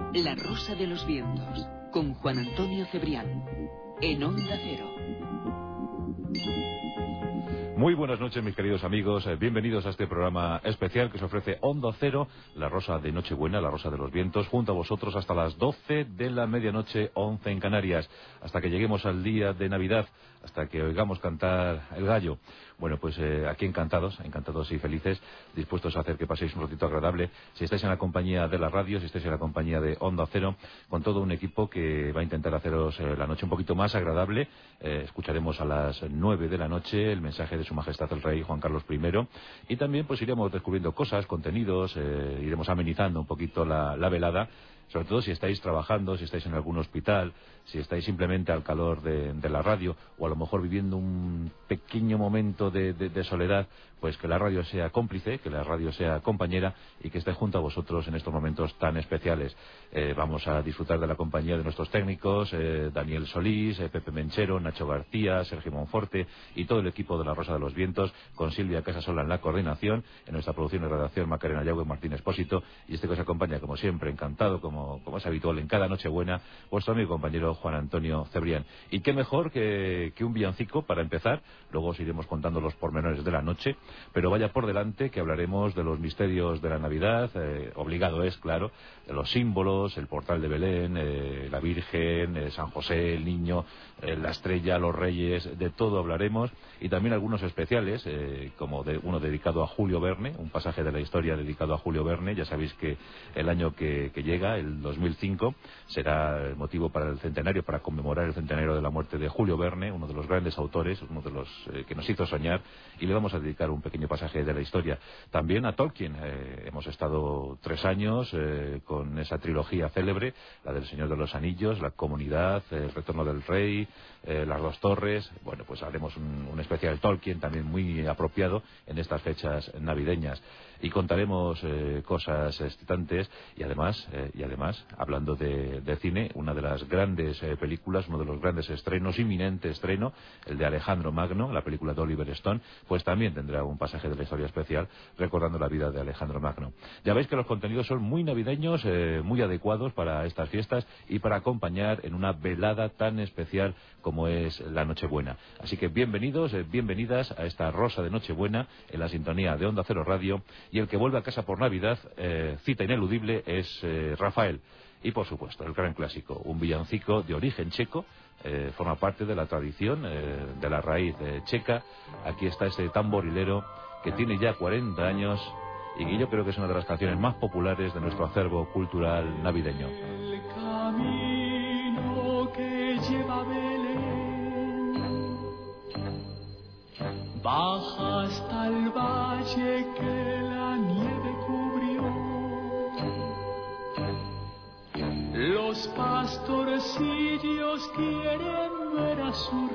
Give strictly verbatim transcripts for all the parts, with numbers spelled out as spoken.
La Rosa de los Vientos, con Juan Antonio Cebrián, en Onda Cero. Muy buenas noches, mis queridos amigos. Bienvenidos a este programa especial que se ofrece Onda Cero, La Rosa de Nochebuena, La Rosa de los Vientos, junto a vosotros hasta las doce de la medianoche, once en Canarias, hasta que lleguemos al día de Navidad, hasta que oigamos cantar el gallo. Bueno, pues eh, aquí encantados, encantados y felices, dispuestos a hacer que paséis un ratito agradable. Si estáis en la compañía de la radio, si estáis en la compañía de Onda Cero, con todo un equipo que va a intentar haceros eh, la noche un poquito más agradable. Eh, escucharemos a las nueve de la noche el mensaje de Su Majestad el Rey Juan Carlos primero, y también pues iremos descubriendo cosas, contenidos, eh, iremos amenizando un poquito la, la velada. Sobre todo si estáis trabajando, si estáis en algún hospital, si estáis simplemente al calor de, de la radio, o a lo mejor viviendo un pequeño momento de, de, de soledad, pues que la radio sea cómplice, que la radio sea compañera y que esté junto a vosotros en estos momentos tan especiales. Eh, vamos a disfrutar de la compañía de nuestros técnicos, eh, Daniel Solís, eh, Pepe Menchero, Nacho García, Sergio Monforte y todo el equipo de La Rosa de los Vientos, con Silvia Casasola en la coordinación, en nuestra producción y redacción Macarena Yagüe, Martín Espósito, y este que os acompaña como siempre, encantado, como Como, como es habitual en cada Nochebuena, vuestro amigo y compañero Juan Antonio Cebrián. Y qué mejor que, que un villancico para empezar. Luego os iremos contando los pormenores de la noche, pero vaya por delante que hablaremos de los misterios de la Navidad, eh, obligado es, claro, de los símbolos, el portal de Belén, eh, la Virgen, eh, San José, el Niño, eh, la Estrella, los Reyes, de todo hablaremos, y también algunos especiales, eh, como de, uno dedicado a Julio Verne, un pasaje de la historia dedicado a Julio Verne. Ya sabéis que el año que, que llega, el dos mil cinco, será el motivo para el centenario, para conmemorar el centenario de la muerte de Julio Verne, uno de los grandes autores, uno de los eh, que nos hizo soñar, y le vamos a dedicar un pequeño pasaje de la historia. También a Tolkien, eh, hemos estado tres años eh, con esa trilogía célebre, la del Señor de los Anillos, La Comunidad, El Retorno del Rey, eh, Las Dos Torres. Bueno, pues haremos un, un especial Tolkien también muy apropiado en estas fechas navideñas, y contaremos eh, cosas excitantes, y además, eh, y además hablando de, de cine, una de las grandes eh, películas, uno de los grandes estrenos, inminente estreno, el de Alejandro Magno, la película de Oliver Stone, pues también tendrá un pasaje de la historia especial recordando la vida de Alejandro Magno. Ya veis que los contenidos son muy navideños, eh, muy adecuados para estas fiestas y para acompañar en una velada tan especial como es la Nochebuena. Así que bienvenidos, eh, bienvenidas a esta Rosa de Nochebuena en la sintonía de Onda Cero Radio, y el que vuelve a casa por Navidad, eh, cita ineludible, es eh, Rafael. Y por supuesto, el gran clásico, un villancico de origen checo, eh, forma parte de la tradición, eh, de la raíz eh, checa. Aquí está este tamborilero que tiene ya cuarenta años y que yo creo que es una de las canciones más populares de nuestro acervo cultural navideño. El camino que lleva a Belén baja hasta el valle que la nieve cubrió. Los pastorcillos quieren ver a su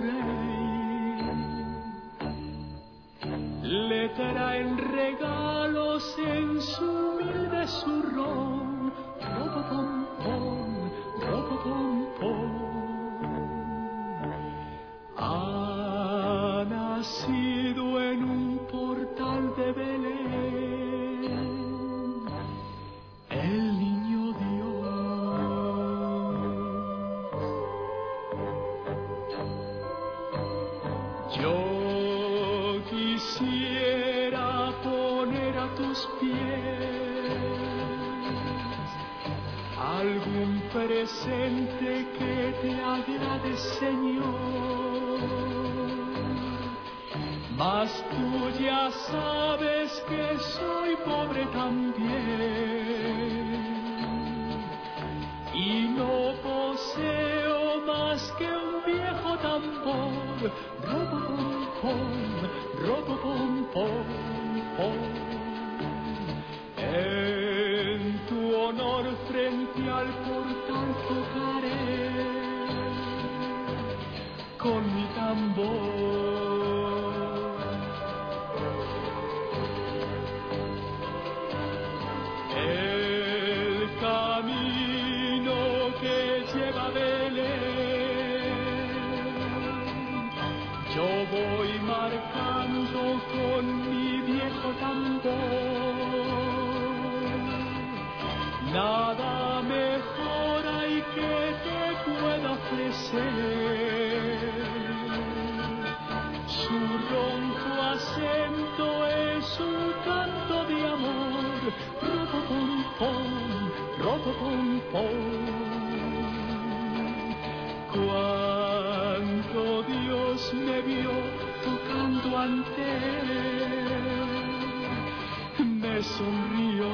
rey, le traen regalos en su humilde zurrón. Ropopompón, ropopompón. Ha nacido en un portal de Belén el niño Dios. Yo quisiera poner a tus pies algún presente que te agrade, Señor, mas tú ya sabes que soy pobre también y no poseo más que un viejo tambor. Ropopompón, ropopompón. En tu honor frente al portal tocaré con mi tambor. El camino que lleva a Belén yo voy marcando con mi viejo tambor. Nada mejor mejor hay que te pueda ofrecer. Su ronco acento es un canto de amor, roto pom pom, roto pom pom. Cuando Dios me vio tocando ante él, me sonrió.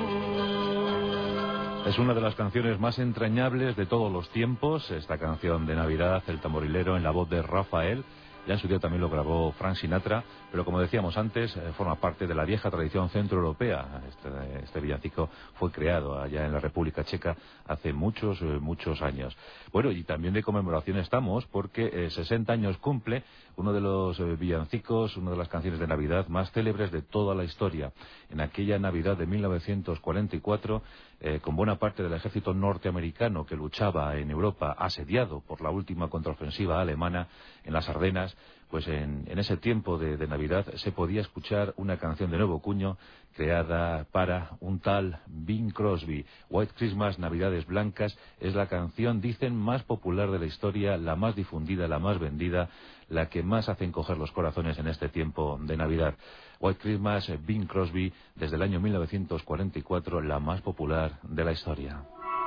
Es una de las canciones más entrañables de todos los tiempos, esta canción de Navidad, El Tamborilero, en la voz de Rafael. Ya en su día también lo grabó Frank Sinatra, pero como decíamos antes, eh, forma parte de la vieja tradición centroeuropea. Este, este villancico fue creado allá en la República Checa hace muchos, eh, muchos años. Bueno, y también de conmemoración estamos porque eh, sesenta años cumple uno de los eh, villancicos, una de las canciones de Navidad más célebres de toda la historia. En aquella Navidad de mil novecientos cuarenta y cuatro, eh, con buena parte del ejército norteamericano que luchaba en Europa, asediado por la última contraofensiva alemana en las Ardenas, pues en, en ese tiempo de, de Navidad se podía escuchar una canción de nuevo cuño creada para un tal Bing Crosby. White Christmas, Navidades Blancas, es la canción, dicen, más popular de la historia, la más difundida, la más vendida, la que más hace encoger los corazones en este tiempo de Navidad. White Christmas, Bing Crosby, desde el año mil novecientos cuarenta y cuatro, la más popular de la historia.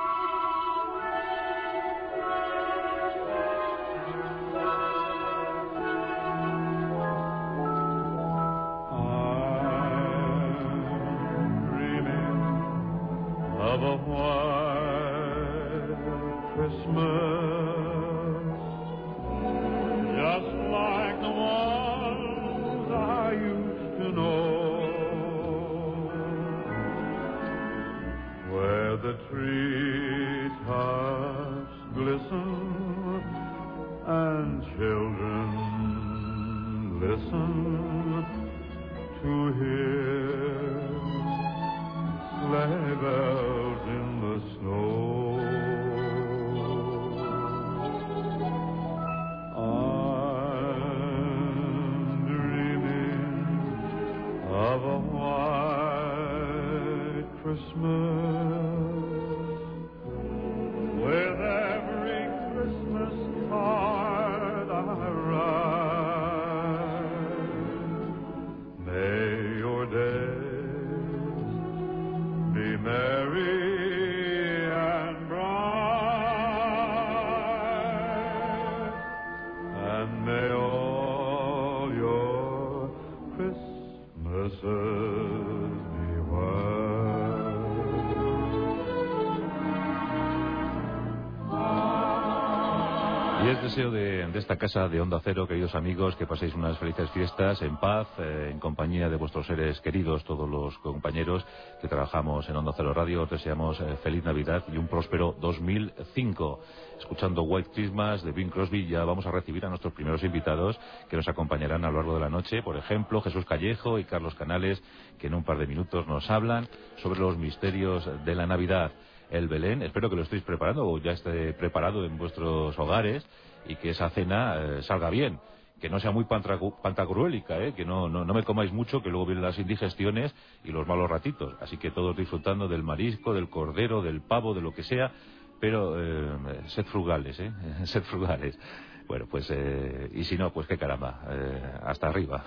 Y es deseo de, de esta casa de Onda Cero, queridos amigos, que paséis unas felices fiestas en paz, eh, en compañía de vuestros seres queridos, todos los compañeros que trabajamos en Onda Cero Radio. Os deseamos eh, feliz Navidad y un próspero dos mil cinco. Escuchando White Christmas de Bing Crosby, ya vamos a recibir a nuestros primeros invitados que nos acompañarán a lo largo de la noche. Por ejemplo, Jesús Callejo y Carlos Canales, que en un par de minutos nos hablan sobre los misterios de la Navidad. El Belén, espero que lo estéis preparando o ya esté preparado en vuestros hogares y que esa cena eh, salga bien, que no sea muy pantagruélica, ¿eh? Que no, no, no me comáis mucho, que luego vienen las indigestiones y los malos ratitos. Así que todos disfrutando del marisco, del cordero, del pavo, de lo que sea, pero eh, sed frugales, ¿eh? Sed frugales. Bueno, pues, eh, y si no, pues qué caramba, eh, hasta arriba.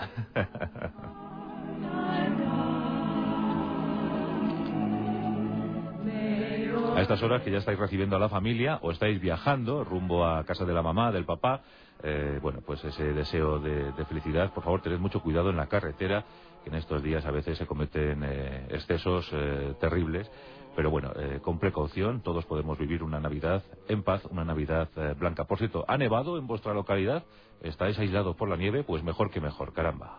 A estas horas que ya estáis recibiendo a la familia o estáis viajando rumbo a casa de la mamá, del papá, eh, bueno, pues ese deseo de, de felicidad, por favor, tened mucho cuidado en la carretera, que en estos días a veces se cometen eh, excesos eh, terribles, pero bueno, eh, con precaución, todos podemos vivir una Navidad en paz, una Navidad eh, blanca. Por cierto, ¿ha nevado en vuestra localidad? ¿Estáis aislados por la nieve? Pues mejor que mejor, caramba.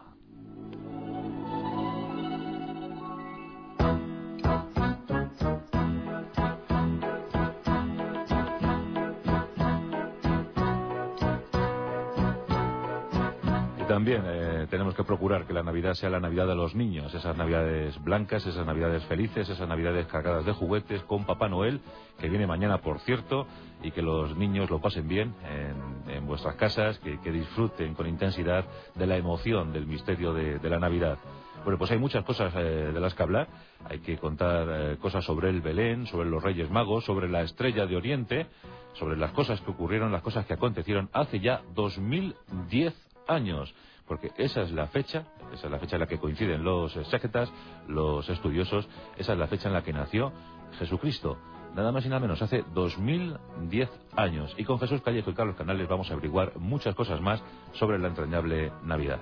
También eh, tenemos que procurar que la Navidad sea la Navidad de los niños, esas Navidades blancas, esas Navidades felices, esas Navidades cargadas de juguetes, con Papá Noel, que viene mañana, por cierto, y que los niños lo pasen bien en, en vuestras casas, que, que disfruten con intensidad de la emoción del misterio de, de la Navidad. Bueno, pues hay muchas cosas eh, de las que hablar. Hay que contar eh, cosas sobre el Belén, sobre los Reyes Magos, sobre la Estrella de Oriente, sobre las cosas que ocurrieron, las cosas que acontecieron hace ya dos mil diez años. Porque esa es la fecha, esa es la fecha en la que coinciden los exégetas, los estudiosos, esa es la fecha en la que nació Jesucristo. Nada más y nada menos, hace dos mil diez años. Y con Jesús Callejo y Carlos Canales vamos a averiguar muchas cosas más sobre la entrañable Navidad.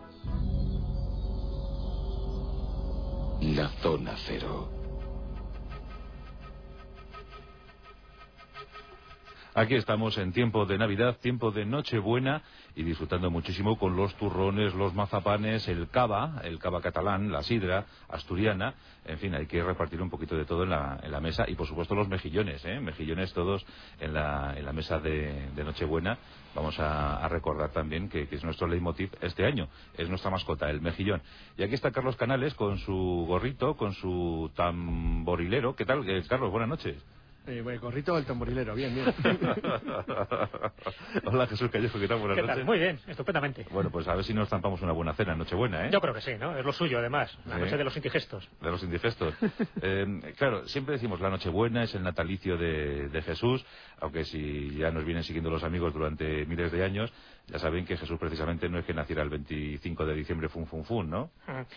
La zona cero. Aquí estamos en tiempo de Navidad, tiempo de Nochebuena y disfrutando muchísimo con los turrones, los mazapanes, el cava, el cava catalán, la sidra asturiana. En fin, hay que repartir un poquito de todo en la, en la mesa y por supuesto los mejillones, ¿eh? Mejillones todos en la, en la mesa de, de Nochebuena. Vamos a, a recordar también que, que es nuestro leitmotiv este año, es nuestra mascota, el mejillón. Y aquí está Carlos Canales con su gorrito, con su tamborilero. ¿Qué tal, eh, Carlos? Buenas noches. Eh, el gorrito del tamborilero, bien, bien. Hola Jesús Callejo, ¿qué tal? Buenas ¿Qué tal? noches. Muy bien, estupendamente. Bueno, pues a ver si nos zampamos una buena cena en Nochebuena, ¿eh? Yo creo que sí, ¿no? Es lo suyo, además, la Sí. noche de los indigestos. De los indigestos. eh, claro, siempre decimos la Nochebuena es el natalicio de, de Jesús, aunque si ya nos vienen siguiendo los amigos durante miles de años, ya saben que Jesús precisamente no es que naciera el veinticinco de diciembre fun fun fun, ¿no?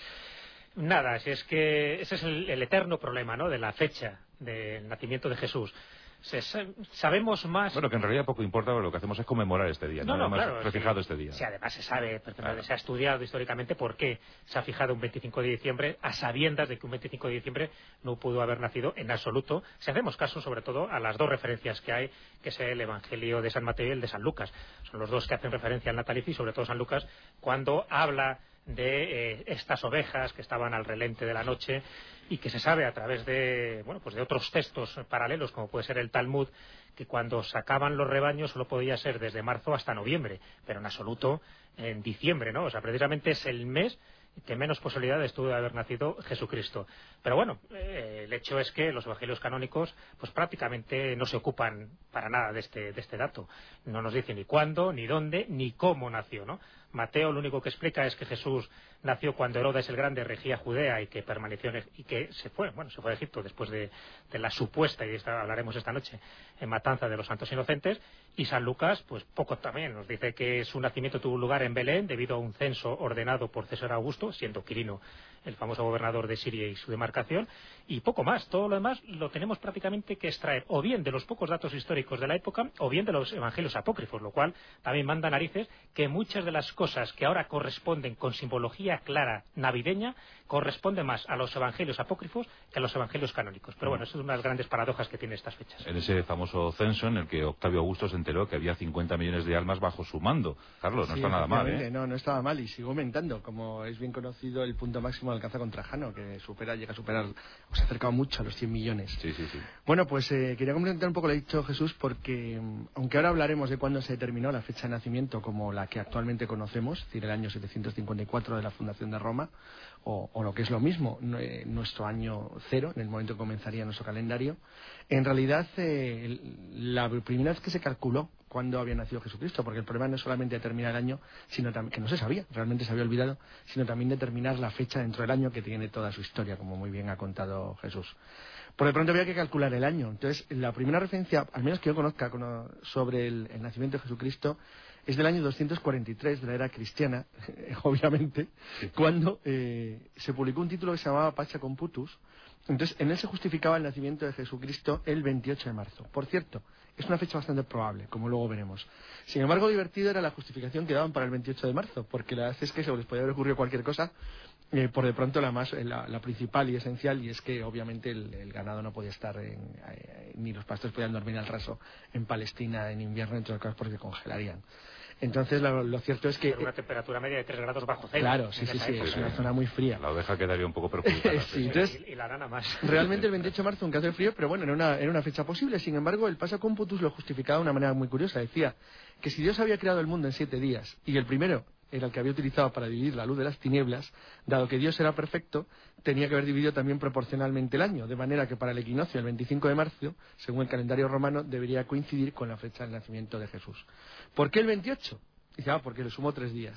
Nada, si es que ese es el, el eterno problema, ¿no? De la fecha del nacimiento de Jesús. Se, sabemos más... Bueno, que en realidad poco importa, lo que hacemos es conmemorar este día, no, ¿no? no, Además, claro, prefijado sí, este día. Sí, además se sabe, Claro. se ha estudiado históricamente por qué se ha fijado un veinticinco de diciembre, a sabiendas de que un veinticinco de diciembre no pudo haber nacido en absoluto, si hacemos caso sobre todo a las dos referencias que hay, que es el Evangelio de San Mateo y el de San Lucas. Son los dos que hacen referencia al natalicio y sobre todo San Lucas, cuando habla de eh, estas ovejas que estaban al relente de la noche y que se sabe a través de bueno pues de otros textos paralelos como puede ser el Talmud, que cuando sacaban los rebaños solo podía ser desde marzo hasta noviembre, pero en absoluto en diciembre, ¿no? O sea, precisamente es el mes que menos posibilidades tuvo de haber nacido Jesucristo. Pero bueno, eh, el hecho es que los evangelios canónicos pues prácticamente no se ocupan para nada de este, de este dato. No nos dice ni cuándo, ni dónde, ni cómo nació, ¿no? Mateo lo único que explica es que Jesús nació cuando Herodes el Grande regía Judea y que permaneció en, y que se fue, bueno, se fue a Egipto después de, de la supuesta, y esta, hablaremos esta noche, en matanza de los santos inocentes. Y San Lucas, pues poco también, nos dice que su nacimiento tuvo lugar en Belén debido a un censo ordenado por César Augusto, siendo Quirino el famoso gobernador de Siria y su demarcación, y poco más. Todo lo demás lo tenemos prácticamente que extraer o bien de los pocos datos históricos de la época o bien de los evangelios apócrifos, lo cual también manda narices que muchas de las cosas que ahora corresponden con simbología clara navideña corresponden más a los evangelios apócrifos que a los evangelios canónicos. Pero bueno, eso es una de las grandes paradojas que tiene estas fechas. En ese famoso censo en el que Octavio Augusto se enteró que había cincuenta millones de almas bajo su mando. Carlos, no Sí, está nada mal, ¿eh? No, no estaba mal y sigue aumentando, como es bien conocido el punto máximo de alcanza con Trajano, que supera, llega a superar, o se ha acercado mucho a los cien millones. Sí, sí, sí. Bueno, pues eh, quería comentar un poco lo que ha dicho Jesús, porque aunque ahora hablaremos de cuándo se determinó la fecha de nacimiento como la que actualmente conocemos, es decir, el año setecientos cincuenta y cuatro de la fundación de Roma, o, o lo que es lo mismo, nuestro año cero, en el momento que comenzaría nuestro calendario, en realidad eh, la primera vez que se calculó cuándo había nacido Jesucristo, porque el problema no es solamente determinar el año, sino también, que no se sabía, realmente se había olvidado, sino también determinar la fecha dentro del año, que tiene toda su historia, como muy bien ha contado Jesús. Por de pronto había que calcular el año. Entonces, la primera referencia, al menos que yo conozca sobre el, el nacimiento de Jesucristo, es del año doscientos cuarenta y tres de la era cristiana, obviamente, sí. cuando eh, se publicó un título que se llamaba Pacha Computus. Entonces, en él se justificaba el nacimiento de Jesucristo el veintiocho de marzo. Por cierto, es una fecha bastante probable, como luego veremos. Sin embargo, divertido era la justificación que daban para el veintiocho de marzo, porque la verdad es que se les podía haber ocurrido cualquier cosa, eh, por de pronto la más la, la principal y esencial, y es que obviamente el, el ganado no podía estar, en, eh, ni los pastores podían dormir al raso en Palestina en invierno, entre otras cosas porque congelarían. Entonces, lo, lo cierto es que... Pero una temperatura media de tres grados bajo cero. Claro, sí, sí, sí, es una zona muy fría. La oveja quedaría un poco perjudicada. sí, entonces, y, y la gana más. Realmente el veintiocho de marzo, aunque hace frío, pero bueno, era una, era una fecha posible. Sin embargo, el Pasa Computus lo justificaba de una manera muy curiosa. Decía que si Dios había creado el mundo en siete días, y el primero era el que había utilizado para dividir la luz de las tinieblas, dado que Dios era perfecto, tenía que haber dividido también proporcionalmente el año, de manera que para el equinoccio, el veinticinco de marzo, según el calendario romano, debería coincidir con la fecha del nacimiento de Jesús. ¿Por qué el veintiocho? Dice, ah, porque le sumó tres días.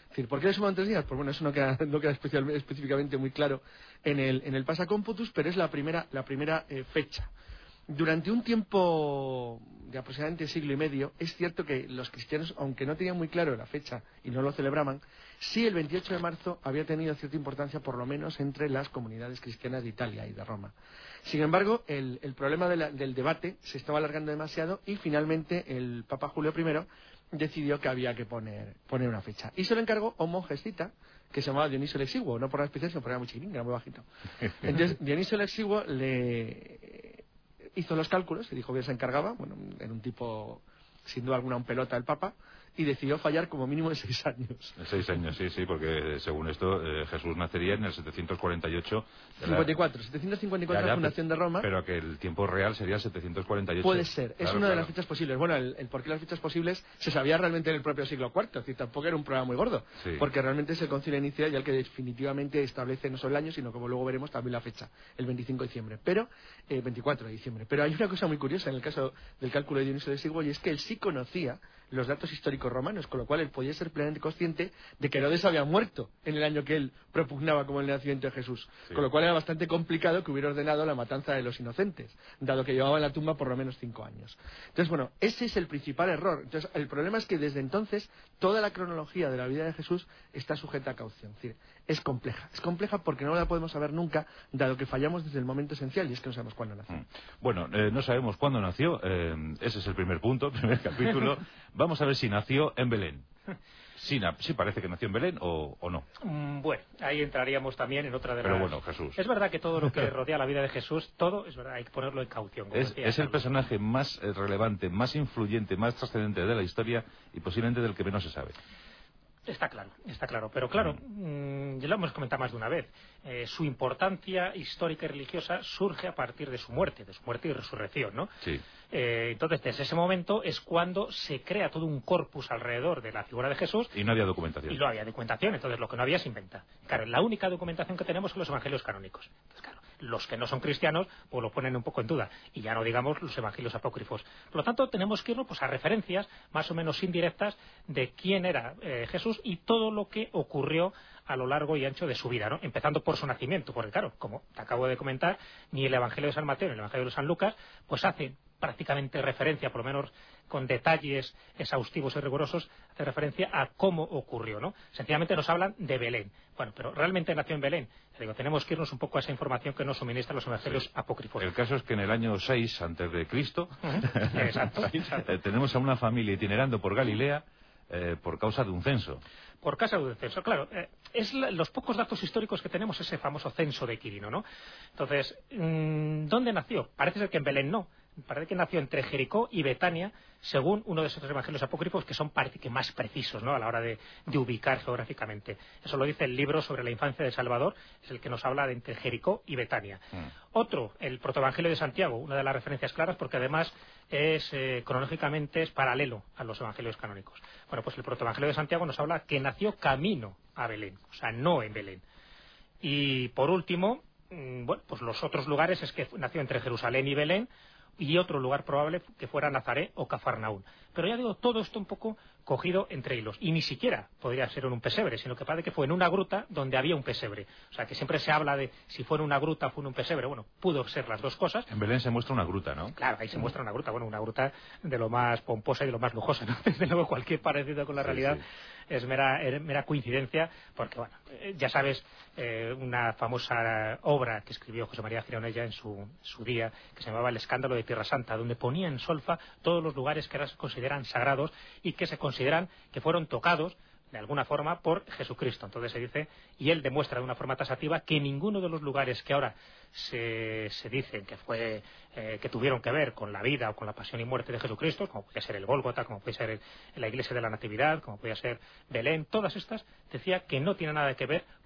Es decir, ¿por qué le suman tres días? Pues bueno, eso no queda, no queda especial, específicamente muy claro en el, en el Pasacómputus, pero es la primera, la primera eh, fecha. Durante un tiempo de aproximadamente siglo y medio, es cierto que los cristianos, aunque no tenían muy claro la fecha y no lo celebraban, sí el veintiocho de marzo había tenido cierta importancia, por lo menos entre las comunidades cristianas de Italia y de Roma. Sin embargo, el, el problema de la, del debate se estaba alargando demasiado y finalmente el Papa Julio primero decidió que había que poner, poner una fecha. Y se lo encargó a un monjesita que se llamaba Dionisio el Exiguo, no por la especie, sino porque era muy chiquitín, era muy bajito. Entonces, Dionisio el Exiguo le hizo los cálculos y dijo que se encargaba, bueno, era un tipo, sin duda alguna, un pelota del Papa, y decidió fallar como mínimo de seis años. Seis años, sí, sí, porque según esto eh, Jesús nacería en el setecientos cuarenta y ocho. De cincuenta y cuatro, setecientos cincuenta y cuatro ya, ya, la fundación de Roma. Pero que el tiempo real sería setecientos cuarenta y ocho. Puede ser, claro, es una claro. de las fechas posibles. Bueno, el, el por qué las fechas posibles se sabía realmente en el propio siglo cuarto, es decir, tampoco era un problema muy gordo, Sí. porque realmente es el concilio inicial ya el que definitivamente establece no solo el año, sino como luego veremos también la fecha, el veinticinco de diciembre, pero eh, veinticuatro de diciembre. Pero hay una cosa muy curiosa en el caso del cálculo de Dionisio de Exiguo, y es que él sí conocía los datos históricos romanos, con lo cual él podía ser plenamente consciente de que Herodes había muerto en el año que él propugnaba como el nacimiento de Jesús, Sí. con lo cual era bastante complicado que hubiera ordenado la matanza de los inocentes, dado que llevaba en la tumba por lo menos cinco años. Entonces, bueno, ese es el principal error. Entonces, el problema es que desde entonces toda la cronología de la vida de Jesús está sujeta a caución, es decir, es compleja. Es compleja porque no la podemos saber nunca, dado que fallamos desde el momento esencial, y es que no sabemos cuándo nació. Bueno, eh, no sabemos cuándo nació, eh, ese es el primer punto, primer capítulo. Vamos a ver si nació en Belén. Sí, na- sí parece que nació en Belén o, o no. Mm, Bueno, ahí entraríamos también en otra de Pero las... bueno, Jesús. Es verdad que todo lo que rodea la vida de Jesús, todo, es verdad, hay que ponerlo en caución. como Es, decía es el Carlos. personaje más eh, relevante, más influyente, más trascendente de la historia y posiblemente del que menos se sabe. Está claro, está claro. Pero claro, mmm, ya lo hemos comentado más de una vez, eh, su importancia histórica y religiosa surge a partir de su muerte, de su muerte y resurrección, ¿no? Sí. Eh, entonces, desde ese momento es cuando se crea todo un corpus alrededor de la figura de Jesús. Y no había documentación. Y no había documentación, entonces lo que no había se inventa. Claro, la única documentación que tenemos son los evangelios canónicos. Entonces, claro, los que no son cristianos, pues lo ponen un poco en duda. Y ya no digamos los evangelios apócrifos. Por lo tanto, tenemos que irnos pues, a referencias más o menos indirectas de quién era eh, Jesús y todo lo que ocurrió a lo largo y ancho de su vida, ¿no? Empezando por su nacimiento, porque claro, como te acabo de comentar, ni el Evangelio de San Mateo ni el Evangelio de San Lucas, pues hacen prácticamente referencia, por lo menos con detalles exhaustivos y rigurosos, hace referencia a cómo ocurrió, ¿no? Sencillamente nos hablan de Belén. Bueno, pero realmente nació en Belén. Ya digo, tenemos que irnos un poco a esa información que nos suministran los evangelios Sí. apócrifos. El caso es que en el año seis antes de Cristo Exacto, exacto. eh, tenemos a una familia itinerando por Galilea eh, por causa de un censo. Por causa de un censo, claro. Eh, es la, los pocos datos históricos que tenemos, ese famoso censo de Quirino, ¿no? Entonces, mmm, ¿dónde nació? Parece ser que en Belén no. Parece que nació entre Jericó y Betania, según uno de esos evangelios apócrifos que son parece que más precisos, ¿no? A la hora de, de ubicar geográficamente. Eso lo dice el libro sobre la infancia de Salvador, es el que nos habla de entre Jericó y Betania. Mm. Otro, el protoevangelio de Santiago, una de las referencias claras porque además es eh, cronológicamente es paralelo a los evangelios canónicos. Bueno, pues el protoevangelio de Santiago nos habla que nació camino a Belén, o sea, no en Belén. Y por último, mmm, bueno, pues los otros lugares es que nació entre Jerusalén y Belén, y otro lugar probable que fuera Nazaret o Cafarnaún. Pero ya digo, todo esto un poco cogido entre hilos. Y ni siquiera podría ser en un pesebre, sino que parece que fue en una gruta donde había un pesebre. O sea, que siempre se habla de si fue en una gruta o fue en un pesebre. Bueno, pudo ser las dos cosas. En Belén se muestra una gruta, ¿no? Claro, ahí se muestra una gruta. Bueno, una gruta de lo más pomposa y de lo más lujosa, ¿no? Desde luego, cualquier parecido con la sí, realidad sí. es mera, es mera coincidencia, porque, bueno, ya sabes, eh, una famosa obra que escribió José María Gironella en su, su día, que se llamaba El escándalo de Tierra Santa, donde ponía en solfa todos los lugares que ahora se consideran sagrados y que se consideran que fueron tocados de alguna forma por Jesucristo. Entonces se dice, y él demuestra de una forma tasativa que ninguno de los lugares que ahora se, se dicen que fue eh, que tuvieron que ver con la vida o con la pasión y muerte de Jesucristo, como puede ser el Gólgota, como puede ser el, la iglesia de la Natividad, como puede ser Belén, todas estas decía que no tienen nada que ver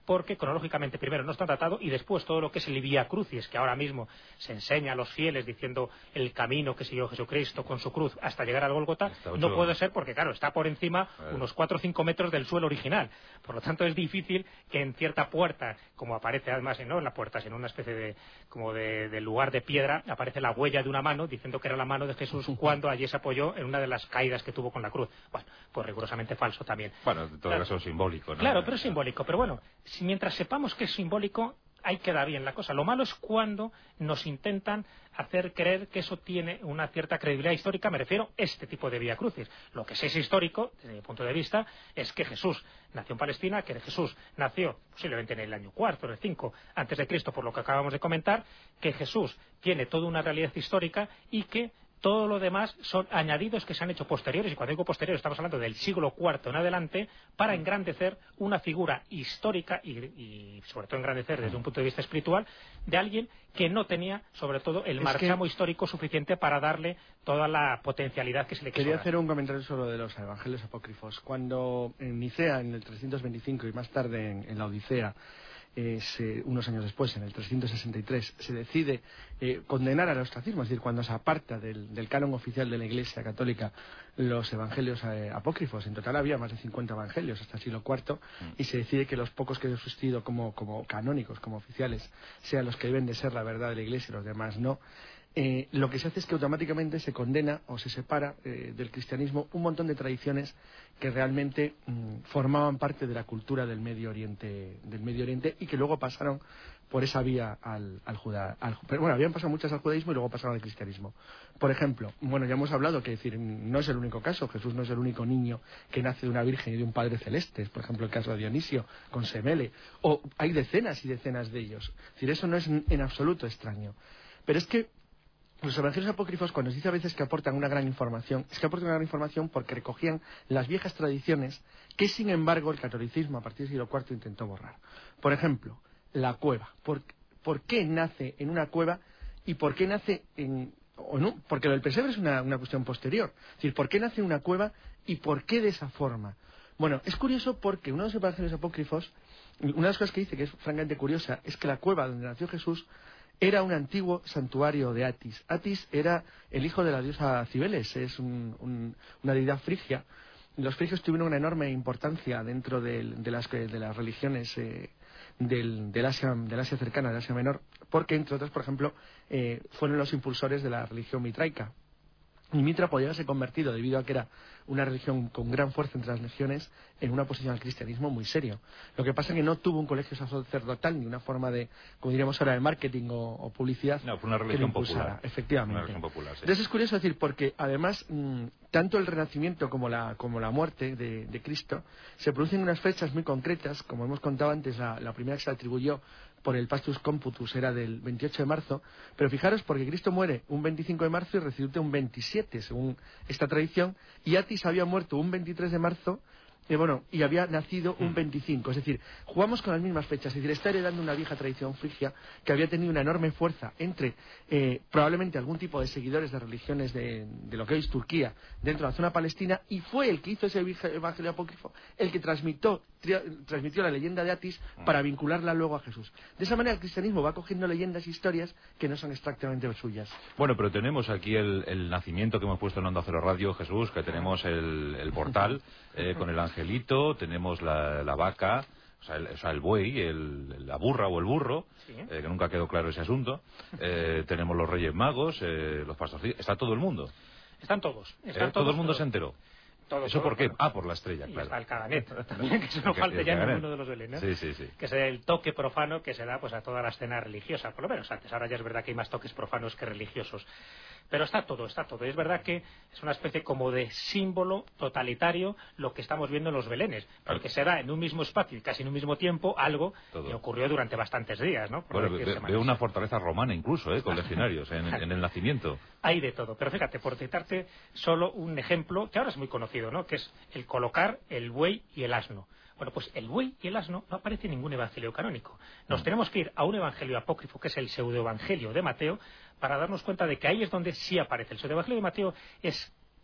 porque cronológicamente primero no está tratado y después todo lo que es el Vía Crucis, que ahora mismo se enseña a los fieles diciendo el camino que siguió Jesucristo con su cruz hasta llegar al Gólgota, no puede ser porque, claro, está por encima unos cuatro o cinco metros del suelo original. Por lo tanto, es difícil que en cierta puerta, como aparece además, no en la puerta, sino en una especie de como de, de lugar de piedra, aparece la huella de una mano diciendo que era la mano de Jesús cuando allí se apoyó en una de las caídas que tuvo con la cruz. Bueno, pues rigurosamente falso también. Bueno, en todo claro, caso simbólico, ¿no? Claro, pero es simbólico. Pero bueno, si mientras sepamos que es simbólico, ahí queda bien la cosa. Lo malo es cuando nos intentan hacer creer que eso tiene una cierta credibilidad histórica. Me refiero a este tipo de Vía Crucis. Lo que sí es histórico, desde mi punto de vista, es que Jesús nació en Palestina, que Jesús nació posiblemente en el año cuarto, en el cinco antes de Cristo, por lo que acabamos de comentar, que Jesús tiene toda una realidad histórica y que todo lo demás son añadidos que se han hecho posteriores, y cuando digo posteriores estamos hablando del siglo cuarto en adelante, para engrandecer una figura histórica y, y sobre todo engrandecer desde un punto de vista espiritual de alguien que no tenía, sobre todo, el es marchamo que... histórico suficiente para darle toda la potencialidad que se le quiso Quería dar. hacer un comentario sobre lo de los evangelios apócrifos. Cuando en Nicea, en el trescientos veinticinco, y más tarde en, en la Odisea, Eh, se, unos años después, en el trescientos sesenta y tres, se decide eh, condenar al ostracismo, es decir, cuando se aparta del, del canon oficial de la Iglesia Católica los evangelios eh, apócrifos. En total había más de cincuenta evangelios hasta el siglo cuarto, y se decide que los pocos que han sustituido como, como canónicos, como oficiales, sean los que deben de ser la verdad de la Iglesia y los demás no. Eh, lo que se hace es que automáticamente se condena o se separa eh, del cristianismo un montón de tradiciones que realmente mmm, formaban parte de la cultura del Medio Oriente, del Medio Oriente y que luego pasaron por esa vía al, al judaísmo. Pero bueno, habían pasado muchas al judaísmo y luego pasaron al cristianismo. Por ejemplo, bueno, ya hemos hablado que decir, no es el único caso. Jesús no es el único niño que nace de una virgen y de un padre celeste. Por ejemplo, el caso de Dionisio con Semele. O hay decenas y decenas de ellos. Es decir, eso no es en absoluto extraño. Pero es que los evangelios apócrifos, cuando se dice a veces que aportan una gran información, es que aportan una gran información porque recogían las viejas tradiciones que, sin embargo, el catolicismo a partir del siglo cuarto intentó borrar. Por ejemplo, la cueva. ¿Por, por qué nace en una cueva y por qué nace en... o no? Porque lo del pesebre es una, una cuestión posterior. Es decir, ¿por qué nace en una cueva y por qué de esa forma? Bueno, es curioso porque uno de los evangelios apócrifos, una de las cosas que dice que es francamente curiosa, es que la cueva donde nació Jesús era un antiguo santuario de Atis. Atis era el hijo de la diosa Cibeles, es un, un, una deidad frigia. Los frigios tuvieron una enorme importancia dentro de, de, las, de las religiones eh, del, del, Asia, del Asia cercana, del Asia menor, porque, entre otras, por ejemplo, eh, fueron los impulsores de la religión mitraica. Y Mitra podía haberse convertido, debido a que era una religión con gran fuerza entre las naciones, en una oposición al cristianismo muy serio. Lo que pasa es que no tuvo un colegio sacerdotal ni una forma de, como diríamos ahora, de marketing o, o publicidad. No, fue una religión popular. Efectivamente. Una religión popular, sí. Entonces es curioso decir, porque además, mmm, tanto el renacimiento como la, como la muerte de, de Cristo se producen en unas fechas muy concretas. Como hemos contado antes, la, la primera que se atribuyó por el Pastus Computus era del veintiocho de marzo, pero fijaros, porque Cristo muere un veinticinco de marzo y resucita un veintisiete, según esta tradición, y Atis había muerto un veintitrés de marzo, y bueno, y había nacido un veinticinco, es decir, jugamos con las mismas fechas, es decir, está heredando una vieja tradición frigia que había tenido una enorme fuerza entre eh, probablemente algún tipo de seguidores de religiones de, de lo que hoy es Turquía dentro de la zona palestina, y fue el que hizo ese evangelio apócrifo el que transmitió, tri, transmitió la leyenda de Atis para vincularla luego a Jesús. De esa manera el cristianismo va cogiendo leyendas e historias que no son exactamente suyas. Bueno, pero tenemos aquí el, el nacimiento que hemos puesto en Onda Cero Radio, Jesús, que tenemos el, el portal eh, con el angelito, tenemos la, la vaca, o sea, el, o sea, el buey, el, la burra o el burro, sí. eh, que nunca quedó claro ese asunto. Eh, tenemos los Reyes Magos, eh, los pastores, está todo el mundo. Están todos. Están eh, todos todo el mundo pero... se enteró. Todo, ¿Eso todo, por qué? todo. Ah, por la estrella, y claro. Está el caganet también, que eso no falte ya en ninguno de los belenes, ¿no? Sí, sí, sí. Que es el toque profano que se da pues a toda la escena religiosa, por lo menos antes. Ahora ya es verdad que hay más toques profanos que religiosos. Pero está todo, está todo. Es verdad que es una especie como de símbolo totalitario lo que estamos viendo en los belenes, porque se da en un mismo espacio y casi en un mismo tiempo algo todo. Que ocurrió durante bastantes días, ¿no? Por bueno, ve, veo una fortaleza romana incluso, ¿eh? Con legionarios en, en el nacimiento. Hay de todo, pero fíjate, por citarte solo un ejemplo que ahora es muy conocido, ¿no? Que es el colocar el buey y el asno. Bueno, pues el buey y el asno no aparece en ningún evangelio canónico. Nos mm. tenemos que ir a un evangelio apócrifo, que es el pseudoevangelio de Mateo, para darnos cuenta de que ahí es donde sí aparece. El pseudoevangelio de Mateo es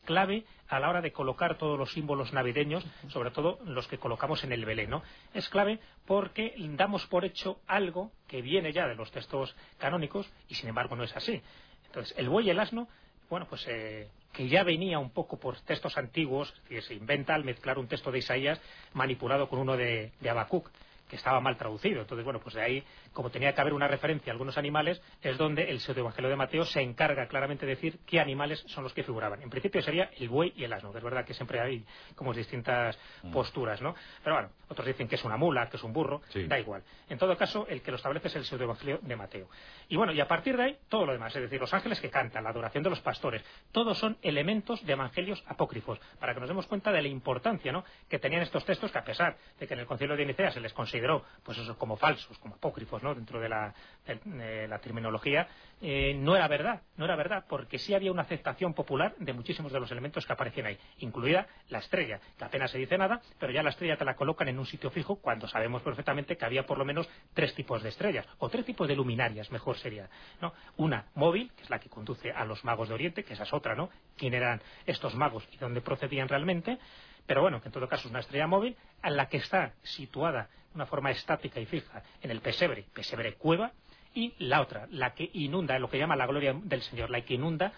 clave a la hora de colocar todos los símbolos navideños, sobre todo los que colocamos en el Belén, ¿no? Es clave porque damos por hecho algo que viene ya de los textos canónicos y sin embargo no es así. Entonces, el buey y el asno, bueno, pues eh, que ya venía un poco por textos antiguos, que se inventa al mezclar un texto de Isaías manipulado con uno de, de Habacuc, que estaba mal traducido. Entonces, bueno, pues de ahí, como tenía que haber una referencia a algunos animales, es donde el pseudoevangelio de Mateo se encarga claramente de decir qué animales son los que figuraban. En principio sería el buey y el asno, que es verdad que siempre hay como distintas mm. posturas, ¿no? Pero bueno, otros dicen que es una mula, que es un burro, sí. Da igual. En todo caso, el que lo establece es el pseudoevangelio de Mateo. Y bueno, y a partir de ahí, todo lo demás, es decir, los ángeles que cantan, la adoración de los pastores, todos son elementos de evangelios apócrifos, para que nos demos cuenta de la importancia, ¿no?, que tenían estos textos, que a pesar de que en el Concilio de Nicea se les consideró pues eso, como falsos, como apócrifos, ¿no?, dentro de la, de, de la terminología, eh, no era verdad, no era verdad, porque sí había una aceptación popular de muchísimos de los elementos que aparecían ahí, incluida la estrella, que apenas se dice nada, pero ya la estrella te la colocan en un sitio fijo cuando sabemos perfectamente que había por lo menos tres tipos de estrellas, o tres tipos de luminarias, mejor sería, ¿no? Una móvil, que es la que conduce a los magos de Oriente, que esa es otra, ¿no?, quién eran estos magos y dónde procedían realmente. Pero bueno, que en todo caso es una estrella móvil a la que está situada de una forma estática y fija en el pesebre, pesebre cueva, y la otra, la que inunda, lo que llama la gloria del Señor, la que inunda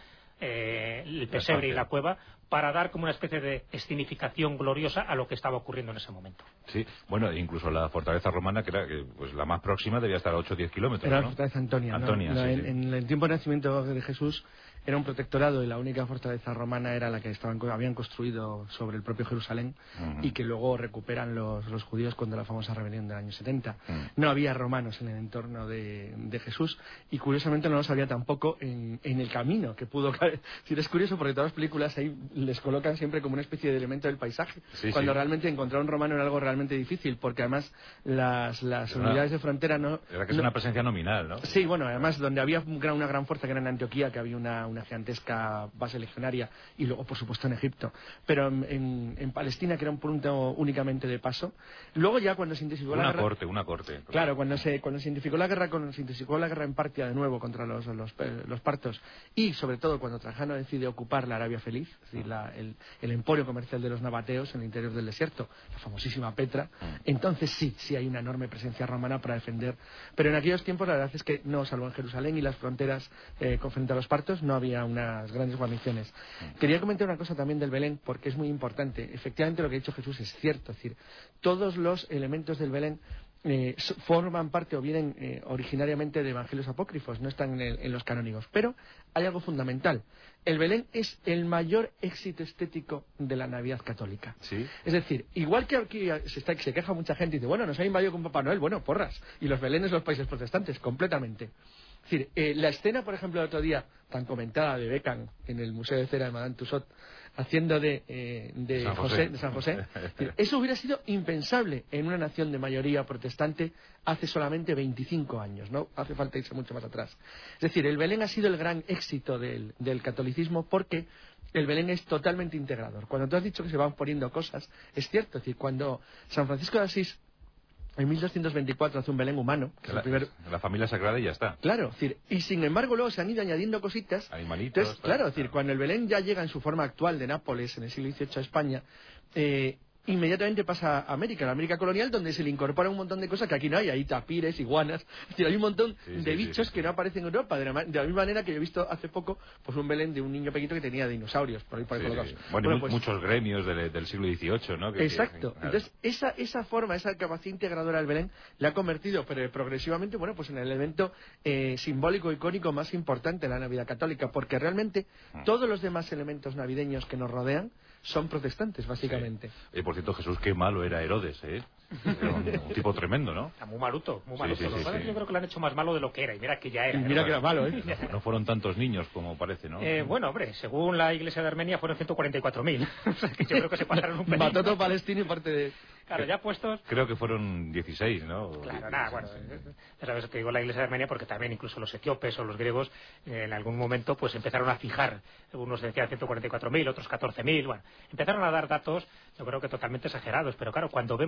eh, el pesebre y la cueva para dar como una especie de escenificación gloriosa a lo que estaba ocurriendo en ese momento. Sí, bueno, incluso la fortaleza romana, que era que, pues, la más próxima, debía estar a ocho o diez kilómetros, era ¿no? la fortaleza Antonia, Antonia, ¿no? sí, en, sí. en el tiempo de nacimiento de Jesús era un protectorado y la única fortaleza romana era la que estaban, habían construido sobre el propio Jerusalén, uh-huh. y que luego recuperan los, los judíos cuando la famosa rebelión del año setenta. Uh-huh. No había romanos en el entorno de, de Jesús y curiosamente no los había tampoco en, en el camino que pudo caer. Es, es curioso porque todas las películas ahí les colocan siempre como una especie de elemento del paisaje, sí, cuando sí. realmente encontrar un romano era algo realmente difícil, porque además las, las era, unidades de frontera no... Era que es no, una presencia nominal, ¿no? Sí, bueno, además donde había un gran, una gran fuerza, que era en Antioquía, que había una, una gigantesca base legionaria, y luego por supuesto en Egipto, pero en, en, en Palestina, que era un punto únicamente de paso. Luego ya cuando se intensificó una la guerra... corte, una corte. Claro, cuando se, cuando se intensificó la guerra, cuando se intensificó la guerra en Partia de nuevo contra los, los, los partos, y sobre todo cuando Trajano decide ocupar la Arabia Feliz, es decir, la, el, el emporio comercial de los nabateos en el interior del desierto, la famosísima Petra, entonces sí, sí hay una enorme presencia romana para defender. Pero en aquellos tiempos la verdad es que no, salvo en Jerusalén y las fronteras eh, con frente a los partos, no había unas grandes guarniciones. Quería comentar una cosa también del Belén, porque es muy importante. Efectivamente lo que ha dicho Jesús es cierto, es decir, todos los elementos del Belén Eh, forman parte o vienen eh, originariamente de evangelios apócrifos, no están en, el, en los canónigos. Pero hay algo fundamental: el Belén es el mayor éxito estético de la Navidad católica. ¿Sí? Es decir, igual que aquí se, está, se queja mucha gente y dice, bueno, nos ha invadido con Papá Noel, bueno, porras, y los Belenes los países protestantes, completamente. Es decir, eh, la escena, por ejemplo, el otro día, tan comentada, de Beckham en el Museo de Cera de Madame Tussauds, haciendo de, eh, de, San José, José. de San José. Eso hubiera sido impensable en una nación de mayoría protestante hace solamente veinticinco años, no hace falta irse mucho más atrás. Es decir, el Belén ha sido el gran éxito del, del catolicismo, porque el Belén es totalmente integrador. Cuando tú has dicho que se van poniendo cosas, es cierto. Es decir, cuando San Francisco de Asís en mil doscientos veinticuatro hace un Belén humano, que la, es el primer... la familia sagrada y ya está. Claro, es decir, y sin embargo luego se han ido añadiendo cositas. Animalitos. Entonces, claro, es decir, cuando el Belén ya llega en su forma actual de Nápoles en el siglo dieciocho a España, eh, inmediatamente pasa a América, la América colonial, donde se le incorpora un montón de cosas que aquí no hay. Hay tapires, iguanas, es decir, hay un montón sí, de sí, bichos sí, sí. que no aparecen en Europa, de la, de la misma manera que yo he visto hace poco pues un Belén de un niño pequeñito que tenía dinosaurios por ahí, por ahí sí, colocados. sí. Bueno, bueno pues, muchos gremios del, del siglo dieciocho, ¿no? Que, exacto. Que, que, entonces esa, esa forma, esa capacidad integradora del Belén la ha convertido pero progresivamente, bueno, pues en el elemento eh, simbólico, icónico más importante de la Navidad católica, porque realmente mm. todos los demás elementos navideños que nos rodean son protestantes, básicamente. Sí. Y por cierto, Jesús, qué malo era Herodes, ¿eh? Era un, un tipo tremendo, ¿no? Está muy maluto, muy maluto. Sí, sí, sí, sí, sí. Yo creo que lo han hecho más malo de lo que era, y mira que ya era. Y mira ¿eh? que era malo, ¿eh? No, no fueron tantos niños como parece, ¿no? Eh, bueno, hombre, según la Iglesia de Armenia fueron ciento cuarenta y cuatro mil. O sea, que yo creo que se pasaron un pelín. Mató todo Palestina y parte de... Claro, ya puestos... Creo que fueron dieciséis, ¿no? Claro, nada, bueno, ya sabes que digo la Iglesia de Armenia porque también incluso los etíopes o los griegos eh, en algún momento pues empezaron a fijar, unos decían ciento cuarenta y cuatro mil, otros catorce mil, bueno, empezaron a dar datos, yo creo que totalmente exagerados, pero claro, cuando vemos que ya falta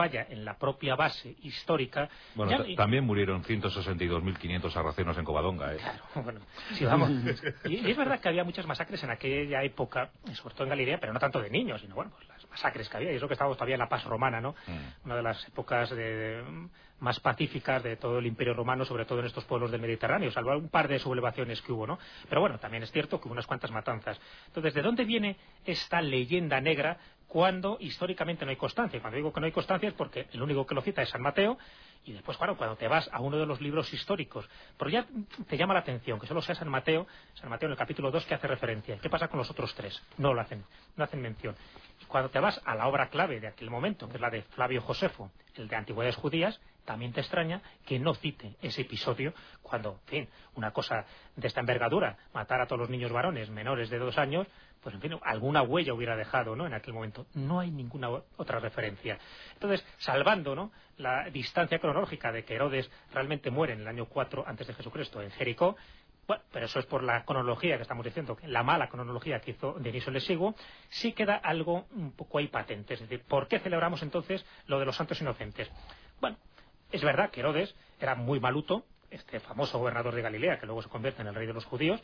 falla en la propia base histórica... Bueno, ya... también murieron ciento sesenta y dos mil quinientos sarracenos en Covadonga, ¿eh? Claro, bueno, sí, vamos. Y, y es verdad que había muchas masacres en aquella época, sobre todo en Galilea, pero no tanto de niños, sino, bueno, pues las masacres que había, y eso que estábamos todavía en la paz romana, ¿no? Mm. Una de las épocas de, de, más pacíficas de todo el Imperio Romano, sobre todo en estos pueblos del Mediterráneo, salvo un par de sublevaciones que hubo, ¿no? Pero bueno, también es cierto que hubo unas cuantas matanzas. Entonces, ¿de dónde viene esta leyenda negra cuando históricamente no hay constancia? Cuando digo que no hay constancia es porque el único que lo cita es San Mateo, y después, claro, cuando te vas a uno de los libros históricos, pero ya te llama la atención que solo sea San Mateo, San Mateo en el capítulo dos que hace referencia. ¿Qué pasa con los otros tres? No lo hacen, no hacen mención. Y cuando te vas a la obra clave de aquel momento, que es la de Flavio Josefo, el de Antigüedades Judías, también te extraña que no cite ese episodio cuando, en fin, una cosa de esta envergadura, matar a todos los niños varones menores de dos años, pues en fin, alguna huella hubiera dejado, ¿no?, en aquel momento. No hay ninguna otra referencia. Entonces, salvando, ¿no?, la distancia cronológica de que Herodes realmente muere en el año cuatro antes de Jesucristo en Jericó, bueno, pero eso es por la cronología que estamos diciendo, la mala cronología que hizo Dionisio el Exiguo, sí queda algo un poco ahí patente. Es decir, ¿por qué celebramos entonces lo de los santos inocentes? Bueno, es verdad que Herodes era muy maluto, este famoso gobernador de Galilea, que luego se convierte en el rey de los judíos.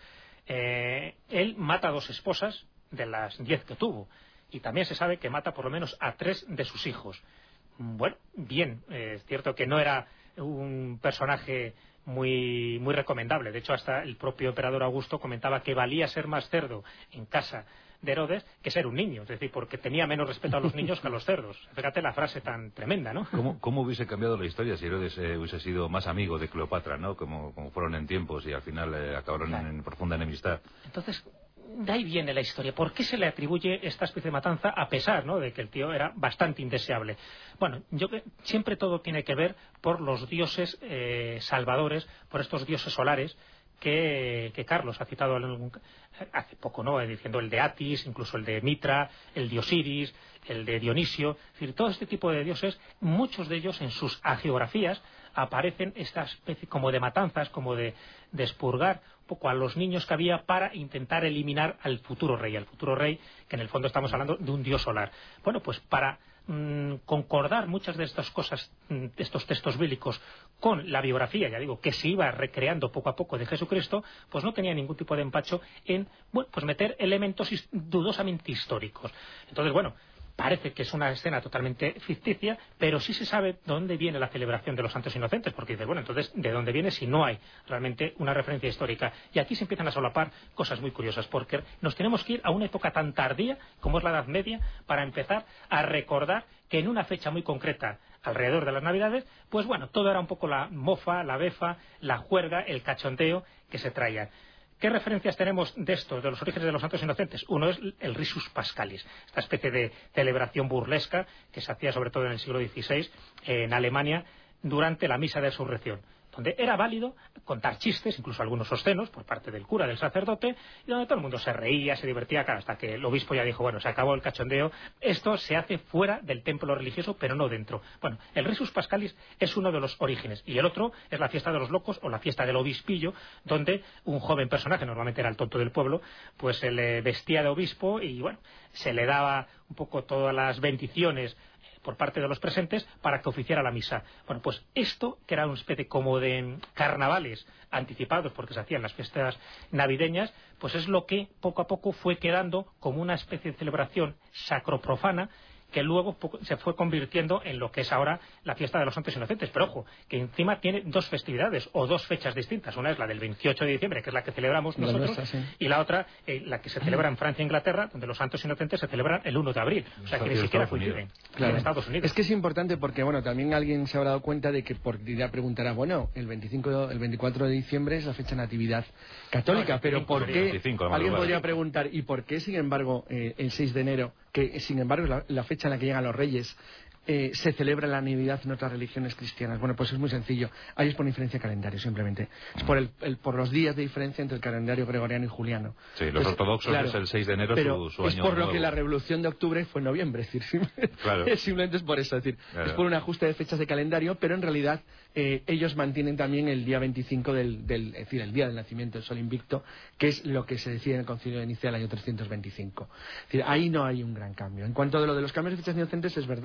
Eh, él mata a dos esposas de las diez que tuvo, y también se sabe que mata por lo menos a tres de sus hijos. Bueno, bien, eh, es cierto que no era un personaje muy, muy recomendable. De hecho, hasta el propio emperador Augusto comentaba que valía ser más cerdo en casa de Herodes que ser un niño, es decir, porque tenía menos respeto a los niños que a los cerdos. Fíjate la frase tan tremenda, ¿no? ¿Cómo, cómo hubiese cambiado la historia si Herodes eh, hubiese sido más amigo de Cleopatra, ¿no? Como, como fueron en tiempos y al final eh, acabaron claro. en, en profunda enemistad. Entonces, de ahí viene la historia. ¿Por qué se le atribuye esta especie de matanza a pesar, ¿no?, de que el tío era bastante indeseable? Bueno, yo que siempre todo tiene que ver por los dioses eh, salvadores, por estos dioses solares que, que Carlos ha citado hace poco, ¿no?, diciendo el de Atis, incluso el de Mitra, el de Osiris, el de Dionisio. Es decir, todo este tipo de dioses, muchos de ellos en sus hagiografías aparecen esta especie como de matanzas, como de, de expurgar un poco a los niños que había para intentar eliminar al futuro rey, al futuro rey que en el fondo estamos hablando de un dios solar. Bueno, pues para mmm, concordar muchas de estas cosas, mmm, estos textos bíblicos con la biografía, ya digo, que se iba recreando poco a poco de Jesucristo, pues no tenía ningún tipo de empacho en, bueno, pues meter elementos dudosamente históricos. Entonces, bueno, parece que es una escena totalmente ficticia, pero sí se sabe dónde viene la celebración de los santos inocentes, porque dice, bueno, entonces, ¿de dónde viene si no hay realmente una referencia histórica? Y aquí se empiezan a solapar cosas muy curiosas, porque nos tenemos que ir a una época tan tardía como es la Edad Media para empezar a recordar que en una fecha muy concreta, alrededor de las Navidades, pues bueno, todo era un poco la mofa, la befa, la juerga, el cachondeo que se traía. ¿Qué referencias tenemos de esto, de los orígenes de los santos inocentes? Uno es el Risus Pascalis, esta especie de celebración burlesca que se hacía sobre todo en el siglo dieciséis en Alemania durante la misa de resurrección, donde era válido contar chistes, incluso algunos obscenos, por parte del cura, del sacerdote, y donde todo el mundo se reía, se divertía, claro, hasta que el obispo ya dijo, bueno, se acabó el cachondeo, esto se hace fuera del templo religioso, pero no dentro. Bueno, el Risus Pascalis es uno de los orígenes, y el otro es la fiesta de los locos, o la fiesta del obispillo, donde un joven personaje, normalmente era el tonto del pueblo, pues se le vestía de obispo, y bueno, se le daba un poco todas las bendiciones por parte de los presentes para que oficiara la misa. Bueno, pues esto, que era una especie como de carnavales anticipados porque se hacían las fiestas navideñas, pues es lo que poco a poco fue quedando como una especie de celebración sacroprofana que luego se fue convirtiendo en lo que es ahora la fiesta de los santos inocentes. Pero ojo, que encima tiene dos festividades o dos fechas distintas. Una es la del veintiocho de diciembre, que es la que celebramos la nosotros, nuestra, sí. Y la otra, eh, la que se celebra en Francia e Inglaterra, donde los santos inocentes se celebran el uno de abril. O sea, que ni siquiera coinciden claro. en Estados Unidos. Es que es importante porque, bueno, también alguien se habrá dado cuenta de que, por ya preguntará, bueno, el veinticinco, el veinticuatro de diciembre es la fecha de natividad católica, no, pero ¿por qué? veinticinco, alguien podría preguntar, ¿y por qué, sin embargo, eh, el seis de enero, que sin embargo es la, la fecha en la que llegan los reyes, eh, se celebra la Navidad en otras religiones cristianas? Bueno, pues es muy sencillo. Ahí es por diferencia de calendario, simplemente. Es por, el, el, por los días de diferencia entre el calendario gregoriano y juliano. Sí, los Entonces, ortodoxos claro, es el seis de enero pero su, su es año por lo nuevo. que la revolución de octubre fue en noviembre. Es decir, claro. simplemente es por eso. Es decir, claro. es por un ajuste de fechas de calendario, pero en realidad eh, ellos mantienen también el día veinticinco, del, del, es decir, el día del nacimiento del Sol Invicto, que es lo que se decía en el Concilio de Nicea del año trescientos veinticinco. Es decir, ahí no hay un gran cambio. En cuanto a lo de los cambios de fechas inocentes, es verdad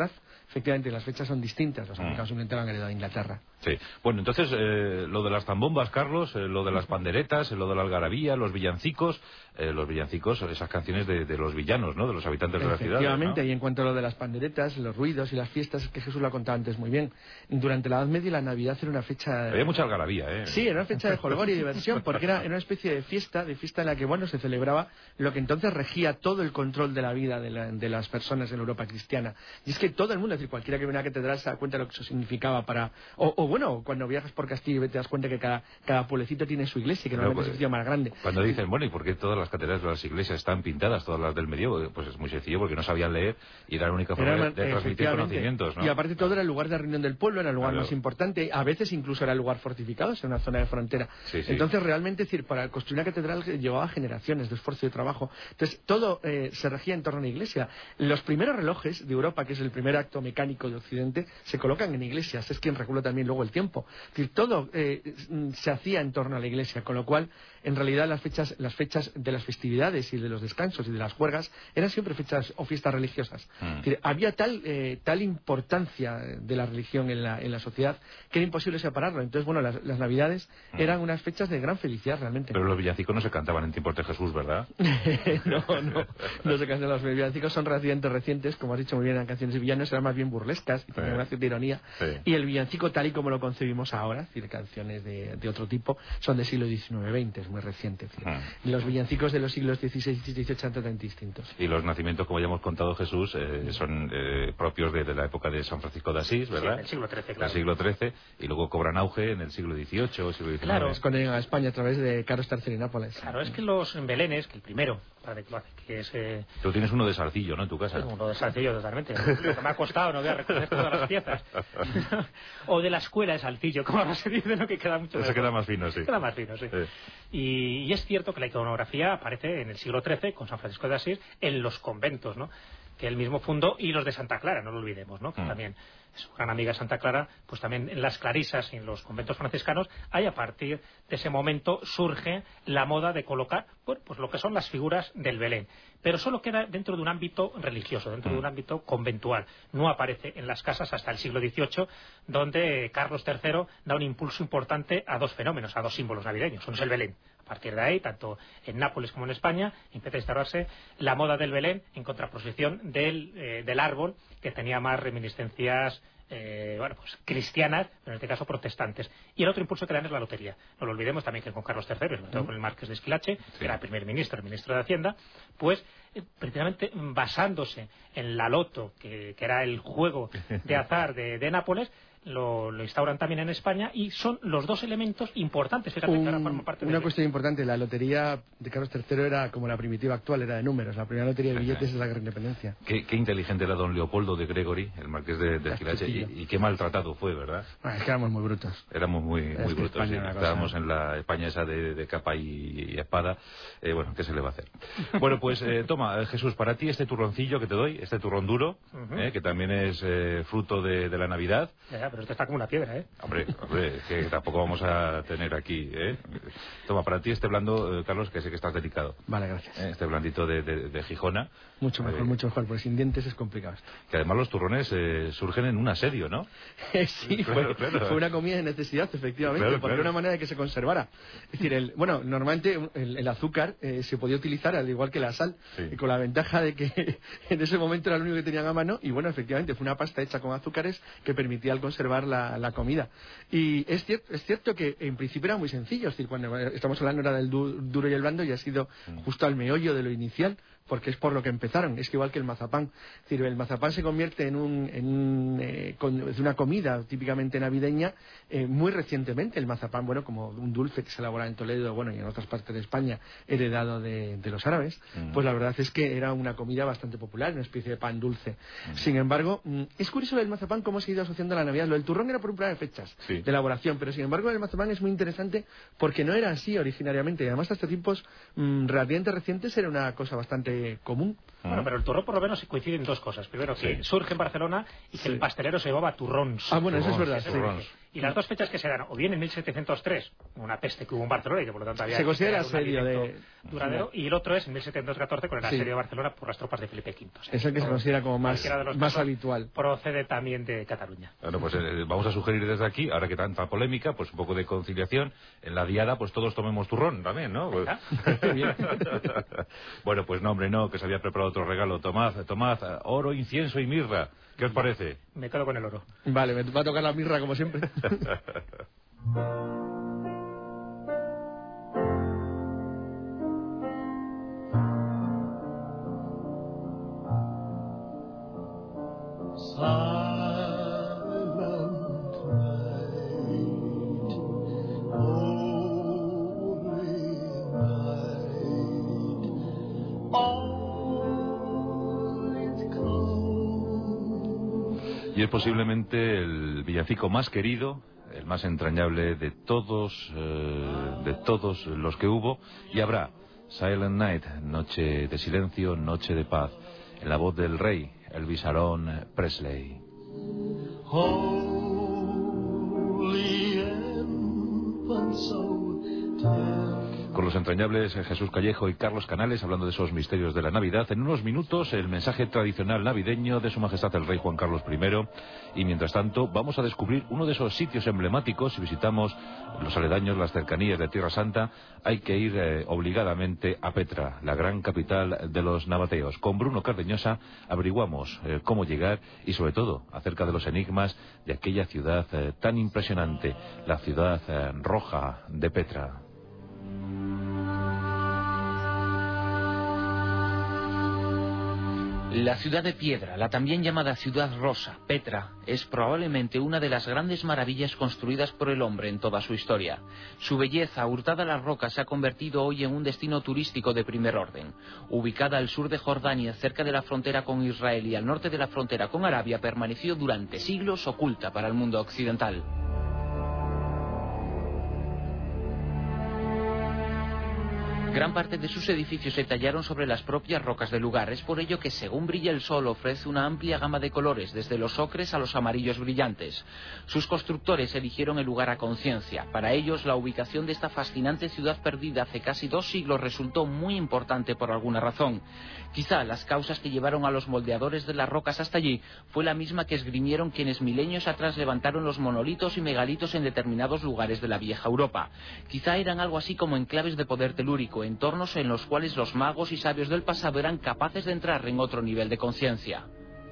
efectivamente las fechas son distintas, los americanos simplemente lo han heredado de Inglaterra. Sí. Bueno, entonces, eh, lo de las zambombas, Carlos, eh, lo de las panderetas, eh, lo de la algarabía, los villancicos, eh, los villancicos, esas canciones de, de los villanos, ¿no?, de los habitantes de la ciudad. Efectivamente, ¿no? Y en cuanto a lo de las panderetas, los ruidos y las fiestas, es que Jesús lo ha contado antes muy bien. Durante la Edad Media la Navidad era una fecha... Había mucha algarabía, ¿eh? Sí, era una fecha de jolgorio y diversión, porque era, era una especie de fiesta, de fiesta en la que, bueno, se celebraba lo que entonces regía todo el control de la vida de, la, de las personas en Europa cristiana. Y es que todo el mundo, es decir, cualquiera que viene a la catedral se da cuenta de lo que eso significaba para... O, o bueno, cuando viajas por Castilla y te das cuenta que cada, cada pueblecito tiene su iglesia, que normalmente no, pues, es el sitio más grande. Cuando dicen, bueno, ¿y por qué todas las catedrales de las iglesias están pintadas, todas las del medievo? Pues es muy sencillo, porque no sabían leer y era la única forma era, de, de transmitir conocimientos, ¿no? Y aparte todo era el lugar de reunión del pueblo, era el lugar claro. más importante, a veces incluso era el lugar fortificado, en una zona de frontera. Sí, sí. Entonces realmente, es decir, para construir una catedral llevaba generaciones de esfuerzo y de trabajo. Entonces todo eh, se regía en torno a la iglesia. Los primeros relojes de Europa, que es el primer acto mecánico de Occidente, se colocan en iglesias, es quien regula también luego el tiempo. Es decir, todo eh, se hacía en torno a la iglesia, con lo cual en realidad las fechas, las fechas de las festividades y de los descansos y de las juergas eran siempre fechas o fiestas religiosas. Mm. Es decir, había tal, eh, tal importancia de la religión en la, en la sociedad que era imposible separarlo. Entonces, bueno, las, las navidades mm. eran unas fechas de gran felicidad realmente. Pero los villancicos no se cantaban en tiempos de Jesús, ¿verdad? no, no, no se cantan. Los villancicos son relativamente recientes, como has dicho muy bien, en canciones de villanos eran más bien burlescas y tenían sí. una cierta ironía. Sí. Y el villancico, tal y como lo concebimos ahora, es decir, canciones de, de otro tipo, son del siglo diecinueve veinte, es muy reciente. Mm. Los villancicos de los siglos dieciséis y dieciocho son totalmente distintos. Y los nacimientos, como ya hemos contado, Jesús, eh, son eh, propios de, de la época de San Francisco de Asís, ¿verdad? Sí, del siglo trece, claro. Del siglo trece, y luego cobran auge en el siglo dieciocho, siglo diecinueve. Claro, es cuando llegan a España a través de Carlos tercero y Nápoles. Claro, es que los belenes, que el primero, para que, que es... Eh... Tú tienes uno de Salcillo, ¿no?, en tu casa. Tengo uno de Salcillo, totalmente. Lo que me ha costado, no voy a recoger todas las piezas. O de la escuela de Salcillo, como ahora se dice, ¿no?, que queda mucho... Eso queda más fino, sí. Queda más fino, sí. sí. Y, y es cierto que la iconografía aparece en el siglo trece, con San Francisco de Asís, en los conventos, ¿no?, que él mismo fundó, y los de Santa Clara, no lo olvidemos, ¿no?, que mm. también su gran amiga Santa Clara, pues también en las clarisas y en los conventos franciscanos, ahí a partir de ese momento surge la moda de colocar, bueno, pues lo que son las figuras del Belén, pero solo queda dentro de un ámbito religioso, dentro mm. de un ámbito conventual, no aparece en las casas hasta el siglo dieciocho, donde Carlos tercero da un impulso importante a dos fenómenos, a dos símbolos navideños. Uno es el Belén. A partir de ahí, tanto en Nápoles como en España, empieza a instaurarse la moda del Belén en contraposición del, eh, del árbol, que tenía más reminiscencias eh, bueno, pues cristianas, pero en este caso protestantes. Y el otro impulso que dan es la lotería. No lo olvidemos también que con Carlos tercero, sobre todo con el Marqués de Esquilache, sí. que era el primer ministro, el ministro de Hacienda, pues eh, precisamente basándose en la loto, que, que era el juego de azar de, de Nápoles, Lo, lo instauran también en España, y son los dos elementos importantes. Fíjate, Un, que ahora forma parte una de cuestión importante, la lotería de Carlos tercero era como la primitiva actual, era de números. La primera lotería de billetes es la Guerra de Independencia. Qué, qué inteligente era don Leopoldo de Gregory, el marqués de, de Esquilache, y, y qué maltratado fue, ¿verdad? Bueno, es que éramos muy brutos. Éramos muy, muy es brutos, sí. Estábamos cosa... en la España esa de, de capa y, y espada. Eh, bueno, ¿qué se le va a hacer? Bueno, pues eh, toma, eh, Jesús, para ti este turroncillo que te doy, este turrón duro, uh-huh. eh, que también es eh, fruto de, de la Navidad. Ya, ya, pero esto está como una piedra, ¿eh? Hombre, hombre, que tampoco vamos a tener aquí, ¿eh? Toma, para ti este blando, eh, Carlos, que sé que estás delicado. Vale, gracias. Eh, este blandito de, de, de Gijona. Mucho mejor, eh, mucho mejor, porque sin dientes es complicado esto. Que además los turrones eh, surgen en un asedio, ¿no? sí, claro, fue, claro. fue una comida de necesidad, efectivamente, claro, porque claro. era una manera de que se conservara. Es decir, el, bueno, normalmente el, el azúcar eh, se podía utilizar al igual que la sal, sí. y con la ventaja de que en ese momento era lo único que tenían a mano, y bueno, efectivamente, fue una pasta hecha con azúcares que permitía conservar la, la comida. Y es cierto, es cierto que en principio era muy sencillo, es decir, cuando estamos hablando ahora del du, duro y el blando, y ha sido justo al meollo de lo inicial, porque es por lo que empezaron. Es que igual que el mazapán, es decir, el mazapán se convierte en, un, en un, eh, con, una comida típicamente navideña eh, muy recientemente. El mazapán, bueno, como un dulce que se elabora en Toledo, bueno, y en otras partes de España, heredado de, de los árabes, mm. pues la verdad es que era una comida bastante popular, una especie de pan dulce. Mm. Sin embargo, es curioso el mazapán cómo se ha ido asociando a la Navidad. Lo del turrón era por un problema de fechas, sí. de elaboración, pero sin embargo el mazapán es muy interesante porque no era así originariamente, y además hasta tiempos mmm, relativamente recientes era una cosa bastante común. Bueno, pero el turrón por lo menos coincide en dos cosas. Primero, que sí. surge en Barcelona y que sí. el pastelero se llamaba turrons. Ah, bueno, turrons, eso es verdad. Sí. Y las dos fechas que se dan, o bien en mil setecientos tres, una peste que hubo en Barcelona y que por lo tanto había... Se considera un asedio de... duradero, y el otro es en mil setecientos catorce con el asedio sí. de Barcelona por las tropas de Felipe quinto. O sea, es el que se considera como más, más habitual. Procede también de Cataluña. Bueno, pues eh, vamos a sugerir desde aquí, ahora que tanta polémica, pues un poco de conciliación. En la diada, pues todos tomemos turrón también, ¿no? Pues... Bueno, pues no, hombre, no, que se había preparado otro regalo. Tomad, tomad, oro, incienso y mirra. ¿Qué os parece? Me quedo con el oro. Vale, me va a tocar la mirra como siempre. Y es posiblemente el villancico más querido, el más entrañable de todos, eh, de todos los que hubo, y habrá Silent Night, noche de silencio, noche de paz, en la voz del rey, Elvis Aaron Presley. Holy infant, so tender. Con los entrañables Jesús Callejo y Carlos Canales hablando de esos misterios de la Navidad. En unos minutos el mensaje tradicional navideño de Su Majestad el Rey Juan Carlos primero. Y mientras tanto vamos a descubrir uno de esos sitios emblemáticos. Si visitamos los aledaños, las cercanías de Tierra Santa, hay que ir eh, obligadamente a Petra, la gran capital de los nabateos. Con Bruno Cardeñosa averiguamos eh, cómo llegar y sobre todo acerca de los enigmas de aquella ciudad eh, tan impresionante, la ciudad eh, roja de Petra. La ciudad de piedra, la también llamada ciudad rosa, Petra, es probablemente una de las grandes maravillas construidas por el hombre en toda su historia. Su belleza, hurtada a las rocas, se ha convertido hoy en un destino turístico de primer orden. Ubicada al sur de Jordania, cerca de la frontera con Israel y al norte de la frontera con Arabia, permaneció durante siglos oculta para el mundo occidental. Gran parte de sus edificios se tallaron sobre las propias rocas del lugar. Es por ello que, según brilla el sol, ofrece una amplia gama de colores, desde los ocres a los amarillos brillantes. Sus constructores eligieron el lugar a conciencia. Para ellos, la ubicación de esta fascinante ciudad perdida hace casi dos siglos resultó muy importante por alguna razón. Quizá las causas que llevaron a los moldeadores de las rocas hasta allí fue la misma que esgrimieron quienes milenios atrás levantaron los monolitos y megalitos en determinados lugares de la vieja Europa. Quizá eran algo así como enclaves de poder telúrico, entornos en los cuales los magos y sabios del pasado eran capaces de entrar en otro nivel de conciencia.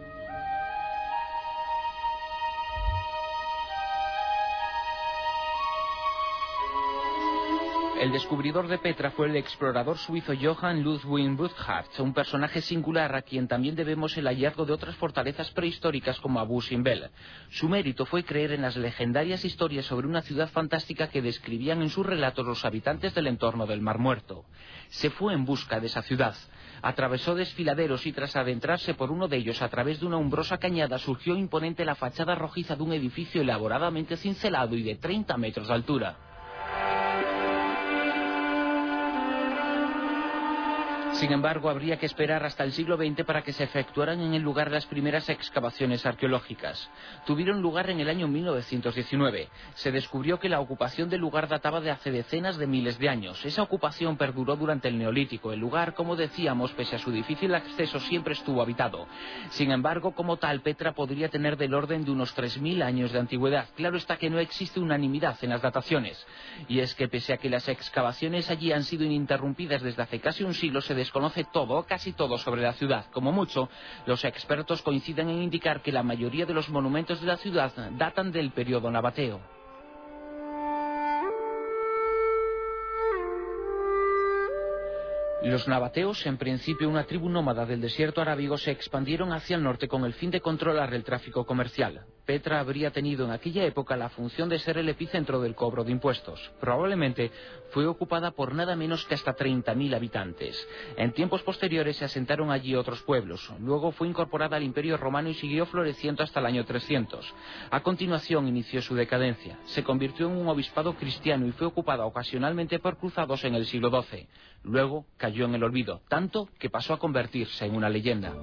El descubridor de Petra fue el explorador suizo Johann Ludwig Burckhardt, un personaje singular a quien también debemos el hallazgo de otras fortalezas prehistóricas como Abu Simbel. Su mérito fue creer en las legendarias historias sobre una ciudad fantástica que describían en sus relatos los habitantes del entorno del Mar Muerto. Se fue en busca de esa ciudad. Atravesó desfiladeros y tras adentrarse por uno de ellos a través de una umbrosa cañada surgió imponente la fachada rojiza de un edificio elaboradamente cincelado y de treinta metros de altura. Sin embargo, habría que esperar hasta el siglo veinte para que se efectuaran en el lugar las primeras excavaciones arqueológicas. Tuvieron lugar en el año mil novecientos diecinueve. Se descubrió que la ocupación del lugar databa de hace decenas de miles de años. Esa ocupación perduró durante el Neolítico. El lugar, como decíamos, pese a su difícil acceso, siempre estuvo habitado. Sin embargo, como tal, Petra podría tener del orden de unos tres mil años de antigüedad. Claro está que no existe unanimidad en las dataciones. Y es que pese a que las excavaciones allí han sido ininterrumpidas desde hace casi un siglo, se desconoce todo, casi todo sobre la ciudad. Como mucho, los expertos coinciden en indicar que la mayoría de los monumentos de la ciudad datan del periodo nabateo. Los nabateos, en principio una tribu nómada del desierto arábigo, se expandieron hacia el norte con el fin de controlar el tráfico comercial. Petra habría tenido en aquella época la función de ser el epicentro del cobro de impuestos. Probablemente fue ocupada por nada menos que hasta treinta mil habitantes. En tiempos posteriores se asentaron allí otros pueblos. Luego fue incorporada al Imperio Romano y siguió floreciendo hasta el año trescientos. A continuación inició su decadencia. Se convirtió en un obispado cristiano y fue ocupada ocasionalmente por cruzados en el siglo doce. Luego cayó en el olvido, tanto que pasó a convertirse en una leyenda.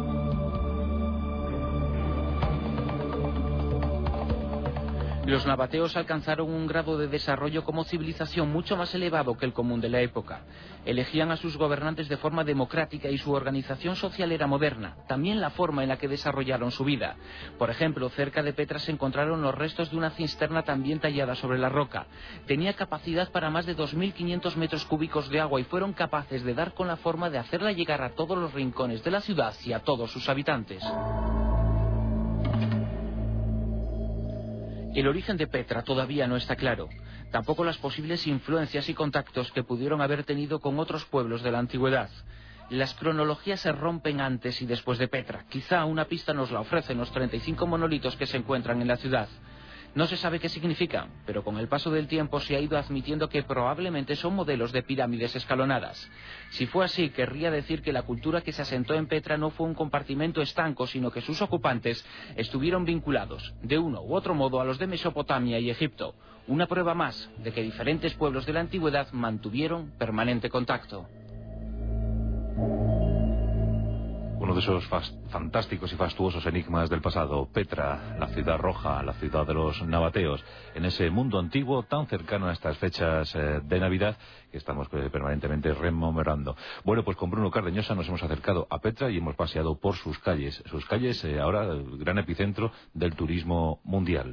Los nabateos alcanzaron un grado de desarrollo como civilización mucho más elevado que el común de la época. Elegían a sus gobernantes de forma democrática y su organización social era moderna, también la forma en la que desarrollaron su vida. Por ejemplo, cerca de Petra se encontraron los restos de una cisterna también tallada sobre la roca. Tenía capacidad para más de dos mil quinientos metros cúbicos de agua y fueron capaces de dar con la forma de hacerla llegar a todos los rincones de la ciudad y a todos sus habitantes. El origen de Petra todavía no está claro, tampoco las posibles influencias y contactos que pudieron haber tenido con otros pueblos de la antigüedad. Las cronologías se rompen antes y después de Petra. Quizá una pista nos la ofrecen los treinta y cinco monolitos que se encuentran en la ciudad. No se sabe qué significan, pero con el paso del tiempo se ha ido admitiendo que probablemente son modelos de pirámides escalonadas. Si fue así, querría decir que la cultura que se asentó en Petra no fue un compartimento estanco, sino que sus ocupantes estuvieron vinculados, de uno u otro modo, a los de Mesopotamia y Egipto. Una prueba más de que diferentes pueblos de la antigüedad mantuvieron permanente contacto. Uno de esos fantásticos y fastuosos enigmas del pasado, Petra, la ciudad roja, la ciudad de los nabateos, en ese mundo antiguo tan cercano a estas fechas eh, de Navidad que estamos eh, permanentemente rememorando. Bueno, pues con Bruno Cardeñosa nos hemos acercado a Petra y hemos paseado por sus calles. Sus calles, eh, ahora, el gran epicentro del turismo mundial.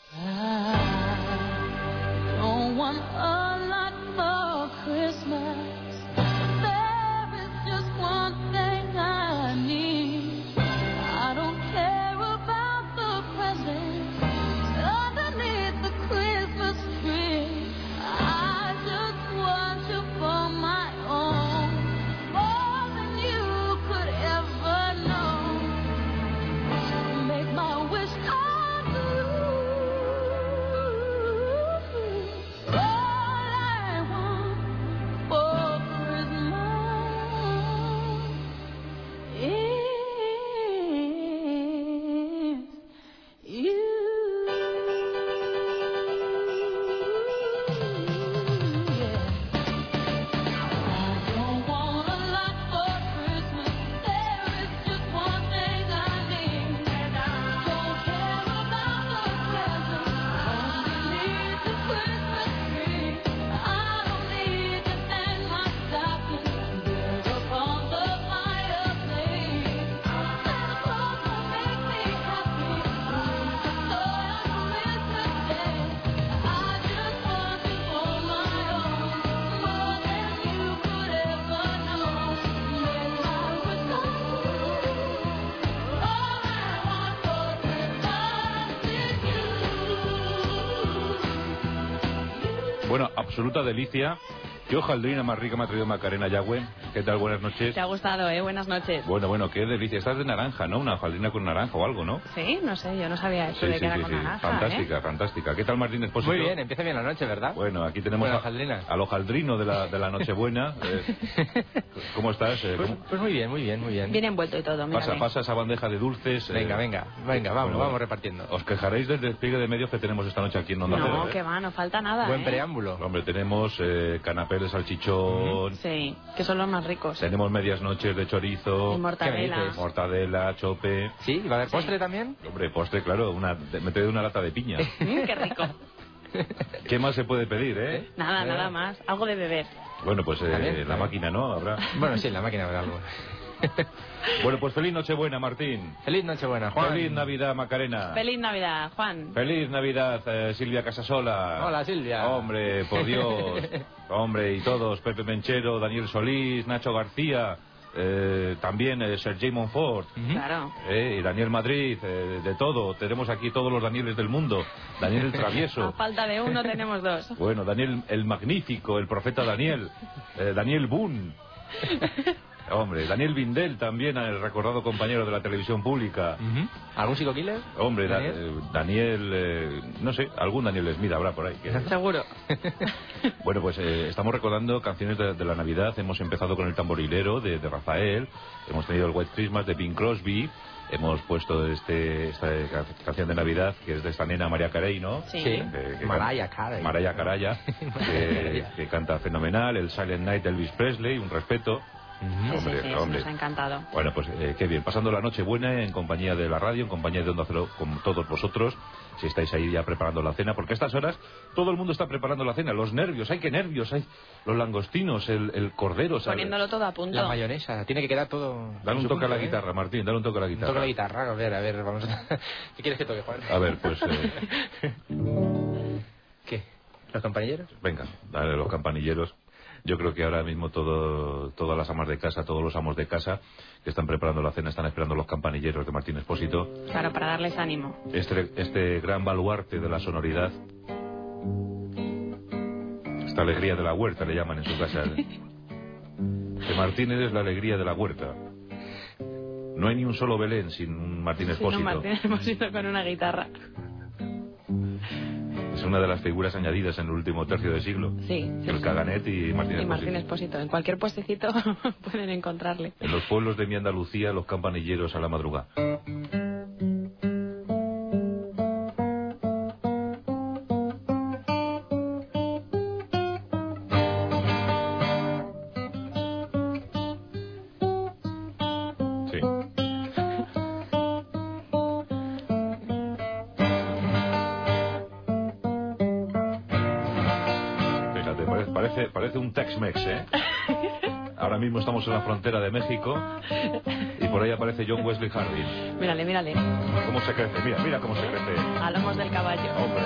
Bueno, absoluta delicia. ¿Qué hojaldrina más rica me ha traído Macarena Yagüe? ¿Qué tal? Buenas noches. Te ha gustado, ¿eh? Buenas noches. Bueno, bueno, qué delicia. Estás de naranja, ¿no? Una hojaldrina con naranja o algo, ¿no? Sí, no sé, yo no sabía eso sí, de sí, que era sí, con sí. naranja. Fantástica, ¿eh? fantástica. ¿Qué tal, Martín Espósito? Muy bien, empieza bien la noche, ¿verdad? Bueno, aquí tenemos Buena a, hojaldrina. al hojaldrino de la, de la Nochebuena. Eh, ¿Cómo estás? Eh, Pues, ¿cómo? pues muy bien, muy bien, muy bien. Bien envuelto y todo, mira. Pasa, pasa esa bandeja de dulces. eh, Venga, venga, venga, vamos, bueno, vamos repartiendo. Os quejaréis del despliegue de medios que tenemos esta noche aquí en Onda Cero, No, ¿eh? que va, no falta nada, Buen ¿eh? preámbulo. Hombre, tenemos eh, canapés de salchichón, Sí, que son los más ricos. tenemos medias noches de chorizo, Y mortadela. ¿Qué dices? mortadela, chope. ¿Sí? ¿Va a haber Sí. postre también? Hombre, postre, claro, una, me trae una lata de piña. Mm, qué rico. ¿Qué más se puede pedir, eh? Nada, Eh. nada más. Algo de beber. Bueno, pues eh, También, la también. máquina, ¿no? Habrá. Bueno, sí, en la máquina habrá algo. Bueno, pues feliz Nochebuena, Martín. Feliz Nochebuena, Juan. Feliz Navidad, Macarena. Feliz Navidad, Juan. Feliz Navidad, eh, Silvia Casasola. Hola, Silvia. Hombre, por Dios. Hombre, y todos, Pepe Menchero, Daniel Solís, Nacho García, eh, también eh, Sergei Monfort, Ujú. Claro. eh, y Daniel Madrid, eh, de todo. Tenemos aquí todos los Danieles del mundo. Daniel el A Travieso. falta de uno tenemos dos. Bueno, Daniel el Magnífico, el profeta Daniel. Eh, Daniel Boone. Hombre, Daniel Vindel también, el recordado compañero de la televisión pública. Uh-huh. ¿Algún psico-killer? Hombre, Daniel, da, eh, Daniel eh, no sé, algún Daniel Smith habrá por ahí. Que... Seguro. Bueno, pues eh, estamos recordando canciones de, de la Navidad. Hemos empezado con El tamborilero de, de Rafael, hemos tenido el White Christmas de Bing Crosby, hemos puesto este, esta canción de Navidad que es de esta nena María Carey, ¿no? Sí. Sí, Que- que Mariah can- Carey. Mariah Carey, que, que canta fenomenal. El Silent Night de Elvis Presley, un respeto. Ujú. Sí, sí, Hombre, sí, eso hombre. nos ha encantado. Bueno, pues eh, qué bien, pasando la noche buena en compañía de la radio, en compañía de Onda Cero con todos vosotros, si estáis ahí ya preparando la cena, porque a estas horas todo el mundo está preparando la cena, los nervios, hay que nervios, hay los langostinos, el, el cordero, ¿sabes? Poniéndolo todo a punto. La mayonesa, tiene que quedar todo... Dale en un su toque a la punto, ¿eh? guitarra, Martín, dale un toque a la Un guitarra. toque a la guitarra, a ver, a ver, vamos a... ¿Qué quieres que toque, Juan? A ver, pues eh, ¿Qué? ¿Los compañeros? venga, dale los campanilleros. Yo creo que ahora mismo todo, todas las amas de casa, todos los amos de casa que están preparando la cena están esperando los campanilleros de Martín Expósito. Claro, para darles ánimo. Este, este gran baluarte de la sonoridad, esta alegría de la huerta le llaman en su casa. Que Martín es la alegría de la huerta. No hay ni un solo Belén sin un Martín Sí, no, Expósito. Martín Expósito con una guitarra. Es una de las figuras añadidas en el último tercio de siglo. Sí, sí, El sí. Caganet y Martín Y Martín Expósito. Expósito. En cualquier puestecito pueden encontrarle. En los pueblos de mi Andalucía, los campanilleros a la madrugada. Sí. Fíjate, parece, parece, parece un Tex-Mex, ¿eh? Ahora mismo estamos en la frontera de México y por ahí aparece John Wesley Harding. Mírale, mírale. ¿Cómo se crece? Mira, mira cómo se crece. A lomos del caballo. Hombre.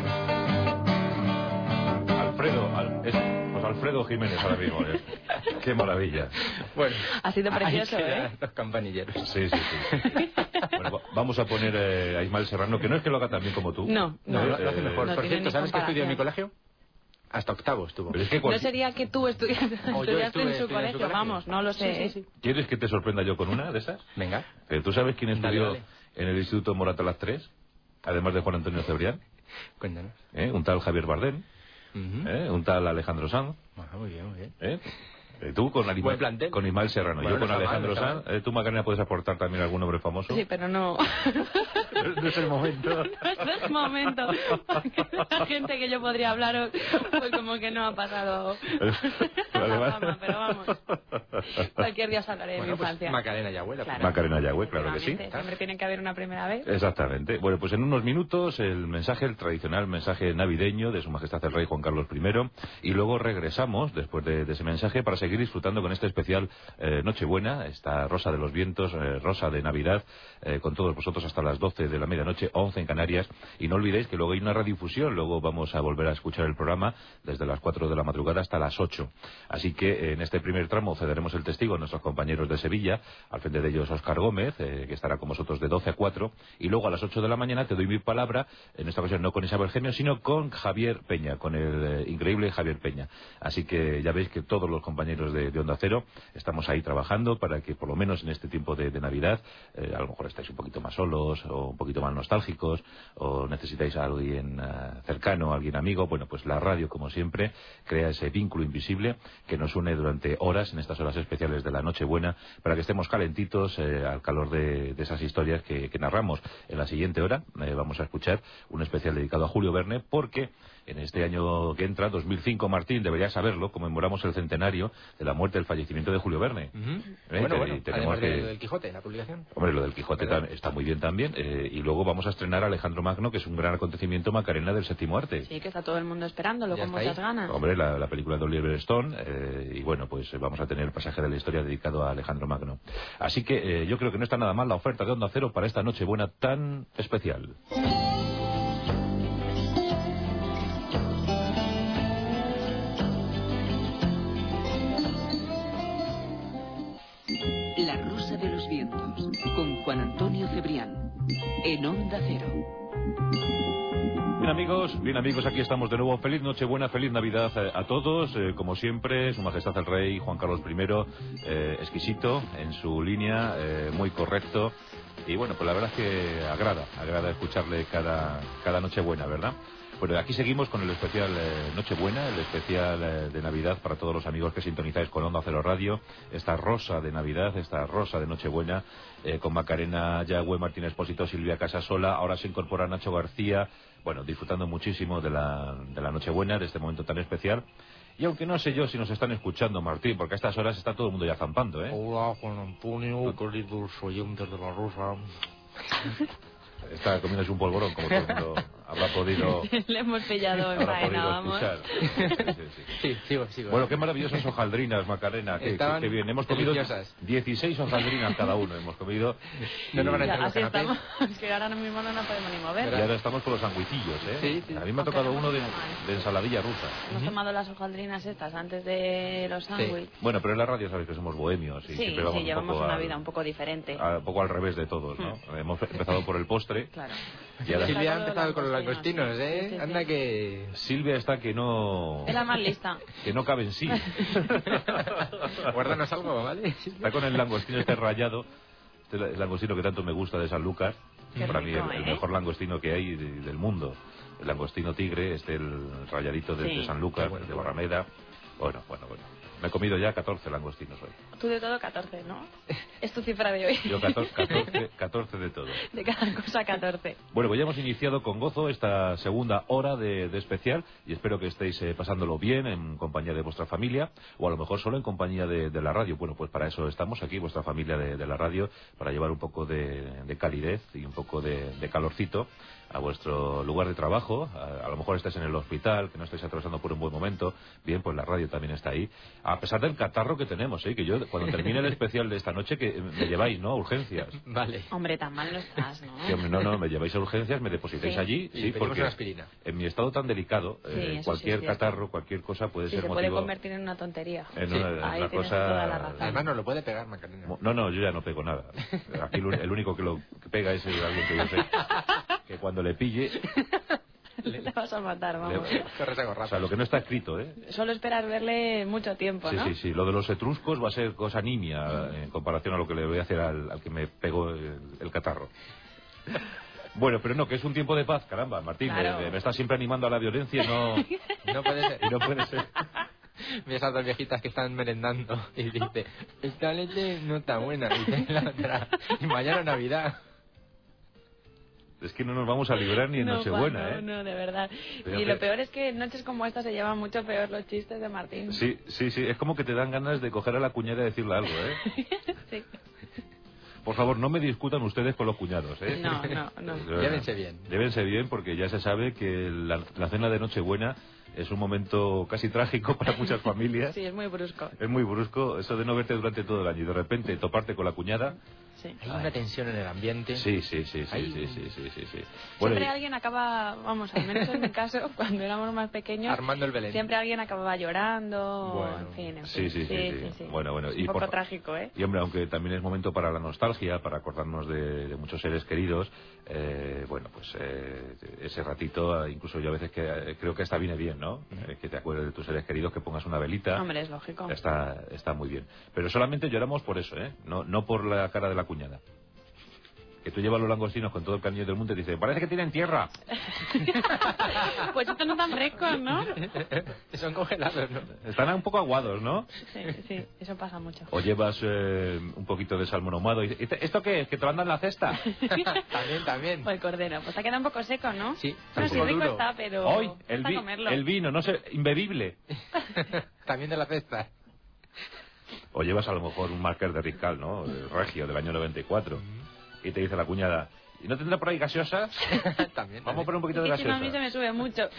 Alfredo, al- es, pues Alfredo Jiménez ahora mismo, ¿eh? Qué maravilla. Bueno, Ha sido precioso, ahí quedan ¿eh? los campanilleros. Sí, sí, sí. Bueno, va- vamos a poner eh, a Ismael Serrano, que no es que lo haga tan bien como tú. No, No, no. lo, lo hace Eh, mejor. no Por tiene cierto, ni ¿sabes qué estudió en mi comparación. colegio? Hasta octavo estuvo. Pero es que No cual- sería que tú estudiaste, O yo estudiaste estuve- en estudié su en su colegio, colegio. vamos, no lo sé. Sí, sí, sí. ¿Quieres que te sorprenda yo con una de esas? Venga. Eh, ¿Tú sabes quién Dale, estudió dale. en el Instituto Morata Las Tres? Además de Juan Antonio Cebrián. Cuéntanos. ¿Eh? Un tal Javier Bardem. Ujú. ¿Eh? Un tal Alejandro Sanz. Ah, muy bien, muy bien. ¿Eh? Eh, Tú con, Anima- Buen plantel. con Ismael Serrano, Bueno, yo con no está mal, Alejandro no está Sanz. Eh, ¿Tú, Macarena, puedes aportar también algún nombre famoso? Sí, pero no. No es el momento. No es el momento. Porque la gente que yo podría hablaros, pues como que no ha pasado Vale, la vale. fama, pero vamos. Cualquier día os hablaré de Bueno, mi pues infancia. Macarena y abuela. Claro. Macarena Yagüe, claro que sí. Efectivamente, Siempre tiene que haber una primera vez. Exactamente. Bueno, pues en unos minutos el mensaje, el tradicional mensaje navideño de Su Majestad el Rey Juan Carlos primero, y luego regresamos después de, de ese mensaje para seguir disfrutando con este especial eh, Nochebuena, esta Rosa de los Vientos, eh, Rosa de Navidad, eh, con todos vosotros hasta las doce de la medianoche, once en Canarias, y no olvidéis que luego hay una radiodifusión, luego vamos a volver a escuchar el programa desde las cuatro de la madrugada hasta las ocho. Así que eh, en este primer tramo cederemos el testigo a nuestros compañeros de Sevilla, al frente de ellos Óscar Gómez, eh, que estará con vosotros de doce a cuatro, y luego a las ocho de la mañana te doy mi palabra, en esta ocasión no con Isabel Gemio, sino con Javier Peña, con el eh, increíble Javier Peña. Así que ya veis que todos los compañeros de, de Onda Cero estamos ahí trabajando para que por lo menos en este tiempo de, de Navidad, eh, a lo mejor estáis un poquito más solos, o un poquito más nostálgicos, o necesitáis a alguien uh, cercano, a alguien amigo. Bueno, pues la radio, como siempre, crea ese vínculo invisible que nos une durante horas, en estas horas especiales de la Nochebuena, para que estemos calentitos eh, al calor de, de esas historias que, que narramos. En la siguiente hora eh, vamos a escuchar un especial dedicado a Julio Verne, porque en este año que entra, dos mil cinco, Martín, deberías saberlo, conmemoramos el centenario de la muerte, del fallecimiento de Julio Verne. Ujú. Eh, Bueno, te- bueno, tenemos además de- que- del Quijote, la publicación. Hombre, lo del Quijote ¿Verdad? tam- está muy bien también. eh, y luego vamos a estrenar a Alejandro Magno, que es un gran acontecimiento, Macarena del Séptimo Arte. Sí, que está todo el mundo esperándolo Ya con está muchas ahí. ganas. Hombre, la, la película de Oliver Stone. eh, y bueno, pues eh, vamos a tener el pasaje de la historia dedicado a Alejandro Magno. Así que eh, yo creo que no está nada mal la oferta de Onda Cero para esta Nochebuena tan especial. La Rosa de los Vientos, con Juan Antonio Cebrián, en Onda Cero. Bien amigos, bien amigos, aquí estamos de nuevo. Feliz Nochebuena, feliz Navidad eh, a todos. Eh, como siempre, Su Majestad el Rey Juan Carlos primero, eh, exquisito en su línea, eh, muy correcto. Y bueno, pues la verdad es que agrada, agrada escucharle cada, cada Nochebuena, ¿verdad? Bueno, aquí seguimos con el especial eh, Nochebuena, el especial eh, de Navidad para todos los amigos que sintonizáis con Onda Cero Radio. Esta rosa de Navidad, esta rosa de Nochebuena, eh, con Macarena Yagüe, Martín Espósito, Silvia Casasola. Ahora se incorpora Nacho García. Bueno, disfrutando muchísimo de la, de la Nochebuena, de este momento tan especial. Y aunque no sé yo si nos están escuchando, Martín, porque a estas horas está todo el mundo ya zampando, ¿eh? Hola, Juan Antonio, queridos oyentes de la Rosa. Está comiéndose un polvorón, como todo el mundo habrá podido... Le hemos pillado en habrá faena, podido vamos. escuchar. Sí, sí, sí. Sí, sigo, sigo. Bueno, qué maravillosas hojaldrinas, Macarena. Qué, Estaban qué, qué bien. Hemos comido deliciosas. dieciséis hojaldrinas cada uno. Hemos comido. No nos van a Ya, entrar los así canapés. estamos, que ahora mismo no nos podemos ni mover. Y ahora estamos con los sandwichillos, ¿eh? Sí, sí. A mí me ha Aunque tocado no uno de, está mal. de ensaladilla rusa. Hemos tomado las hojaldrinas estas antes de los sándwiches. Bueno, pero en la radio sabes que somos bohemios y Sí, siempre sí, vamos un llevamos poco una al- vida un poco diferente. a- un poco al revés de todos, ¿no? Hemos empezado por el postre. Claro. Y ahora Silvia ha Está empezado con los langostinos, langostinos, sí, ¿eh? sí, sí. Anda que... Silvia está que no... Es la más lista. que no cabe en sí. Guárdanos algo, ¿vale? Está con el langostino este rayado, este es el langostino que tanto me gusta de San Lucas. Qué Para rico, mí el, el ¿eh? mejor langostino que hay de- del mundo. El langostino tigre, este el rayadito de, Sí. de San Lucas, Qué bueno, de qué bueno. Barrameda. Bueno, bueno, bueno. Me he comido ya catorce langostinos hoy. Tú de todo catorce, ¿no? Es tu cifra de hoy. Yo catorce, catorce, catorce de todo. De cada cosa catorce. Bueno, pues ya hemos iniciado con gozo esta segunda hora de, de especial y espero que estéis eh, pasándolo bien en compañía de vuestra familia o a lo mejor solo en compañía de, de la radio. Bueno, pues para eso estamos aquí, vuestra familia de, de la radio, para llevar un poco de, de calidez y un poco de, de calorcito a vuestro lugar de trabajo. A, a lo mejor estáis en el hospital, que no estáis atravesando por un buen momento. Bien, pues la radio también está ahí. A pesar del catarro que tenemos, ¿eh? Que yo cuando termine el especial de esta noche que me lleváis, ¿no? A urgencias. Vale. Hombre, tan mal no estás, ¿no? Que, hombre, no, no, me lleváis a urgencias, me depositáis Sí. allí, Y sí, pedimos porque una aspirina. en mi estado tan delicado, Sí, eh, eso cualquier sí es cierto. catarro, cualquier cosa puede Sí, ser se puede motivo convertir en una tontería. en Sí. una, Ahí una tienes cosa. toda la razón. Además nos lo puede pegar, Macarena. Mo- No, no, yo ya no pego nada. Aquí el, el único que lo que pega es el- alguien que yo sé que cuando le pille, Le vas a matar, vamos. le- Corres a o gorrazos. sea, lo que no está escrito, ¿eh? Solo esperar verle mucho tiempo, Sí, ¿no? sí, sí. Lo de los etruscos va a ser cosa nimia en comparación a lo que le voy a hacer al, al que me pegó el, el catarro. Bueno, pero no, que es un tiempo de paz, caramba, Martín. Claro. Me, me está siempre animando a la violencia y no, No puede ser. y no puede ser. Mira esas dos viejitas que están merendando y dice, esta leche no está buena, dice la otra. Y mañana Navidad. Es que no nos vamos a librar ni en No, Nochebuena, Juan, ¿eh? no, no, de verdad. Pero y que- lo peor es que en noches como esta se llevan mucho peor los chistes de Martín. Sí, sí, sí. Es como que te dan ganas de coger a la cuñada y decirle algo, ¿eh? Sí. Por favor, no me discutan ustedes con los cuñados, ¿eh? No, no, no. De verdad. Llévense bien. Llévense bien porque ya se sabe que la, la cena de Nochebuena es un momento casi trágico para muchas familias. Sí, es muy brusco. Es muy brusco eso de no verte durante todo el año y de repente toparte con la cuñada. Sí. Hay una tensión en el ambiente. Sí, sí, sí, sí, Ay. sí, sí, sí, sí, sí. Bueno, Siempre y- alguien acaba, vamos, al menos en mi caso, cuando éramos más pequeños, Armando el Belén. siempre alguien acababa llorando, Bueno. en fin, en Sí, fin. sí, sí, sí. Bueno, bueno, Es y un poco por- trágico, ¿eh? Y hombre, aunque también es momento para la nostalgia, para acordarnos de, de muchos seres queridos, eh, bueno, pues eh, ese ratito, eh, incluso yo a veces que eh, creo que hasta viene bien, ¿no? Eh, que te acuerdes de tus seres queridos, que pongas una velita. Hombre, es lógico. Está, está muy bien. Pero solamente lloramos por eso, ¿eh? No, no por la cara de la cuñada. Que tú llevas los langostinos con todo el cariño del mundo y te dice, parece que tienen tierra. Pues estos no tan frescos, ¿no? Son congelados, ¿no? Están un poco aguados, ¿no? Sí, sí, eso pasa mucho. O llevas eh, un poquito de salmón ahumado y dices, ¿esto qué es? ¿Que te lo andan en la cesta? También, también. O el cordero, pues ha quedado un poco seco, ¿no? Sí, Bueno, un sí, poco rico duro. está, pero Hoy, el, cuesta vi- comerlo. el vino, no sé, imbebible. También de la cesta. O llevas a lo mejor un marker de Riscal, ¿no? El Regio del año noventa y cuatro. Y te dice la cuñada, ¿y no tendrá por ahí gaseosas? También. Vamos a poner un poquito de Es que si no, a mí se gaseosa. me sube mucho.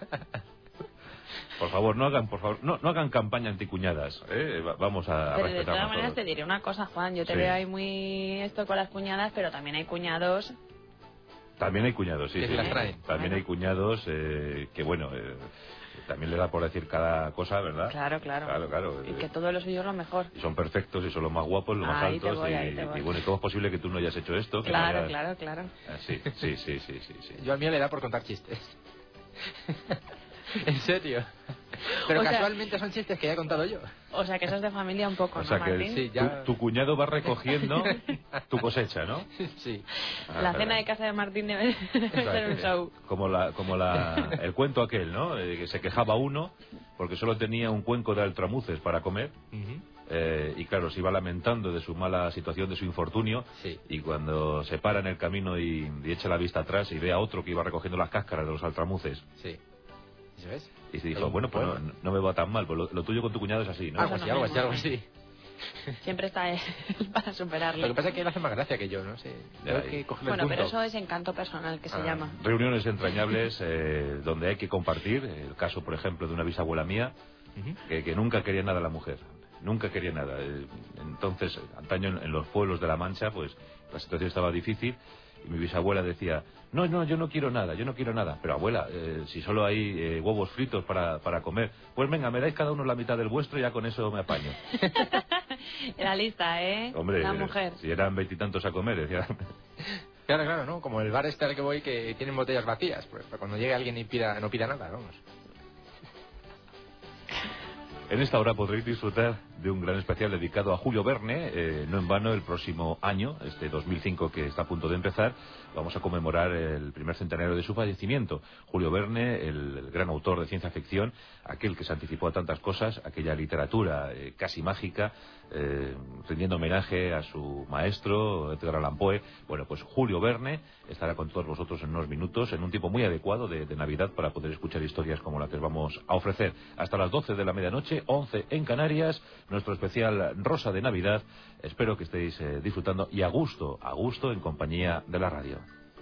Por favor, no hagan, por favor, no, no hagan campaña anticuñadas, ¿eh? Va- Vamos a, a Pero de respetarnos todas maneras te todos. diré una cosa, Juan. Yo te Sí. veo ahí muy esto con las cuñadas, pero también hay cuñados. También hay cuñados, sí, Que sí. se las traen. También Bueno. hay cuñados eh, que, bueno, eh, también le da por decir cada cosa, ¿verdad? Claro, claro. Claro, claro. Y eh, que todo lo suyo es lo mejor. y son perfectos y son los más guapos, los más Ahí te altos voy, y, ahí te voy. y bueno, ¿y cómo es posible que tú no hayas hecho esto? Que no Claro, hayas- claro, claro. Ah, sí, sí, sí, sí, sí, sí. Yo al mío le da por contar chistes. ¿En serio? Pero O sea- casualmente son chistes que ya he contado yo. O sea, que eso es de familia un poco, O ¿no, sea que Martín? Sí, tu, ya- tu cuñado va recogiendo tu cosecha, ¿no? Sí. La cena de casa de Martín debe, debe ser un show. Como la, como la, el cuento aquel, ¿no? Eh, que se quejaba uno porque solo tenía un cuenco de altramuces para comer. Ujú. Eh, y claro, se iba lamentando de su mala situación, de su infortunio, Sí. y cuando se para en el camino y, y echa la vista atrás y ve a otro que iba recogiendo las cáscaras de los altramuces, Sí. ¿Y se ves? y se Hay dijo, un bueno, pues no, poema. no me va tan mal, pues lo, lo tuyo con tu cuñado es así, ¿no? Algo Eso así, no algo me así, algo mola. así. Siempre está él para superarlo. Lo que pasa es que él hace más gracia que yo, no sé. Tengo Ya, que ya. cogerle Bueno, el pero punto. eso es encanto personal, que se Ah, llama. Reuniones entrañables eh, donde hay que compartir. El caso, por ejemplo, de una bisabuela mía Ujú. que, que nunca quería nada a la mujer. Nunca quería nada. Eh, Entonces, antaño en, en los pueblos de La Mancha, pues la situación estaba difícil y mi bisabuela decía, no, no, yo no quiero nada, yo no quiero nada. Pero abuela, eh, si solo hay eh, huevos fritos para, para comer, pues venga, me dais cada uno la mitad del vuestro y ya con eso me apaño. Era lista, ¿eh? Hombre, La mujer. si eran veintitantos a comer, decía... Claro, claro, ¿no? Como el bar este al que voy que tienen botellas vacías. Pues para cuando llegue alguien y pida, no pida nada, vamos. En esta hora podréis disfrutar de un gran especial dedicado a Julio Verne. Eh, no en vano, el próximo año, este dos mil cinco que está a punto de empezar, vamos a conmemorar el primer centenario de su fallecimiento. Julio Verne, el, el gran autor de ciencia ficción, aquel que se anticipó a tantas cosas, aquella literatura eh, casi mágica, eh, rindiendo homenaje a su maestro, Edgar Allan Poe. Bueno, pues Julio Verne estará con todos vosotros en unos minutos, en un tiempo muy adecuado de, de Navidad para poder escuchar historias como la que os vamos a ofrecer. Hasta las doce de la medianoche, once en Canarias, nuestro especial Rosa de Navidad. Espero que estéis eh, disfrutando y a gusto, a gusto en compañía de la radio.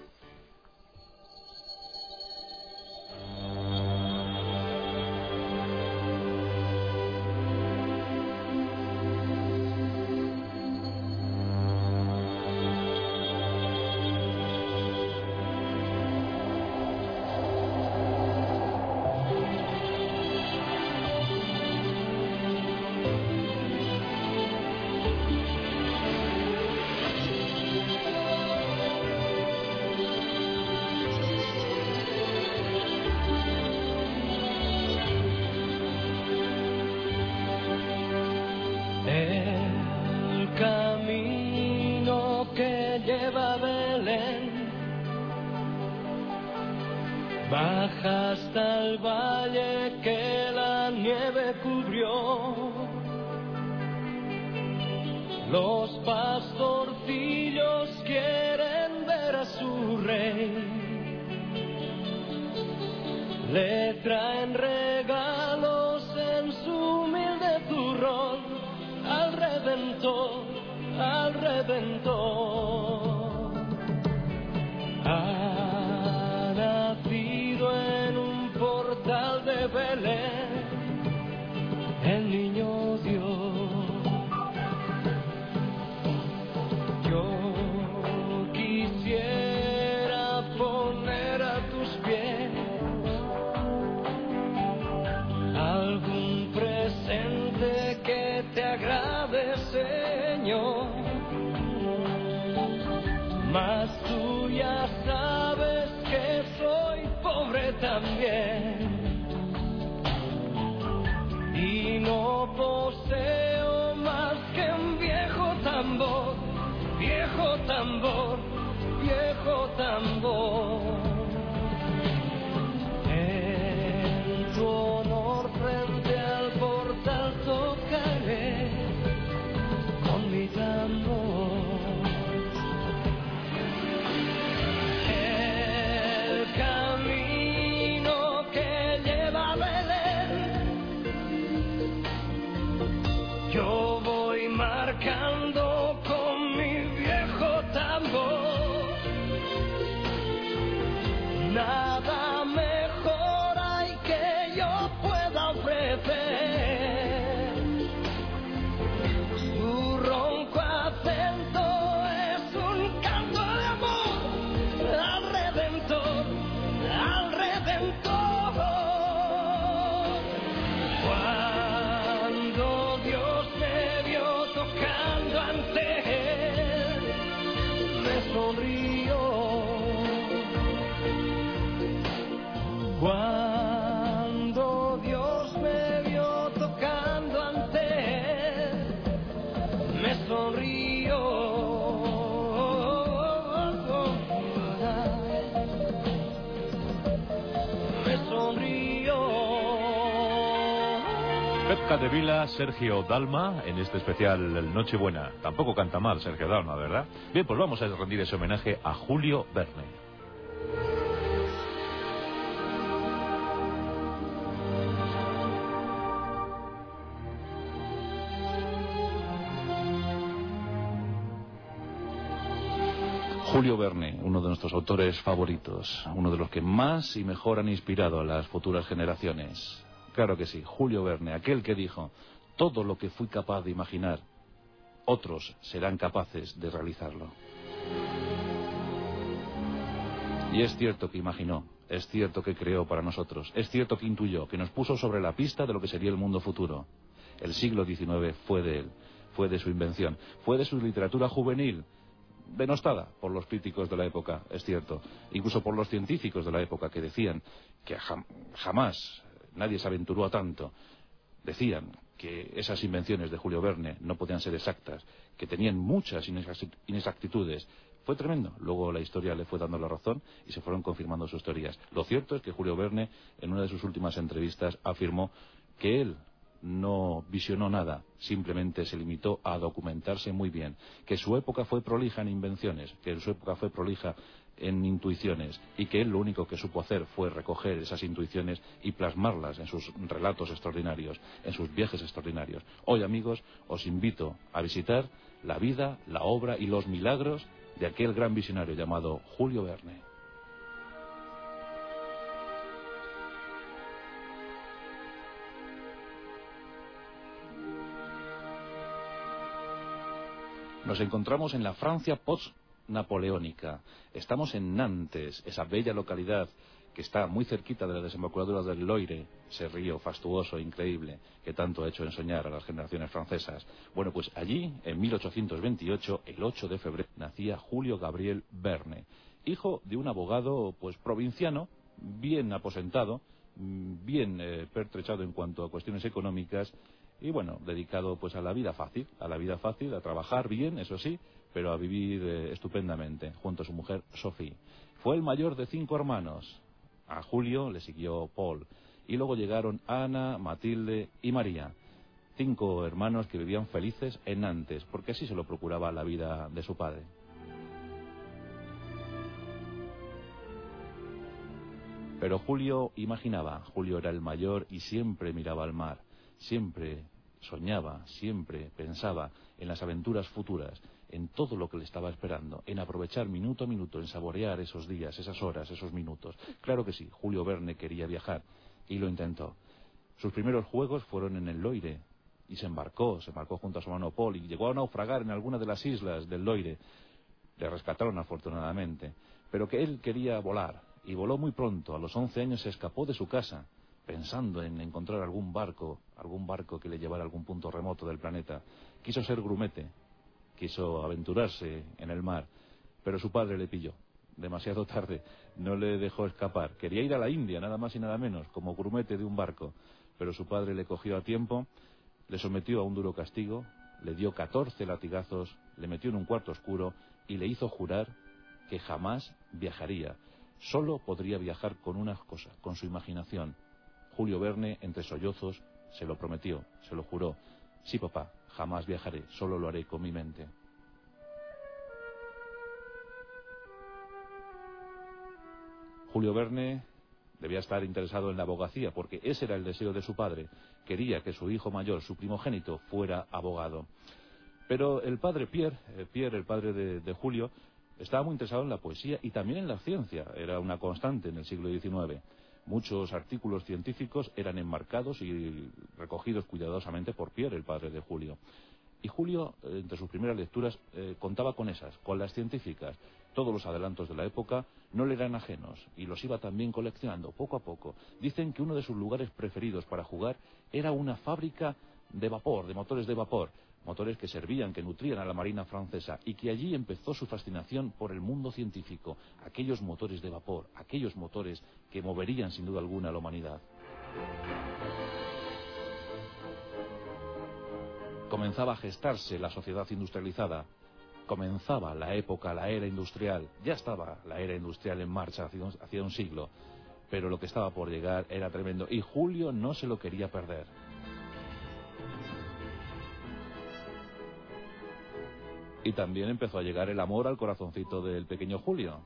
El camino que lleva a Belén baja hasta el valle que la nieve cubrió. Los pastorcillos quieren ver a su rey. Le traen regalos en su humilde zurrón al Redentor, al Redentor. Ha nacido en un portal de Belén el niño Dios. Yo quisiera poner a tus pies algún presente que te agrade, Señor. Mas tú ya sabes que soy pobre también y no poseo más que un viejo tambor, viejo tambor, viejo tambor. En tu honor frente al portal tocaré con mi tambor. El camino que lleva a Belén, yo voy marcando con mi viejo tambor. Nada mejor hay que yo pueda ofrecer. Su ronco acento es un canto de amor al Redentor, al Redentor. Cuando Dios me vio tocando ante Pep Capdevila, Sergio Dalma, en este especial Nochebuena. Tampoco canta mal Sergio Dalma, ¿verdad? Bien, pues vamos a rendir ese homenaje a Julio Verne. Julio Verne, uno de nuestros autores favoritos, uno de los que más y mejor han inspirado a las futuras generaciones. Claro que sí, Julio Verne, aquel que dijo: todo lo que fui capaz de imaginar, otros serán capaces de realizarlo. Y es cierto que imaginó, es cierto que creó para nosotros, es cierto que intuyó, que nos puso sobre la pista de lo que sería el mundo futuro. El siglo diecinueve fue de él, fue de su invención, fue de su literatura juvenil, denostada por los críticos de la época, es cierto, incluso por los científicos de la época, que decían que jam- jamás nadie se aventuró a tanto. Decían que esas invenciones de Julio Verne no podían ser exactas, que tenían muchas inexactitudes. Fue tremendo. Luego la historia le fue dando la razón y se fueron confirmando sus teorías. Lo cierto es que Julio Verne, en una de sus últimas entrevistas, afirmó que él no visionó nada, simplemente se limitó a documentarse muy bien, que su época fue prolija en invenciones, que su época fue prolija en intuiciones, y que él lo único que supo hacer fue recoger esas intuiciones y plasmarlas en sus relatos extraordinarios, en sus viajes extraordinarios. Hoy, amigos, os invito a visitar la vida, la obra y los milagros de aquel gran visionario llamado Julio Verne. Nos encontramos en la Francia post-napoleónica. Estamos en Nantes, esa bella localidad que está muy cerquita de la desembocadura del Loire, ese río fastuoso, increíble, que tanto ha hecho ensoñar a las generaciones francesas. Bueno, pues allí, en mil ochocientos veintiocho, el ocho de febrero, nacía Julio Gabriel Verne, hijo de un abogado pues provinciano, bien aposentado, bien eh, pertrechado en cuanto a cuestiones económicas, y bueno, dedicado pues a la vida fácil, a la vida fácil, a trabajar bien, eso sí, pero a vivir eh, estupendamente, junto a su mujer Sophie. Fue el mayor de cinco hermanos. A Julio le siguió Paul, y luego llegaron Ana, Matilde y María, cinco hermanos que vivían felices en Nantes, porque así se lo procuraba la vida de su padre. Pero Julio imaginaba, Julio era el mayor y siempre miraba al mar. Siempre soñaba, siempre pensaba en las aventuras futuras, en todo lo que le estaba esperando, en aprovechar minuto a minuto, en saborear esos días, esas horas, esos minutos. Claro que sí, Julio Verne quería viajar y lo intentó. Sus primeros juegos fueron en el Loire y se embarcó, se embarcó junto a su hermano Paul y llegó a naufragar en alguna de las islas del Loire. Le rescataron afortunadamente, pero que él quería volar y voló muy pronto. A los once años se escapó de su casa, pensando en encontrar algún barco, algún barco que le llevara a algún punto remoto del planeta. Quiso ser grumete, quiso aventurarse en el mar, pero su padre le pilló demasiado tarde, no le dejó escapar. Quería ir a la India, nada más y nada menos, como grumete de un barco, pero su padre le cogió a tiempo, le sometió a un duro castigo, le dio catorce latigazos, le metió en un cuarto oscuro y le hizo jurar que jamás viajaría. Solo podría viajar con una cosa, con su imaginación. Julio Verne, entre sollozos, se lo prometió, se lo juró. Sí, papá, jamás viajaré, solo lo haré con mi mente. Julio Verne debía estar interesado en la abogacía, porque ese era el deseo de su padre. Quería que su hijo mayor, su primogénito, fuera abogado. Pero el padre Pierre, eh, Pierre, el padre de, de Julio, estaba muy interesado en la poesía y también en la ciencia. Era una constante en el siglo diecinueve. Muchos artículos científicos eran enmarcados y recogidos cuidadosamente por Pierre, el padre de Julio. Y Julio, entre sus primeras lecturas, eh, contaba con esas, con las científicas. Todos los adelantos de la época no le eran ajenos y los iba también coleccionando poco a poco. Dicen que uno de sus lugares preferidos para jugar era una fábrica de vapor, de motores de vapor. Motores que servían, que nutrían a la marina francesa, y que allí empezó su fascinación por el mundo científico, aquellos motores de vapor, aquellos motores que moverían sin duda alguna a la humanidad. Comenzaba a gestarse la sociedad industrializada, comenzaba la época, la era industrial, ya estaba la era industrial en marcha hacía un, hacía un siglo, pero lo que estaba por llegar era tremendo, y Julio no se lo quería perder. Y también empezó a llegar el amor al corazoncito del pequeño Julio.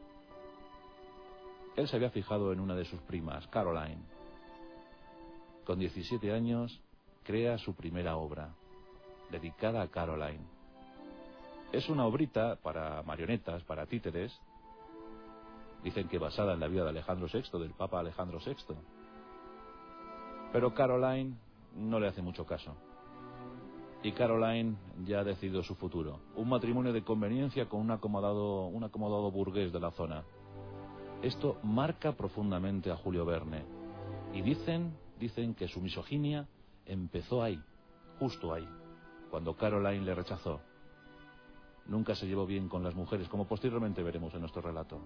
Él se había fijado en una de sus primas, Caroline. Con diecisiete años, crea su primera obra, dedicada a Caroline. Es una obrita para marionetas, para títeres. Dicen que basada en la vida de Alejandro sexto, del Papa Alejandro sexto. Pero Caroline no le hace mucho caso. Y Caroline ya ha decidido su futuro. Un matrimonio de conveniencia con un acomodado, un acomodado burgués de la zona. Esto marca profundamente a Julio Verne. Y dicen, dicen que su misoginia empezó ahí, justo ahí, cuando Caroline le rechazó. Nunca se llevó bien con las mujeres, como posteriormente veremos en nuestro relato.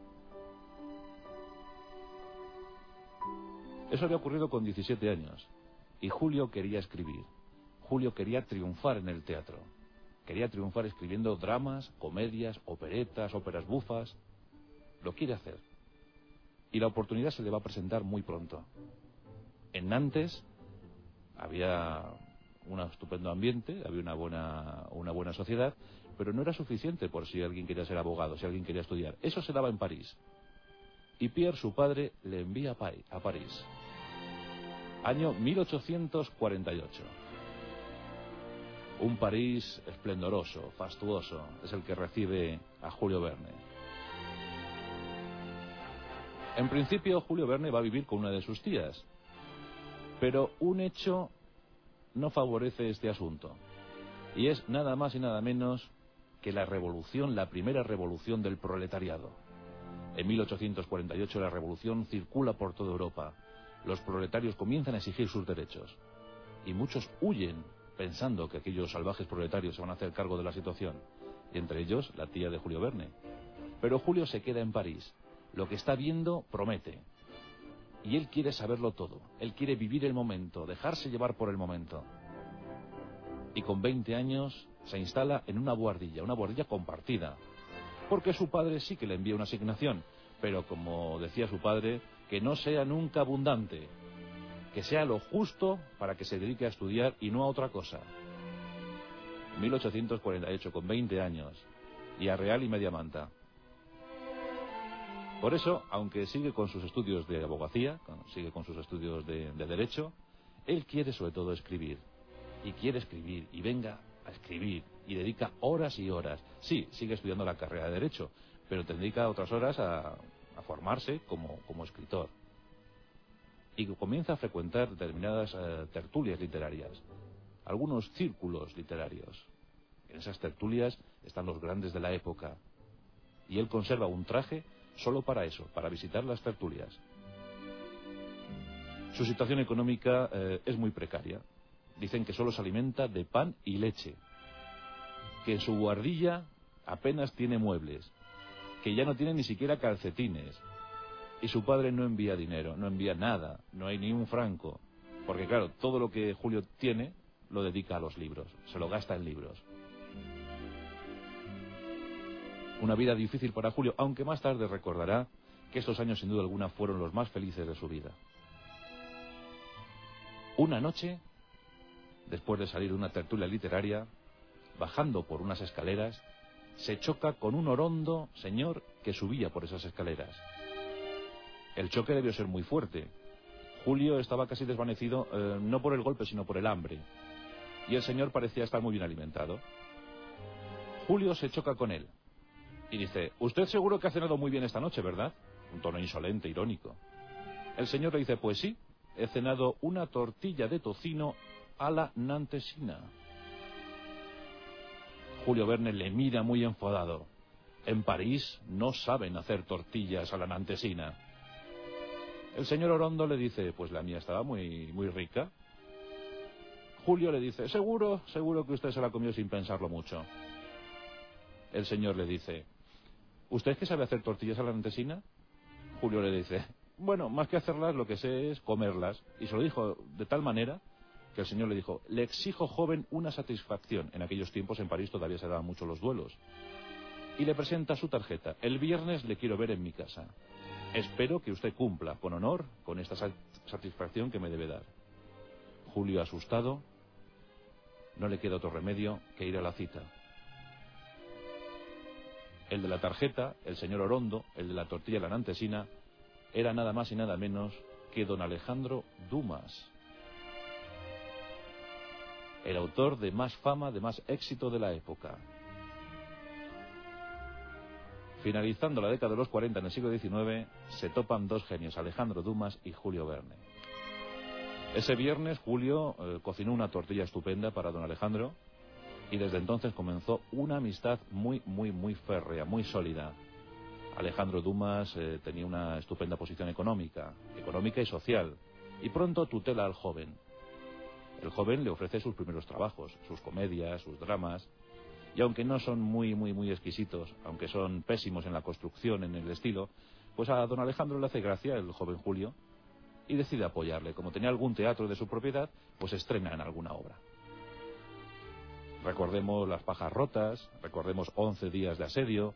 Eso había ocurrido con diecisiete años. Y Julio quería escribir. Julio quería triunfar en el teatro. Quería triunfar escribiendo dramas, comedias, operetas, óperas bufas. Lo quiere hacer. Y la oportunidad se le va a presentar muy pronto. En Nantes había un estupendo ambiente, había una buena, una buena sociedad, pero no era suficiente por si alguien quería ser abogado, si alguien quería estudiar. Eso se daba en París. Y Pierre, su padre, le envía a París. Año mil ochocientos cuarenta y ocho. Un París esplendoroso, fastuoso, es el que recibe a Julio Verne. En principio, Julio Verne va a vivir con una de sus tías, pero un hecho no favorece este asunto, y es nada más y nada menos que la revolución, la primera revolución del proletariado. En mil ochocientos cuarenta y ocho la revolución circula por toda Europa. Los proletarios comienzan a exigir sus derechos, y muchos huyen pensando que aquellos salvajes proletarios se van a hacer cargo de la situación, y entre ellos la tía de Julio Verne. Pero Julio se queda en París. Lo que está viendo promete. Y él quiere saberlo todo. Él quiere vivir el momento, dejarse llevar por el momento. Y con veinte años se instala en una buhardilla, una buhardilla compartida. Porque su padre sí que le envía una asignación, pero como decía su padre, que no sea nunca abundante, que sea lo justo para que se dedique a estudiar y no a otra cosa. mil ochocientos cuarenta y ocho, con veinte años, y a real y media manta. Por eso, aunque sigue con sus estudios de abogacía, sigue con sus estudios de, de derecho, él quiere sobre todo escribir. Y quiere escribir, y venga a escribir, y dedica horas y horas. Sí, sigue estudiando la carrera de derecho, pero te dedica otras horas a, a formarse como, como escritor. Y comienza a frecuentar determinadas eh, tertulias literarias, algunos círculos literarios. En esas tertulias están los grandes de la época. Y él conserva un traje solo para eso, para visitar las tertulias. Su situación económica eh, es muy precaria. Dicen que solo se alimenta de pan y leche, que en su buhardilla apenas tiene muebles, que ya no tiene ni siquiera calcetines, y su padre no envía dinero, no envía nada, no hay ni un franco, porque claro, todo lo que Julio tiene lo dedica a los libros, se lo gasta en libros. Una vida difícil para Julio, aunque más tarde recordará que estos años sin duda alguna fueron los más felices de su vida. Una noche, después de salir de una tertulia literaria, bajando por unas escaleras, se choca con un orondo señor que subía por esas escaleras. El choque debió ser muy fuerte. Julio estaba casi desvanecido, eh, no por el golpe, sino por el hambre. Y el señor parecía estar muy bien alimentado. Julio se choca con él. Y dice, usted seguro que ha cenado muy bien esta noche, ¿verdad? Un tono insolente, irónico. El señor le dice, pues sí, he cenado una tortilla de tocino a la nantesina. Julio Verne le mira muy enfadado. En París no saben hacer tortillas a la nantesina. El señor Orondo le dice, pues la mía estaba muy, muy rica. Julio le dice, seguro, seguro que usted se la comió sin pensarlo mucho. El señor le dice, ¿usted es que sabe hacer tortillas a la nantesina? Julio le dice, bueno, más que hacerlas, lo que sé es comerlas. Y se lo dijo de tal manera que el señor le dijo, le exijo, joven, una satisfacción. En aquellos tiempos en París todavía se daban mucho los duelos. Y le presenta su tarjeta. El viernes le quiero ver en mi casa. Espero que usted cumpla con honor con esta satisfacción que me debe dar. Julio, asustado, no le queda otro remedio que ir a la cita. El de la tarjeta, el señor Orondo, el de la tortilla lanantesina, era nada más y nada menos que don Alejandro Dumas, el autor de más fama, de más éxito de la época. Finalizando la década de los cuarenta en el siglo diecinueve, se topan dos genios, Alejandro Dumas y Julio Verne. Ese viernes Julio eh, cocinó una tortilla estupenda para don Alejandro y desde entonces comenzó una amistad muy, muy, muy férrea, muy sólida. Alejandro Dumas eh, tenía una estupenda posición económica, económica y social, y pronto tutela al joven. El joven le ofrece sus primeros trabajos, sus comedias, sus dramas, y aunque no son muy, muy, muy exquisitos, aunque son pésimos en la construcción, en el estilo, pues a don Alejandro le hace gracia el joven Julio y decide apoyarle. Como tenía algún teatro de su propiedad, pues estrena en alguna obra. Recordemos Las pajas rotas, recordemos Once días de asedio.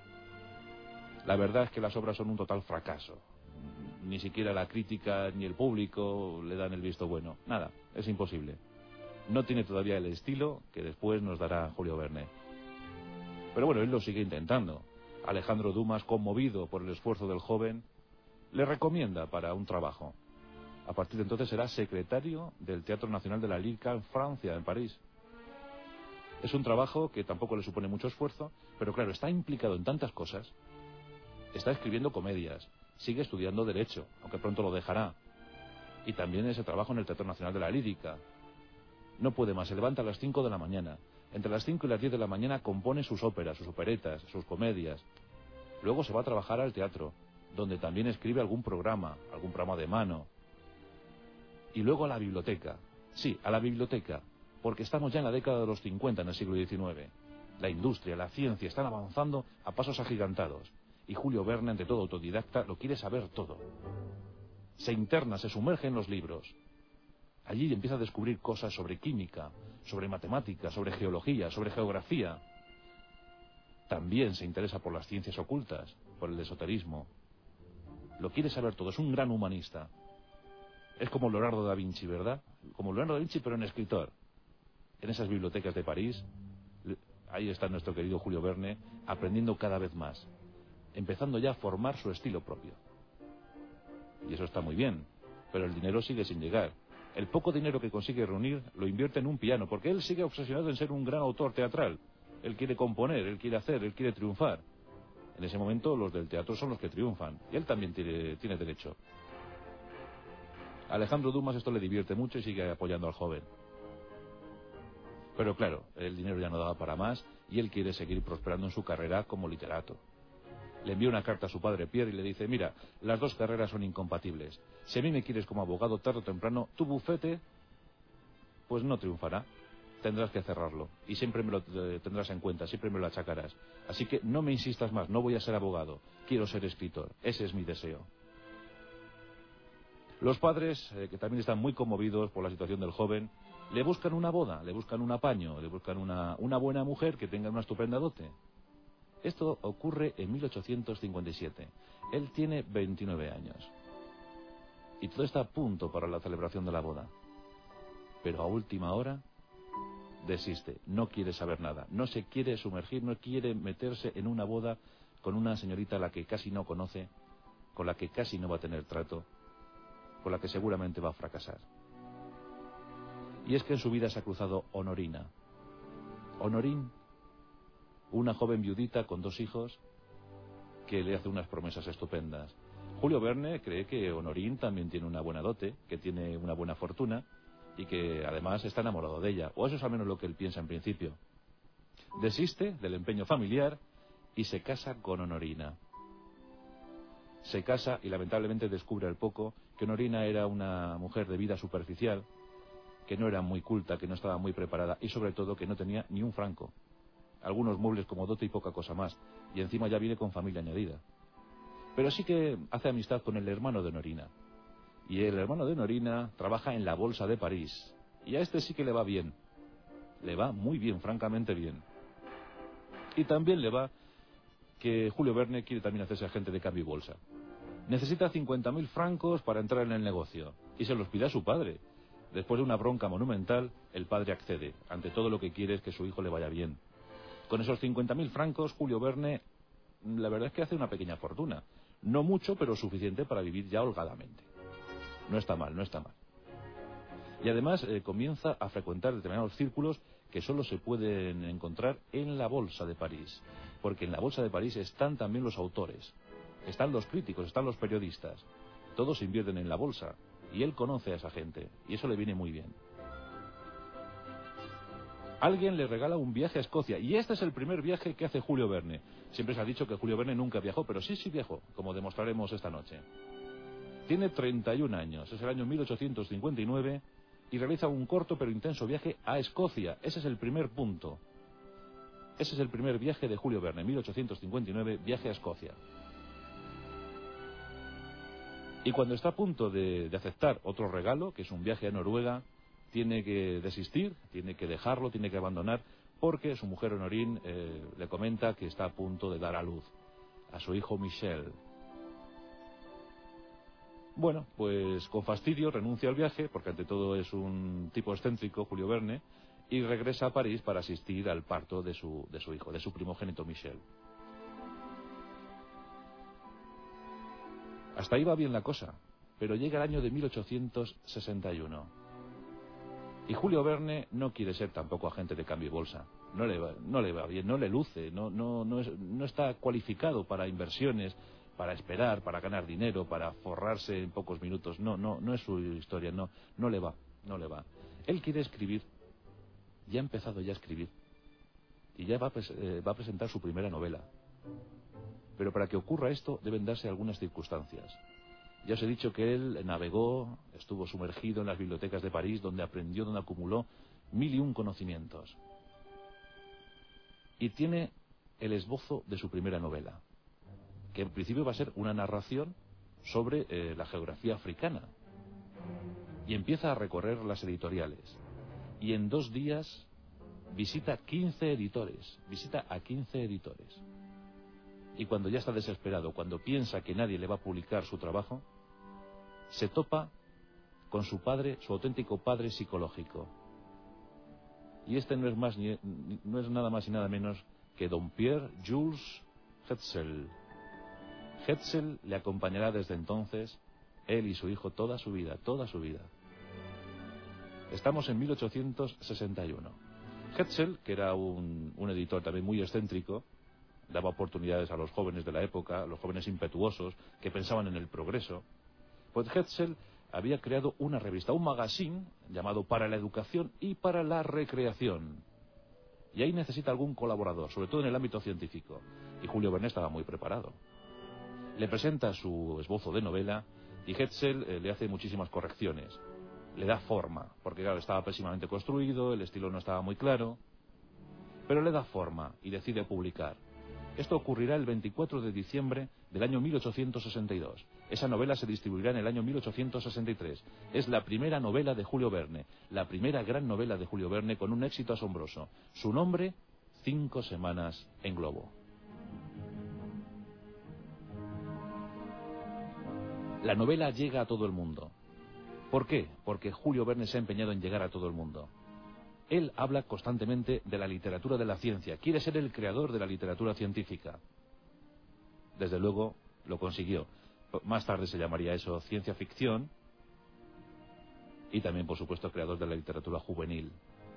La verdad es que las obras son un total fracaso. Ni siquiera la crítica ni el público le dan el visto bueno. Nada, es imposible. No tiene todavía el estilo que después nos dará Julio Verne. Pero bueno, él lo sigue intentando. Alejandro Dumas, conmovido por el esfuerzo del joven, le recomienda para un trabajo. A partir de entonces será secretario del Teatro Nacional de la Lírica en Francia, en París. Es un trabajo que tampoco le supone mucho esfuerzo, pero claro, está implicado en tantas cosas. Está escribiendo comedias, sigue estudiando Derecho, aunque pronto lo dejará. Y también ese trabajo en el Teatro Nacional de la Lírica. No puede más, se levanta a las cinco de la mañana. Entre las cinco y las diez de la mañana compone sus óperas, sus operetas, sus comedias. Luego se va a trabajar al teatro, donde también escribe algún programa, algún programa de mano. Y luego a la biblioteca. Sí, a la biblioteca, porque estamos ya en la década de los cincuenta en el siglo diecinueve. La industria, la ciencia están avanzando a pasos agigantados. Y Julio Verne, ante todo autodidacta, lo quiere saber todo. Se interna, se sumerge en los libros. Allí empieza a descubrir cosas sobre química, sobre matemáticas, sobre geología, sobre geografía. También se interesa por las ciencias ocultas, por el esoterismo. Lo quiere saber todo, es un gran humanista. Es como Leonardo da Vinci, ¿verdad? Como Leonardo da Vinci, pero en escritor. En esas bibliotecas de París, ahí está nuestro querido Julio Verne, aprendiendo cada vez más, empezando ya a formar su estilo propio. Y eso está muy bien, pero el dinero sigue sin llegar. El poco dinero que consigue reunir lo invierte en un piano, porque él sigue obsesionado en ser un gran autor teatral. Él quiere componer, él quiere hacer, él quiere triunfar. En ese momento los del teatro son los que triunfan, y él también tiene, tiene derecho. A Alejandro Dumas esto le divierte mucho y sigue apoyando al joven. Pero claro, el dinero ya no daba para más, y él quiere seguir prosperando en su carrera como literato. Le envía una carta a su padre Pierre y le dice: mira, las dos carreras son incompatibles. Si a mí me quieres como abogado, tarde o temprano, tu bufete, pues no triunfará. Tendrás que cerrarlo. Y siempre me lo eh, tendrás en cuenta, siempre me lo achacarás. Así que no me insistas más, no voy a ser abogado. Quiero ser escritor. Ese es mi deseo. Los padres, eh, que también están muy conmovidos por la situación del joven, le buscan una boda, le buscan un apaño, le buscan una, una buena mujer que tenga una estupenda dote. Esto ocurre en mil ochocientos cincuenta y siete. Él tiene veintinueve años. Y todo está a punto para la celebración de la boda. Pero a última hora desiste, no quiere saber nada, no se quiere sumergir, no quiere meterse en una boda con una señorita a la que casi no conoce, con la que casi no va a tener trato, con la que seguramente va a fracasar. Y es que en su vida se ha cruzado Honorina. Honorín, una joven viudita con dos hijos que le hace unas promesas estupendas. Julio Verne cree que Honorín también tiene una buena dote, que tiene una buena fortuna y que además está enamorado de ella, o eso es al menos lo que él piensa en principio. Desiste del empeño familiar y se casa con Honorina. Se casa y lamentablemente descubre al poco que Honorina era una mujer de vida superficial, que no era muy culta, que no estaba muy preparada y sobre todo que no tenía ni un franco. Algunos muebles como dote y poca cosa más, y encima ya viene con familia añadida. Pero sí que hace amistad con el hermano de Honorina. Y el hermano de Honorina trabaja en la Bolsa de París. Y a este sí que le va bien. Le va muy bien, francamente bien. Y también le va que Julio Verne quiere también hacerse agente de cambio y bolsa. Necesita cincuenta mil francos para entrar en el negocio. Y se los pide a su padre. Después de una bronca monumental, el padre accede. Ante todo lo que quiere es que su hijo le vaya bien. Con esos cincuenta mil francos, Julio Verne la verdad es que hace una pequeña fortuna. No mucho, pero suficiente para vivir ya holgadamente. No está mal, no está mal. Y además eh, comienza a frecuentar determinados círculos que solo se pueden encontrar en la Bolsa de París. Porque en la Bolsa de París están también los autores, están los críticos, están los periodistas. Todos invierten en la bolsa y él conoce a esa gente y eso le viene muy bien. Alguien le regala un viaje a Escocia y este es el primer viaje que hace Julio Verne. Siempre se ha dicho que Julio Verne nunca viajó, pero sí, sí viajó, como demostraremos esta noche. Tiene treinta y un años, es el año mil ochocientos cincuenta y nueve y realiza un corto pero intenso viaje a Escocia. Ese es el primer punto. Ese es el primer viaje de Julio Verne, mil ochocientos cincuenta y nueve, viaje a Escocia. Y cuando está a punto de, de aceptar otro regalo, que es un viaje a Noruega, tiene que desistir, tiene que dejarlo, tiene que abandonar, porque su mujer Honorine eh, le comenta que está a punto de dar a luz a su hijo Michel. Bueno, pues con fastidio renuncia al viaje, porque ante todo es un tipo excéntrico, Julio Verne, y regresa a París para asistir al parto de su, de su hijo, de su primogénito Michel. Hasta ahí va bien la cosa, pero llega el año de mil ochocientos sesenta y uno. Y Julio Verne no quiere ser tampoco agente de cambio y bolsa. No le va, no le va bien, no le luce, no, no, no, es, no está cualificado para inversiones, para esperar, para ganar dinero, para forrarse en pocos minutos. No, no, no es su historia, no, no le va, no le va. Él quiere escribir, ya ha empezado ya a escribir, y ya va a, eh, va a presentar su primera novela. Pero para que ocurra esto deben darse algunas circunstancias. Ya os he dicho que él navegó, estuvo sumergido en las bibliotecas de París, donde aprendió, donde acumuló mil y un conocimientos. Y tiene el esbozo de su primera novela, que en principio va a ser una narración sobre eh, la geografía africana. Y empieza a recorrer las editoriales. Y en dos días visita quince editores, visita a quince editores. Y cuando ya está desesperado, cuando piensa que nadie le va a publicar su trabajo, se topa con su padre, su auténtico padre psicológico. Y este no es más ni, no es nada más y nada menos que don Pierre Jules Hetzel. Hetzel le acompañará desde entonces, él y su hijo, toda su vida, toda su vida. Estamos en mil ochocientos sesenta y uno. Hetzel, que era un, un editor también muy excéntrico, daba oportunidades a los jóvenes de la época, a los jóvenes impetuosos que pensaban en el progreso. Pues Hetzel había creado una revista, un magazine llamado Para la Educación y para la Recreación. Y ahí necesita algún colaborador, sobre todo en el ámbito científico. Y Julio Verne estaba muy preparado. Le presenta su esbozo de novela y Hetzel eh, le hace muchísimas correcciones. Le da forma, porque claro, estaba pésimamente construido, el estilo no estaba muy claro, pero le da forma y decide publicar. Esto ocurrirá el veinticuatro de diciembre del año mil ochocientos sesenta y dos. Esa novela se distribuirá en el año mil ochocientos sesenta y tres. Es la primera novela de Julio Verne, la primera gran novela de Julio Verne con un éxito asombroso. Su nombre, Cinco semanas en globo. La novela llega a todo el mundo. ¿Por qué? Porque Julio Verne se ha empeñado en llegar a todo el mundo. Él habla constantemente de la literatura de la ciencia. Quiere ser el creador de la literatura científica. Desde luego, lo consiguió. Más tarde se llamaría eso ciencia ficción. Y también, por supuesto, creador de la literatura juvenil.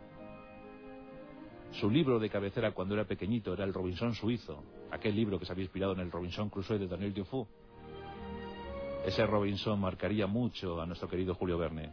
Su libro de cabecera cuando era pequeñito era El Robinson suizo. Aquel libro que se había inspirado en el Robinson Crusoe de Daniel Defoe. Ese Robinson marcaría mucho a nuestro querido Julio Verne.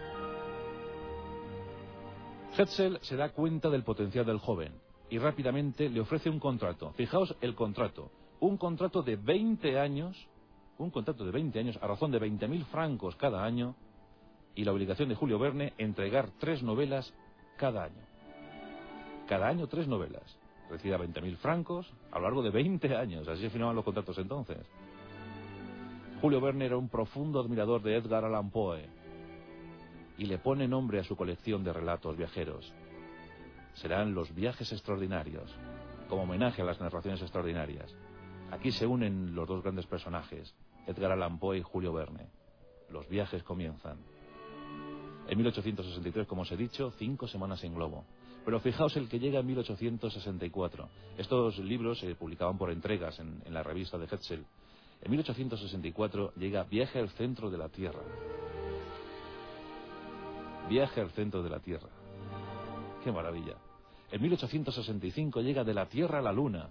Hetzel se da cuenta del potencial del joven y rápidamente le ofrece un contrato. Fijaos el contrato. Un contrato de veinte años, un contrato de veinte años a razón de veinte mil francos cada año y la obligación de Julio Verne entregar tres novelas cada año. Cada año tres novelas. Recibe veinte mil francos a lo largo de veinte años. Así se firmaban los contratos entonces. Julio Verne era un profundo admirador de Edgar Allan Poe y le pone nombre a su colección de relatos viajeros. Serán Los viajes extraordinarios, como homenaje a las narraciones extraordinarias. Aquí se unen los dos grandes personajes, Edgar Allan Poe y Julio Verne. Los viajes comienzan. En mil ochocientos sesenta y tres, como os he dicho, cinco semanas en globo. Pero fijaos el que llega en mil ochocientos sesenta y cuatro. Estos libros se publicaban por entregas en, en la revista de Hetzel. En mil ochocientos sesenta y cuatro llega Viaje al centro de la Tierra. Viaje al centro de la Tierra. ¡Qué maravilla! En mil ochocientos sesenta y cinco llega De la Tierra a la Luna.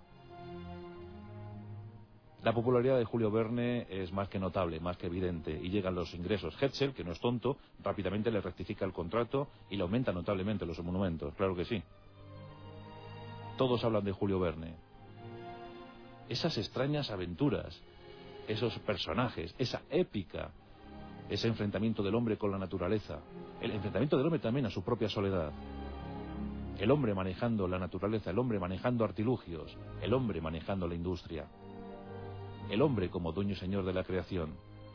La popularidad de Julio Verne es más que notable, más que evidente, y llegan los ingresos. Hetzel, que no es tonto, rápidamente le rectifica el contrato y le aumenta notablemente los monumentos, claro que sí. Todos hablan de Julio Verne. Esas extrañas aventuras, esos personajes, esa épica, ese enfrentamiento del hombre con la naturaleza, el enfrentamiento del hombre también a su propia soledad. El hombre manejando la naturaleza, el hombre manejando artilugios, el hombre manejando la industria. El hombre como dueño y señor de la creación.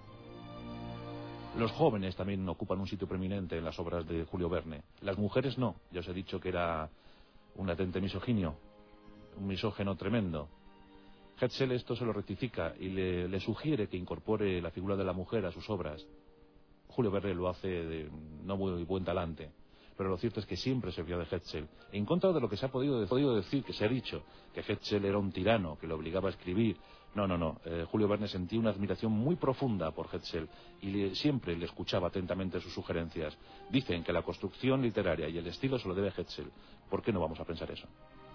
Los jóvenes también ocupan un sitio preeminente en las obras de Julio Verne. Las mujeres no. Ya os he dicho que era un latente misoginio, un misógeno tremendo. Hetzel esto se lo rectifica y le, le sugiere que incorpore la figura de la mujer a sus obras. Julio Verne lo hace de no muy buen talante, pero lo cierto es que siempre se fió de Hetzel, en contra de lo que se ha podido, podido decir, que se ha dicho, que Hetzel era un tirano, que le obligaba a escribir. No, no, no. Eh, Julio Verne sentía una admiración muy profunda por Hetzel y le, siempre le escuchaba atentamente sus sugerencias. Dicen que la construcción literaria y el estilo se lo debe a Hetzel. ¿Por qué no vamos a pensar eso?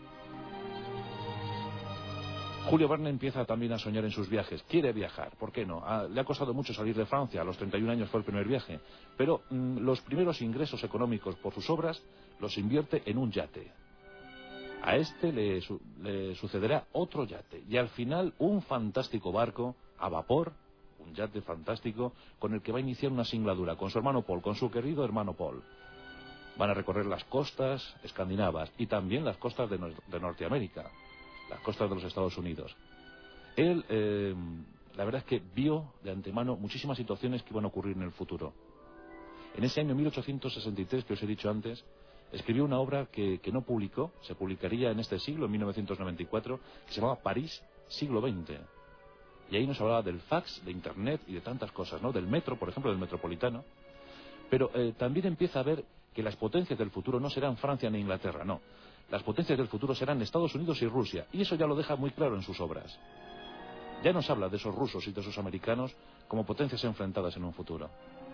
Julio Verne empieza también a soñar en sus viajes. Quiere viajar, ¿por qué no? Ah, le ha costado mucho salir de Francia, a los treinta y un años fue el primer viaje. Pero mmm, los primeros ingresos económicos por sus obras los invierte en un yate. A este le, su, le sucederá otro yate. Y al final un fantástico barco a vapor, un yate fantástico, con el que va a iniciar una singladura con su hermano Paul, con su querido hermano Paul. Van a recorrer las costas escandinavas y también las costas de, no, de Norteamérica, las costas de los Estados Unidos. Él, eh, la verdad es que vio de antemano muchísimas situaciones que iban a ocurrir en el futuro. En ese año mil ochocientos sesenta y tres, que os he dicho antes, escribió una obra que, que no publicó, se publicaría en este siglo, en mil novecientos noventa y cuatro, que se llamaba París, siglo veinte. Y ahí nos hablaba del fax, de Internet y de tantas cosas, ¿no? Del metro, por ejemplo, del metropolitano. Pero eh, también empieza a ver que las potencias del futuro no serán Francia ni Inglaterra, no. Las potencias del futuro serán Estados Unidos y Rusia, y eso ya lo deja muy claro en sus obras. Ya nos habla de esos rusos y de esos americanos como potencias enfrentadas en un futuro.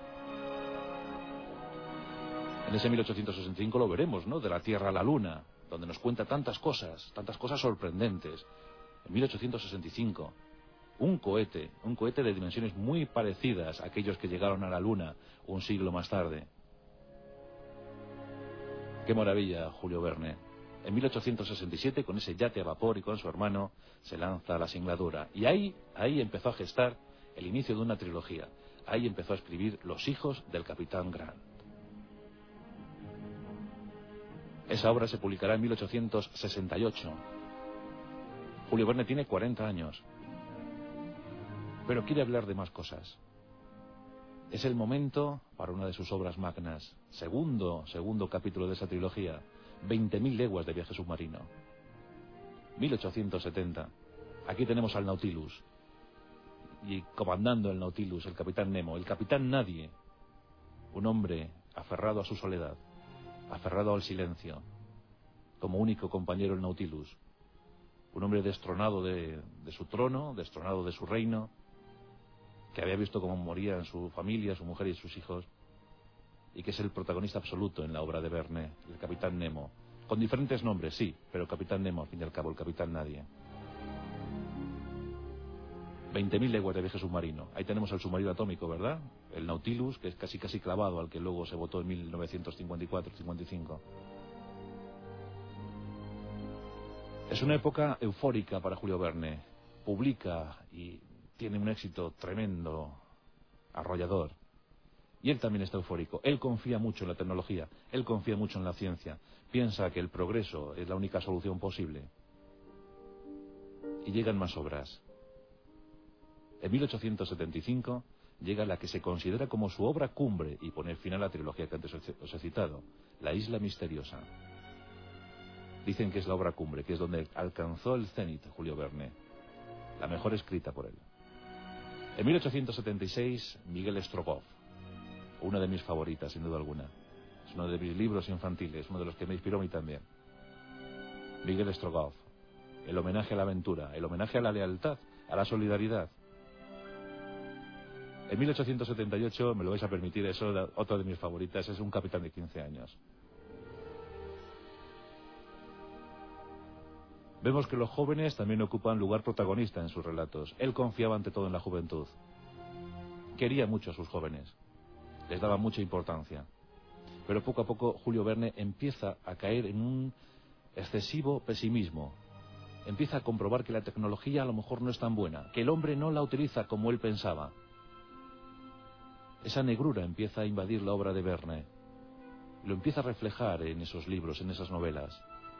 En ese mil ochocientos sesenta y cinco lo veremos, ¿no? De la Tierra a la Luna, donde nos cuenta tantas cosas, tantas cosas sorprendentes. En mil ochocientos sesenta y cinco, un cohete, un cohete de dimensiones muy parecidas a aquellos que llegaron a la Luna un siglo más tarde. ¡Qué maravilla, Julio Verne! En mil ochocientos sesenta y siete, con ese yate a vapor y con su hermano, se lanza a la singladura. Y ahí, ahí empezó a gestar el inicio de una trilogía. Ahí empezó a escribir Los hijos del Capitán Grant. Esa obra se publicará en mil ochocientos sesenta y ocho. Julio Verne tiene cuarenta años. Pero quiere hablar de más cosas. Es el momento para una de sus obras magnas. Segundo, segundo capítulo de esa trilogía. veinte mil leguas de viaje submarino. mil ochocientos setenta. Aquí tenemos al Nautilus. Y comandando el Nautilus, el capitán Nemo, el capitán Nadie. Un hombre aferrado a su soledad, aferrado al silencio, como único compañero el Nautilus. Un hombre destronado de, de su trono, destronado de su reino, que había visto cómo morían su familia, su mujer y sus hijos, y que es el protagonista absoluto en la obra de Verne, el capitán Nemo. Con diferentes nombres, sí, pero capitán Nemo, al fin y al cabo, el capitán Nadie. veinte mil leguas de viaje submarino. Ahí tenemos el submarino atómico, ¿verdad? El Nautilus, que es casi casi clavado al que luego se votó en mil novecientos cincuenta y cuatro cincuenta y cinco. Es una época eufórica para Julio Verne. Publica y tiene un éxito tremendo, arrollador. Y él también está eufórico. Él confía mucho en la tecnología, él confía mucho en la ciencia. Piensa que el progreso es la única solución posible. Y llegan más obras. En mil ochocientos setenta y cinco llega la que se considera como su obra cumbre y pone fin a la trilogía que antes os he citado, La Isla Misteriosa. Dicen que es la obra cumbre, que es donde alcanzó el cenit Julio Verne, la mejor escrita por él. En mil ochocientos setenta y seis, Miguel Strogoff, una de mis favoritas, sin duda alguna. Es uno de mis libros infantiles, uno de los que me inspiró a mí también. Miguel Strogoff, el homenaje a la aventura, el homenaje a la lealtad, a la solidaridad. En mil ochocientos setenta y ocho, me lo vais a permitir, es otra de mis favoritas, es Un capitán de quince años. Vemos que los jóvenes también ocupan lugar protagonista en sus relatos. Él confiaba ante todo en la juventud. Quería mucho a sus jóvenes. Les daba mucha importancia. Pero poco a poco Julio Verne empieza a caer en un excesivo pesimismo. Empieza a comprobar que la tecnología a lo mejor no es tan buena, que el hombre no la utiliza como él pensaba. Esa negrura empieza a invadir la obra de Verne. Lo empieza a reflejar en esos libros, en esas novelas.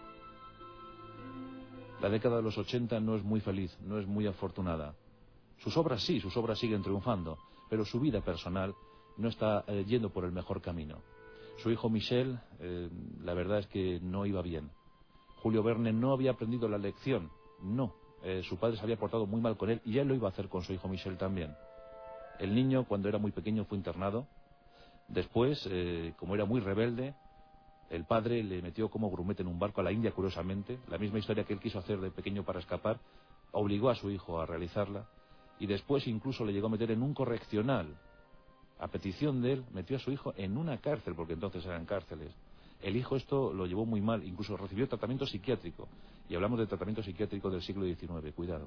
La década de los ochenta no es muy feliz, no es muy afortunada. Sus obras sí, sus obras siguen triunfando, pero su vida personal no está eh, yendo por el mejor camino. Su hijo Michel, eh, la verdad es que no iba bien. Julio Verne no había aprendido la lección, no. Eh, su padre se había portado muy mal con él y él lo iba a hacer con su hijo Michel también. El niño, cuando era muy pequeño, fue internado. Después, eh, como era muy rebelde, el padre le metió como grumete en un barco a la India, curiosamente. La misma historia que él quiso hacer de pequeño para escapar, obligó a su hijo a realizarla. Y después incluso le llegó a meter en un correccional. A petición de él, metió a su hijo en una cárcel, porque entonces eran cárceles. El hijo esto lo llevó muy mal, incluso recibió tratamiento psiquiátrico. Y hablamos de tratamiento psiquiátrico del siglo diecinueve, cuidado.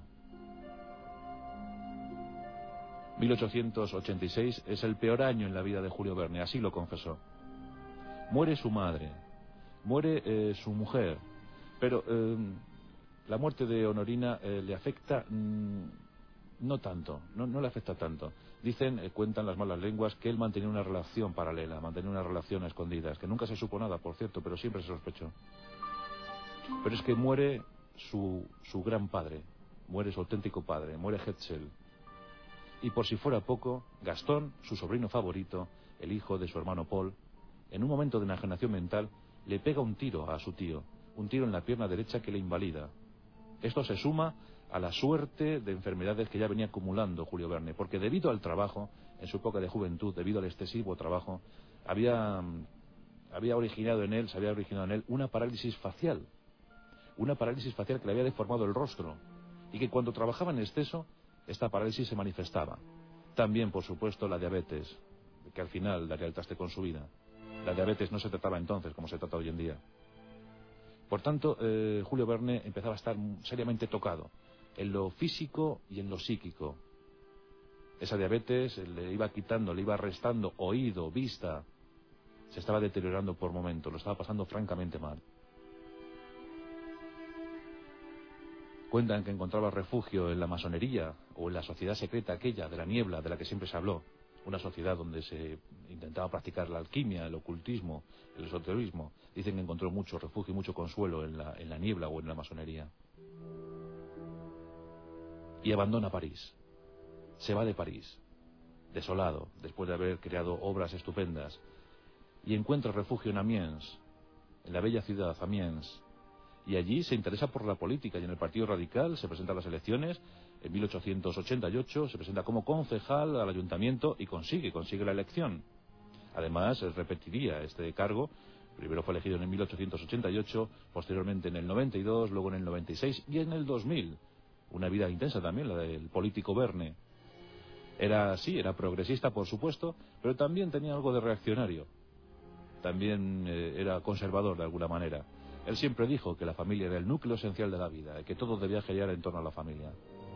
mil ochocientos ochenta y seis es el peor año en la vida de Julio Verne, así lo confesó. Muere su madre, muere eh, su mujer, pero eh, la muerte de Honorina eh, le afecta mmm, no tanto, no, no le afecta tanto. Dicen, eh, cuentan las malas lenguas, que él mantenía una relación paralela, mantenía una relación a escondidas, que nunca se supo nada, por cierto, pero siempre se sospechó. Pero es que muere su, su gran padre, muere su auténtico padre, muere Hetzel. Y por si fuera poco, Gastón, su sobrino favorito, el hijo de su hermano Paul, en un momento de enajenación mental, le pega un tiro a su tío, un tiro en la pierna derecha que le invalida. Esto se suma a la suerte de enfermedades que ya venía acumulando Julio Verne, porque debido al trabajo, en su época de juventud, debido al excesivo trabajo, había, había originado en él, se había originado en él una parálisis facial, una parálisis facial que le había deformado el rostro, y que cuando trabajaba en exceso, esta parálisis se manifestaba. También, por supuesto, la diabetes, que al final daría el traste con su vida. La diabetes no se trataba entonces como se trata hoy en día. Por tanto, eh, Julio Verne empezaba a estar seriamente tocado en lo físico y en lo psíquico. Esa diabetes le iba quitando, le iba restando oído, vista. Se estaba deteriorando por momentos, lo estaba pasando francamente mal. Cuentan que encontraba refugio en la masonería o en la sociedad secreta aquella de la niebla de la que siempre se habló. Una sociedad donde se intentaba practicar la alquimia, el ocultismo, el esoterismo. Dicen que encontró mucho refugio y mucho consuelo en la, en la niebla o en la masonería. Y abandona París. Se va de París, desolado, después de haber creado obras estupendas. Y encuentra refugio en Amiens, en la bella ciudad Amiens. Y allí se interesa por la política y en el Partido Radical se presenta a las elecciones. En mil ochocientos ochenta y ocho se presenta como concejal al ayuntamiento y consigue, consigue la elección. Además, repetiría este cargo. Primero fue elegido en mil ochocientos ochenta y ocho, posteriormente en el noventa y dos, luego en el noventa y seis y en el dos mil. Una vida intensa también, la del político Verne. Era, sí, era progresista, por supuesto, pero también tenía algo de reaccionario. También eh, era conservador de alguna manera. Él siempre dijo que la familia era el núcleo esencial de la vida, y que todo debía girar en torno a la familia.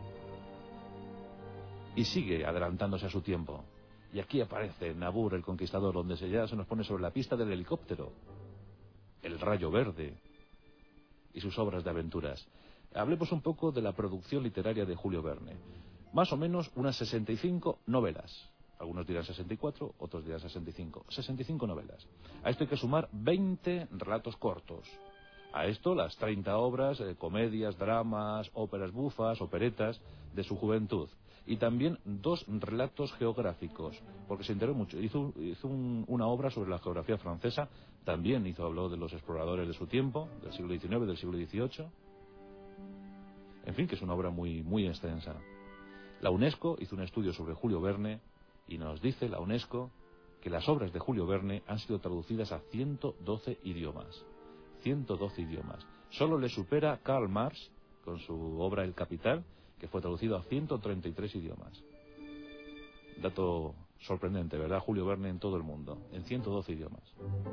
Y sigue adelantándose a su tiempo. Y aquí aparece Nabur, el conquistador, donde se ya se nos pone sobre la pista del helicóptero, el rayo verde y sus obras de aventuras. Hablemos un poco de la producción literaria de Julio Verne. Más o menos unas sesenta y cinco novelas. Algunos dirán sesenta y cuatro, otros dirán sesenta y cinco. sesenta y cinco novelas. A esto hay que sumar veinte relatos cortos. A esto las treinta obras, eh, comedias, dramas, óperas bufas, operetas de su juventud. Y también dos relatos geográficos, porque se enteró mucho. Hizo, hizo un, una obra sobre la geografía francesa, también hizo, habló de los exploradores de su tiempo, del siglo diecinueve, del siglo dieciocho. En fin, que es una obra muy, muy extensa. La UNESCO hizo un estudio sobre Julio Verne y nos dice la UNESCO que las obras de Julio Verne han sido traducidas a ciento doce idiomas. ciento doce idiomas. Solo le supera Karl Marx con su obra El Capital, que fue traducido a ciento treinta y tres idiomas. Dato sorprendente, ¿verdad? Julio Verne en todo el mundo, en ciento doce idiomas.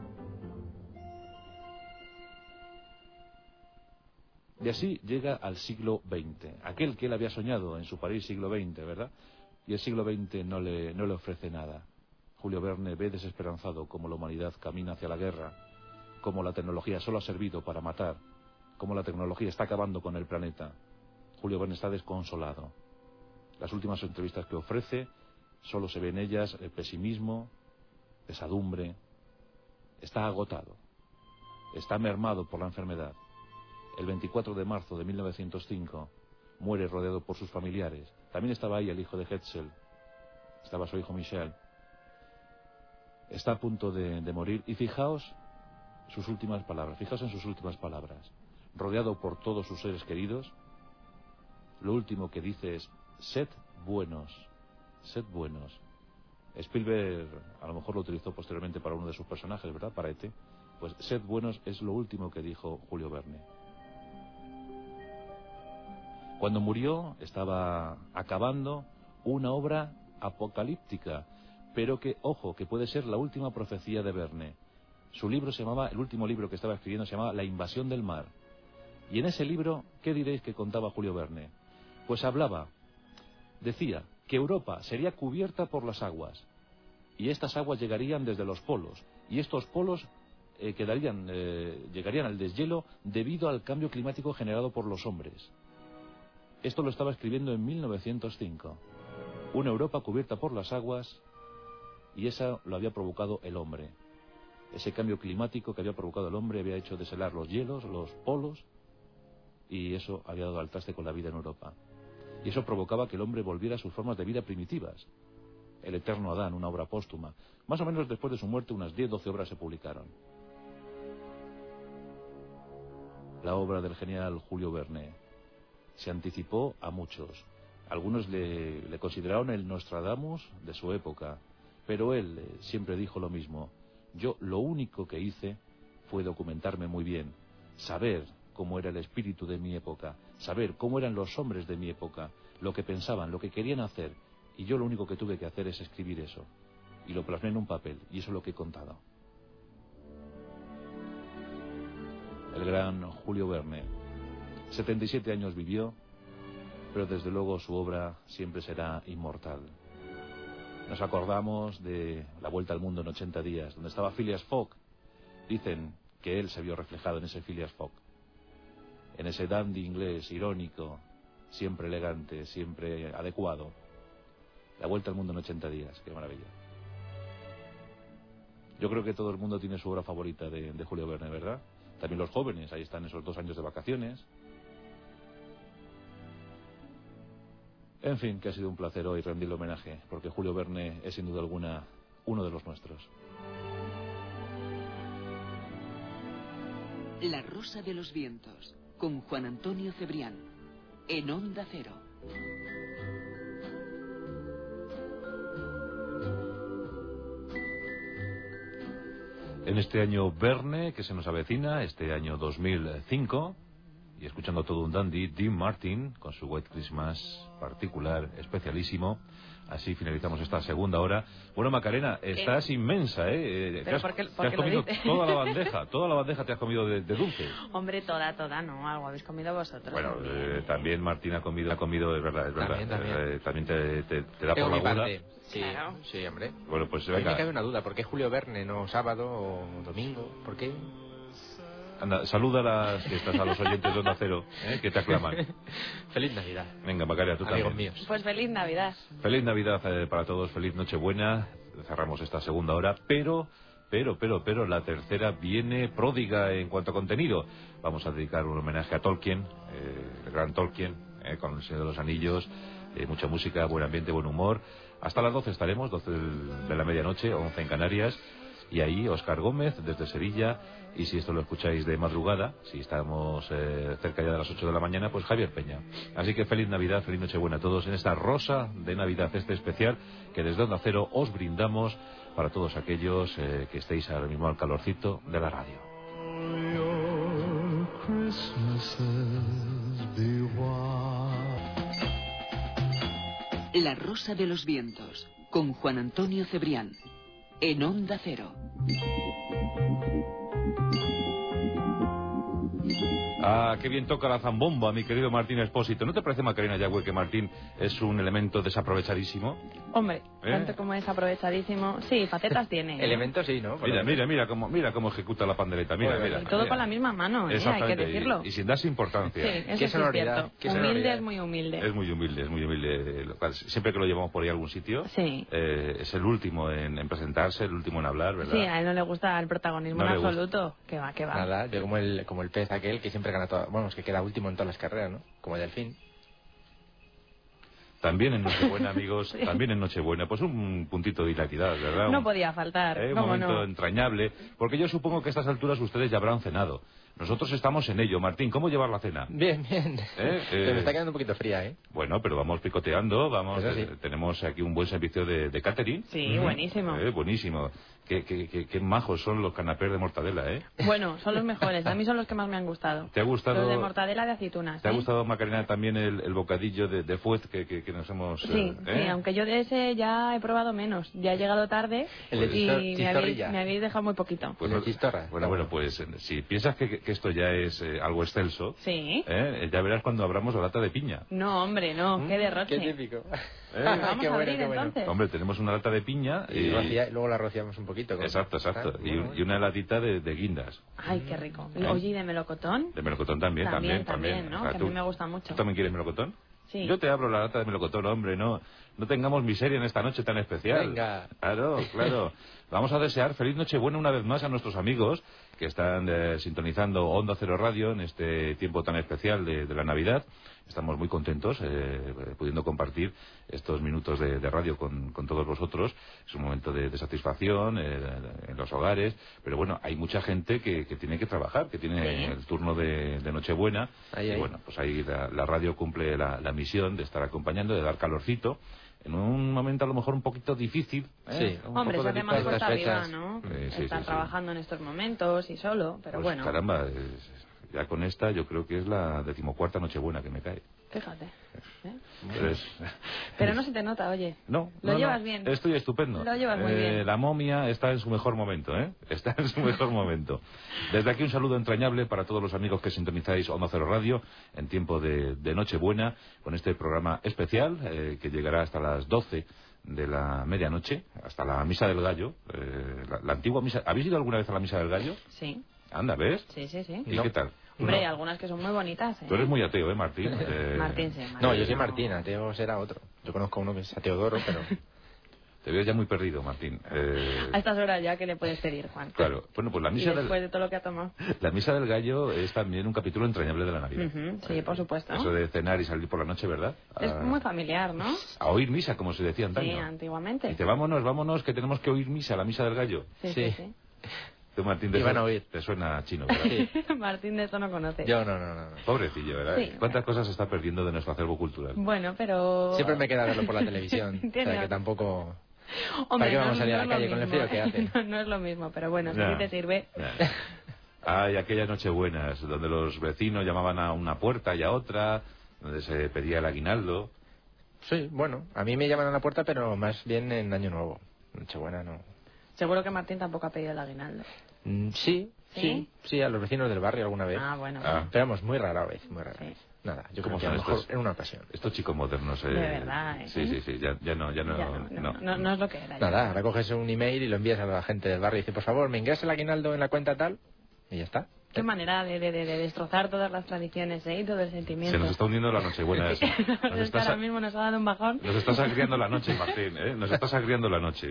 Y así llega al siglo veinte, aquel que él había soñado en su París siglo veinte, ¿verdad? Y el siglo veinte no le, no le ofrece nada. Julio Verne ve desesperanzado cómo la humanidad camina hacia la guerra, cómo la tecnología solo ha servido para matar, cómo la tecnología está acabando con el planeta. Julio Verne está desconsolado. Las últimas entrevistas que ofrece, solo se ve en ellas el pesimismo, pesadumbre. Está agotado, está mermado por la enfermedad. El veinticuatro de marzo de mil novecientos cinco muere rodeado por sus familiares. También estaba ahí el hijo de Hetzel, estaba su hijo Michel. Está a punto de, de morir, y fijaos sus últimas palabras, fijaos en sus últimas palabras. Rodeado por todos sus seres queridos, lo último que dice es: sed buenos, sed buenos. Spielberg a lo mejor lo utilizó posteriormente para uno de sus personajes, ¿verdad? Para E T. Pues sed buenos es lo último que dijo Julio Verne. Cuando murió estaba acabando una obra apocalíptica, pero que, ojo, que puede ser la última profecía de Verne. Su libro se llamaba, el último libro que estaba escribiendo se llamaba La invasión del mar. Y en ese libro, ¿qué diréis que contaba Julio Verne? Pues hablaba, decía que Europa sería cubierta por las aguas, y estas aguas llegarían desde los polos, y estos polos eh, quedarían, eh, llegarían al deshielo debido al cambio climático generado por los hombres. Esto lo estaba escribiendo en mil novecientos cinco. Una Europa cubierta por las aguas, y eso lo había provocado el hombre. Ese cambio climático que había provocado el hombre había hecho deshelar los hielos, los polos, y eso había dado al traste con la vida en Europa. Y eso provocaba que el hombre volviera a sus formas de vida primitivas. El eterno Adán, una obra póstuma. Más o menos después de su muerte, unas diez doce obras se publicaron. La obra del genial Julio Verne se anticipó a muchos. Algunos le, le consideraron el Nostradamus de su época, pero él eh, siempre dijo lo mismo. Yo lo único que hice fue documentarme muy bien, saber cómo era el espíritu de mi época, saber cómo eran los hombres de mi época, lo que pensaban, lo que querían hacer, y yo lo único que tuve que hacer es escribir eso, y lo plasmé en un papel, y eso es lo que he contado. El gran Julio Verne, setenta y siete años vivió, pero desde luego su obra siempre será inmortal. Nos acordamos de La Vuelta al Mundo en ochenta días, donde estaba Phileas Fogg. Dicen que él se vio reflejado en ese Phileas Fogg, en ese dandy inglés irónico, siempre elegante, siempre adecuado. La Vuelta al Mundo en ochenta días, qué maravilla. Yo creo que todo el mundo tiene su obra favorita de, de Julio Verne, ¿verdad? También los jóvenes, ahí están esos dos años de vacaciones. En fin, que ha sido un placer hoy rendirle homenaje, porque Julio Verne es sin duda alguna uno de los nuestros. La Rosa de los Vientos, con Juan Antonio Cebrián, en Onda Cero. En este año Verne, que se nos avecina, este año dos mil cinco... y escuchando todo un dandy, Dean Martin, con su White Christmas particular, especialísimo. Así finalizamos esta segunda hora. Bueno, Macarena, estás ¿Qué? inmensa, ¿eh? Pero te has, ¿por qué, te por has qué comido lo dices? toda la bandeja, toda la bandeja te has comido de, de dulces. Hombre, toda, toda, no, algo habéis comido vosotros. Bueno, también, eh, también Martín ha comido, ha comido, es verdad, es verdad. También, también. Eh, también te, te, te da Tengo por la mi gula. parte. Sí, Claro. sí, hombre. Bueno, pues A mí venga. me cabe una duda, ¿por qué Julio Verne, no sábado o domingo? ¿Por qué? Anda, saluda a las que estás a los oyentes de Onda Cero, ¿eh? Que te aclaman. Feliz Navidad. Venga, Macarena, tú Amigos también. míos. Pues feliz Navidad. Feliz Navidad eh, para todos, feliz Nochebuena. Cerramos esta segunda hora, pero, pero, pero, pero la tercera viene pródiga en cuanto a contenido. Vamos a dedicar un homenaje a Tolkien, eh, el gran Tolkien, eh, con El Señor de los Anillos, eh, mucha música, buen ambiente, buen humor. Hasta las doce estaremos, doce de la medianoche, once en Canarias. Y ahí Óscar Gómez desde Sevilla, y si esto lo escucháis de madrugada, si estamos eh, cerca ya de las ocho de la mañana, pues Javier Peña. Así que feliz Navidad, feliz Nochebuena a todos en esta rosa de Navidad, este especial que desde Onda Cero os brindamos para todos aquellos eh, que estéis ahora mismo al calorcito de la radio. La Rosa de los Vientos, con Juan Antonio Cebrián, en Onda Cero. Ah, qué bien toca la zambomba, mi querido Martín Expósito. ¿No te parece, Macarena Yagüe, que Martín es un elemento desaprovechadísimo? Hombre, ¿Eh? tanto como es aprovechadísimo. Sí, facetas tiene. ¿eh? Elementos sí, ¿no? Por Mira, lo mira, mira cómo, mira cómo ejecuta la pandereta. Mira, Joder, mira. Y todo mira. con la misma mano, ¿eh? Hay que Exactamente, decirlo. Y, y sin darse importancia. Sí, eso Qué sí es sonoridad, cierto. qué Humilde sonoridad. es muy humilde. Es muy humilde, es muy humilde. Lo cual, siempre que lo llevamos por ahí a algún sitio, Sí. eh, es el último en, en presentarse, el último en hablar, ¿verdad? Sí, a él no le gusta el protagonismo No en le gusta. absoluto. Que va, que va. Nada, yo como el, como el pez aquel que siempre gana todo, bueno, es que queda último en todas las carreras, ¿no? Como el delfín. También en Nochebuena, amigos, Sí. también en Nochebuena, pues un puntito de hilaridad, ¿verdad? No Un- podía faltar, Eh, un ¿cómo momento no? entrañable, porque yo supongo que a estas alturas ustedes ya habrán cenado. Nosotros estamos en ello. Martín, ¿cómo llevar la cena? Bien, bien. ¿Eh? Se Eh, me está quedando un poquito fría, ¿eh? Bueno, pero vamos picoteando, vamos. Eso sí. eh, tenemos aquí un buen servicio de, de catering. Sí, buenísimo. Eh, buenísimo. Qué, qué, qué, qué majos son los canapés de mortadela, ¿eh? Bueno, son los mejores. A mí son los que más me han gustado. ¿Te ha gustado? Los de mortadela de aceitunas. ¿Te ha ¿eh? gustado, Macarena, también el, el bocadillo de, de fuet que, que, que nos hemos... Sí, eh, sí, ¿eh? aunque yo de ese ya he probado menos. Ya he llegado tarde El de y chistor- me habéis, chistorrilla. me habéis dejado muy poquito. Pues El de no- chistorra. Bueno, bueno, pues eh, si piensas que, que esto ya es eh, algo excelso, Sí. ¿eh? Ya verás cuando abramos la lata de piña. No, hombre, no. Qué derroche. Qué típico. ¿Eh? Vamos Qué a bueno, abrir qué bueno. entonces. Hombre, tenemos una lata de piña Y, y... rocía- y luego la rociamos un poquito. con- Exacto, exacto. Ah, Y, bueno, un- y una latita de, de guindas. Ay, qué rico. ¿Eh? Oye, ¿y de melocotón? De melocotón también, también, También, también. ¿no? O sea, Que a ¿tú- mí me gusta mucho. ¿Tú también quieres melocotón? Sí. Yo te abro la lata de melocotón, hombre, no, no tengamos miseria en esta noche tan especial. Venga. Claro, claro. Vamos a desear feliz Nochebuena una vez más a nuestros amigos que están eh, sintonizando Onda Cero Radio en este tiempo tan especial de, de la Navidad. Estamos muy contentos eh, pudiendo compartir estos minutos de, de radio con, con todos vosotros. Es un momento de, de satisfacción eh, en los hogares, pero bueno, hay mucha gente que, que tiene que trabajar, que tiene Sí. el turno de, de Nochebuena. Ahí, y ahí. bueno, pues ahí la, la radio cumple la, la misión de estar acompañando, de dar calorcito. En un momento a lo mejor un poquito difícil. ¿eh? Sí. Un Hombre, poco se hace más delicado. estas cuesta arriba, fechas. ¿no? Sí, sí, Estar sí, sí. trabajando en estos momentos y solo, pero Pues, bueno. caramba, es- ya con esta yo creo que es la decimocuarta Nochebuena que me cae. Fíjate. ¿eh? Pero, es- Pero no se te nota, oye. No, Lo no, llevas no, bien. Estoy estupendo. Lo llevas muy Eh, bien. La momia está en su mejor momento, ¿eh? Está en su mejor momento. Desde aquí un saludo entrañable para todos los amigos que sintonizáis Onda Cero Radio en tiempo de, de Nochebuena con este programa especial eh, que llegará hasta las doce de la medianoche, hasta la Misa del Gallo. eh, la, la antigua misa. ¿Habéis ido alguna vez a la Misa del Gallo? Sí, Anda, ¿ves? sí, sí, sí. ¿Y No. qué tal? Hombre, No. algunas que son muy bonitas, ¿eh? Tú eres muy ateo, ¿eh, Martín? Eh, Martín, sí. Martín. No, yo soy Martín, Ateo será otro. Yo conozco a uno que es Teodoro, pero... Te veo ya muy perdido, Martín. Eh, A estas horas ya, ¿qué le puedes pedir, Juan? Claro. Bueno, pues la Y misa, después del, de todo lo que ha tomado. la misa del Gallo es también un capítulo entrañable de la Navidad. Ujú, sí, por supuesto. Eso de cenar y salir por la noche, ¿verdad? Es A- muy familiar, ¿no? A oír misa, como se decía Sí, antaño. antiguamente. Dice, vámonos, vámonos, que tenemos que oír misa, la misa del Gallo. Sí, sí, Sí. sí. Tú, Martín, te, Iban suena- a oír. te suena chino, ¿verdad? Sí. Martín de esto no conoce. Yo no, no, no. no. Pobrecillo, ¿verdad? Sí. ¿Cuántas cosas se está perdiendo de nuestro acervo cultural? Bueno, pero... Siempre me queda verlo por la televisión. O Tiene- sea, que tampoco... Hombre, ¿Para qué no- vamos a salir no a es la lo calle con el mismo. frío que hace? No, no es lo mismo, pero bueno, si Ya. a ti te sirve... Ya. Ay, aquellas nochebuenas, donde los vecinos llamaban a una puerta y a otra, donde se pedía el aguinaldo. Sí, bueno, a mí me llaman a la puerta, pero más bien en Año Nuevo. Nochebuena no. Seguro que Martín tampoco ha pedido el aguinaldo. Mm, sí, ¿Sí? sí, sí, a los vecinos del barrio alguna vez. Ah, bueno. Ah. Pero vamos, muy rara vez, muy rara Sí. vez. Nada, yo ¿Cómo creo que a son lo mejor estos? en una ocasión. Estos chicos modernos... Eh... De verdad, ¿eh? Sí, sí, sí, ya, ya no, ya no... Ya no, no, no. no, no es lo que era. ya. Nada, ahora coges un email y lo envías a la gente del barrio y dices, por favor, me ingresa el aguinaldo en la cuenta tal, y ya está. Qué manera de, de, de, de destrozar todas las tradiciones, ¿eh? Y todo el Se sentimiento. nos está hundiendo la nochebuena esa. Nos Es que estás, ahora mismo nos ha dado un bajón. nos estás agriando la noche, Martín, ¿eh? Nos estás agriando la noche.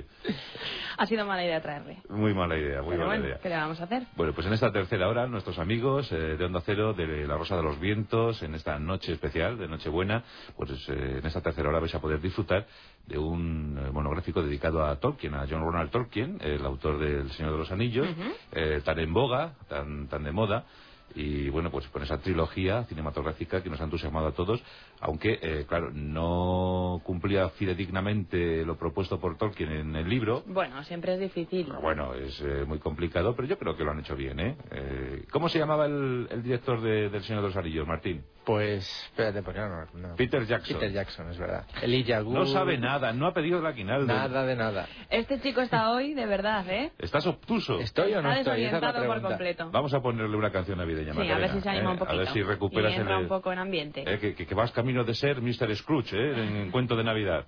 Ha sido mala idea traerle. Muy mala idea, muy Pero mala bueno, idea. ¿qué le vamos a hacer? Bueno, pues en esta tercera hora, nuestros amigos eh, de Onda Cero, de La Rosa de los Vientos, en esta noche especial de Nochebuena, pues eh, en esta tercera hora vais a poder disfrutar de un eh, monográfico dedicado a Tolkien, a John Ronald Tolkien, el autor del Señor de los Anillos, Ujú. eh, tan en boga, tan, tan de moda, y bueno, pues con esa trilogía cinematográfica que nos ha entusiasmado a todos, aunque, eh, claro, no cumplía fidedignamente lo propuesto por Tolkien en el libro. Bueno, siempre es difícil. Bueno, es eh, muy complicado, pero yo creo que lo han hecho bien, ¿eh? eh ¿Cómo se llamaba el, el director de, del Señor de los Anillos, Martín? Pues, espérate, pues no, no. Peter Jackson. Peter Jackson, es verdad. Elijah Wood. No sabe nada, no ha pedido la quinaldo. Nada de nada. Este chico está hoy, de verdad, ¿eh? ¿Estás obtuso? ¿Estoy o no Está estoy? Esa es la desorientado por pregunta. completo. Vamos a ponerle una canción navideña, Sí, Macarena, a ver si se anima ¿eh? un poquito. A ver si recuperas y entra el... un poco en ambiente. Eh, que, que, que vas camino de ser mister Scrooge, ¿eh? En, en cuento de Navidad.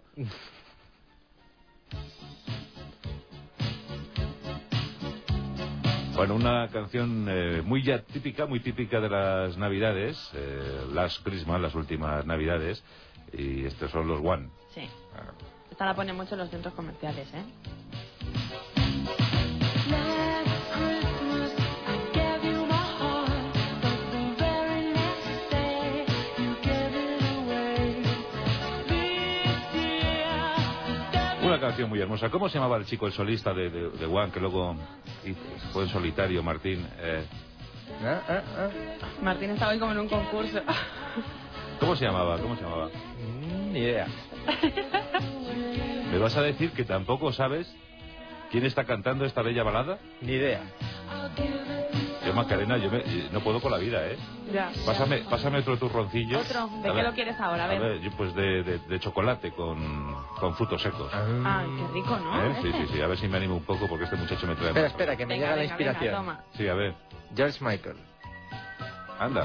Bueno, una canción eh, muy ya típica, muy típica de las Navidades, eh, Last Christmas, las últimas Navidades, y estos son los One. Sí. Ah. Esta la ponen mucho en los centros comerciales, ¿eh? Una canción muy hermosa. ¿Cómo se llamaba el chico, el solista de, de, de One, que luego fue en solitario, Martín? Eh... ¿Ah, ah, ah? Martín está hoy como en un concurso. ¿Cómo se llamaba? ¿Cómo se llamaba? Mm, ni idea. ¿Me vas a decir que tampoco sabes quién está cantando esta bella balada? Ni idea. Yo, Macarena, yo me, no puedo con la vida, ¿eh? Ya. Pásame, pásame otro turroncillo. ¿Otro? ¿De a qué ver, lo quieres ahora? A ver. A ver yo, pues de, de, de chocolate con, con frutos secos. Ah, qué rico, ¿no? ¿Eh? Sí, sí, sí. A ver si me animo un poco porque este muchacho me trae... Espera, más. espera, que me Venga, llega la venga, inspiración. venga, toma. Sí, a ver. George Michael. Anda.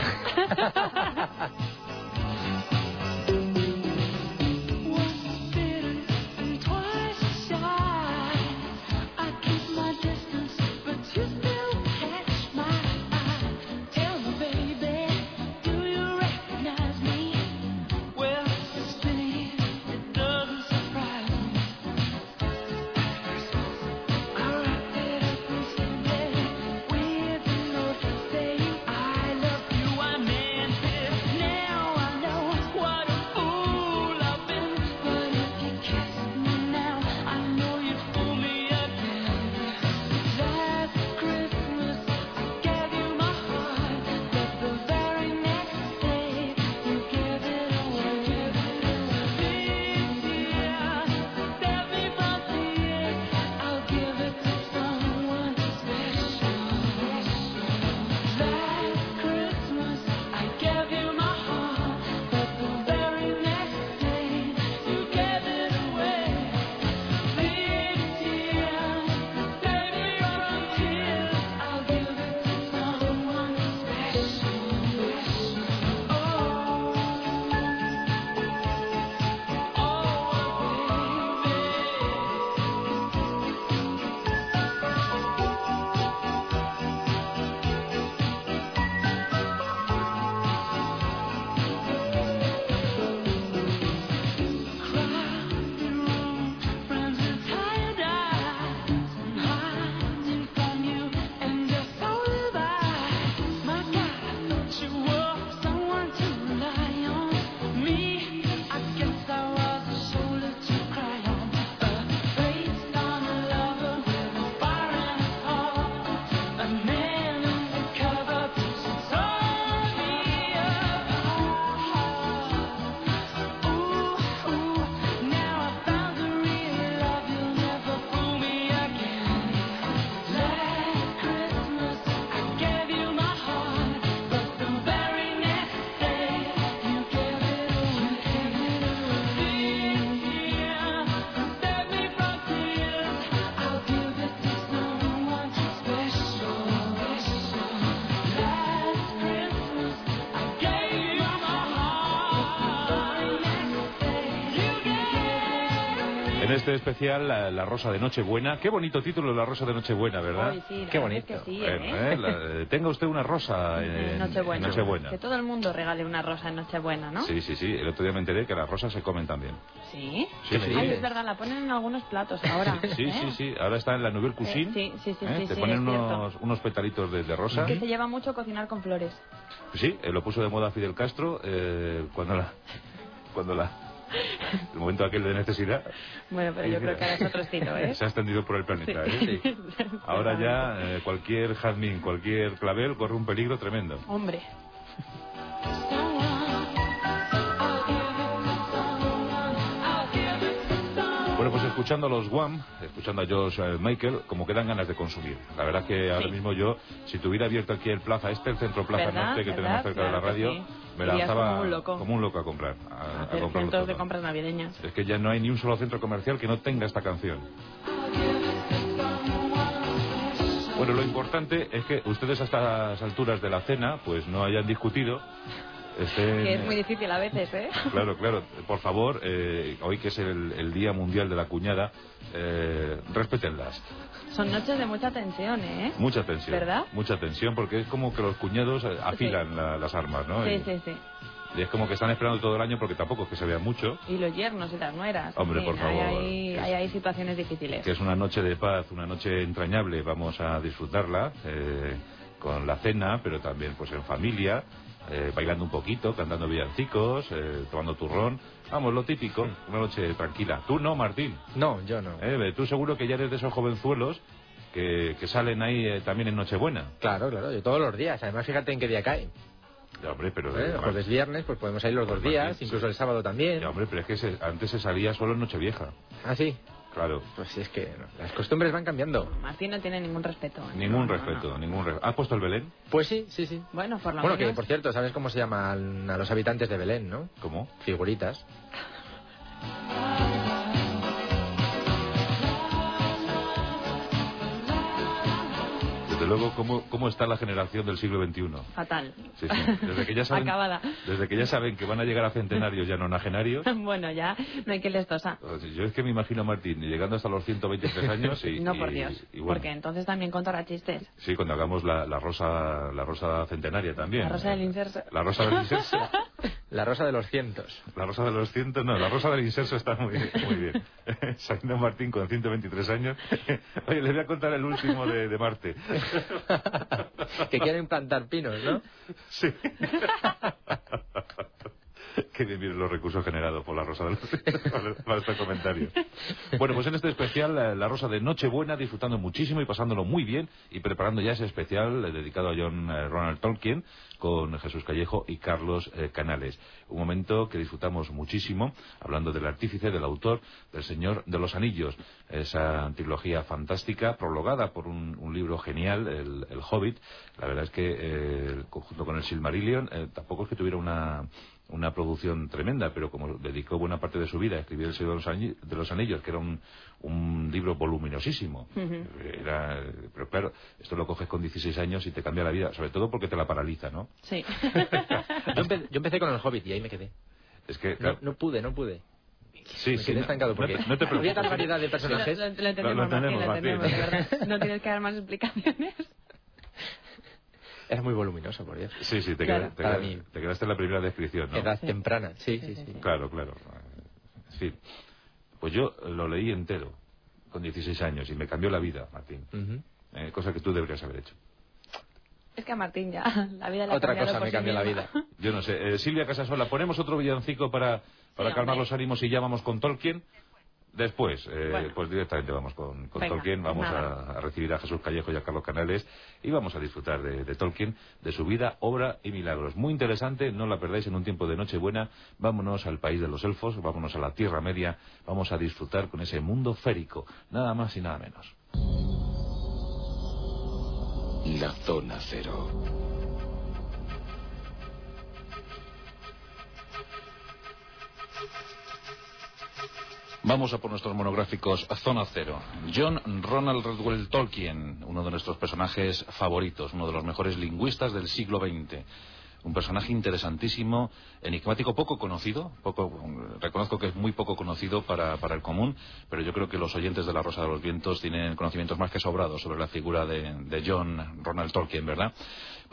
En este especial, la, la Rosa de Nochebuena. Qué bonito título, La Rosa de Nochebuena, ¿verdad? Ay, sí, Qué la verdad bonito. es que sí, Bueno, ¿eh? ¿eh? La- tenga usted una rosa en Nochebuena. en Nochebuena. Que todo el mundo regale una rosa en Nochebuena, ¿no? Sí, sí, sí. El otro día me enteré que las rosas se comen también. ¿Sí? Sí, sí. Ay, es verdad, la ponen en algunos platos ahora. Sí, ¿eh? sí, sí. Ahora está en la Nouvelle Cuisine. Sí, sí, sí, ¿eh? sí, Te sí, ponen es unos, unos petalitos de, de rosa. Que se lleva mucho cocinar con flores. Sí, eh, lo puso de moda Fidel Castro eh, cuando la... Cuando la... El momento aquel de necesidad. Bueno, pero yo creo que ahora es otro estilo, ¿eh? Se ha extendido por el planeta, Sí. ¿eh? Sí. Ahora ya eh, cualquier jazmín, cualquier clavel corre un peligro tremendo. Hombre. Bueno, pues escuchando a los Wham, escuchando a George eh, Michael, como que dan ganas de consumir. La verdad que ahora Sí. mismo yo, si tuviera abierto aquí el Plaza Este, el centro Plaza ¿Verdad? Norte que ¿Verdad? tenemos cerca Claro de la radio, que sí. me Irías lanzaba como un loco. como un loco a comprar. A, a Hacer comprarlo centros de todo. compras navideñas. Es que ya no hay ni un solo centro comercial que no tenga esta canción. Bueno, lo importante es que ustedes a estas alturas de la cena pues no hayan discutido. Estén... Que es muy difícil a veces, ¿eh? Claro, claro. Por favor, eh, hoy que es el, el Día Mundial de la Cuñada, eh, respétenlas. Son noches de mucha tensión, ¿eh? Mucha tensión. ¿Verdad? Mucha tensión porque es como que los cuñados eh, afilan Sí. la- las armas, ¿no? Sí, y, sí, sí. y es como que están esperando todo el año porque tampoco es que se vea mucho. Y los yernos y las nueras. Hombre, en por fin, hay favor, ahí- que es- hay ahí situaciones difíciles. Que es una noche de paz, una noche entrañable, vamos a disfrutarla eh, con la cena, pero también pues en familia, eh, bailando un poquito, cantando villancicos, eh, tomando turrón, vamos, lo típico, una noche tranquila. Tú no, Martín. No, yo no. Eh, tú seguro que ya eres de esos jovenzuelos que, que salen ahí eh, también en Nochebuena. Claro, claro, yo todos los días. Además, fíjate en qué día cae. Ya, hombre, pero... ¿Eh? Jueves, viernes, pues podemos ir los dos Pues, días, Martín, incluso sí. el sábado también. Ya, hombre, pero es que se- antes se salía solo en Nochevieja. Ah, sí. Claro. Pues sí, es que no, las costumbres van cambiando. Martín no tiene ningún respeto. Ningún No, no, respeto, no. ningún respeto. ¿Has puesto el Belén? Pues sí, sí, sí. Bueno, por lo Bueno, que menos... por cierto, ¿sabes cómo se llaman a los habitantes de Belén, no? ¿Cómo? Figuritas. Desde luego, ¿cómo, cómo está la generación del siglo veintiuno? Fatal. Sí, sí. Desde que ya saben, Acabada. desde que ya saben que van a llegar a centenarios ya nonagenarios. Bueno, ya no hay que les tosa. Yo es que me imagino a Martín llegando hasta los ciento veintitrés años y... No, por y- Dios. y bueno, Porque entonces también contará chistes. sí, cuando hagamos la, la rosa la rosa centenaria también. La rosa del inserso. La rosa del inserso. La rosa de los cientos. La rosa de los cientos, no, la rosa del inserso está muy, muy bien. Saliendo Martín con ciento veintitrés años. Oye, les voy a contar el último de, de Marte. Que quieren plantar pinos, ¿no? Sí. Qué bien vienen los recursos generados por la Rosa de los Vientos para, para este comentario. Bueno, pues en este especial, la, la Rosa de Nochebuena, disfrutando muchísimo y pasándolo muy bien, y preparando ya ese especial eh, dedicado a John eh, Ronald Tolkien, con Jesús Callejo y Carlos eh, Canales. Un momento que disfrutamos muchísimo, hablando del artífice, del autor, del Señor de los Anillos, esa trilogía fantástica, prologada por un, un libro genial, el, el Hobbit. La verdad es que, eh, junto con el Silmarillion, eh, tampoco es que tuviera una... una producción tremenda, pero como dedicó buena parte de su vida a escribir El Señor de los Anillos, de los Anillos, que era un, un libro voluminosísimo. Ujú. Era, pero claro, esto lo coges con dieciséis años y te cambia la vida, sobre todo porque te la paraliza, ¿no? Sí. Yo, empe- yo empecé con el Hobbit y ahí me quedé. Es que, No, claro, no pude, no pude. sí, Me sí, quedé no- estancado no porque te- no te había preocupes. tal variedad de Lo, personajes. lo- lo entendemos, Lo- lo Martín, entendemos, lo Martín. entendemos, de verdad. No tienes que dar más explicaciones. Era muy voluminoso, por Dios. sí, sí, te, Claro. queda- te, Para queda- mí. te quedaste en la primera descripción, ¿no? Edad temprana, sí, sí, sí. Claro, claro. Sí. Pues yo lo leí entero, con dieciséis años, y me cambió la vida, Martín. Ujú. Eh, cosa que tú deberías haber hecho. Es que a Martín ya la vida le ha Otra cambiado cosa por me sí cambió la misma. vida. Yo no sé. Eh, Silvia Casasola, ¿ponemos otro villancico para, para Sí, calmar hombre. los ánimos y ya vamos con Tolkien? Después, eh, Bueno. pues directamente vamos con, con Venga, Tolkien, pues vamos nada. a, a recibir a Jesús Callejo y a Carlos Canales y vamos a disfrutar de, de Tolkien, de su vida, obra y milagros. Muy interesante, no la perdáis en un tiempo de Nochebuena. Vámonos al país de los elfos, vámonos a la Tierra Media, vamos a disfrutar con ese mundo férico, nada más y nada menos. La zona cero. Vamos a por nuestros monográficos Zona Cero. John Ronald Reuel Tolkien, uno de nuestros personajes favoritos, uno de los mejores lingüistas del siglo veinte. Un personaje interesantísimo, enigmático, poco conocido, poco, reconozco que es muy poco conocido para, para el común, pero yo creo que los oyentes de La Rosa de los Vientos tienen conocimientos más que sobrados sobre la figura de, de John Ronald Tolkien, ¿verdad?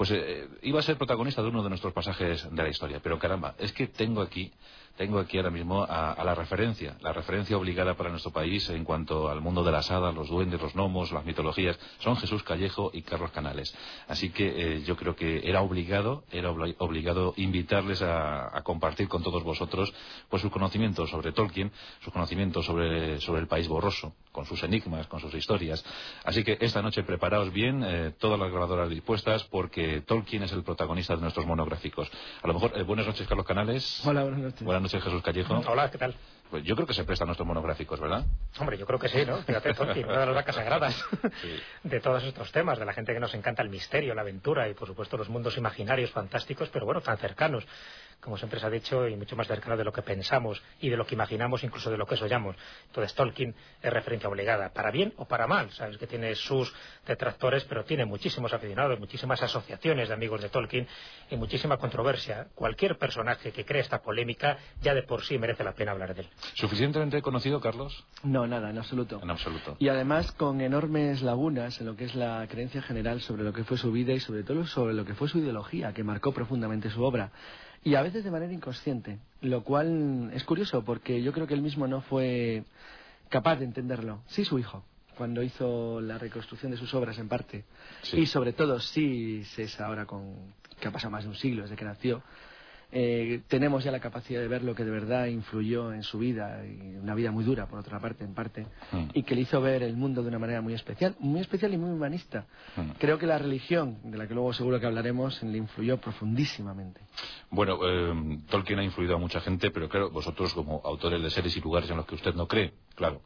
pues eh, iba a ser protagonista de uno de nuestros pasajes de la historia. Pero caramba, es que tengo aquí, tengo aquí ahora mismo a, a la referencia, la referencia obligada para nuestro país en cuanto al mundo de las hadas, los duendes, los gnomos, las mitologías. Son Jesús Callejo y Carlos Canales. Así que eh, yo creo que era obligado, era obli obligado invitarles a, a compartir con todos vosotros pues sus conocimientos sobre Tolkien, sus conocimientos sobre, sobre el país borroso, con sus enigmas, con sus historias. Así que esta noche preparaos bien, eh, todas las grabadoras dispuestas, porque Tolkien es el protagonista de nuestros monográficos. A lo mejor, eh, buenas noches, Carlos Canales. Hola, buenas noches. Buenas noches, Jesús Callejo. Hola, ¿qué tal? Pues yo creo que se prestan nuestros monográficos, ¿verdad? Hombre, yo creo que sí, ¿no? Fíjate, Tolkien, una de las vacas sagradas Sí. de todos estos temas, de la gente que nos encanta el misterio, la aventura y, por supuesto, los mundos imaginarios fantásticos, pero bueno, tan cercanos, como siempre se ha dicho, y mucho más cercano de lo que pensamos y de lo que imaginamos, incluso de lo que soñamos. Entonces, Tolkien es referencia obligada, para bien o para mal. Sabes que tiene sus detractores, pero tiene muchísimos aficionados, muchísimas asociaciones de amigos de Tolkien y muchísima controversia. Cualquier personaje que cree esta polémica ya de por sí merece la pena hablar de él. ¿Suficientemente conocido, Carlos? No, nada, en absoluto. En absoluto. Y además con enormes lagunas en lo que es la creencia general sobre lo que fue su vida y sobre todo sobre lo que fue su ideología, que marcó profundamente su obra. Y a veces de manera inconsciente, lo cual es curioso porque yo creo que él mismo no fue capaz de entenderlo. Sí, su hijo, cuando hizo la reconstrucción de sus obras en parte. Sí. Y sobre todo, sí, es ahora con, que ha pasado más de un siglo desde que nació. Eh, tenemos ya la capacidad de ver lo que de verdad influyó en su vida, y una vida muy dura por otra parte, en parte, mm. y que le hizo ver el mundo de una manera muy especial, muy especial y muy humanista. Mm. Creo que la religión, de la que luego seguro que hablaremos, le influyó profundísimamente. Bueno, eh, Tolkien ha influido a mucha gente, pero claro, vosotros como autores de seres y lugares en los que usted no cree, claro.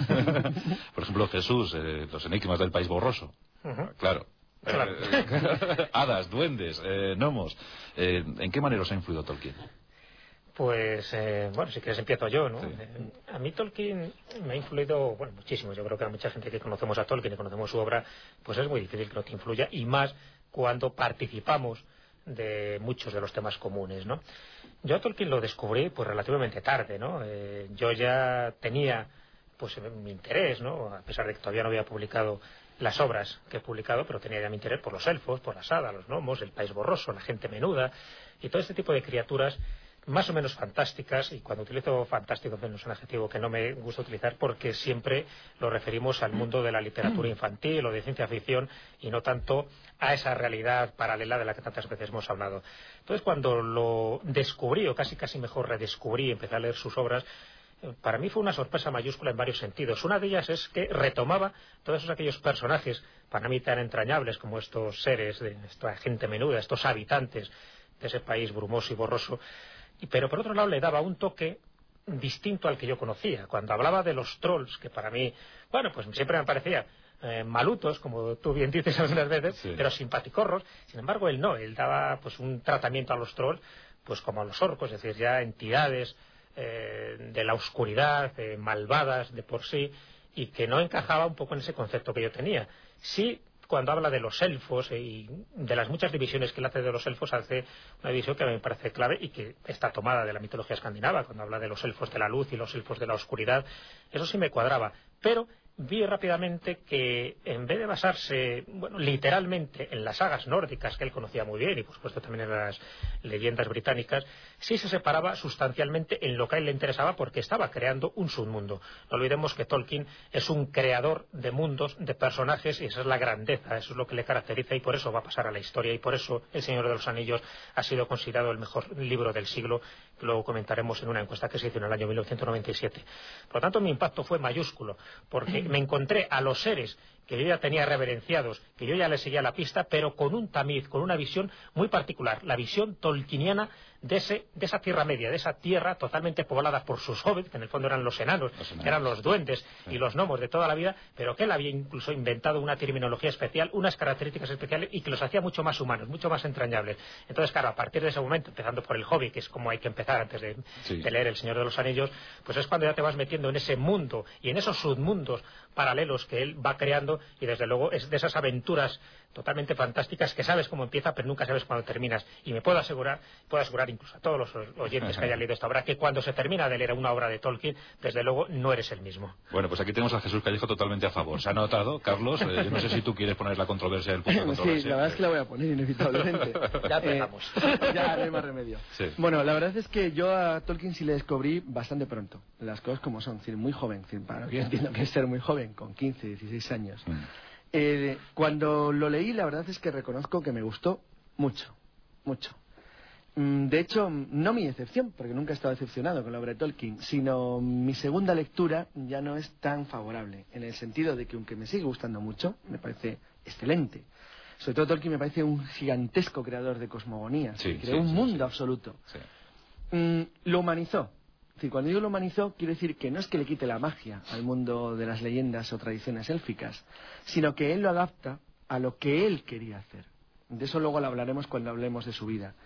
Por ejemplo, Jesús, eh, los enigmas del país borroso, Uh-huh. claro. Claro. Eh, hadas, duendes, eh, gnomos. Eh, ¿En qué manera os ha influido Tolkien? Pues, eh, bueno, si quieres empiezo yo, ¿no? Sí. Eh, a mí Tolkien me ha influido, bueno, muchísimo. Yo creo que a mucha gente que conocemos a Tolkien y conocemos su obra, pues es muy difícil que no te influya, y más cuando participamos de muchos de los temas comunes, ¿no? Yo a Tolkien lo descubrí pues relativamente tarde, ¿no? Eh, yo ya tenía pues mi interés, ¿no? A pesar de que todavía no había publicado las obras que he publicado, pero tenía ya mi interés por los elfos, por las hadas, los gnomos, el país borroso, la gente menuda y todo este tipo de criaturas más o menos fantásticas. Y cuando utilizo fantástico no es un adjetivo que no me gusta utilizar, porque siempre lo referimos al mundo de la literatura infantil o de ciencia ficción y no tanto a esa realidad paralela de la que tantas veces hemos hablado. Entonces, cuando lo descubrí, o casi casi mejor redescubrí, empecé a leer sus obras, para mí fue una sorpresa mayúscula en varios sentidos. Una de ellas es que retomaba todos esos aquellos personajes para mí tan entrañables como estos seres, de esta gente menuda, estos habitantes de ese país brumoso y borroso, pero por otro lado le daba un toque distinto al que yo conocía. Cuando hablaba de los trolls, que para mí, bueno, pues siempre me parecía eh, malutos, como tú bien dices algunas veces, sí, pero simpaticorros. Sin embargo, él no, él daba pues un tratamiento a los trolls pues como a los orcos, es decir, ya entidades eh, de la oscuridad, eh, malvadas de por sí, y que no encajaba un poco en ese concepto que yo tenía. Sí, cuando habla de los elfos eh, y de las muchas divisiones que él hace de los elfos, hace una división que a mí me parece clave y que está tomada de la mitología escandinava, cuando habla de los elfos de la luz y los elfos de la oscuridad. Eso sí me cuadraba, pero vi rápidamente que en vez de basarse, bueno, literalmente en las sagas nórdicas que él conocía muy bien y por supuesto también en las leyendas británicas, sí se separaba sustancialmente en lo que a él le interesaba, porque estaba creando un submundo. No olvidemos que Tolkien es un creador de mundos, de personajes, y esa es la grandeza, eso es lo que le caracteriza, y por eso va a pasar a la historia, y por eso El Señor de los Anillos ha sido considerado el mejor libro del siglo, que luego comentaremos en una encuesta que se hizo en el año mil novecientos noventa y siete. Por lo tanto, mi impacto fue mayúsculo, porque me encontré a los seres que yo ya tenía reverenciados, que yo ya les seguía la pista, pero con un tamiz, con una visión muy particular, la visión tolkieniana de, ese, de esa Tierra Media, de esa tierra totalmente poblada por sus hobbits, que en el fondo eran los enanos, los enanos. Que eran los duendes sí. y los gnomos de toda la vida, pero que él había incluso inventado una terminología especial, unas características especiales, y que los hacía mucho más humanos, mucho más entrañables. Entonces, claro, a partir de ese momento, empezando por el Hobbit, que es como hay que empezar antes de, sí. de leer El Señor de los Anillos, pues es cuando ya te vas metiendo en ese mundo y en esos submundos paralelos que él va creando, y desde luego es de esas aventuras totalmente fantásticas, que sabes cómo empieza, pero nunca sabes cuándo terminas. Y me puedo asegurar, puedo asegurar incluso a todos los oyentes que hayan leído esta obra, que cuando se termina de leer una obra de Tolkien, desde luego no eres el mismo. Bueno, pues aquí tenemos a Jesús Callejo totalmente a favor. Se ha notado, Carlos, eh, yo no sé si tú quieres poner la controversia del punto de controversia. Sí, la verdad es que la voy a poner inevitablemente. Ya empezamos. Eh, ya no hay más remedio. Sí. Bueno, la verdad es que yo a Tolkien sí le descubrí bastante pronto, las cosas como son, es decir, muy joven, es decir, para lo que yo entiendo que es ser muy joven, con quince, dieciséis años. Mm. Eh, cuando lo leí, la verdad es que reconozco que me gustó mucho, mucho. De hecho, no mi decepción, porque nunca he estado decepcionado con la obra de Tolkien, sino mi segunda lectura ya no es tan favorable, en el sentido de que aunque me sigue gustando mucho, me parece excelente. Sobre todo Tolkien me parece un gigantesco creador de cosmogonías, sí, creó sí, un sí, mundo sí. absoluto. Sí. Mm, lo humanizó. Es decir, cuando digo lo humanizó, quiero decir que no es que le quite la magia al mundo de las leyendas o tradiciones élficas, sino que él lo adapta a lo que él quería hacer. De eso luego lo hablaremos cuando hablemos de su vida.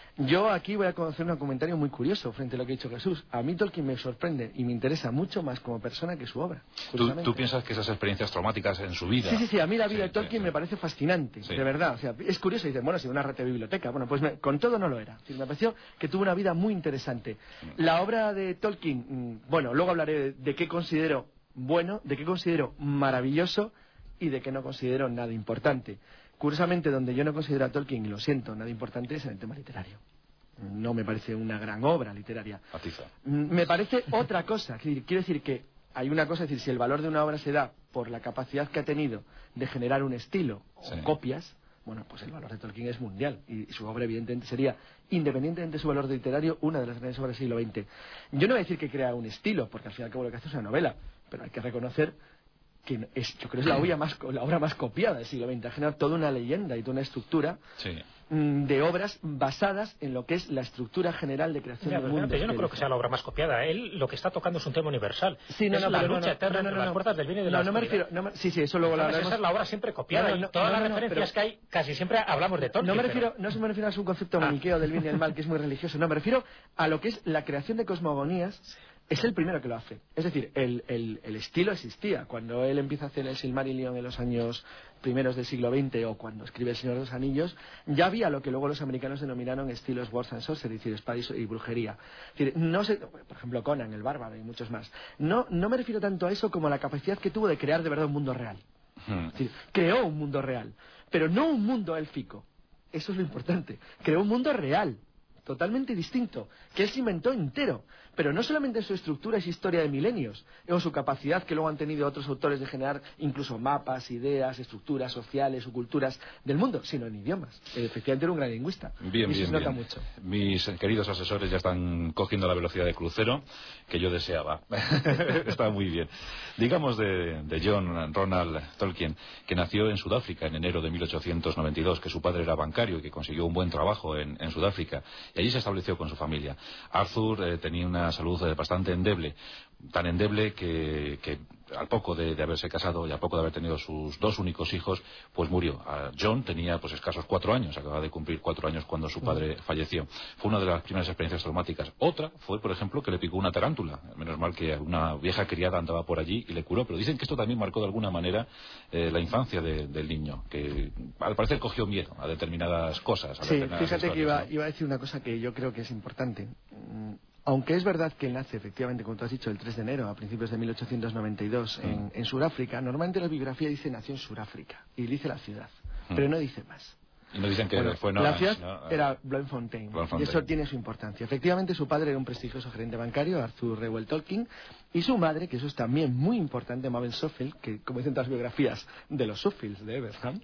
Yo aquí voy a hacer un comentario muy curioso frente a lo que ha dicho Jesús. A mí Tolkien me sorprende y me interesa mucho más como persona que su obra. ¿Tú, ¿Tú piensas que esas experiencias traumáticas en su vida? Sí, sí, sí. A mí la vida sí, de Tolkien sí, me parece fascinante, sí. de verdad. O sea, es curioso. Dicen, bueno, si una rata de biblioteca. Bueno, pues me, con todo no lo era. Sí, me pareció que tuvo una vida muy interesante. La obra de Tolkien, bueno, luego hablaré de, de qué considero bueno, de qué considero maravilloso y de qué no considero nada importante. Curiosamente, donde yo no considero a Tolkien, y lo siento, nada importante es en el tema literario. No me parece una gran obra literaria. Atiza. Me parece otra cosa. Quiero decir que hay una cosa, es decir, si el valor de una obra se da por la capacidad que ha tenido de generar un estilo sí. o copias, bueno, pues el valor de Tolkien es mundial. Y su obra, evidentemente, sería, independientemente de su valor literario, una de las grandes obras del siglo veinte. Yo no voy a decir que crea un estilo, porque al fin y al cabo lo que hace es una novela, pero hay que reconocer que es, yo creo que es la obra más, la obra más copiada del siglo veinte. Ha generado toda una leyenda y toda una estructura sí. de obras basadas en lo que es la estructura general de creación Mira, del mundo. Yo no creo que sea la obra más copiada. Él lo que está tocando es un tema universal. Sí, no, es no, la pero lucha no, eterna no, no, entre no, las puertas del bien y de la no, no me oscuridad. refiero, no me, sí, sí, eso luego lo Entonces, hablaremos. esa es la obra siempre copiada No, no, no, y todas no, las no, no, referencias pero... que hay, casi siempre hablamos de Tolkien. No me pero... refiero, no se me refiero a su concepto ah. maniqueo del bien y del mal, que es muy religioso. No, me refiero a lo que es la creación de cosmogonías. Es el primero que lo hace. Es decir, el, el, el estilo existía. Cuando él empieza a hacer el Silmarillion en los años primeros del siglo veinte o cuando escribe El Señor de los Anillos, ya había lo que luego los americanos denominaron estilos Swords and Sorcery, es decir, espada y brujería. Es decir, no sé, por ejemplo, Conan, el Bárbaro y muchos más. No, no me refiero tanto a eso como a la capacidad que tuvo de crear de verdad un mundo real. Hmm. Es decir, creó un mundo real, pero no un mundo élfico. Eso es lo importante. Creó un mundo real, totalmente distinto, que él se inventó entero, pero no solamente en su estructura y su historia de milenios, o su capacidad que luego han tenido otros autores de generar incluso mapas, ideas, estructuras sociales o culturas del mundo, sino en idiomas. Efectivamente era un gran lingüista. Bien, y eso bien, se nota bien. mucho. Mis queridos asesores ya están cogiendo la velocidad de crucero que yo deseaba. Está muy bien. Digamos de, de John Ronald Tolkien, que nació en Sudáfrica en enero de mil ochocientos noventa y dos, que su padre era bancario y que consiguió un buen trabajo en, en Sudáfrica. Y allí se estableció con su familia. Arthur eh, tenía una salud eh, bastante endeble, tan endeble que, que al poco de, de haberse casado y al poco de haber tenido sus dos únicos hijos, pues murió. A John tenía pues escasos cuatro años, acababa de cumplir cuatro años cuando su padre falleció. Fue una de las primeras experiencias traumáticas. Otra fue, por ejemplo, que le picó una tarántula. Menos mal que una vieja criada andaba por allí y le curó, pero dicen que esto también marcó de alguna manera eh, la infancia de, del niño, que al parecer cogió miedo a determinadas cosas. A sí, determinadas fíjate historias, que iba, ¿no? iba a decir una cosa que yo creo que es importante. Aunque es verdad que él nace, efectivamente, como tú has dicho, el tres de enero, a principios de mil ochocientos noventa y dos, mm. en, en Sudáfrica, normalmente la biografía dice nació en Sudáfrica, y dice la ciudad, mm. pero no dice más. Y no dicen que bueno, fue no, la ciudad no, era Bloemfontein, y eso tiene su importancia. Efectivamente, su padre era un prestigioso gerente bancario, Arthur Reuel Tolkien, y su madre, que eso es también muy importante, Mabel Suffield, que, como dicen todas las biografías de los Suffields de Everham,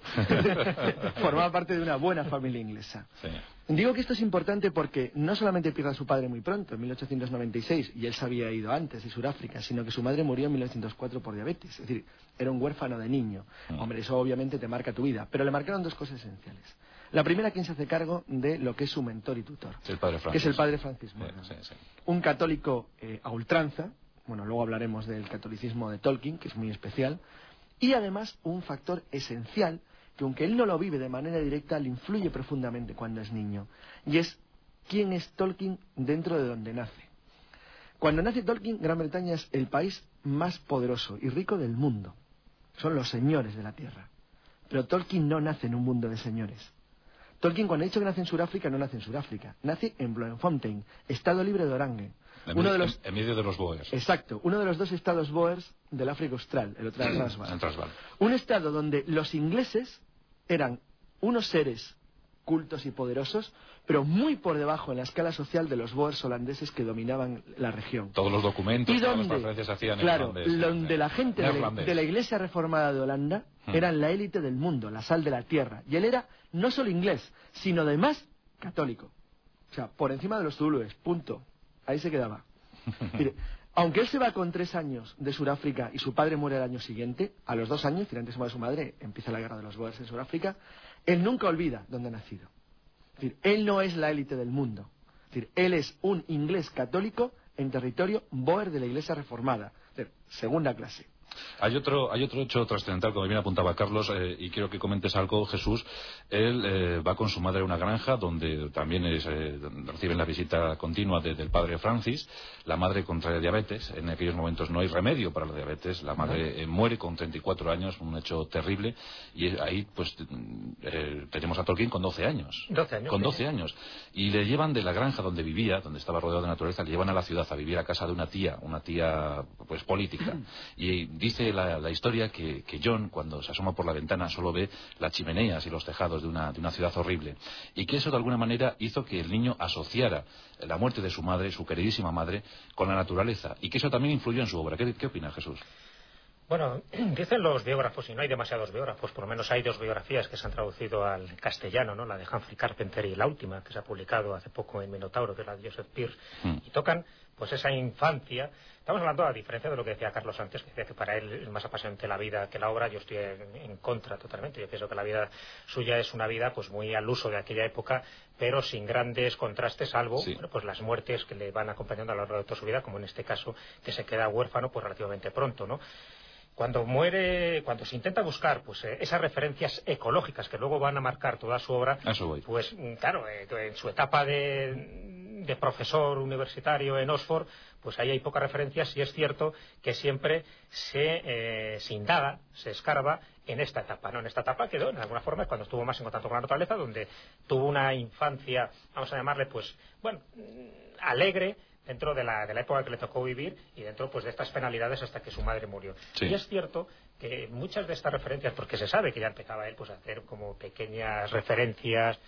formaba parte de una buena familia inglesa. Sí. Digo que esto es importante porque no solamente pierde a su padre muy pronto, en mil ochocientos noventa y seis, y él se había ido antes de Sudáfrica, sino que su madre murió en mil novecientos cuatro por diabetes. Es decir, era un huérfano de niño. Mm. Hombre, eso obviamente te marca tu vida. Pero le marcaron dos cosas esenciales. La primera, quien se hace cargo de lo que es su mentor y tutor, el padre Francis. que es el padre Francis Morgan. Sí, sí, sí. Un católico eh, a ultranza. Bueno, luego hablaremos del catolicismo de Tolkien, que es muy especial. Y además, un factor esencial que aunque él no lo vive de manera directa, le influye profundamente cuando es niño. Y es quién es Tolkien dentro de donde nace. Cuando nace Tolkien, Gran Bretaña es el país más poderoso y rico del mundo. Son los señores de la tierra. Pero Tolkien no nace en un mundo de señores. Tolkien, cuando ha dicho que nace en Sudáfrica, no nace en Sudáfrica. Nace en Bloemfontein, estado libre de Orange. En, uno de los... en medio de los Boers. Exacto, uno de los dos estados Boers del África Austral, el otro era Transvaal. En Transvaal. Un estado donde los ingleses eran unos seres cultos y poderosos, pero muy por debajo en la escala social de los Boers holandeses que dominaban la región. Todos los documentos, y todas donde, las transferencias se hacían claro, en holandés, donde en, la gente de la, en de la Iglesia Reformada de Holanda hmm. eran la élite del mundo, la sal de la tierra. Y él era no solo inglés, sino además católico. O sea, por encima de los zulúes, punto. Ahí se quedaba. Mire, aunque él se va con tres años de Sudáfrica y su padre muere al año siguiente, a los dos años, y antes se muere su madre, empieza la guerra de los Boers en Sudáfrica, él nunca olvida dónde ha nacido. Es decir, él no es la élite del mundo. Es decir, él es un inglés católico en territorio Boer de la Iglesia Reformada. Es decir, segunda clase. Hay otro, hay otro hecho trascendental, como bien apuntaba Carlos, eh, y quiero que comentes algo, Jesús. Él eh, va con su madre a una granja donde también es, eh, reciben la visita continua de, del padre Francis. La madre contrae diabetes. En aquellos momentos no hay remedio para la diabetes. La madre eh, muere con treinta y cuatro años, un hecho terrible. Y ahí pues eh, tenemos a Tolkien con doce años. doce años. Con doce sí. años. Y le llevan de la granja donde vivía, donde estaba rodeado de naturaleza, le llevan a la ciudad a vivir a casa de una tía, una tía pues política. Y dice la, la historia que, que John, cuando se asoma por la ventana, solo ve las chimeneas y los tejados de una, de una ciudad horrible. Y que eso, de alguna manera, hizo que el niño asociara la muerte de su madre, su queridísima madre, con la naturaleza. Y que eso también influyó en su obra. ¿Qué, qué opina Jesús? Bueno, dicen los biógrafos, y no hay demasiados biógrafos, por lo menos hay dos biografías que se han traducido al castellano, ¿no? La de Humphrey Carpenter y la última, que se ha publicado hace poco en Minotauro, que es la de Joseph Pearce, mm. y tocan pues esa infancia. Estamos hablando, a diferencia de lo que decía Carlos antes, que decía que para él es más apasionante la vida que la obra. Yo estoy en, en contra totalmente. Yo pienso que la vida suya es una vida pues muy al uso de aquella época, pero sin grandes contrastes, salvo sí. bueno, pues las muertes que le van acompañando a lo largo de toda su vida, como en este caso, que se queda huérfano pues relativamente pronto, ¿no? Cuando muere, cuando se intenta buscar pues eh, esas referencias ecológicas que luego van a marcar toda su obra, pues claro, eh, en su etapa de, de profesor universitario en Oxford, pues ahí hay pocas referencias, y es cierto que siempre se, eh, se indaga, se escarba en esta etapa, ¿no? En esta etapa quedó, en alguna forma, cuando estuvo más en contacto con la naturaleza, donde tuvo una infancia, vamos a llamarle, pues, bueno, alegre, dentro de la, de la época que le tocó vivir, y dentro pues de estas penalidades hasta que su madre murió. Sí. Y es cierto que muchas de estas referencias, porque se sabe que ya empezaba él pues a hacer como pequeñas referencias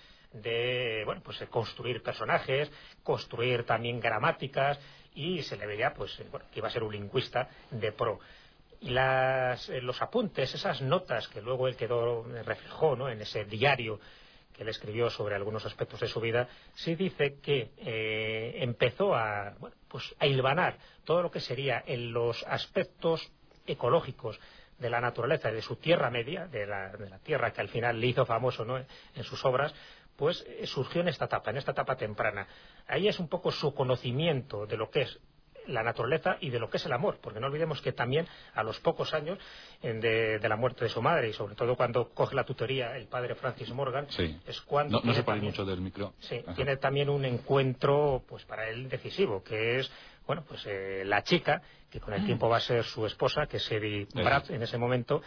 de, bueno, pues construir personajes, construir también gramáticas, y se le veía pues bueno, que iba a ser un lingüista de pro. Y las, eh, los apuntes, esas notas que luego él quedó, reflejó, ¿no?, en ese diario que él escribió sobre algunos aspectos de su vida, sí dice que eh, empezó a, bueno, pues a hilvanar todo lo que sería en los aspectos ecológicos de la naturaleza, de su tierra media, de la, de la tierra que al final le hizo famoso, ¿no?, en sus obras, pues eh, surgió en esta etapa, en esta etapa temprana. Ahí es un poco su conocimiento de lo que es la naturaleza y de lo que es el amor, porque no olvidemos que también a los pocos años de, de la muerte de su madre, y sobre todo cuando coge la tutoría el padre Francis Morgan, sí. es cuando no, no se pone mucho del micro. Sí, Ajá. tiene también un encuentro pues para él decisivo, que es bueno pues eh, la chica que con el tiempo va a ser su esposa, que es Eddie Bratt en ese momento,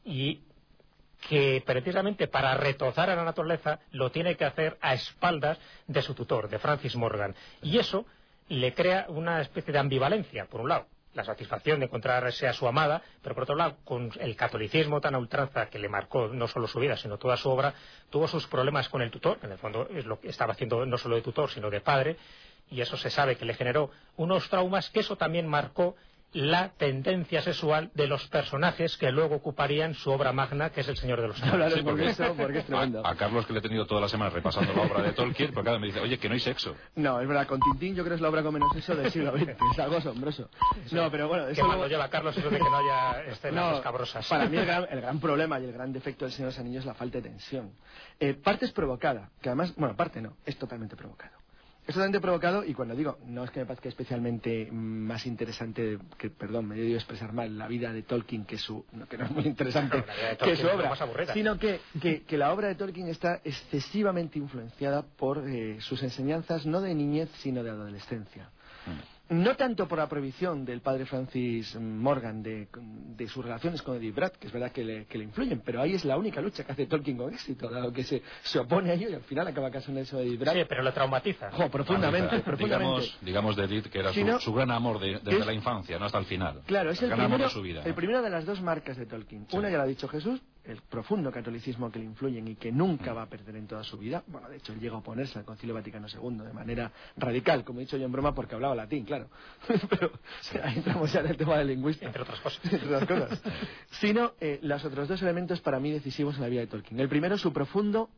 y que precisamente para retozar a la naturaleza lo tiene que hacer a espaldas de su tutor, de Francis Morgan, y eso le crea una especie de ambivalencia. Por un lado, la satisfacción de encontrarse a su amada, pero por otro lado, con el catolicismo tan a ultranza que le marcó no solo su vida, sino toda su obra, tuvo sus problemas con el tutor, en el fondo es lo que estaba haciendo no solo de tutor, sino de padre, y eso se sabe que le generó unos traumas, que eso también marcó la tendencia sexual de los personajes que luego ocuparían su obra magna, que es El Señor de los Anillos. Sí, porque, eso, porque es tremendo. A, a Carlos, que le he tenido toda la semana repasando la obra de Tolkien, porque cada me dice, oye, que no hay sexo. No, es verdad, con Tintín yo creo que es la obra con menos sexo del siglo veinte, es algo asombroso. Sí. No, pero bueno... Qué mal lo lleva Carlos eso de que no haya escenas no, escabrosas. Para mí el gran, el gran problema y el gran defecto del Señor de los Anillos es la falta de tensión. Eh, parte es provocada, que además, bueno, parte no, es totalmente provocado. Es totalmente provocado, y cuando digo, no es que me parezca especialmente más interesante, que, perdón, me he debido expresar mal, la vida de Tolkien, que, su, no, que no es muy interesante, no, que su obra, sino que, que, que la obra de Tolkien está excesivamente influenciada por eh, sus enseñanzas, no de niñez, sino de adolescencia. No tanto por la prohibición del padre Francis Morgan de, de sus relaciones con Edith Bratt, que es verdad que le, que le influyen, pero ahí es la única lucha que hace Tolkien con éxito, dado que se, se opone a ello y al final acaba casando eso de Edith Bratt. Sí, pero lo traumatiza. Oh, profundamente, profundamente. Digamos, digamos de Edith que era si su, no, su gran amor de, desde es, la infancia, no hasta el final. Claro, es el, gran amor primero, de su vida, el ¿no? primero de las dos marcas de Tolkien. Sí. Una ya lo ha dicho Jesús, el profundo catolicismo que le influyen y que nunca va a perder en toda su vida. Bueno, de hecho, él llega a oponerse al Concilio Vaticano segundo de manera radical, como he dicho yo en broma, porque hablaba latín, claro. Pero sí, ahí entramos ya en el tema de lingüística. Entre otras cosas. Entre otras cosas. Sino eh, los otros dos elementos para mí decisivos en la vida de Tolkien. El primero, su profundo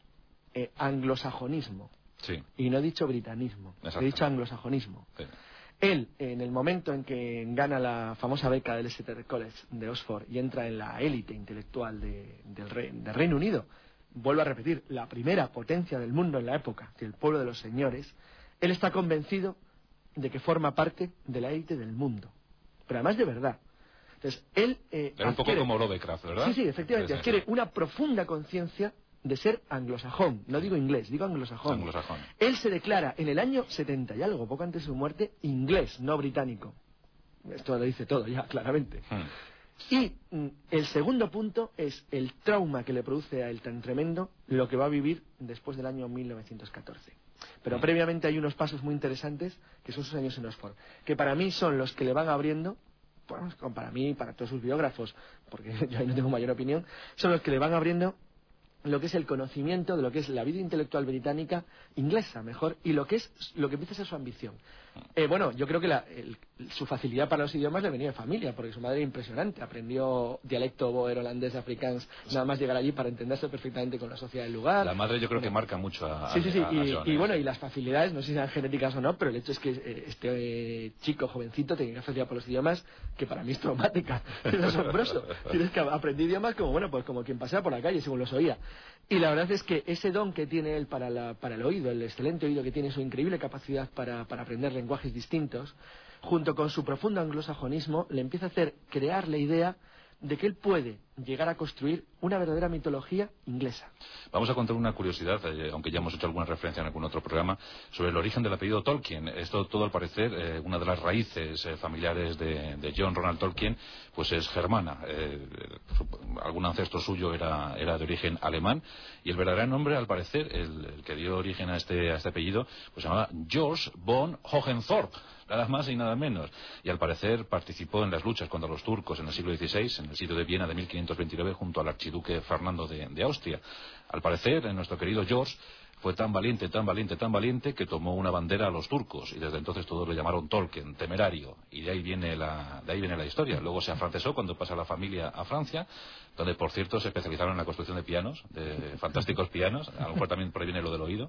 eh, anglosajonismo. Sí. Y no he dicho britanismo, he dicho anglosajonismo. Sí. Él, en el momento en que gana la famosa beca del Exeter College de Oxford y entra en la élite intelectual de, del, Re, del Reino Unido, vuelvo a repetir, la primera potencia del mundo en la época, el pueblo de los señores, él está convencido de que forma parte de la élite del mundo. Pero además de verdad. Entonces, él... Eh, Era un adquiere, poco como Lovecraft, ¿verdad? Sí, sí, efectivamente. Sí, sí, adquiere sí. una profunda conciencia de ser anglosajón. No digo inglés, digo anglosajón. Anglosajón. Él se declara en el año setenta y algo, poco antes de su muerte, inglés, no británico. Esto lo dice todo ya, claramente. Hmm. Y mm, el segundo punto es el trauma que le produce a él tan tremendo lo que va a vivir después del año mil novecientos catorce. Pero previamente hay unos pasos muy interesantes que son sus años en Oxford, que para mí son los que le van abriendo, bueno, para mí, para todos sus biógrafos, porque yo ahí no tengo mayor opinión, son los que le van abriendo lo que es el conocimiento de lo que es la vida intelectual británica, inglesa mejor, y lo que es lo que empieza a ser su ambición. Eh, bueno, yo creo que la, el, su facilidad para los idiomas le venía de familia, porque su madre era impresionante, aprendió dialecto boer, holandés, afrikaans, nada más llegar allí para entenderse perfectamente con la sociedad del lugar. La madre yo creo que marca mucho a, sí, sí, sí. a, a y, John, y ¿eh? bueno, y las facilidades, no sé si sean genéticas o no, pero el hecho es que eh, este eh, chico jovencito tenía una facilidad por los idiomas que para mí es traumática, es asombroso. Tienes que aprendí idiomas como, bueno, pues como quien pasaba por la calle según los oía. Y la verdad es que ese don que tiene él para, la, para el oído, el excelente oído que tiene, su increíble capacidad para, para aprender lenguajes distintos, junto con su profundo anglosajonismo, le empieza a hacer crear la idea de que él puede llegar a construir una verdadera mitología inglesa. Vamos a contar una curiosidad, eh, aunque ya hemos hecho alguna referencia en algún otro programa, sobre el origen del apellido Tolkien. Esto todo al parecer, eh, una de las raíces eh, familiares de, de John Ronald Tolkien, pues es germana. Eh, su, algún ancestro suyo era, era de origen alemán, y el verdadero nombre, al parecer, el, el que dio origen a este, a este apellido, pues se llamaba George von Hohenthorp. Nada más y nada menos. Y al parecer participó en las luchas contra los turcos en el siglo dieciséis, en el sitio de Viena de mil quinientos veintinueve, junto al archiduque Fernando de, de Austria. Al parecer, nuestro querido George fue tan valiente, tan valiente, tan valiente, que tomó una bandera a los turcos, y desde entonces todos le llamaron Tolkien, temerario, y de ahí viene la, de ahí viene la historia. Luego se afrancesó cuando pasa la familia a Francia, donde por cierto se especializaron en la construcción de pianos, de fantásticos pianos, a lo mejor también por ahí viene lo del oído.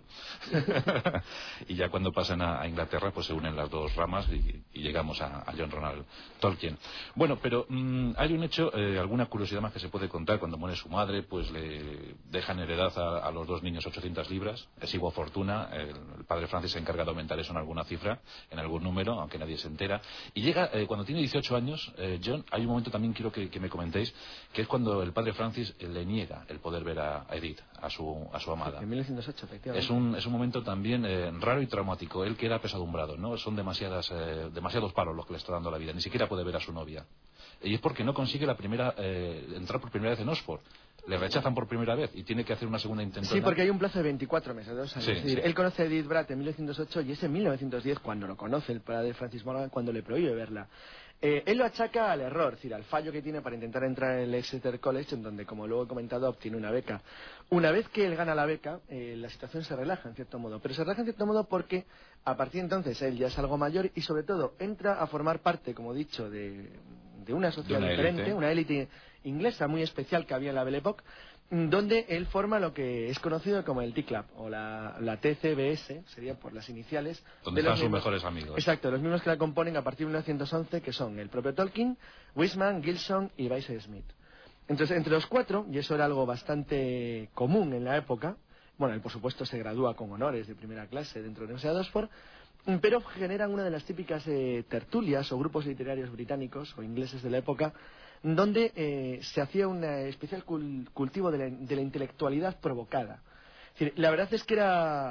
Y ya cuando pasan a, a Inglaterra, pues se unen las dos ramas y, y llegamos a, a John Ronald Tolkien. Bueno, pero mmm, hay un hecho, eh, alguna curiosidad más que se puede contar. Cuando muere su madre, pues le dejan heredad a, a los dos niños ochocientas libras, exigua fortuna. El, el padre Francis se encarga de aumentar eso en alguna cifra, en algún número, aunque nadie se entera. Y llega, eh, cuando tiene dieciocho años, eh, John, hay un momento también quiero que, que me comentéis, que es cuando el padre Francis le niega el poder ver a Edith, a su, a su amada. Sí, en mil novecientos ocho, efectivamente. Es un, es un momento también eh, raro y traumático. Él que era apesadumbrado, ¿no? Son demasiadas, eh, demasiados palos los que le está dando la vida. Ni siquiera puede ver a su novia. Y es porque no consigue la primera, eh, entrar por primera vez en Oxford. Le rechazan por primera vez y tiene que hacer una segunda intentona. Sí, porque hay un plazo de veinticuatro meses, dos años. Sí, es decir, sí. él conoce a Edith Bratt en mil novecientos ocho y es en mil novecientos diez cuando lo conoce el padre de Francis Morgan, cuando le prohíbe verla. Eh, él lo achaca al error, es decir, al fallo que tiene para intentar entrar en el Exeter College, en donde, como luego he comentado, obtiene una beca. Una vez que él gana la beca, eh, la situación se relaja en cierto modo, pero se relaja en cierto modo porque a partir de entonces él ya es algo mayor y sobre todo entra a formar parte, como he dicho, de, de una sociedad de una diferente, élite. una élite inglesa muy especial que había en la Belle Époque, donde él forma lo que es conocido como el T-Club, o la, la T C B S, sería por las iniciales. Donde de los están sus mismos- mejores amigos. Exacto, los mismos que la componen a partir de mil novecientos once, que son el propio Tolkien, Wiseman, Gilson y Basil Smith. Entonces, entre los cuatro, y eso era algo bastante común en la época, bueno, él por supuesto se gradúa con honores de primera clase dentro de la Universidad de Oxford, pero generan una de las típicas eh, tertulias o grupos literarios británicos o ingleses de la época, donde eh, se hacía un especial cul- cultivo de la, de la intelectualidad provocada. Es decir, la verdad es que era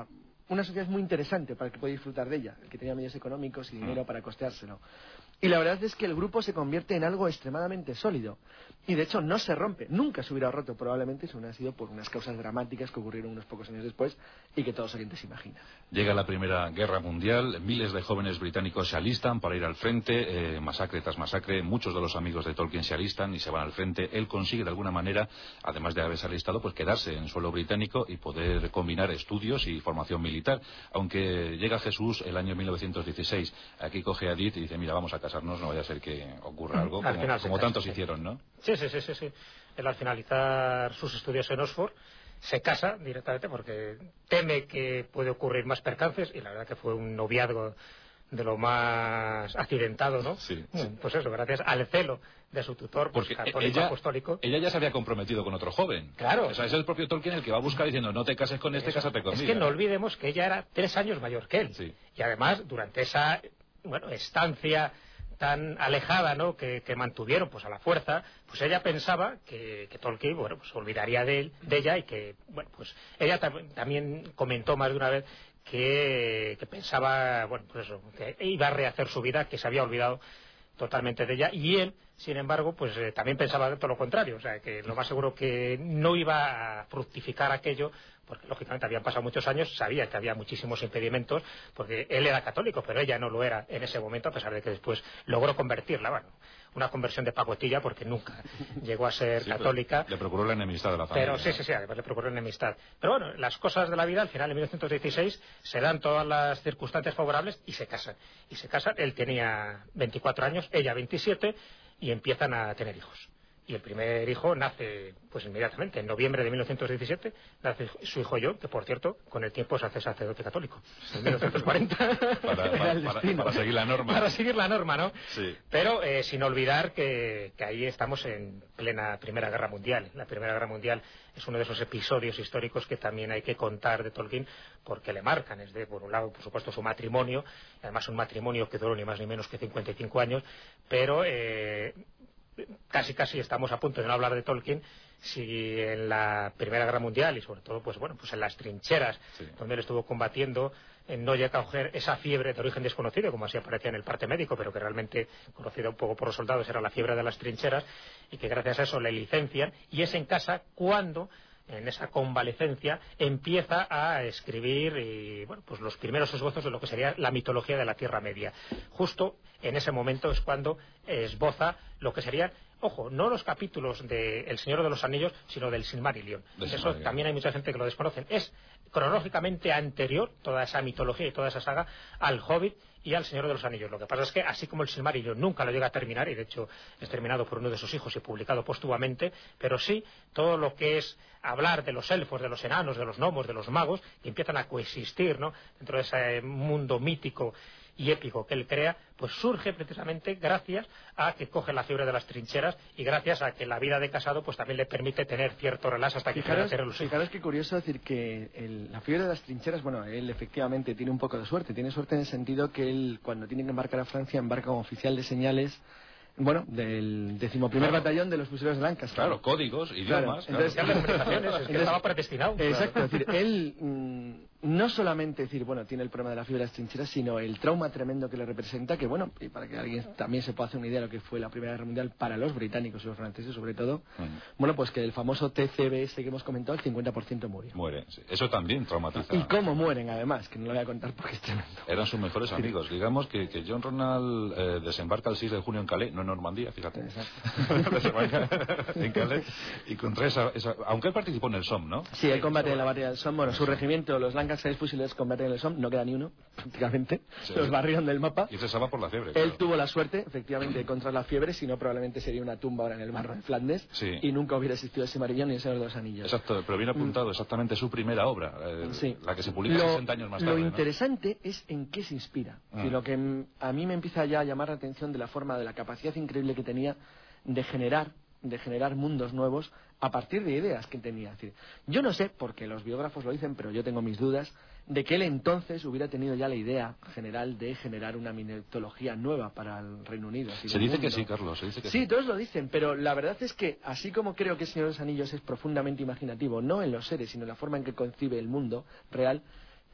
una sociedad muy interesante para el que puede disfrutar de ella, el que tenía medios económicos y dinero para costeárselo. Y la verdad es que el grupo se convierte en algo extremadamente sólido. Y de hecho no se rompe. Nunca se hubiera roto probablemente si hubiera sido por unas causas dramáticas que ocurrieron unos pocos años después y que todos los oyentes se imaginan. Llega la Primera Guerra Mundial, miles de jóvenes británicos se alistan para ir al frente, eh, masacre tras masacre, muchos de los amigos de Tolkien se alistan y se van al frente. Él consigue de alguna manera, además de haberse alistado, pues quedarse en suelo británico y poder combinar estudios y formación militar. Aunque llega Jesús el año mil novecientos dieciséis, aquí coge a Edith y dice, mira, vamos a casarnos, no vaya a ser que ocurra algo, Al como, final como se tantos casa, hicieron, ¿no? Sí, sí, sí, sí, sí. Él al finalizar sus estudios en Oxford se casa directamente porque teme que puede ocurrir más percances y la verdad que fue un noviazgo de lo más accidentado, ¿no? Sí, sí. Pues eso, gracias al celo de su tutor, pues, porque católico ella, apostólico. ella ya se había comprometido con otro joven. Claro. O sea, es el propio Tolkien el que va a buscar diciendo, no te cases con este, Eso. cásate conmigo. Es que no olvidemos que ella era tres años mayor que él. Sí. Y además, durante esa bueno estancia tan alejada, ¿no?, que, que mantuvieron pues a la fuerza, pues ella pensaba que, que Tolkien, bueno, pues olvidaría de él, de ella y que, bueno, pues ella tam también comentó más de una vez que, que pensaba, bueno, pues eso, que iba a rehacer su vida, que se había olvidado totalmente de ella, y él, sin embargo, pues eh, también pensaba todo lo contrario, o sea, que lo más seguro que no iba a fructificar aquello, porque lógicamente habían pasado muchos años, sabía que había muchísimos impedimentos, porque él era católico, pero ella no lo era en ese momento, a pesar de que después logró convertirla, bueno, una conversión de pacotilla, porque nunca llegó a ser sí, católica. Le procuró la enemistad de la familia. Pero sí, sí, sí, además le procuró enemistad. Pero bueno, las cosas de la vida, al final, en mil novecientos dieciséis, se dan todas las circunstancias favorables y se casan. Y se casan, él tenía veinticuatro años, ella veintisiete, y empiezan a tener hijos. Y el primer hijo nace, pues inmediatamente, en noviembre de mil novecientos diecisiete, nace su hijo yo, que por cierto, con el tiempo se hace sacerdote católico, en mil novecientos cuarenta. Para, para, para, para seguir la norma. Para seguir la norma, ¿no? Sí. Pero eh, sin olvidar que, que ahí estamos en plena Primera Guerra Mundial. La Primera Guerra Mundial es uno de esos episodios históricos que también hay que contar de Tolkien, porque le marcan. Es de, por un lado, por supuesto, su matrimonio, además un matrimonio que duró ni más ni menos que cincuenta y cinco años, pero... Eh, casi casi estamos a punto de no hablar de Tolkien si en la Primera Guerra Mundial y sobre todo pues bueno pues en las trincheras sí. donde él estuvo combatiendo eh, no llega a coger esa fiebre de origen desconocido como así aparecía en el parte médico pero que realmente conocida un poco por los soldados era la fiebre de las trincheras y que gracias a eso le licencian y es en casa cuando en esa convalecencia empieza a escribir y, bueno, pues los primeros esbozos de lo que sería la mitología de la Tierra Media. Justo en ese momento es cuando esboza lo que serían, ojo, no los capítulos de El Señor de los Anillos, sino del Silmarillion. De Eso Silmarillion. También hay mucha gente que lo desconoce. Es cronológicamente anterior, toda esa mitología y toda esa saga, al Hobbit y al Señor de los Anillos. Lo que pasa es que, así como el Silmarillion nunca lo llega a terminar, y de hecho es terminado por uno de sus hijos y publicado póstumamente, pero sí todo lo que es hablar de los elfos, de los enanos, de los gnomos, de los magos, que empiezan a coexistir, ¿no?, dentro de ese mundo mítico y épico que él crea, pues surge precisamente gracias a que coge la fiebre de las trincheras y gracias a que la vida de casado pues también le permite tener cierto relax hasta que pueda tener los hijos. Fijaros qué curioso decir que el, la fiebre de las trincheras, bueno, él efectivamente tiene un poco de suerte, tiene suerte en el sentido que él cuando tiene que embarcar a Francia embarca como oficial de señales, bueno, del decimoprimer claro. batallón de los fusileros de Lancaster. Claro, códigos, idiomas. Claro. Entonces, claro. Entonces, es que estaba predestinado. Exacto, es decir, él mmm, no solamente decir, bueno, tiene el problema de la fiebre de las trincheras, sino el trauma tremendo que le representa, que bueno, y para que alguien también se pueda hacer una idea de lo que fue la Primera Guerra Mundial para los británicos y los franceses sobre todo, mm. bueno, pues que el famoso T C B S que hemos comentado, el cincuenta por ciento murió. Muere, sí. Eso también traumatiza. Y cómo mueren además, que no lo voy a contar porque es tremendo. Eran sus mejores sí. amigos. Digamos que, que John Ronald eh, desembarca el seis de junio en Calais, no en Normandía, fíjate. en Calais, y contra esa, esa... Aunque él participó en el Somme, ¿no? Sí, él combate en la batalla del Somme. Bueno, su regimiento, los Lancaster Fusileros, combaten en el Somme, no queda ni uno, prácticamente. Sí. Los barrieron del mapa. Y cesaba por la fiebre. Él claro. tuvo la suerte, efectivamente, contra la fiebre, si no probablemente sería una tumba ahora en el barro de Flandes. Sí. Y nunca hubiera existido ese Silmarillion ni el Señor de los Anillos. Exacto, pero viene apuntado mm. exactamente su primera obra, eh, sí. la que se publica lo, sesenta años más tarde. Lo interesante ¿no? es en qué se inspira. Mm. Si lo que a mí me empieza ya a llamar la atención de la forma, de la capacidad increíble que tenía de generar, de generar mundos nuevos a partir de ideas que tenía. Es decir, yo no sé, porque los biógrafos lo dicen, pero yo tengo mis dudas, de que él entonces hubiera tenido ya la idea general de generar una mitología nueva para el Reino Unido. Se dice que sí, Carlos, se dice que sí. Sí, todos lo dicen, pero la verdad es que, así como creo que el Señor de los Anillos es profundamente imaginativo, no en los seres, sino en la forma en que concibe el mundo real,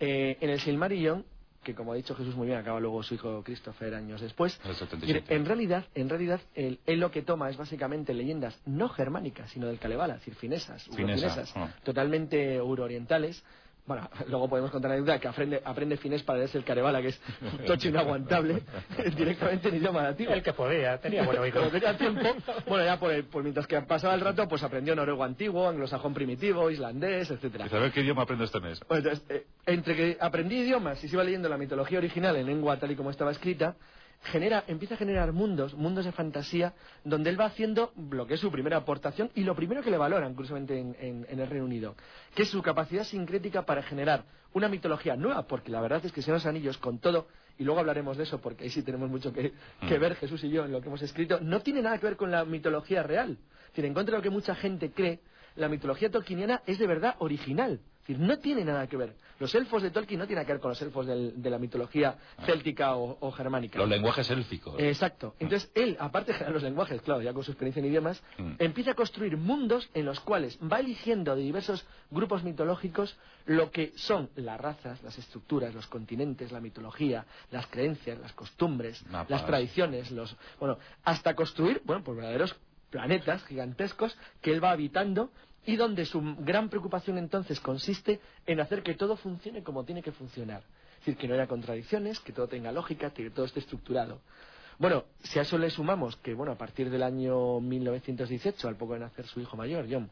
Eh, en el Silmarillion, que como ha dicho Jesús muy bien, acaba luego su hijo Christopher años después, El setenta y siete. en realidad, en realidad él, él lo que toma es básicamente leyendas no germánicas, sino del Kalevala, es decir, finesas, Finesa, eurofinesas, oh. totalmente euroorientales. Bueno, luego podemos contar la anécdota que aprende, aprende finés para leerse el Kalevala, que es un tocho inaguantable, directamente en idioma nativo. El que podía, tenía buen oído. Como tenía tiempo, bueno, ya por, el, por mientras que pasaba el rato, pues aprendió noruego antiguo, anglosajón primitivo, islandés, etcétera. ¿Y saber qué idioma aprende este mes? Pues, entonces, eh, entre que aprendí idiomas y se iba leyendo la mitología original en lengua tal y como estaba escrita, genera, empieza a generar mundos, mundos de fantasía, donde él va haciendo lo que es su primera aportación y lo primero que le valoran, curiosamente, en, en, en el Reino Unido, que es su capacidad sincrética para generar una mitología nueva, porque la verdad es que Señor de los Anillos, con todo, y luego hablaremos de eso, porque ahí sí tenemos mucho que, que ver, Jesús y yo, en lo que hemos escrito, no tiene nada que ver con la mitología real. Es decir, en contra de lo que mucha gente cree, la mitología tolkieniana es de verdad original. Es decir, no tiene nada que ver. Los elfos de Tolkien no tienen nada que ver con los elfos del, de la mitología céltica o, o germánica. Los lenguajes élficos. Exacto. Entonces él, aparte de generar los lenguajes, claro, ya con su experiencia en idiomas, mm. empieza a construir mundos en los cuales va eligiendo de diversos grupos mitológicos lo que son las razas, las estructuras, los continentes, la mitología, las creencias, las costumbres, Mapas. las tradiciones, los, bueno, hasta construir, bueno, pues verdaderos planetas gigantescos que él va habitando y donde su gran preocupación entonces consiste en hacer que todo funcione como tiene que funcionar. Es decir, que no haya contradicciones, que todo tenga lógica, que todo esté estructurado. Bueno, si a eso le sumamos que, bueno, a partir del año mil novecientos dieciocho, al poco de nacer su hijo mayor, John,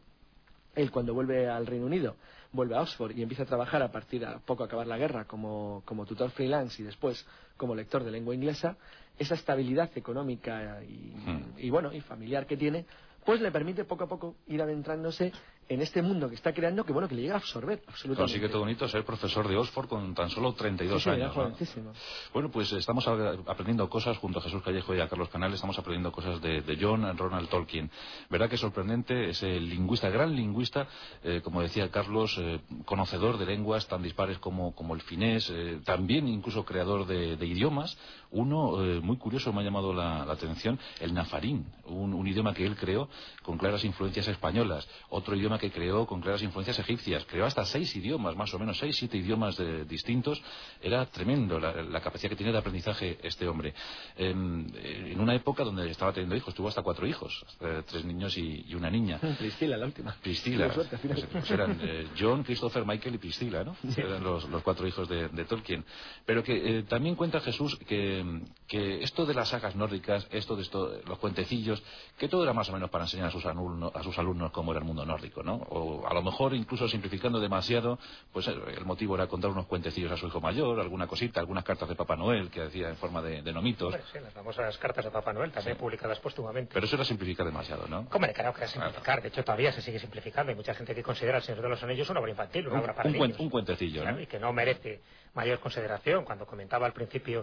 él cuando vuelve al Reino Unido, vuelve a Oxford y empieza a trabajar a partir de a poco acabar la guerra como, como tutor freelance y después como lector de lengua inglesa, esa estabilidad económica y, hmm. y bueno, y familiar que tiene, pues le permite poco a poco ir adentrándose en este mundo que está creando, que bueno, que le llega a absorber absolutamente. Consigue todo bonito ser profesor de Oxford con tan solo treinta y dos sí, sí, años, ¿no? Bueno, pues estamos aprendiendo cosas junto a Jesús Callejo y a Carlos Canales, estamos aprendiendo cosas de, de John Ronald Tolkien. Verdad que es sorprendente ese lingüista, gran lingüista, eh, como decía Carlos, eh, conocedor de lenguas tan dispares como, como el finés, eh, también incluso creador de, de idiomas. Uno eh, muy curioso me ha llamado la, la atención, el nafarín, un, un idioma que él creó con claras influencias españolas, otro idioma que creó con claras influencias egipcias, creó hasta seis idiomas, más o menos, seis, siete idiomas de, distintos. Era tremendo la, la capacidad que tenía de aprendizaje este hombre. Eh, en una época donde estaba teniendo hijos, tuvo hasta cuatro hijos, eh, tres niños y, y una niña. Priscila, la última. Priscila. Suerte, pues, pues eran eh, John, Christopher, Michael y Priscila, ¿no? Sí. Eran los, los cuatro hijos de, de Tolkien. Pero que eh, también cuenta Jesús que, que esto de las sagas nórdicas, esto de esto, los cuentecillos, que todo era más o menos para enseñar a sus alumnos, a sus alumnos cómo era el mundo nórdico, ¿no? O a lo mejor incluso simplificando demasiado, pues el motivo era contar unos cuentecillos a su hijo mayor, alguna cosita, algunas cartas de Papá Noel que hacía en forma de, de nomitos. Hombre, sí, las famosas cartas de Papá Noel, también sí. publicadas póstumamente. Pero eso era simplificar demasiado, ¿no? Hombre, claro que era simplificar, de hecho todavía se sigue simplificando. Hay mucha gente que considera El Señor de los Anillos una obra infantil, una un, obra para un niños. Cuen, un cuentecillo, claro, ¿no? Y que no merece mayor consideración. Cuando comentaba al principio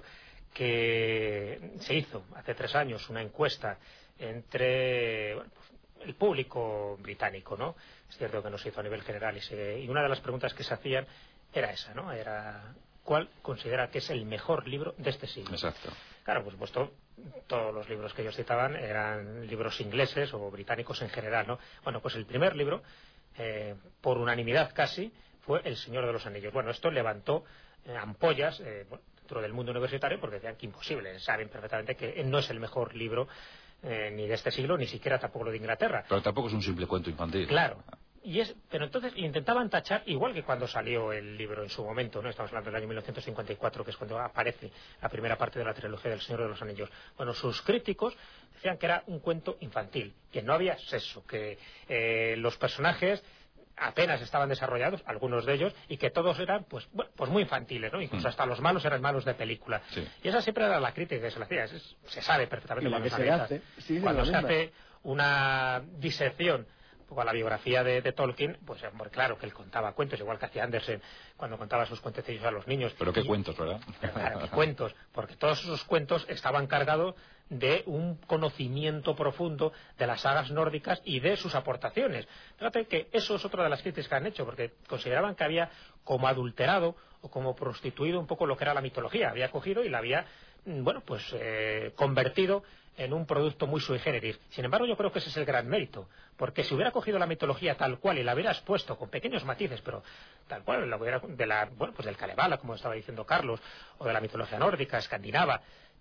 que se hizo hace tres años una encuesta entre bueno, pues, el público británico, ¿no? Es cierto que no se hizo a nivel general y, se, y una de las preguntas que se hacían era esa, ¿no? Era ¿cuál considera que es el mejor libro de este siglo? Exacto. Claro, por supuesto, todos los libros que ellos citaban eran libros ingleses o británicos en general, ¿no? Bueno, pues el primer libro, eh, por unanimidad casi, fue El Señor de los Anillos. Bueno, esto levantó eh, ampollas eh, dentro del mundo universitario porque decían que imposible, saben perfectamente que no es el mejor libro Eh, ni de este siglo, ni siquiera tampoco lo de Inglaterra. Pero tampoco es un simple cuento infantil. Claro. Y es, pero entonces intentaban tachar, igual que cuando salió el libro en su momento, ¿no? Estamos hablando del año mil novecientos cincuenta y cuatro, que es cuando aparece la primera parte de la trilogía del Señor de los Anillos. Bueno, sus críticos decían que era un cuento infantil, que no había sexo, que eh, los personajes apenas estaban desarrollados, algunos de ellos, y que todos eran pues bueno, pues muy infantiles, ¿no? Incluso mm. hasta los malos eran malos de película. Sí. Y esa siempre era la crítica que se le hacía. Es, se sabe perfectamente cuando, se, hace. Sí, cuando se hace una disección a la biografía de, de Tolkien, pues hombre, claro que él contaba cuentos, igual que hacía Andersen cuando contaba sus cuentecillos a los niños. Pero qué y, cuentos, ¿verdad? Claro, qué cuentos, porque todos esos cuentos estaban cargados de un conocimiento profundo de las sagas nórdicas y de sus aportaciones. Fíjate que eso es otra de las críticas que han hecho, porque consideraban que había como adulterado o como prostituido un poco lo que era la mitología. Había cogido y la había, bueno, pues eh, convertido en un producto muy sui generis. Sin embargo, yo creo que ese es el gran mérito, porque si hubiera cogido la mitología tal cual y la hubiera expuesto con pequeños matices, pero tal cual, la hubiera, de la, bueno, pues del Kalevala, como estaba diciendo Carlos, o de la mitología nórdica, escandinava,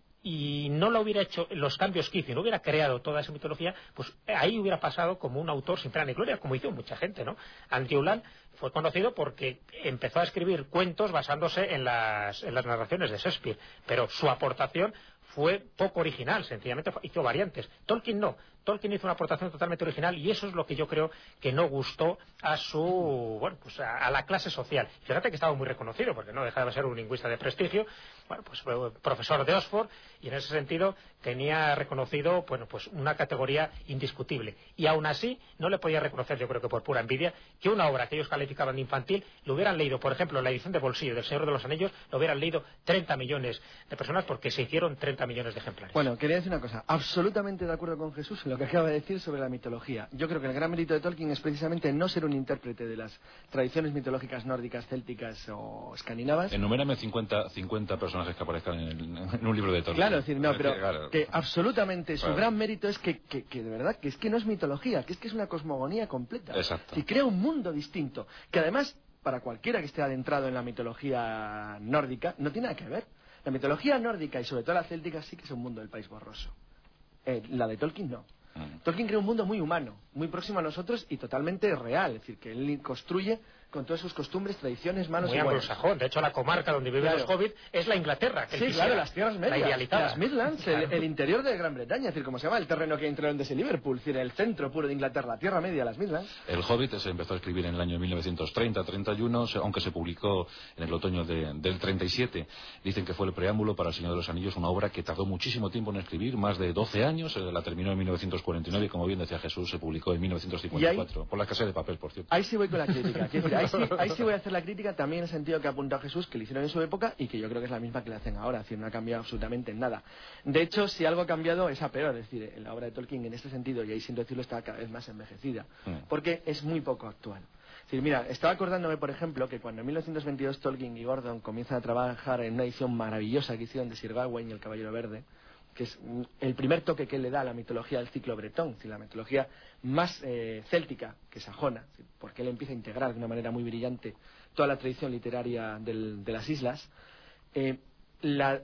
y no lo hubiera hecho los cambios que hizo y no hubiera creado toda esa mitología, pues ahí hubiera pasado como un autor sin pena ni gloria, como hizo mucha gente, ¿no? Andrew Land fue conocido porque empezó a escribir cuentos basándose en las, en las narraciones de Shakespeare, pero su aportación fue poco original, sencillamente hizo variantes. Tolkien no. Tolkien hizo una aportación totalmente original y eso es lo que yo creo que no gustó a su, bueno, pues a, a la clase social. Fíjate que estaba muy reconocido, porque no dejaba de ser un lingüista de prestigio, bueno, pues fue profesor de Oxford y en ese sentido tenía reconocido, bueno, pues una categoría indiscutible. Y aún así no le podía reconocer, yo creo que por pura envidia, que una obra que ellos calificaban de infantil lo hubieran leído, por ejemplo, la edición de bolsillo del Señor de los Anillos, lo hubieran leído treinta millones de personas porque se hicieron treinta millones de ejemplares. Bueno, quería decir una cosa, absolutamente de acuerdo con Jesús en lo que acaba de decir sobre la mitología. Yo creo que el gran mérito de Tolkien es precisamente no ser un intérprete de las tradiciones mitológicas nórdicas, célticas o escandinavas. Enumérame cincuenta, cincuenta personajes que aparezcan en, el, en un libro de Tolkien. Claro, es decir, no, pero claro. que absolutamente su Claro. gran mérito es que, que, que de verdad, que es que no es mitología, que es que es una cosmogonía completa. Exacto. Y crea un mundo distinto, que además, para cualquiera que esté adentrado en la mitología nórdica, no tiene nada que ver. La mitología nórdica y sobre todo la céltica sí que es un mundo del país borroso. Eh, la de Tolkien no. Mm. Tolkien crea un mundo muy humano, muy próximo a nosotros y totalmente real, es decir, que él construye con todas sus costumbres, tradiciones, malos Muy y buenos. anglosajón. De hecho, la comarca donde viven Claro. los hobbits es la Inglaterra. Que él Sí, quisiera, claro, las tierras la medias, idealizada. las Midlands, el, Claro. el interior de Gran Bretaña, es decir, como se llama el terreno que hay entre Londres y Liverpool, es decir, el centro puro de Inglaterra, la tierra media, las Midlands. El Hobbit se empezó a escribir en el año mil novecientos treinta treinta y uno, se- aunque se publicó en el otoño de- del treinta y siete. Dicen que fue el preámbulo para El Señor de los Anillos, una obra que tardó muchísimo tiempo en escribir, más de doce años, eh, la terminó en mil novecientos cuarenta y nueve y, como bien decía Jesús, se publicó en mil novecientos cincuenta y cuatro, por la escasez de papel, por cierto. Ahí sí voy con la crítica, quiero decir, ahí, sí, ahí sí voy a hacer la crítica también en el sentido que ha apuntado Jesús, que le hicieron en su época y que yo creo que es la misma que le hacen ahora, es decir, no ha cambiado absolutamente en nada. De hecho, si algo ha cambiado es a peor, es decir, en la obra de Tolkien en este sentido, y ahí sin decirlo, está cada vez más envejecida, Mm. porque es muy poco actual. Es decir, mira, estaba acordándome, por ejemplo, que cuando en mil novecientos veintidós Tolkien y Gordon comienzan a trabajar en una edición maravillosa que hicieron de Sir Gawain y el Caballero Verde, que es mm, el primer toque que él le da a la mitología del ciclo bretón, es decir, la mitología más eh, céltica que sajona, es decir, porque él empieza a integrar de una manera muy brillante toda la tradición literaria del- de las islas. Eh, la,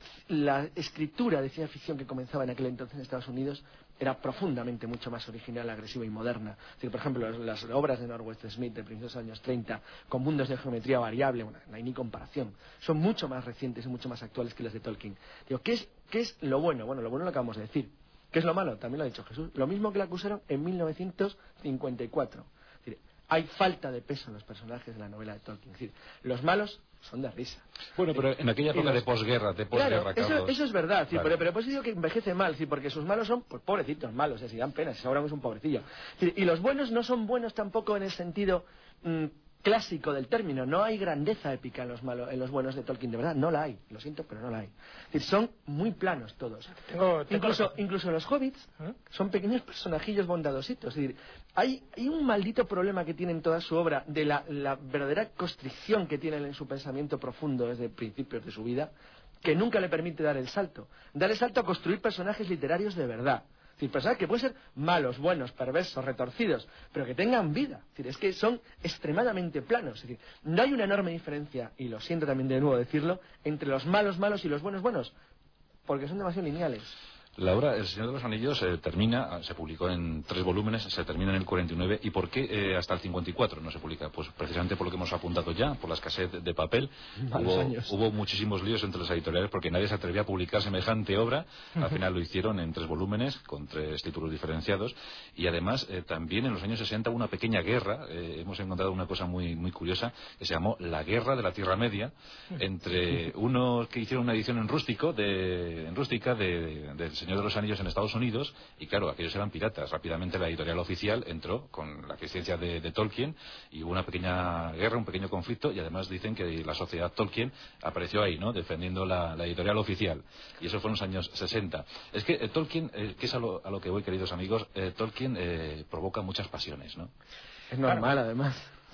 la escritura de ciencia ficción que comenzaba en aquel entonces en Estados Unidos era profundamente mucho más original, agresiva y moderna. Es decir, por ejemplo, las, las obras de Northwest Smith de principios de los años treinta, con mundos de geometría variable, bueno, no hay ni comparación. Son mucho más recientes y mucho más actuales que las de Tolkien. Digo, ¿qué es, qué es lo bueno? Bueno, lo bueno lo acabamos de decir. ¿Qué es lo malo? También lo ha dicho Jesús. Lo mismo que le acusaron en mil novecientos cincuenta y cuatro. Es decir, hay falta de peso en los personajes de la novela de Tolkien. Es decir, los malos son de risa. Bueno, pero en aquella Y época los- de posguerra, de posguerra, Claro, eso, Carlos. eso es verdad, sí, Claro. pero, pero por eso digo que envejece mal, sí, porque sus malos son, pues pobrecitos malos, si dan pena, si Sauron es un pobrecillo. Sí, y los buenos no son buenos tampoco en el sentido mm, clásico del término, no hay grandeza épica en los malos, en los buenos de Tolkien, de verdad, no la hay, lo siento, pero no la hay. Es decir, son muy planos todos. Tengo- tengo incluso, razón. incluso los hobbits ¿Eh? son pequeños personajillos bondadositos, es decir, hay, hay un maldito problema que tiene en toda su obra de la, la verdadera constricción que tiene en su pensamiento profundo desde principios de su vida, que nunca le permite dar el salto. Dar el salto a construir personajes literarios de verdad. Es decir, personajes que pueden ser malos, buenos, perversos, retorcidos, pero que tengan vida. Es decir, es que son extremadamente planos. Es decir, no hay una enorme diferencia, y lo siento también de nuevo decirlo, entre los malos malos y los buenos buenos, porque son demasiado lineales. La obra El Señor de los Anillos eh, termina, se publicó en tres volúmenes, se termina en el cuarenta y nueve. ¿Y por qué eh, hasta el cincuenta y cuatro no se publica? Pues precisamente por lo que hemos apuntado ya, por la escasez de papel. Malos Hubo, años. hubo muchísimos líos entre las editoriales porque nadie se atrevía a publicar semejante obra. Al final lo hicieron en tres volúmenes, con tres títulos diferenciados. Y además, eh, también en los años sesenta hubo una pequeña guerra. Eh, hemos encontrado una cosa muy, muy curiosa que se llamó la Guerra de la Tierra Media, entre unos que hicieron una edición en rústico, de, en rústica de, del Señor de los Anillos en Estados Unidos, y claro, aquellos eran piratas. Rápidamente la editorial oficial entró con la existencia de, de Tolkien y hubo una pequeña guerra, un pequeño conflicto, y además dicen que la sociedad Tolkien apareció ahí, ¿no?, defendiendo la, la editorial oficial, y eso fue en los años sesenta. Es que eh, Tolkien, eh, que es a lo, a lo que voy, queridos amigos, eh, Tolkien eh, provoca muchas pasiones, ¿no? Es normal, además.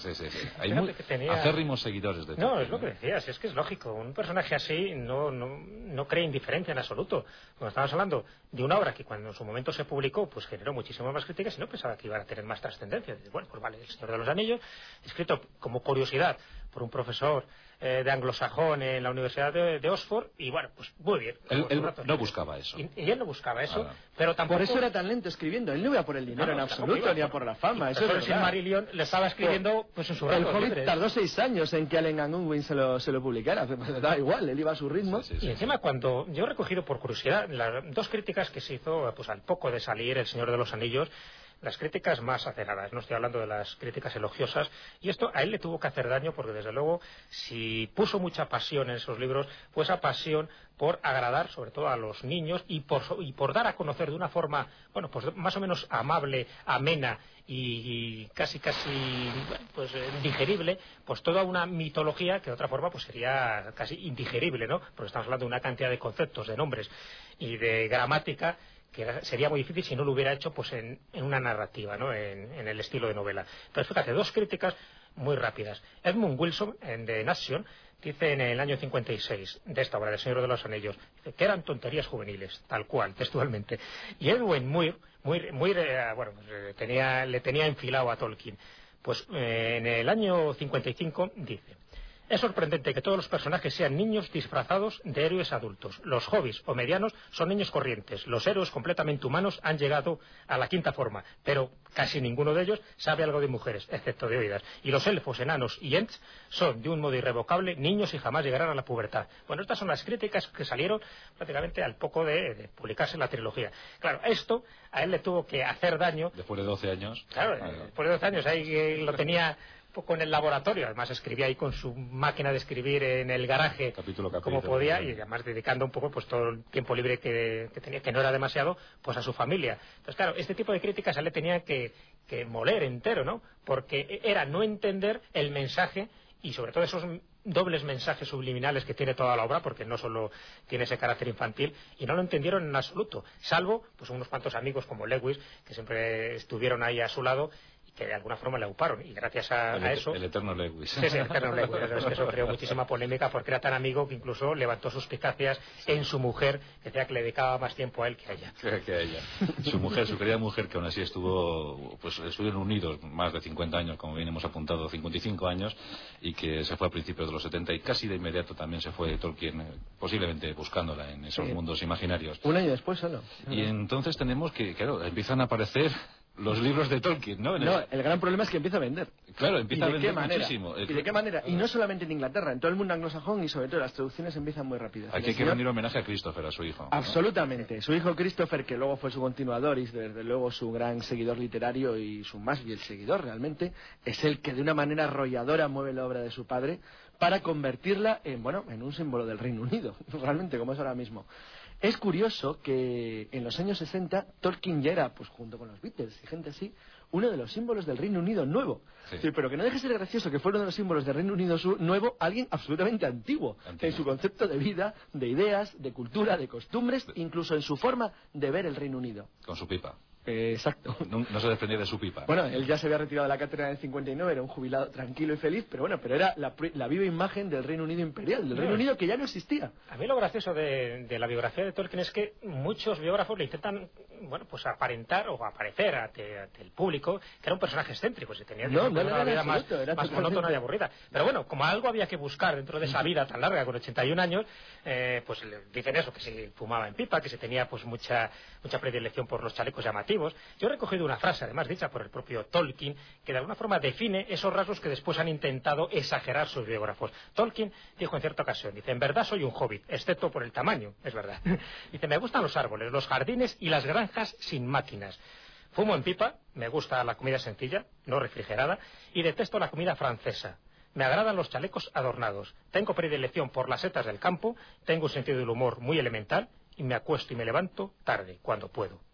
Sí, sí, sí. Hay Fíjate muy que tenía- acérrimos seguidores de No, Tolkien, es lo que ¿eh? decías, es que es lógico. Un personaje así no, no, no crea indiferencia en absoluto. Cuando estábamos hablando de una obra que cuando en su momento se publicó, pues generó muchísimas más críticas y no pensaba que iba a tener más trascendencia. Dices, bueno, pues vale, El Señor de los Anillos, escrito como curiosidad por un profesor eh, de anglosajón en la Universidad de, de Oxford, y bueno, pues muy bien. Él, él Un rato. no buscaba eso. Y, y él no buscaba eso, Ah. pero tampoco... Por eso era tan lento escribiendo. Él no iba por el dinero No, en no, absoluto, iba ni a por la fama. Y Eso es Profesor verdad. Silmarillion le estaba escribiendo pues en su El rato Hobbit libre. tardó seis años en que Allen and Unwin se lo, se lo publicara. Pero le daba igual, él iba a su ritmo. Sí, sí, sí. Y encima cuando yo he recogido por curiosidad las dos críticas que se hizo pues al poco de salir El Señor de los Anillos, las críticas más aceradas, no estoy hablando de las críticas elogiosas, y esto a él le tuvo que hacer daño porque desde luego si puso mucha pasión en esos libros, fue esa pasión por agradar sobre todo a los niños y por, y por dar a conocer de una forma, bueno, pues más o menos amable, amena y, y casi casi bueno, pues eh, digerible, pues toda una mitología que de otra forma pues sería casi indigerible, ¿no? Porque estamos hablando de una cantidad de conceptos, de nombres y de gramática que era- sería muy difícil si no lo hubiera hecho pues en, en una narrativa, ¿no? En, en el estilo de novela. Pero fíjate, dos críticas muy rápidas. Edmund Wilson, en The Nation, dice en el año cincuenta y seis de esta obra, del Señor de los Anillos, dice que eran tonterías juveniles, tal cual, textualmente. Y Edwin Muir, Muir, Muir eh, bueno, pues, eh, tenía, le tenía enfilado a Tolkien. Pues eh, en el año cincuenta y cinco dice: es sorprendente que todos los personajes sean niños disfrazados de héroes adultos. Los hobbits o medianos son niños corrientes. Los héroes completamente humanos han llegado a la quinta forma, pero casi ninguno de ellos sabe algo de mujeres, excepto de oídas. Y los elfos, enanos y ents son, de un modo irrevocable, niños y jamás llegarán a la pubertad. Bueno, estas son las críticas que salieron prácticamente al poco de, de publicarse la trilogía. Claro, esto a él le tuvo que hacer daño. Después de doce años. Claro, Ah, después de doce años, ahí eh, lo tenía poco en el laboratorio, además escribía ahí con su máquina de escribir en el garaje Capítulo a como capítulo, podía sí. y además dedicando un poco pues todo el tiempo libre que, que tenía, que no era demasiado, pues a su familia. Entonces claro, este tipo de críticas a él le tenía que, que moler entero, ¿no? Porque era no entender el mensaje y sobre todo esos dobles mensajes subliminales que tiene toda la obra, porque no solo tiene ese carácter infantil, y no lo entendieron en absoluto, salvo pues unos cuantos amigos como Lewis, que siempre estuvieron ahí a su lado y que de alguna forma le auparon, y gracias a, el, a eso... el eterno Lewis. Sí, sí, el eterno Lewis, es que eso creó muchísima polémica porque era tan amigo que incluso levantó suspicacias en su mujer, que decía que le dedicaba más tiempo a él que a ella. Que, que ella. Su mujer, su querida mujer, que aún así estuvo, pues estuvieron unidos más de cincuenta años, como bien hemos apuntado, cincuenta y cinco años, y que se fue a principios de los setenta y casi de inmediato también se fue Tolkien, eh, posiblemente buscándola en esos Sí. mundos imaginarios. Un año después solo. Y entonces tenemos que, claro, empiezan a aparecer los libros de Tolkien, ¿no? En No, el- el gran problema es que empieza a vender. Claro, ¿Y empieza a de vender qué manera? muchísimo. ¿Y de qué manera? Y no solamente en Inglaterra, en todo el mundo anglosajón y sobre todo las traducciones empiezan muy rápidas. Aquí El hay que señor- rendir homenaje a Christopher, a su hijo, ¿no? Absolutamente. Su hijo Christopher, que luego fue su continuador y desde luego su gran seguidor literario y su más fiel seguidor realmente, es el que de una manera arrolladora mueve la obra de su padre para convertirla en, bueno, en un símbolo del Reino Unido, realmente, como es ahora mismo. Es curioso que en los años sesenta Tolkien ya era, pues junto con los Beatles y gente así, uno de los símbolos del Reino Unido nuevo. Sí. Sí, pero que no deje de ser gracioso que fuera uno de los símbolos del Reino Unido su- nuevo alguien absolutamente antiguo, Antiguo. en su concepto de vida, de ideas, de cultura, de costumbres, incluso en su forma de ver el Reino Unido. Con su pipa. Eh, exacto. No, no se desprendía de su pipa. Bueno, él ya se había retirado de la cátedra en el cincuenta y nueve, era un jubilado tranquilo y feliz, pero bueno, pero era la, pri- la viva imagen del Reino Unido imperial, del Reino Unido que ya no existía. A mí lo gracioso de, de la biografía de Tolkien es que muchos biógrafos le intentan, bueno, pues aparentar o aparecer ante, ante el público que era un personaje excéntrico, si tenía No, no, una no, no, en vida más, absoluto, era más totalmente- monótona y aburrida. Pero bueno, como algo había que buscar dentro de esa vida tan larga, con ochenta y un años, eh, pues le dicen eso, que se fumaba en pipa, que se tenía pues mucha, mucha predilección por los chalecos llamativos. Yo he recogido una frase, además dicha por el propio Tolkien, que de alguna forma define esos rasgos que después han intentado exagerar sus biógrafos. Tolkien dijo en cierta ocasión, dice: en verdad soy un hobbit, excepto por el tamaño, es verdad. Dice: me gustan los árboles, los jardines y las granjas sin máquinas. Fumo en pipa, me gusta la comida sencilla, no refrigerada, y detesto la comida francesa. Me agradan los chalecos adornados. Tengo predilección por las setas del campo, tengo un sentido del humor muy elemental, y me acuesto y me levanto tarde, cuando puedo.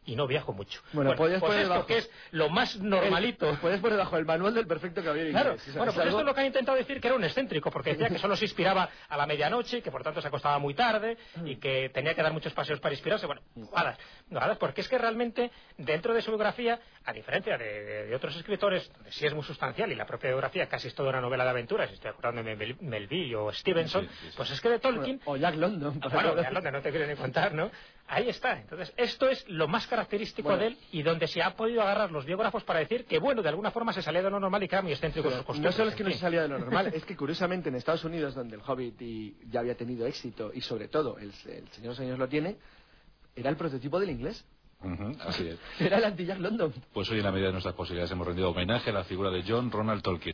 y no viajo mucho. Bueno, Bueno, podías pues poner esto debajo- que es lo más normalito. El- puedes poner bajo el manual del perfecto caballero Claro, inglés. O sea, bueno, es pues algo- esto es lo que han intentado decir, que era un excéntrico, porque decía que solo se inspiraba a la medianoche, que por tanto se acostaba muy tarde y que tenía que dar muchos paseos para inspirarse. Bueno, guadas, guadas, porque es que realmente dentro de su biografía, a diferencia de, de- de otros escritores, donde sí es muy sustancial y la propia biografía casi es toda una novela de aventuras, estoy acordando de Mel- Melville o Stevenson, Sí, sí, sí. pues es que de Tolkien... O Jack London. Ah, por bueno, ejemplo. ya London no te quiero ni contar, ¿no? Ahí está. Entonces, esto es lo más característico Bueno. de él y donde se ha podido agarrar los biógrafos para decir que, bueno, de alguna forma se salía de lo normal y que era muy excéntrico en sus Pero costumbres. no solo es que en no se fin. salía de lo normal, es que curiosamente en Estados Unidos, donde el Hobbit y- ya había tenido éxito, y sobre todo el, el Señor de los Anillos lo tiene, era el prototipo del inglés. Ujú, así es. Era el anti-Jack London. Pues hoy, en la medida de nuestras posibilidades, hemos rendido homenaje a la figura de John Ronald Tolkien.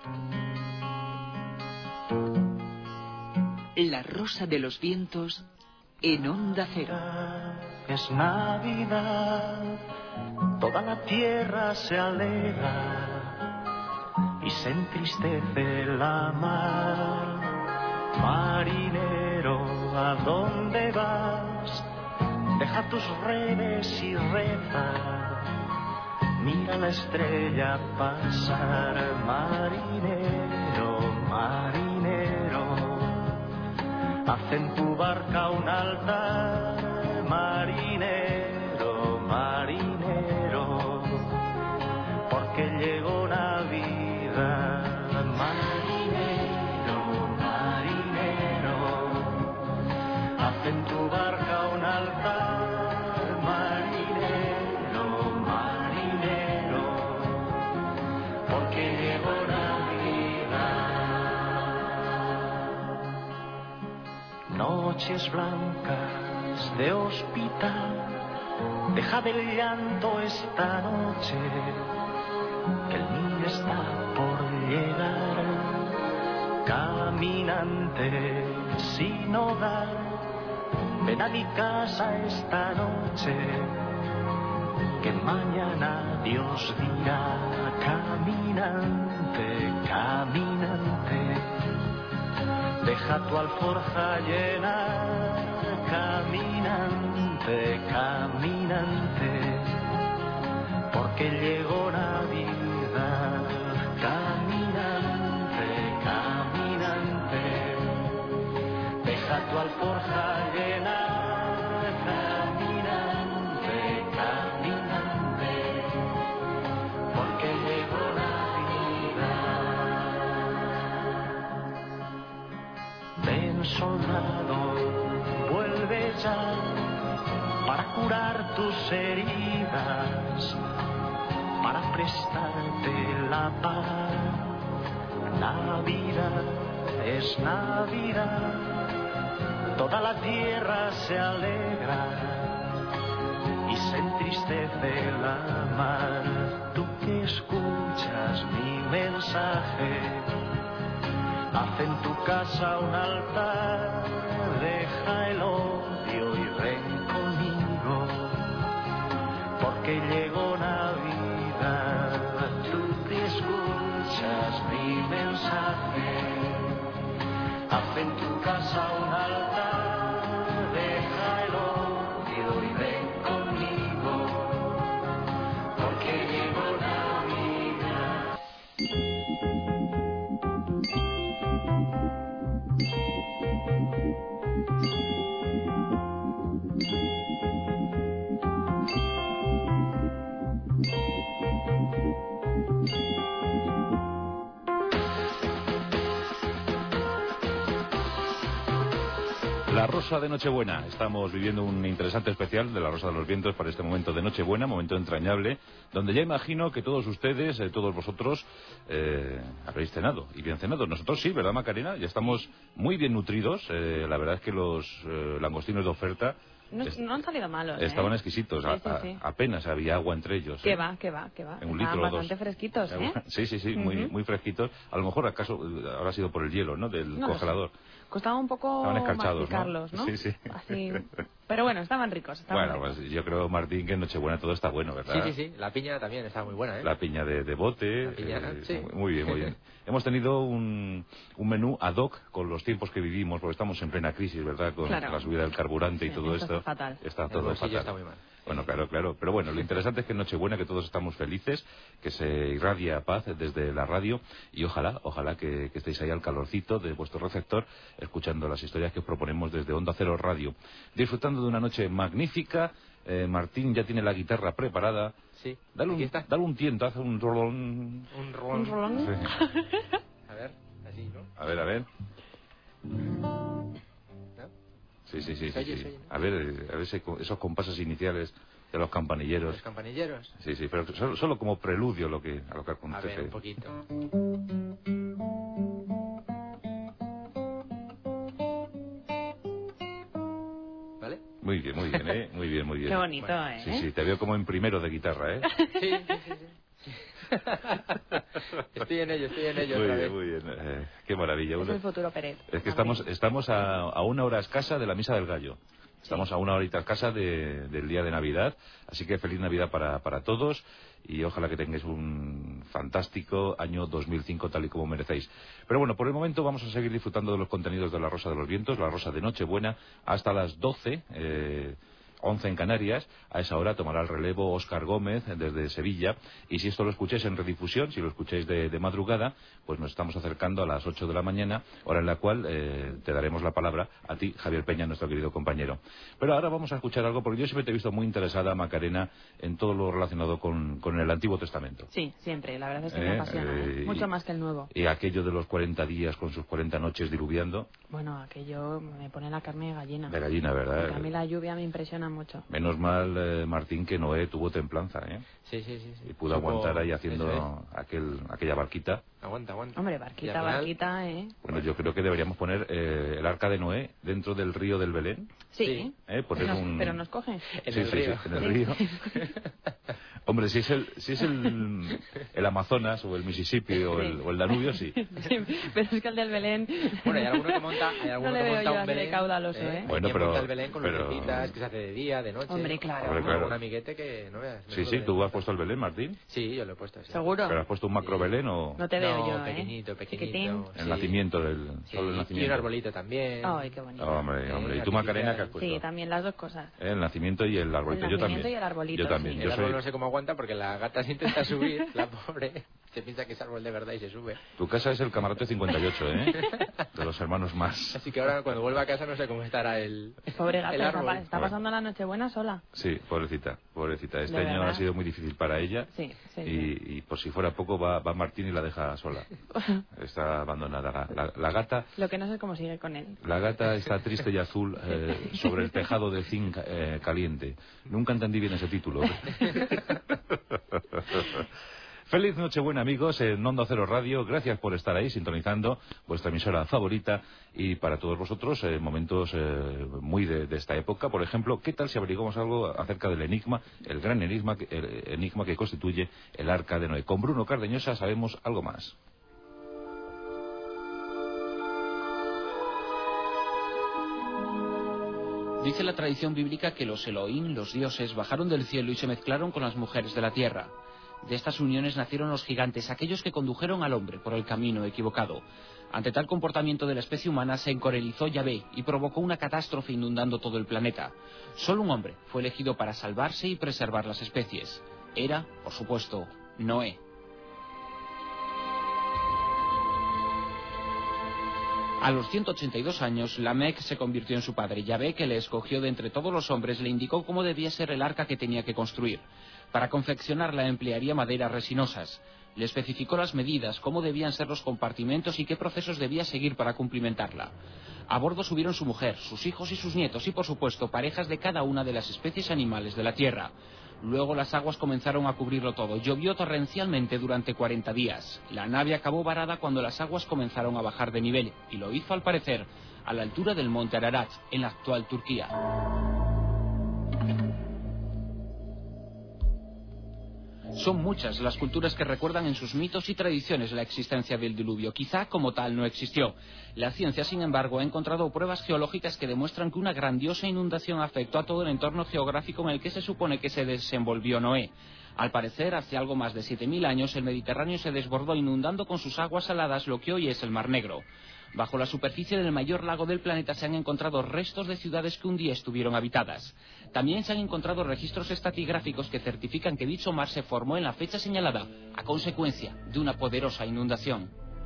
La rosa de los vientos en Onda Cero. Es Navidad, toda la tierra se alegra y se entristece la mar. Marinero, ¿a dónde vas? Deja tus redes y reza. Mira la estrella pasar, marinero, marinero. Haz en tu barca un altar, marinero, marinero, porque llegó Navidad, marinero, marinero. Haz en tu barca un altar, marinero, marinero, porque llegó noches blancas de hospital, deja del llanto esta noche, que el niño está por llegar, caminante sin hogar, ven a mi casa esta noche, que mañana Dios dirá, caminante, caminante. Deja tu alforja llena, caminante, caminante, porque llegó Navidad, caminante, caminante. Deja tu alforja llena, caminante, caminante, porque llegó Ven, soldado, vuelve ya para curar tus heridas, para prestarte la paz. Navidad es Navidad, toda la tierra se alegra y se entristece la mar. Tú que escuchas mi mensaje, haz en tu casa un altar, deja el odio y ven conmigo, porque llegó Navidad. Tú que escuchas mi mensaje, haz en tu casa un altar, deja el odio y ven conmigo, porque llegó Navidad. La Rosa de Nochebuena. Estamos viviendo un interesante especial de La Rosa de los Vientos para este momento de Nochebuena, momento entrañable, donde ya imagino que todos ustedes, eh, todos vosotros, eh, habréis cenado, y bien cenado. Nosotros sí, ¿verdad, Macarena? Ya estamos muy bien nutridos. Eh, la verdad es que los eh, langostinos de oferta No, es- no han salido malos. estaban ¿eh? exquisitos. Sí, A- sí, a- sí. apenas había agua entre ellos. Que ¿eh? va, que va, que va. En un Estaban litro o dos. bastante fresquitos, ¿eh? Sí, sí, sí, muy, Ujú. muy fresquitos. A lo mejor acaso eh, habrá sido por el hielo, ¿no? Del No lo congelador. Costaba un poco Estaban escarchados, ¿no? masticarlos, ¿no? Sí, sí. Así... Pero bueno, estaban ricos. Estaban Bueno, ricos. pues yo creo, Martín, que en Nochebuena todo está bueno, ¿verdad? Sí, sí, sí. La piña también está muy buena, ¿eh? La piña de, de bote. La piña, eh, sí. Muy bien, muy bien. Hemos tenido un, un menú ad hoc con los tiempos que vivimos, porque estamos en plena crisis, ¿verdad? Con Claro. la subida del carburante y Sí, todo esto esto. está fatal. Está El todo bolsillo fatal. está muy mal. Bueno, claro, claro. Pero bueno, lo interesante es que en Nochebuena que todos estamos felices, que se irradia paz desde la radio y ojalá, ojalá que, que estéis ahí al calorcito de vuestro receptor, escuchando las historias que os proponemos desde Onda Cero Radio. Disfrutando de una noche magnífica. Eh, Martín ya tiene la guitarra preparada. Sí. Dale un, está. dale un tiento, haz un rolón. Un rolón. ¿Un rolón? Sí. A ver, así, ¿no? A ver, a ver. ¿No? Sí, sí, sí. Se sí, oye, sí. se oye, ¿no? A ver, a ver ese- esos compases iniciales de los campanilleros. Los campanilleros. Sí, sí, pero solo, solo como preludio a lo que, a lo que A acontece. ver, un poquito. ¿Vale? Muy bien, muy bien, ¿eh? Muy bien, muy bien. Qué bonito, Bueno, ¿eh? Sí, sí, te veo como en primero de guitarra, ¿eh? Sí, sí, sí. sí. Estoy en ello, estoy en ello Muy otra bien, vez. muy bien. Eh, qué maravilla. Es Uno- el futuro Pérez. Es que estamos, estamos a, a una hora escasa de la misa del gallo. Estamos a una horita escasa de, del día de Navidad. Así que feliz Navidad para, para todos y ojalá que tengáis un fantástico año dos mil cinco tal y como merecéis. Pero bueno, por el momento vamos a seguir disfrutando de los contenidos de La Rosa de los Vientos, La Rosa de Nochebuena, hasta las doce. Eh, once en Canarias. A esa hora tomará el relevo Óscar Gómez desde Sevilla. Y si esto lo escucháis en redifusión, si lo escucháis de, de madrugada, pues nos estamos acercando a las ocho de la mañana, hora en la cual eh, te daremos la palabra a ti, Javier Peña, nuestro querido compañero. Pero ahora vamos a escuchar algo, porque yo siempre te he visto muy interesada, Macarena, en todo lo relacionado con, con el Antiguo Testamento. Sí, siempre. La verdad es que Eh, me apasiona. ¿eh? eh, Mucho y- más que el nuevo. Y aquello de los cuarenta días con sus cuarenta noches diluviando, Bueno, aquello me pone la carne de gallina. de gallina, ¿verdad? Porque a mí la lluvia me impresiona mucho. Menos mal, eh, Martín, que Noé tuvo templanza, ¿eh? Sí, sí, sí. sí. Y pudo Supo- aguantar ahí eso haciendo es. aquel, aquella barquita. Aguanta, aguanta. Hombre, Y barquita, al final- barquita, ¿eh? Bueno, yo creo que deberíamos poner eh, el arca de Noé dentro del río del Belén. Sí. Sí. ¿eh? Poner Nos- un... Pero nos coge. En Sí, el sí, río. sí, en el río. Hombre, si es el, si es el, el Amazonas o el Mississippi o el, o el Danubio, sí. Sí, pero es que el del Belén... Bueno, hay alguno que monta, hay alguno No le que veo monta yo un así de Belén. caudaloso, ¿eh? Bueno, que pero- monta el Belén con pero- lucecitas, que se hace de día, de noche. Hombre, claro. Hombre, claro. Un amiguete que no veas. Sí, menudo sí, Belén. ¿tú has puesto el Belén, Martín? Sí, yo lo he puesto, sí. ¿Seguro? ¿Pero has puesto un macro Belén o No te veo No, yo, ¿eh? pequeñito, pequeñito. Chiquitín. el sí. nacimiento del... Sí, solo el y nacimiento? un arbolito también. Ay, qué bonito. Hombre, Eh, hombre. ¿Y tú, artificial. Macarena, qué has puesto? Sí, también las dos cosas. El nacimiento y el arbolito. El Yo nacimiento también. y el arbolito, Yo también. sí. El Yo árbol soy... no sé cómo aguanta porque la gata se intenta subir, la pobre. Se piensa que es árbol de verdad y se sube. Tu casa es el camarote cincuenta y ocho, ¿eh? De los hermanos más. Así que ahora cuando vuelva a casa no sé cómo estará el, Pobre gata, el está, árbol. pa- está pasando la Nochebuena sola. Sí, pobrecita, pobrecita. Este De año verdad. ha sido muy difícil para ella. Sí, sí. Y, y por si fuera poco va, va Martín y la deja sola. Está abandonada. La, la- la gata Lo que no sé es cómo sigue con él. la gata está triste y azul eh, sobre el tejado de zinc eh, caliente. Nunca entendí bien ese título. Feliz Nochebuena, amigos, en Onda Cero Radio. Gracias por estar ahí sintonizando vuestra emisora favorita. Y para todos vosotros, eh, momentos eh, muy de, de esta época. Por ejemplo, ¿qué tal si averiguamos algo acerca del enigma, el gran enigma, que- el enigma que constituye el Arca de Noé? Con Bruno Cardeñosa sabemos algo más. Dice la tradición bíblica que los Elohim, los dioses, bajaron del cielo y se mezclaron con las mujeres de la tierra. De estas uniones nacieron los gigantes, aquellos que condujeron al hombre por el camino equivocado. Ante tal comportamiento de la especie humana se encolerizó Yahvé y provocó una catástrofe inundando todo el planeta. Solo un hombre fue elegido para salvarse y preservar las especies. Era, por supuesto, Noé. A los ciento ochenta y dos años, Lamec se convirtió en su padre. Yahvé, que le escogió de entre todos los hombres, le indicó cómo debía ser el arca que tenía que construir. Para confeccionarla emplearía maderas resinosas. Le especificó las medidas, cómo debían ser los compartimentos y qué procesos debía seguir para cumplimentarla. A bordo subieron su mujer, sus hijos y sus nietos y, por supuesto, parejas de cada una de las especies animales de la tierra. Luego las aguas comenzaron a cubrirlo todo. Llovió torrencialmente durante cuarenta días. La nave acabó varada cuando las aguas comenzaron a bajar de nivel, y lo hizo, al parecer, a la altura del monte Ararat, en la actual Turquía. Son muchas las culturas que recuerdan en sus mitos y tradiciones la existencia del diluvio. Quizá como tal no existió. La ciencia, sin embargo, ha encontrado pruebas geológicas que demuestran que una grandiosa inundación afectó a todo el entorno geográfico en el que se supone que se desenvolvió Noé. Al parecer, hace algo más de siete mil años, el Mediterráneo se desbordó inundando con sus aguas saladas lo que hoy es el Mar Negro. Bajo la superficie del mayor lago del planeta se han encontrado restos de ciudades que un día estuvieron habitadas. También se han encontrado registros estratigráficos que certifican que dicho mar se formó en la fecha señalada a consecuencia de una poderosa inundación.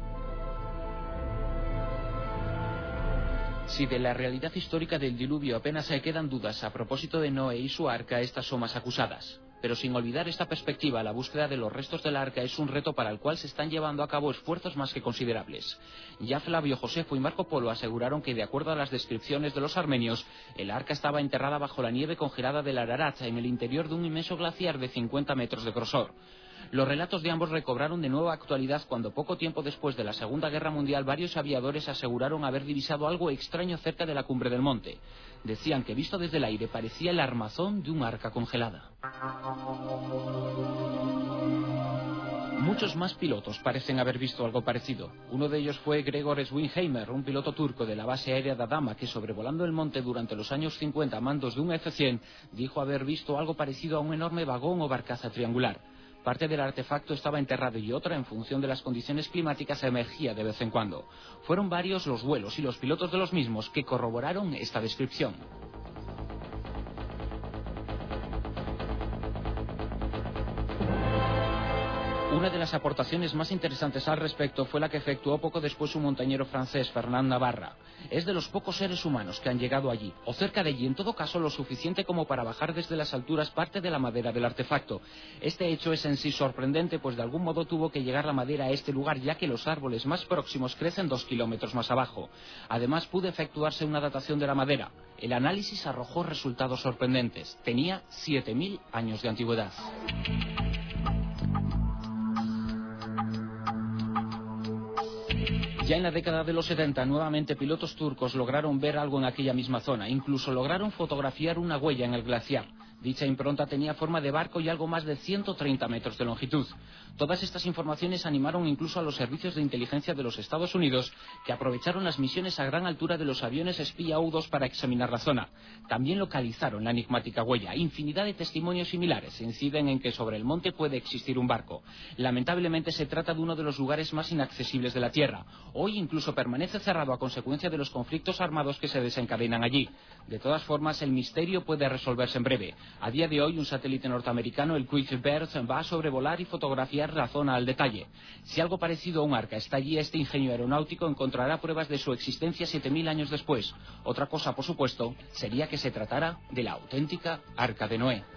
Si de la realidad histórica del diluvio apenas se quedan dudas a propósito de Noé y su arca, estas son más acusadas. Pero sin olvidar esta perspectiva, la búsqueda de los restos del arca es un reto para el cual se están llevando a cabo esfuerzos más que considerables. Ya Flavio Josefo y Marco Polo aseguraron que, de acuerdo a las descripciones de los armenios, el arca estaba enterrada bajo la nieve congelada del Ararat, en el interior de un inmenso glaciar de cincuenta metros de grosor. Los relatos de ambos recobraron de nuevo actualidad cuando, poco tiempo después de la Segunda Guerra Mundial, varios aviadores aseguraron haber divisado algo extraño cerca de la cumbre del monte. Decían que, visto desde el aire, parecía el armazón de un arca congelada. Muchos más pilotos parecen haber visto algo parecido. Uno de ellos fue Gregor Swinheimer, un piloto turco de la base aérea de Adama, que, sobrevolando el monte durante los años cincuenta a mandos de un F cien, dijo haber visto algo parecido a un enorme vagón o barcaza triangular. Parte del artefacto estaba enterrado y otra, en función de las condiciones climáticas, emergía de vez en cuando. Fueron varios los vuelos y los pilotos de los mismos que corroboraron esta descripción. Una de las aportaciones más interesantes al respecto fue la que efectuó poco después un montañero francés, Fernand Navarra. Es de los pocos seres humanos que han llegado allí, o cerca de allí, en todo caso lo suficiente como para bajar desde las alturas parte de la madera del artefacto. Este hecho es en sí sorprendente, pues de algún modo tuvo que llegar la madera a este lugar, ya que los árboles más próximos crecen dos kilómetros más abajo. Además, pudo efectuarse una datación de la madera. El análisis arrojó resultados sorprendentes. Tenía siete mil años de antigüedad. Ya en la década de los setenta, nuevamente pilotos turcos lograron ver algo en aquella misma zona. Incluso lograron fotografiar una huella en el glaciar. Dicha impronta tenía forma de barco y algo más de ciento treinta metros de longitud. Todas estas informaciones animaron incluso a los servicios de inteligencia de los Estados Unidos, que aprovecharon las misiones a gran altura de los aviones espía U dos para examinar la zona. También localizaron la enigmática huella. Infinidad de testimonios similares inciden en que sobre el monte puede existir un barco. Lamentablemente se trata de uno de los lugares más inaccesibles de la Tierra. Hoy incluso permanece cerrado a consecuencia de los conflictos armados que se desencadenan allí. De todas formas, el misterio puede resolverse en breve. A día de hoy, un satélite norteamericano, el Quick Bird, va a sobrevolar y fotografiar la zona al detalle. Si algo parecido a un arca está allí, este ingenio aeronáutico encontrará pruebas de su existencia siete mil años después. Otra cosa, por supuesto, sería que se tratara de la auténtica Arca de Noé.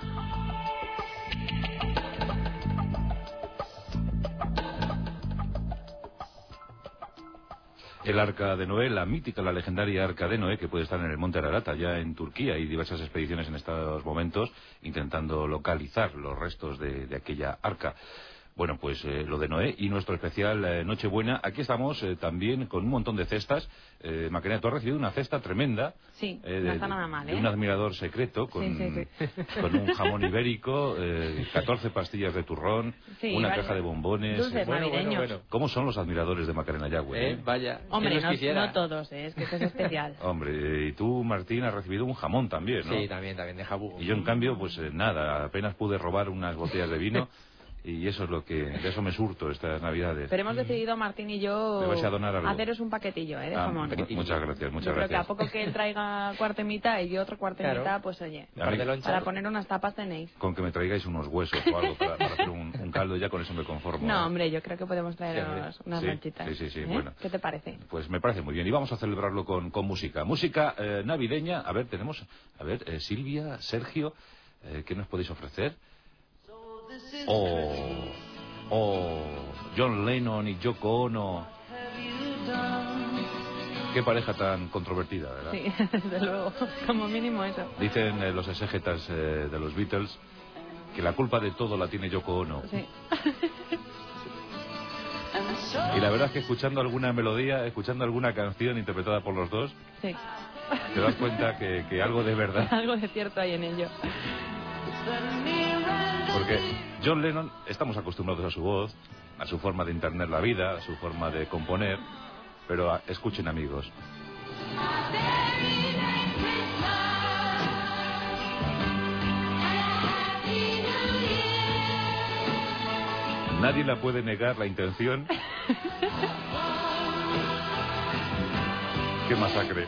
El Arca de Noé, la mítica, la legendaria Arca de Noé, que puede estar en el Monte Ararat, allá en Turquía. Hay diversas expediciones en estos momentos intentando localizar los restos de, de aquella arca. Bueno, pues eh, lo de Noé y nuestro especial eh, Nochebuena. Aquí estamos eh, también con un montón de cestas. Eh, Macarena, tú has recibido una cesta tremenda. Sí, eh, no de, está nada mal, ¿eh? de un admirador secreto con, sí, sí, sí. con un jamón ibérico, eh, catorce pastillas de turrón, sí, una vale. caja de bombones. Dulces bueno, navideños. bueno, bueno. ¿Cómo son los admiradores de Macarena Yagüe? Eh, vaya. Hombre, no, no todos, ¿eh? Es que esto es especial. Hombre, y tú, Martín, has recibido un jamón también, ¿no? Sí, también, también, de jabugo. Y yo, en cambio, pues eh, nada, apenas pude robar unas botellas de vino. Y eso es lo que, de eso me surto estas Navidades. Pero hemos decidido, Martín y yo, ¿Me vais a donar algo? haceros un paquetillo, ¿eh? De Ah, jamón. muchas gracias, muchas yo creo gracias. que a poco que él traiga cuarto y mitad y yo otro cuarto y Claro. mitad, pues oye, A mí, para poner unas tapas tenéis. con que me traigáis unos huesos o algo para, para hacer un, un caldo, ya con eso me conformo. No, ¿eh? hombre, yo creo que podemos traeros Sí, unas sí, manchitas. sí, sí, sí, ¿eh? bueno. ¿Qué te parece? Pues me parece muy bien. Y vamos a celebrarlo con, con música. Música eh, navideña. A ver, tenemos... A ver, eh, Silvia, Sergio, eh, ¿qué nos podéis ofrecer? Oh... Oh, John Lennon y Yoko Ono. Qué pareja tan controvertida, ¿verdad? Sí, desde luego, como mínimo eso. Dicen eh, los exégetas eh, de los Beatles que la culpa de todo la tiene Yoko Ono. Sí. Y la verdad es que escuchando alguna melodía, escuchando alguna canción interpretada por los dos, Sí. te das cuenta que, que algo de verdad. Algo de cierto hay en ello. Porque John Lennon, estamos acostumbrados a su voz, a su forma de internet la vida, a su forma de componer, pero a, escuchen, amigos. Nadie la puede negar la intención Qué masacre.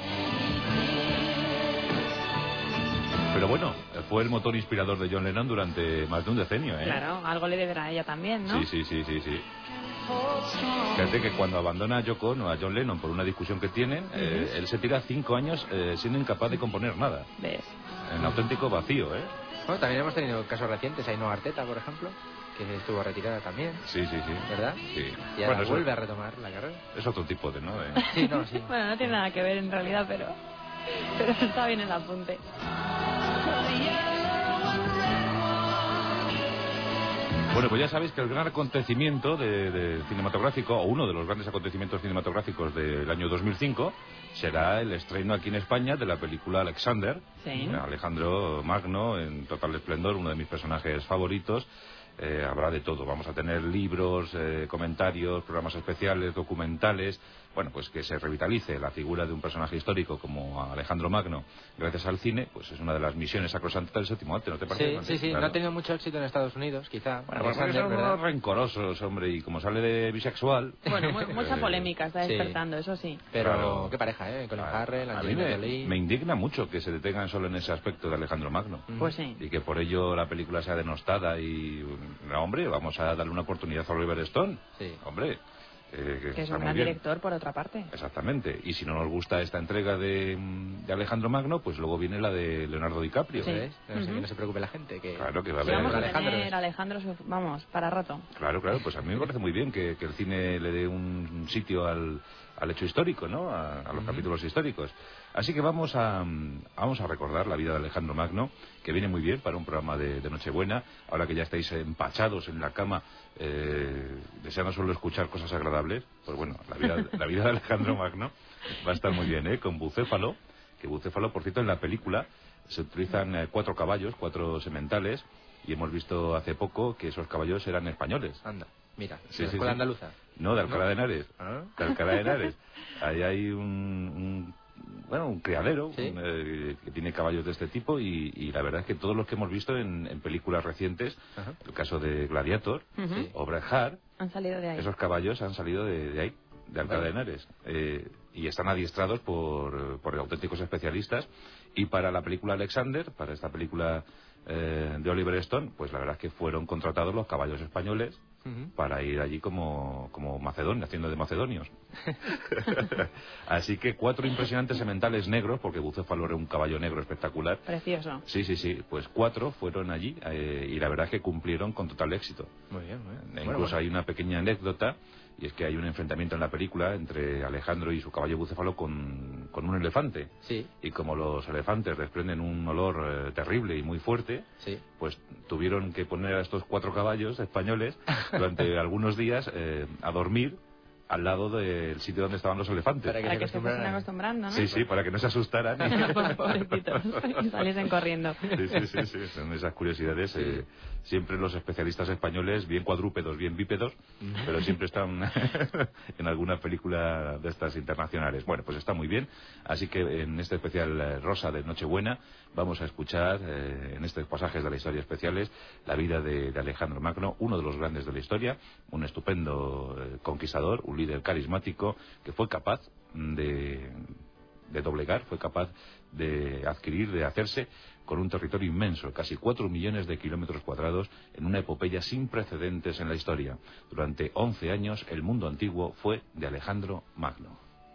Pero bueno, fue el motor inspirador de John Lennon durante más de un decenio, ¿eh? Claro, algo le deberá a ella también, ¿no? Sí, sí, sí, sí, sí. Fíjate que cuando abandona a Yoko Ono, a John Lennon, por una discusión que tienen, uh-huh. eh, él se tira cinco años eh, siendo incapaz de componer nada. ¿Ves? En auténtico vacío, ¿eh? Bueno, también hemos tenido casos recientes, Ainhoa Arteta, por ejemplo, que estuvo retirada también. Sí, sí, sí. ¿Verdad? Sí. Y ahora bueno, vuelve eso, a retomar la carrera. Es otro tipo de, ¿no? De... Sí, no, sí. Bueno, no tiene nada que ver en realidad, pero, pero está bien el apunte. Bueno, pues ya sabéis que el gran acontecimiento de, de cinematográfico, o uno de los grandes acontecimientos cinematográficos del año dos mil cinco, será el estreno aquí en España de la película Alexander. Sí. Alejandro Magno, en total esplendor, uno de mis personajes favoritos. Eh, habrá de todo. Vamos a tener libros, eh, comentarios, programas especiales, documentales. Bueno, pues que se revitalice la figura de un personaje histórico como Alejandro Magno gracias al cine, pues es una de las misiones sacrosantas del séptimo arte, ¿no te parece? Sí, sí, sí. Claro. No ha tenido mucho éxito en Estados Unidos, quizá. Bueno, pues son unos rencorosos, hombre, y como sale de bisexual... Bueno, mu mucha eh, polémica está despertando, sí. Eso sí. Pero claro, qué pareja, ¿eh? Colin Farrell, a mí me, me indigna mucho que se detengan solo en ese aspecto de Alejandro Magno. Pues sí. Y que por ello la película sea denostada y... No, hombre, vamos a darle una oportunidad a Oliver Stone. Sí. Hombre... Eh, que que es un gran director, por otra parte. Exactamente. Y si no nos gusta esta entrega de, de Alejandro Magno, pues luego viene la de Leonardo DiCaprio. Sí. ¿Eh? No, uh-huh. Que no se preocupe la gente. Que... Claro, que va a sí, haber... vamos a Alejandro, tener Alejandro, vamos, para rato. Claro, claro. Pues a mí me parece muy bien que, que el cine le dé un sitio al, al hecho histórico, ¿no? A, a los uh-huh. capítulos históricos. Así que vamos a, vamos a recordar la vida de Alejandro Magno, que viene muy bien para un programa de, de Nochebuena, ahora que ya estáis empachados en la cama, eh, deseando solo escuchar cosas agradables. Pues bueno, la vida, la vida de Alejandro Magno va a estar muy bien, ¿eh? Con Bucéfalo, que Bucéfalo, por cierto, en la película se utilizan eh, cuatro caballos, cuatro sementales, y hemos visto hace poco que esos caballos eran españoles. Anda. Mira, sí, ¿de sí, escuela sí. andaluza? No, de Alcalá de Henares. ¿Ah? De Alcalá de Henares. Ahí hay un, un bueno, un criadero, ¿sí? un, eh, que tiene caballos de este tipo y, y la verdad es que todos los que hemos visto en, en películas recientes, Ajá. el caso de Gladiator Uh-huh. o Braveheart, han salido de ahí. Esos caballos han salido de, de ahí, de Alcalá de Vale. Henares, eh, y están adiestrados por, por auténticos especialistas. Y para la película Alexander, para esta película eh, de Oliver Stone, pues la verdad es que fueron contratados los caballos españoles Uh-huh. para ir allí como, como macedonios, haciendo de macedonios. Así que cuatro impresionantes sementales negros, porque Bucéfalo era un caballo negro espectacular. Precioso. Sí, sí, sí, pues cuatro fueron allí eh, y la verdad es que cumplieron con total éxito. Muy bien, muy bien. E Bueno, incluso bueno. hay una pequeña anécdota, y es que hay un enfrentamiento en la película entre Alejandro y su caballo Bucéfalo con, con un elefante. Sí. Y como los elefantes desprenden un olor eh, terrible y muy fuerte, Sí. pues tuvieron que poner a estos cuatro caballos españoles durante algunos días eh, a dormir al lado del sitio donde estaban los elefantes. Para que Para se que se fuesen acostumbraran. acostumbrando, ¿no? Sí, sí, para que no se asustaran. Pobrecitos, y saliesen corriendo. Sí, sí, sí, sí, son esas curiosidades. Sí. Eh, siempre los especialistas españoles, bien cuadrúpedos, bien bípedos, pero siempre están en alguna película de estas internacionales. Bueno, pues está muy bien. Así que en este especial eh, Rosa de Nochebuena vamos a escuchar eh, en estos pasajes de la historia especiales la vida de, de Alejandro Magno, uno de los grandes de la historia, un estupendo eh, conquistador, un líder carismático que fue capaz de, de doblegar, fue capaz de adquirir, de hacerse con un territorio inmenso, casi cuatro millones de kilómetros cuadrados, en una epopeya sin precedentes en la historia. Durante once años el mundo antiguo fue de Alejandro Magno.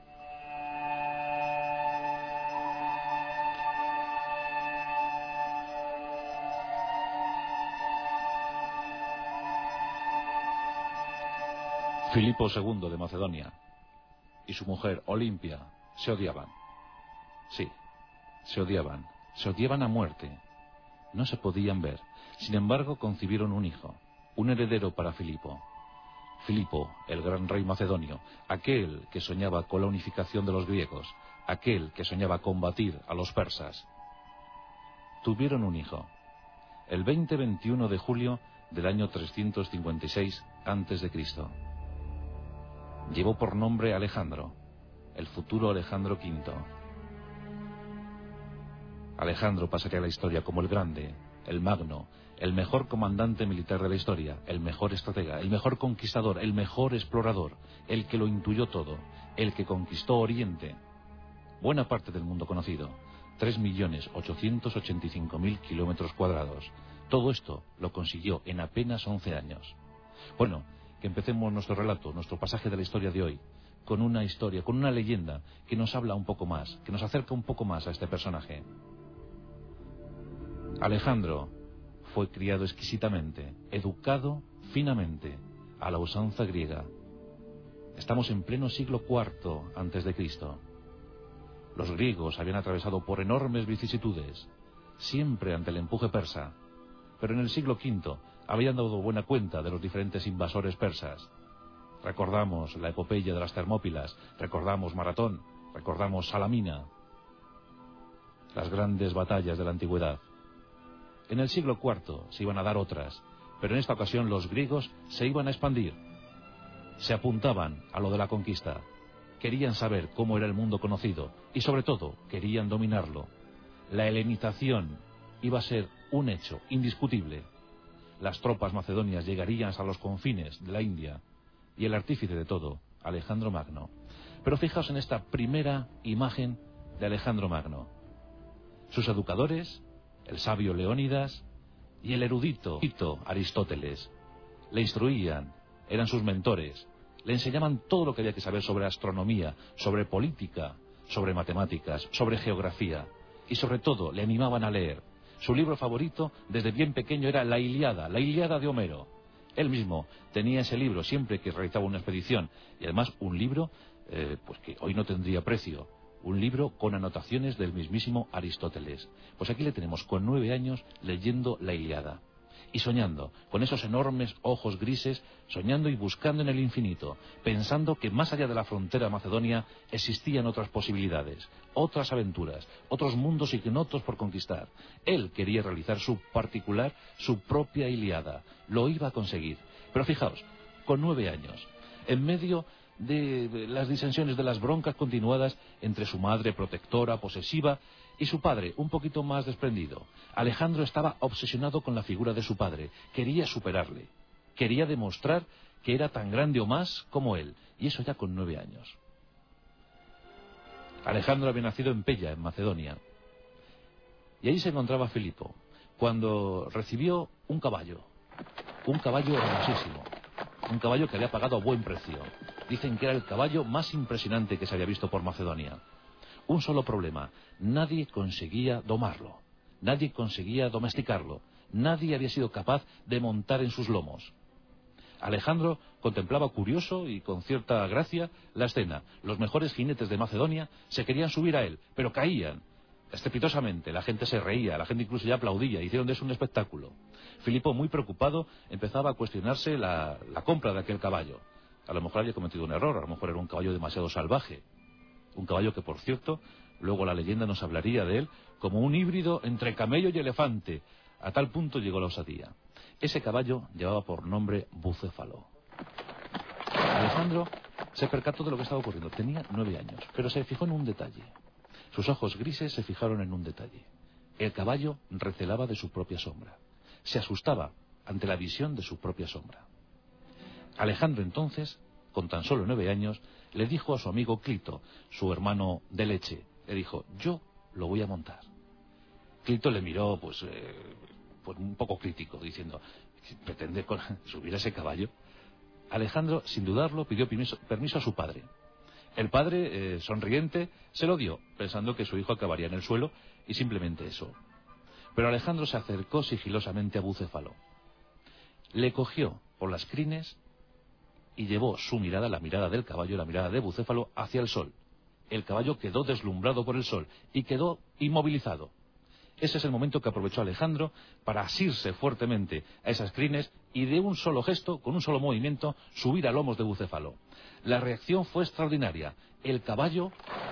Filipo segundo de Macedonia y su mujer Olimpia se odiaban. Sí, se odiaban. Se odiaban a muerte. No se podían ver. Sin embargo, concibieron un hijo, un heredero para Filipo. Filipo, el gran rey macedonio, aquel que soñaba con la unificación de los griegos, aquel que soñaba combatir a los persas. Tuvieron un hijo, el veinte veintiuno de julio del año trescientos cincuenta y seis antes de Cristo. Llevó por nombre Alejandro, el futuro Alejandro quinto. Alejandro pasaría a la historia como el grande, el magno, el mejor comandante militar de la historia, el mejor estratega, el mejor conquistador, el mejor explorador, el que lo intuyó todo, el que conquistó Oriente buena parte del mundo conocido, tres millones ochocientos ochenta y cinco mil kilómetros cuadrados. Todo esto lo consiguió en apenas once años. Bueno, que empecemos nuestro relato, nuestro pasaje de la historia de hoy, con una historia, con una leyenda que nos habla un poco más, que nos acerca un poco más a este personaje. Alejandro fue criado exquisitamente, educado finamente, a la usanza griega. Estamos en pleno siglo cuarto antes de Cristo. Los griegos habían atravesado por enormes vicisitudes, siempre ante el empuje persa, pero en el siglo quinto habían dado buena cuenta de los diferentes invasores persas. Recordamos la epopeya de las Termópilas, recordamos Maratón, recordamos Salamina, las grandes batallas de la antigüedad. En el siglo cuarto se iban a dar otras, pero en esta ocasión los griegos se iban a expandir. Se apuntaban a lo de la conquista. Querían saber cómo era el mundo conocido y, sobre todo, querían dominarlo. La helenización iba a ser un hecho indiscutible. Las tropas macedonias llegarían hasta los confines de la India y el artífice de todo, Alejandro Magno. Pero fijaos en esta primera imagen de Alejandro Magno. Sus educadores, el sabio Leónidas y el erudito Aristóteles, le instruían, eran sus mentores, le enseñaban todo lo que había que saber sobre astronomía, sobre política, sobre matemáticas, sobre geografía, y sobre todo le animaban a leer. Su libro favorito desde bien pequeño era La Ilíada, la Ilíada de Homero. Él mismo tenía ese libro siempre que realizaba una expedición, y además un libro eh, pues que hoy no tendría precio, un libro con anotaciones del mismísimo Aristóteles. Pues aquí le tenemos con nueve años leyendo La Ilíada y soñando, con esos enormes ojos grises, soñando y buscando en el infinito, pensando que más allá de la frontera macedonia existían otras posibilidades, otras aventuras, otros mundos ignotos por conquistar. Él quería realizar su particular, su propia Ilíada. Lo iba a conseguir. Pero fijaos, con nueve años, en medio de las disensiones, de las broncas continuadas entre su madre protectora, posesiva, y su padre, un poquito más desprendido, Alejandro estaba obsesionado con la figura de su padre. Quería superarle. Quería demostrar que era tan grande o más como él. Y eso ya con nueve años. Alejandro había nacido en Pella, en Macedonia. Y allí se encontraba Filipo, cuando recibió un caballo. Un caballo hermosísimo. Un caballo que había pagado a buen precio. Dicen que era el caballo más impresionante que se había visto por Macedonia. Un solo problema, nadie conseguía domarlo, nadie conseguía domesticarlo, nadie había sido capaz de montar en sus lomos. Alejandro contemplaba curioso y con cierta gracia la escena. Los mejores jinetes de Macedonia se querían subir a él, pero caían estrepitosamente. La gente se reía, la gente incluso ya aplaudía, hicieron de eso un espectáculo. Filipo, muy preocupado, empezaba a cuestionarse la, la compra de aquel caballo. A lo mejor había cometido un error, a lo mejor era un caballo demasiado salvaje. Un caballo que, por cierto, luego la leyenda nos hablaría de él como un híbrido entre camello y elefante. A tal punto llegó la osadía. Ese caballo llevaba por nombre Bucéfalo. Alejandro se percató de lo que estaba ocurriendo. Tenía nueve años, pero se fijó en un detalle. Sus ojos grises se fijaron en un detalle. El caballo recelaba de su propia sombra. Se asustaba ante la visión de su propia sombra. Alejandro entonces, con tan solo nueve años, le dijo a su amigo Clito, su hermano de leche, le dijo, yo lo voy a montar. Clito le miró, pues, eh, pues un poco crítico, diciendo, ¿pretende subir a ese caballo? Alejandro, sin dudarlo, pidió permiso, permiso a su padre. El padre, eh, sonriente, se lo dio, pensando que su hijo acabaría en el suelo, y simplemente eso. Pero Alejandro se acercó sigilosamente a Bucéfalo. Le cogió por las crines y llevó su mirada, la mirada del caballo, la mirada de Bucéfalo, hacia el sol. El caballo quedó deslumbrado por el sol y quedó inmovilizado. Ese es el momento que aprovechó Alejandro para asirse fuertemente a esas crines y de un solo gesto, con un solo movimiento, subir a lomos de Bucéfalo. La reacción fue extraordinaria. El caballo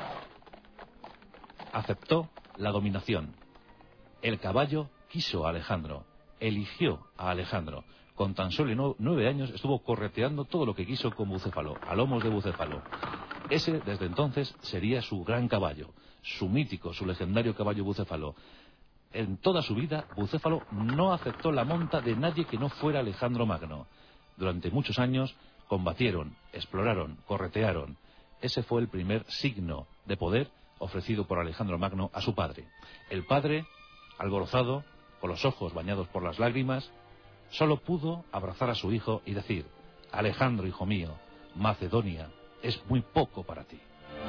aceptó la dominación. El caballo quiso a Alejandro, eligió a Alejandro. Con tan solo nueve años estuvo correteando todo lo que quiso con Bucéfalo, a lomos de Bucéfalo. Ese, desde entonces, sería su gran caballo, su mítico, su legendario caballo Bucéfalo. En toda su vida, Bucéfalo no aceptó la monta de nadie que no fuera Alejandro Magno. Durante muchos años combatieron, exploraron, corretearon. Ese fue el primer signo de poder ofrecido por Alejandro Magno a su padre. El padre, alborozado, con los ojos bañados por las lágrimas, solo pudo abrazar a su hijo y decir: Alejandro, hijo mío, Macedonia es muy poco para ti.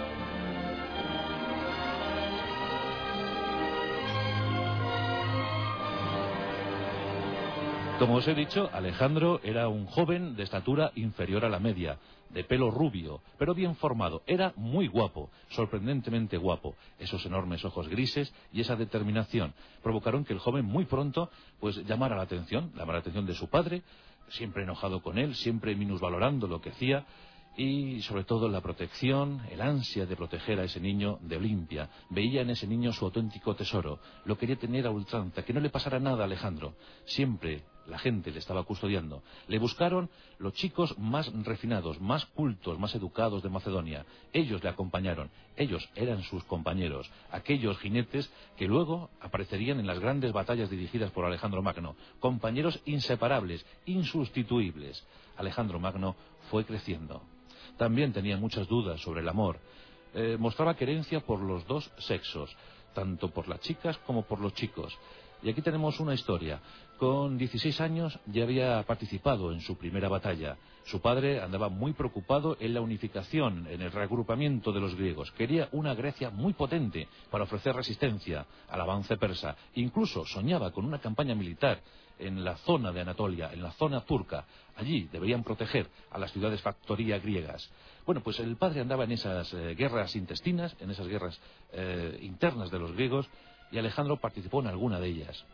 Como os he dicho, Alejandro era un joven de estatura inferior a la media, de pelo rubio, pero bien formado. Era muy guapo, sorprendentemente guapo. Esos enormes ojos grises y esa determinación provocaron que el joven muy pronto pues llamara la atención, llamara la atención de su padre, siempre enojado con él, siempre minusvalorando lo que hacía, y sobre todo la protección, el ansia de proteger a ese niño de Olimpia. Veía en ese niño su auténtico tesoro, lo quería tener a ultranza, que no le pasara nada a Alejandro. Siempre la gente le estaba custodiando. Le buscaron los chicos más refinados, más cultos, más educados de Macedonia. Ellos le acompañaron, ellos eran sus compañeros, aquellos jinetes que luego aparecerían en las grandes batallas dirigidas por Alejandro Magno. Compañeros inseparables, insustituibles. Alejandro Magno fue creciendo. También tenía muchas dudas sobre el amor. Eh, mostraba querencia por los dos sexos, tanto por las chicas como por los chicos. Y aquí tenemos una historia. Con dieciséis años ya había participado en su primera batalla. Su padre andaba muy preocupado en la unificación, en el reagrupamiento de los griegos. Quería una Grecia muy potente para ofrecer resistencia al avance persa. Incluso soñaba con una campaña militar en la zona de Anatolia, en la zona turca. Allí deberían proteger a las ciudades factoría griegas. Bueno, pues el padre andaba en esas eh, guerras intestinas, en esas guerras eh, internas de los griegos, y Alejandro participó en alguna de ellas.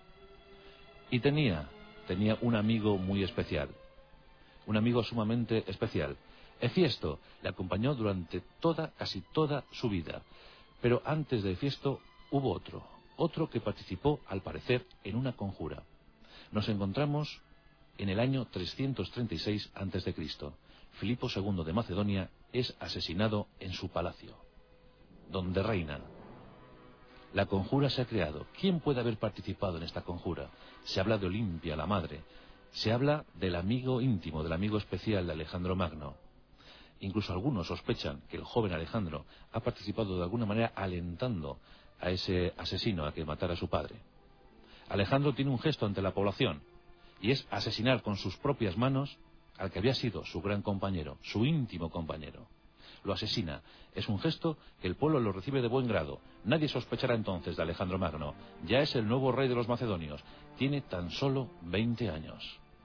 Y tenía, tenía un amigo muy especial, un amigo sumamente especial. Hefiesto le acompañó durante toda, casi toda su vida. Pero antes de Hefiesto hubo otro, otro que participó, al parecer, en una conjura. Nos encontramos en el año trescientos treinta y seis antes de Cristo. Filipo segundo de Macedonia es asesinado en su palacio, donde reina. La conjura se ha creado. ¿Quién puede haber participado en esta conjura? Se habla de Olimpia, la madre. Se habla del amigo íntimo, del amigo especial de Alejandro Magno. Incluso algunos sospechan que el joven Alejandro ha participado de alguna manera alentando a ese asesino a que matara a su padre. Alejandro tiene un gesto ante la población, y es asesinar con sus propias manos al que había sido su gran compañero, su íntimo compañero. Lo asesina. Es un gesto que el pueblo lo recibe de buen grado. Nadie sospechará entonces de Alejandro Magno. Ya es el nuevo rey de los macedonios. Tiene tan solo veinte años.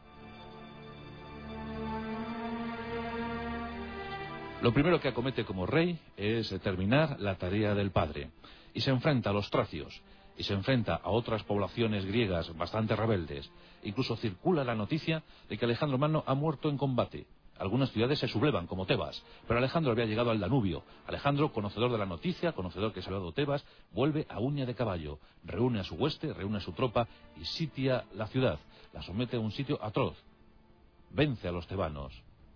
Lo primero que acomete como rey es terminar la tarea del padre. Y se enfrenta a los tracios. Y se enfrenta a otras poblaciones griegas bastante rebeldes. Incluso circula la noticia de que Alejandro Magno ha muerto en combate. Algunas ciudades se sublevan, como Tebas, pero Alejandro había llegado al Danubio. Alejandro, conocedor de la noticia, conocedor que se ha dado Tebas, vuelve a uña de caballo, reúne a su hueste, reúne a su tropa y sitia la ciudad. La somete a un sitio atroz. Vence a los tebanos.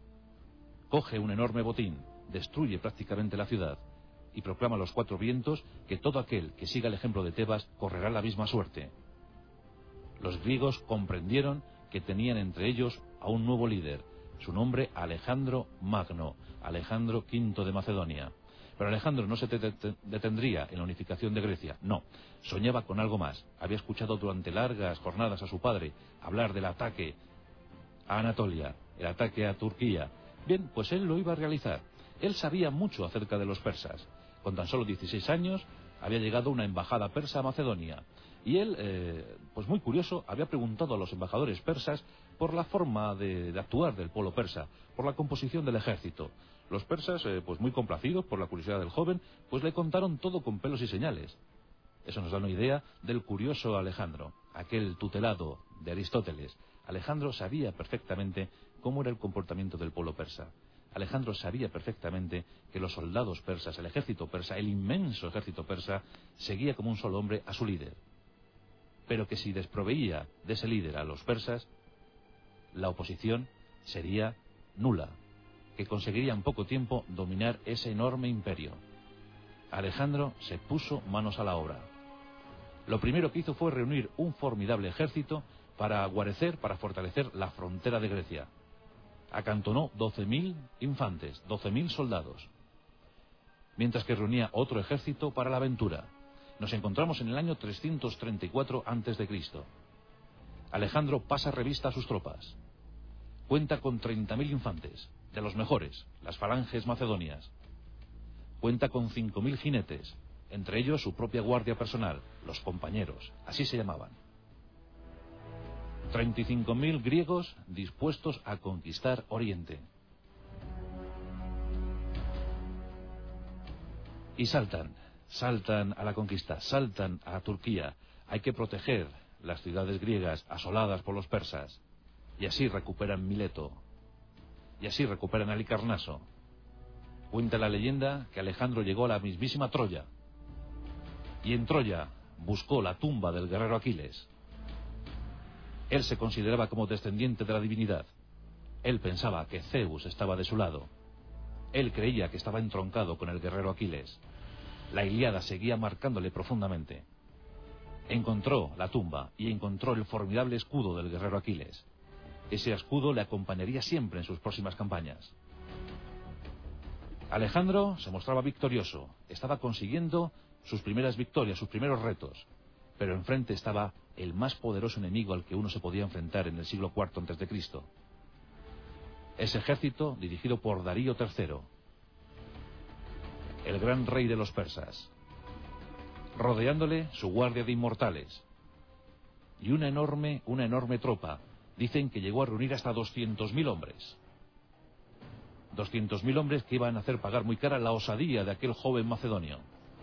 Coge un enorme botín, destruye prácticamente la ciudad y proclama a los cuatro vientos que todo aquel que siga el ejemplo de Tebas correrá la misma suerte. Los griegos comprendieron que tenían entre ellos a un nuevo líder. Su nombre, Alejandro Magno, Alejandro quinto de Macedonia. Pero Alejandro no se detendría en la unificación de Grecia, no. Soñaba con algo más. Había escuchado durante largas jornadas a su padre hablar del ataque a Anatolia, el ataque a Turquía. Bien, pues él lo iba a realizar. Él sabía mucho acerca de los persas. Con tan solo dieciséis años había llegado una embajada persa a Macedonia. Y él, eh, pues muy curioso, había preguntado a los embajadores persas por la forma de, de actuar del pueblo persa, por la composición del ejército. Los persas, eh, pues muy complacidos por la curiosidad del joven, pues le contaron todo con pelos y señales. Eso nos da una idea del curioso Alejandro, aquel tutelado de Aristóteles. Alejandro sabía perfectamente cómo era el comportamiento del pueblo persa. Alejandro sabía perfectamente que los soldados persas, el ejército persa, el inmenso ejército persa, seguía como un solo hombre a su líder. Pero que si desproveía de ese líder a los persas, la oposición sería nula, que conseguiría en poco tiempo dominar ese enorme imperio. Alejandro se puso manos a la obra. Lo primero que hizo fue reunir un formidable ejército para guarecer, para fortalecer la frontera de Grecia. Acantonó doce mil infantes, doce mil soldados. mientras que reunía otro ejército para la aventura. Nos encontramos en el año trescientos treinta y cuatro antes de Cristo. Alejandro pasa revista a sus tropas. Cuenta con treinta mil infantes, de los mejores, las falanges macedonias. Cuenta con cinco mil jinetes, entre ellos su propia guardia personal, los compañeros, así se llamaban. treinta y cinco mil griegos dispuestos a conquistar Oriente. Y saltan, saltan a la conquista, saltan a Turquía. Hay que proteger las ciudades griegas asoladas por los persas. Y así recuperan Mileto. Y así recuperan Halicarnaso. Cuenta la leyenda que Alejandro llegó a la mismísima Troya. Y en Troya buscó la tumba del guerrero Aquiles. Él se consideraba como descendiente de la divinidad. Él pensaba que Zeus estaba de su lado. Él creía que estaba entroncado con el guerrero Aquiles. La Ilíada seguía marcándole profundamente. Encontró la tumba y encontró el formidable escudo del guerrero Aquiles. Ese escudo le acompañaría siempre en sus próximas campañas. Alejandro se mostraba victorioso. Estaba consiguiendo sus primeras victorias, sus primeros retos. Pero enfrente estaba el más poderoso enemigo al que uno se podía enfrentar en el siglo cuarto antes de Cristo. Ese ejército dirigido por Darío tercero, el gran rey de los persas, rodeándole su guardia de inmortales y una enorme, una enorme tropa. Dicen que llegó a reunir hasta doscientos mil hombres. doscientos mil hombres que iban a hacer pagar muy cara la osadía de aquel joven macedonio.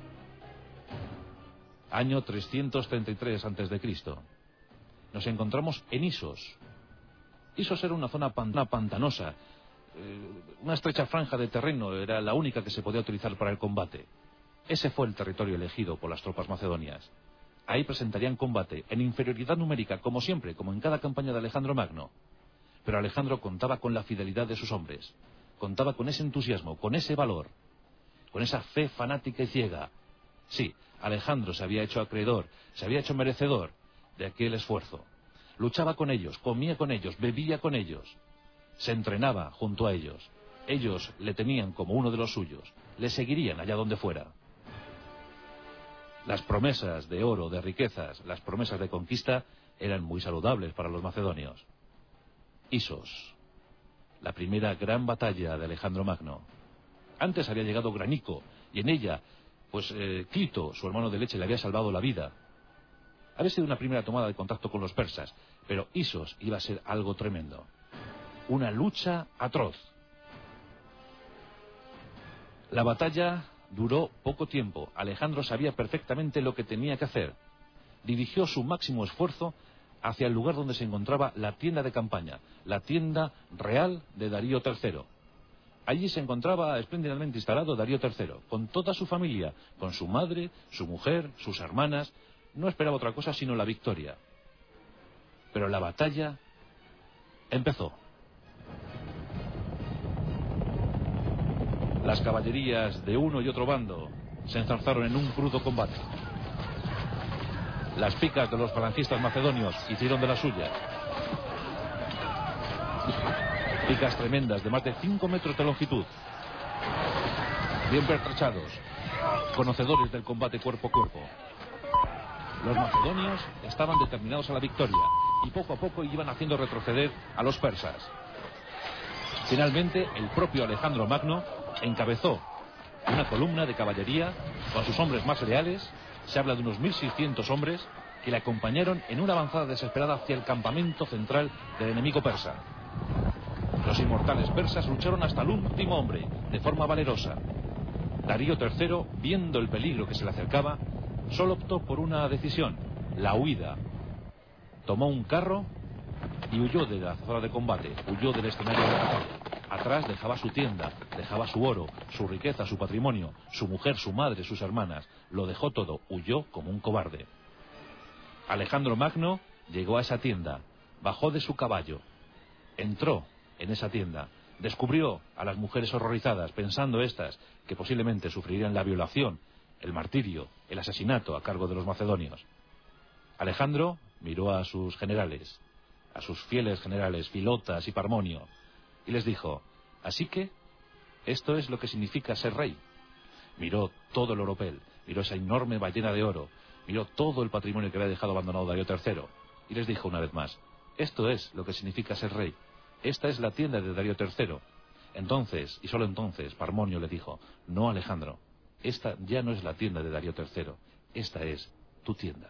Año trescientos treinta y tres antes de Cristo. Nos encontramos en Isos. Isos era una zona pantanosa, eh, una estrecha franja de terreno, era la única que se podía utilizar para el combate. Ese fue el territorio elegido por las tropas macedonias. Ahí presentarían combate, en inferioridad numérica, como siempre, como en cada campaña de Alejandro Magno. Pero Alejandro contaba con la fidelidad de sus hombres, contaba con ese entusiasmo, con ese valor, con esa fe fanática y ciega. Sí, Alejandro se había hecho acreedor, se había hecho merecedor de aquel esfuerzo. Luchaba con ellos, comía con ellos, bebía con ellos, se entrenaba junto a ellos. Ellos le tenían como uno de los suyos, le seguirían allá donde fuera. Las promesas de oro, de riquezas, las promesas de conquista eran muy saludables para los macedonios. Isos, la primera gran batalla de Alejandro Magno. Antes había llegado Granico, y en ella, pues eh, Clito, su hermano de leche, le había salvado la vida. Había sido una primera tomada de contacto con los persas, pero Isos iba a ser algo tremendo. Una lucha atroz. La batalla duró poco tiempo. Alejandro sabía perfectamente lo que tenía que hacer. Dirigió su máximo esfuerzo hacia el lugar donde se encontraba la tienda de campaña, la tienda real de Darío tercero. Allí se encontraba espléndidamente instalado Darío tercero, con toda su familia, con su madre, su mujer, sus hermanas. No esperaba otra cosa sino la victoria. Pero la batalla empezó. Las caballerías de uno y otro bando se enzarzaron en un crudo combate. Las picas de los falangistas macedonios hicieron de las suyas. Picas tremendas de más de cinco metros de longitud. Bien pertrechados, conocedores del combate cuerpo a cuerpo. Los macedonios estaban determinados a la victoria y poco a poco iban haciendo retroceder a los persas. Finalmente, el propio Alejandro Magno encabezó una columna de caballería con sus hombres más leales. Se habla de unos mil seiscientos hombres que le acompañaron en una avanzada desesperada hacia el campamento central del enemigo persa. Los inmortales persas lucharon hasta el último hombre, de forma valerosa. Darío tercero, viendo el peligro que se le acercaba, solo optó por una decisión: la huida. Tomó un carro y huyó de la zona de combate, huyó del escenario de batalla. Atrás dejaba su tienda, dejaba su oro, su riqueza, su patrimonio, su mujer, su madre, sus hermanas. Lo dejó todo, huyó como un cobarde. Alejandro Magno llegó a esa tienda, bajó de su caballo, entró en esa tienda, descubrió a las mujeres horrorizadas, pensando estas que posiblemente sufrirían la violación, el martirio, el asesinato a cargo de los macedonios. Alejandro miró a sus generales, a sus fieles generales, Filotas y Parmonio, y les dijo: así que esto es lo que significa ser rey. Miró todo el oropel, miró esa enorme ballena de oro, miró todo el patrimonio que había dejado abandonado Darío tercero, y les dijo una vez más: esto es lo que significa ser rey, esta es la tienda de Darío tercero. Entonces, y solo entonces, Parmonio le dijo: no, Alejandro, esta ya no es la tienda de Darío tercero, esta es tu tienda.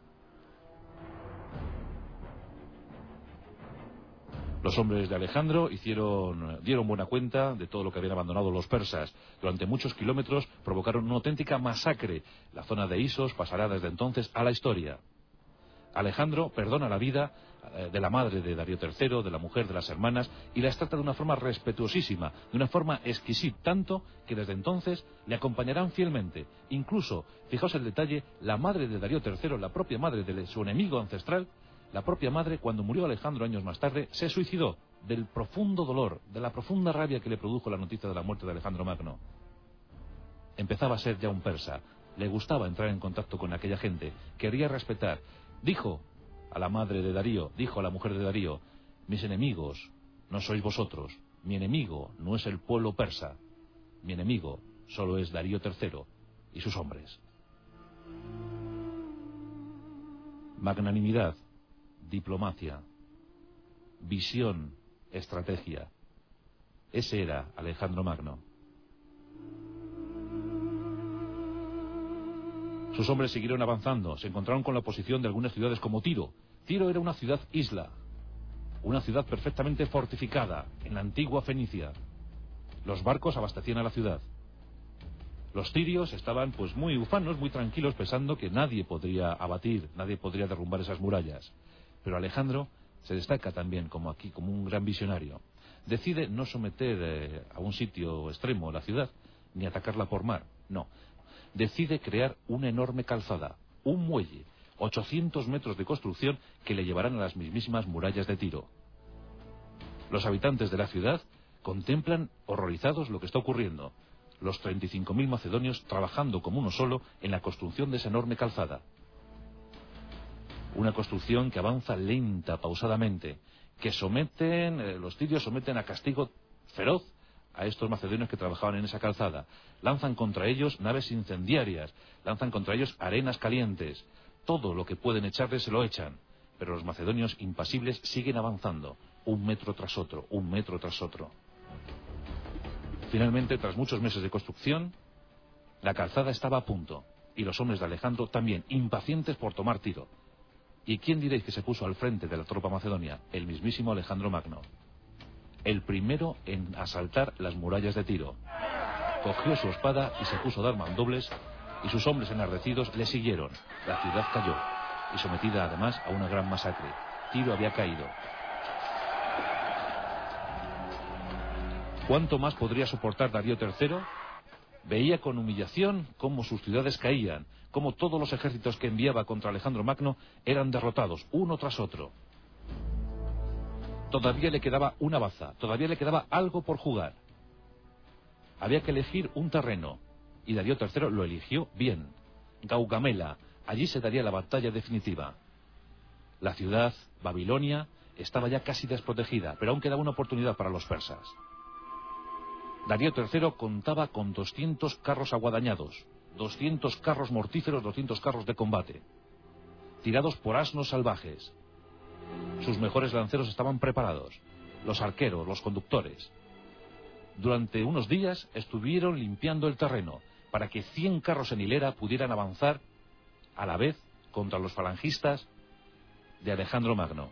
Los hombres de Alejandro hicieron, dieron buena cuenta de todo lo que habían abandonado los persas. Durante muchos kilómetros provocaron una auténtica masacre. La zona de Isos pasará desde entonces a la historia. Alejandro perdona la vida de la madre de Darío tercero, de la mujer de las hermanas, y las trata de una forma respetuosísima, de una forma exquisita, tanto que desde entonces le acompañarán fielmente. Incluso, fijaos el detalle, la madre de Darío tercero, la propia madre de su enemigo ancestral, la propia madre, cuando murió Alejandro años más tarde, se suicidó del profundo dolor, de la profunda rabia que le produjo la noticia de la muerte de Alejandro Magno. Empezaba a ser ya un persa, le gustaba entrar en contacto con aquella gente, quería respetar. Dijo a la madre de Darío, dijo a la mujer de Darío: mis enemigos no sois vosotros, mi enemigo no es el pueblo persa, mi enemigo solo es Darío tercero y sus hombres. Magnanimidad, diplomacia, visión, estrategia. Ese era Alejandro Magno. Sus hombres siguieron avanzando, se encontraron con la oposición de algunas ciudades como Tiro. Tiro era una ciudad isla, una ciudad perfectamente fortificada en la antigua Fenicia. Los barcos abastecían a la ciudad. Los tirios estaban pues muy ufanos, muy tranquilos, pensando que nadie podría abatir, nadie podría derrumbar esas murallas. Pero Alejandro se destaca también como aquí, como un gran visionario. Decide no someter eh, a un sitio extremo la ciudad, ni atacarla por mar, no. Decide crear una enorme calzada, un muelle, ochocientos metros de construcción que le llevarán a las mismísimas murallas de Tiro. Los habitantes de la ciudad contemplan horrorizados lo que está ocurriendo. Los treinta y cinco mil macedonios trabajando como uno solo en la construcción de esa enorme calzada. Una construcción que avanza lenta, pausadamente, que someten, eh, los tirios someten a castigo feroz a estos macedonios que trabajaban en esa calzada. Lanzan contra ellos naves incendiarias, lanzan contra ellos arenas calientes. Todo lo que pueden echarles se lo echan. Pero los macedonios impasibles siguen avanzando, un metro tras otro, un metro tras otro. Finalmente, tras muchos meses de construcción, la calzada estaba a punto, y los hombres de Alejandro también, impacientes por tomar Tiro. ¿Y quién diréis que se puso al frente de la tropa macedonia? El mismísimo Alejandro Magno. El primero en asaltar las murallas de Tiro. Cogió su espada y se puso a dar mandobles, y sus hombres enardecidos le siguieron. La ciudad cayó, y sometida además a una gran masacre. Tiro había caído. ¿Cuánto más podría soportar Darío tercero? Veía con humillación cómo sus ciudades caían, cómo todos los ejércitos que enviaba contra Alejandro Magno eran derrotados, uno tras otro. Todavía le quedaba una baza, todavía le quedaba algo por jugar. Había que elegir un terreno, y Darío tercero lo eligió bien. Gaugamela, allí se daría la batalla definitiva. La ciudad, Babilonia, estaba ya casi desprotegida, pero aún quedaba una oportunidad para los persas. Darío tercero contaba con doscientos carros aguadañados, doscientos carros mortíferos, doscientos carros de combate, tirados por asnos salvajes. Sus mejores lanceros estaban preparados, los arqueros, los conductores. Durante unos días estuvieron limpiando el terreno para que cien carros en hilera pudieran avanzar a la vez contra los falangistas de Alejandro Magno.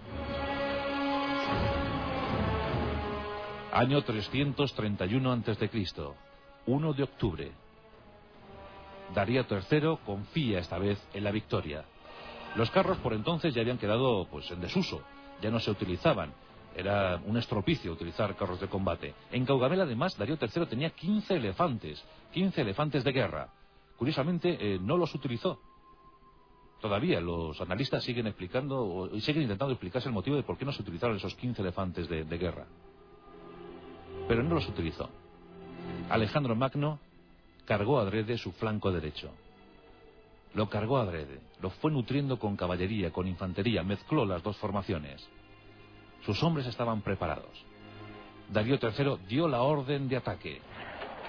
Año trescientos treinta y uno antes de Cristo, primero de octubre. Darío tercero confía esta vez en la victoria. Los carros por entonces ya habían quedado pues en desuso, ya no se utilizaban. Era un estropicio utilizar carros de combate. En Gaugamela además Darío tercero tenía quince elefantes, quince elefantes de guerra. Curiosamente eh, no los utilizó. Todavía los analistas siguen explicando y siguen intentando explicarse el motivo de por qué no se utilizaron esos quince elefantes de, de guerra. Pero no los utilizó. Alejandro Magno cargó adrede su flanco derecho. Lo cargó adrede, lo fue nutriendo con caballería, con infantería, mezcló las dos formaciones. Sus hombres estaban preparados. Darío tercero dio la orden de ataque.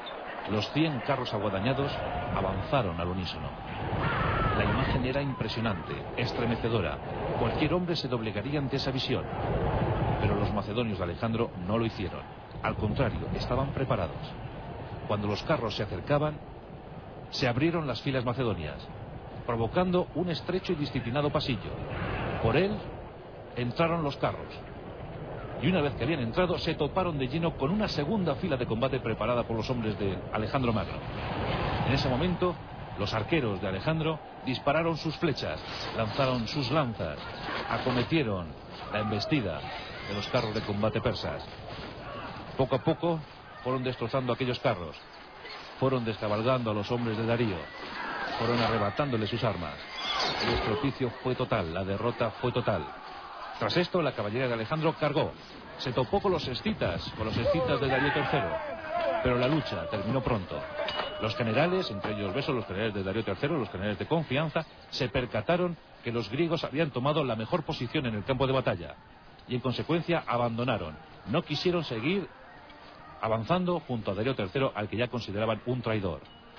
Los cien carros aguadañados avanzaron al unísono. La imagen era impresionante, estremecedora. Cualquier hombre se doblegaría ante esa visión. Pero los macedonios de Alejandro no lo hicieron. Al contrario, estaban preparados. Cuando los carros se acercaban, se abrieron las filas macedonias, provocando un estrecho y disciplinado pasillo. Por él entraron los carros. Y una vez que habían entrado, se toparon de lleno con una segunda fila de combate preparada por los hombres de Alejandro Magno. En ese momento, los arqueros de Alejandro dispararon sus flechas, lanzaron sus lanzas, acometieron la embestida de los carros de combate persas. Poco a poco fueron destrozando aquellos carros, fueron descabalgando a los hombres de Darío, fueron arrebatándole sus armas. El estropicio fue total, la derrota fue total. Tras esto, la caballería de Alejandro cargó, se topó con los escitas, con los escitas de Darío tercero, pero la lucha terminó pronto. Los generales, entre ellos Beso, los generales de Darío tercero, los generales de confianza, se percataron que los griegos habían tomado la mejor posición en el campo de batalla y en consecuencia abandonaron. No quisieron seguir avanzando junto a Darío tercero, al que ya consideraban un traidor.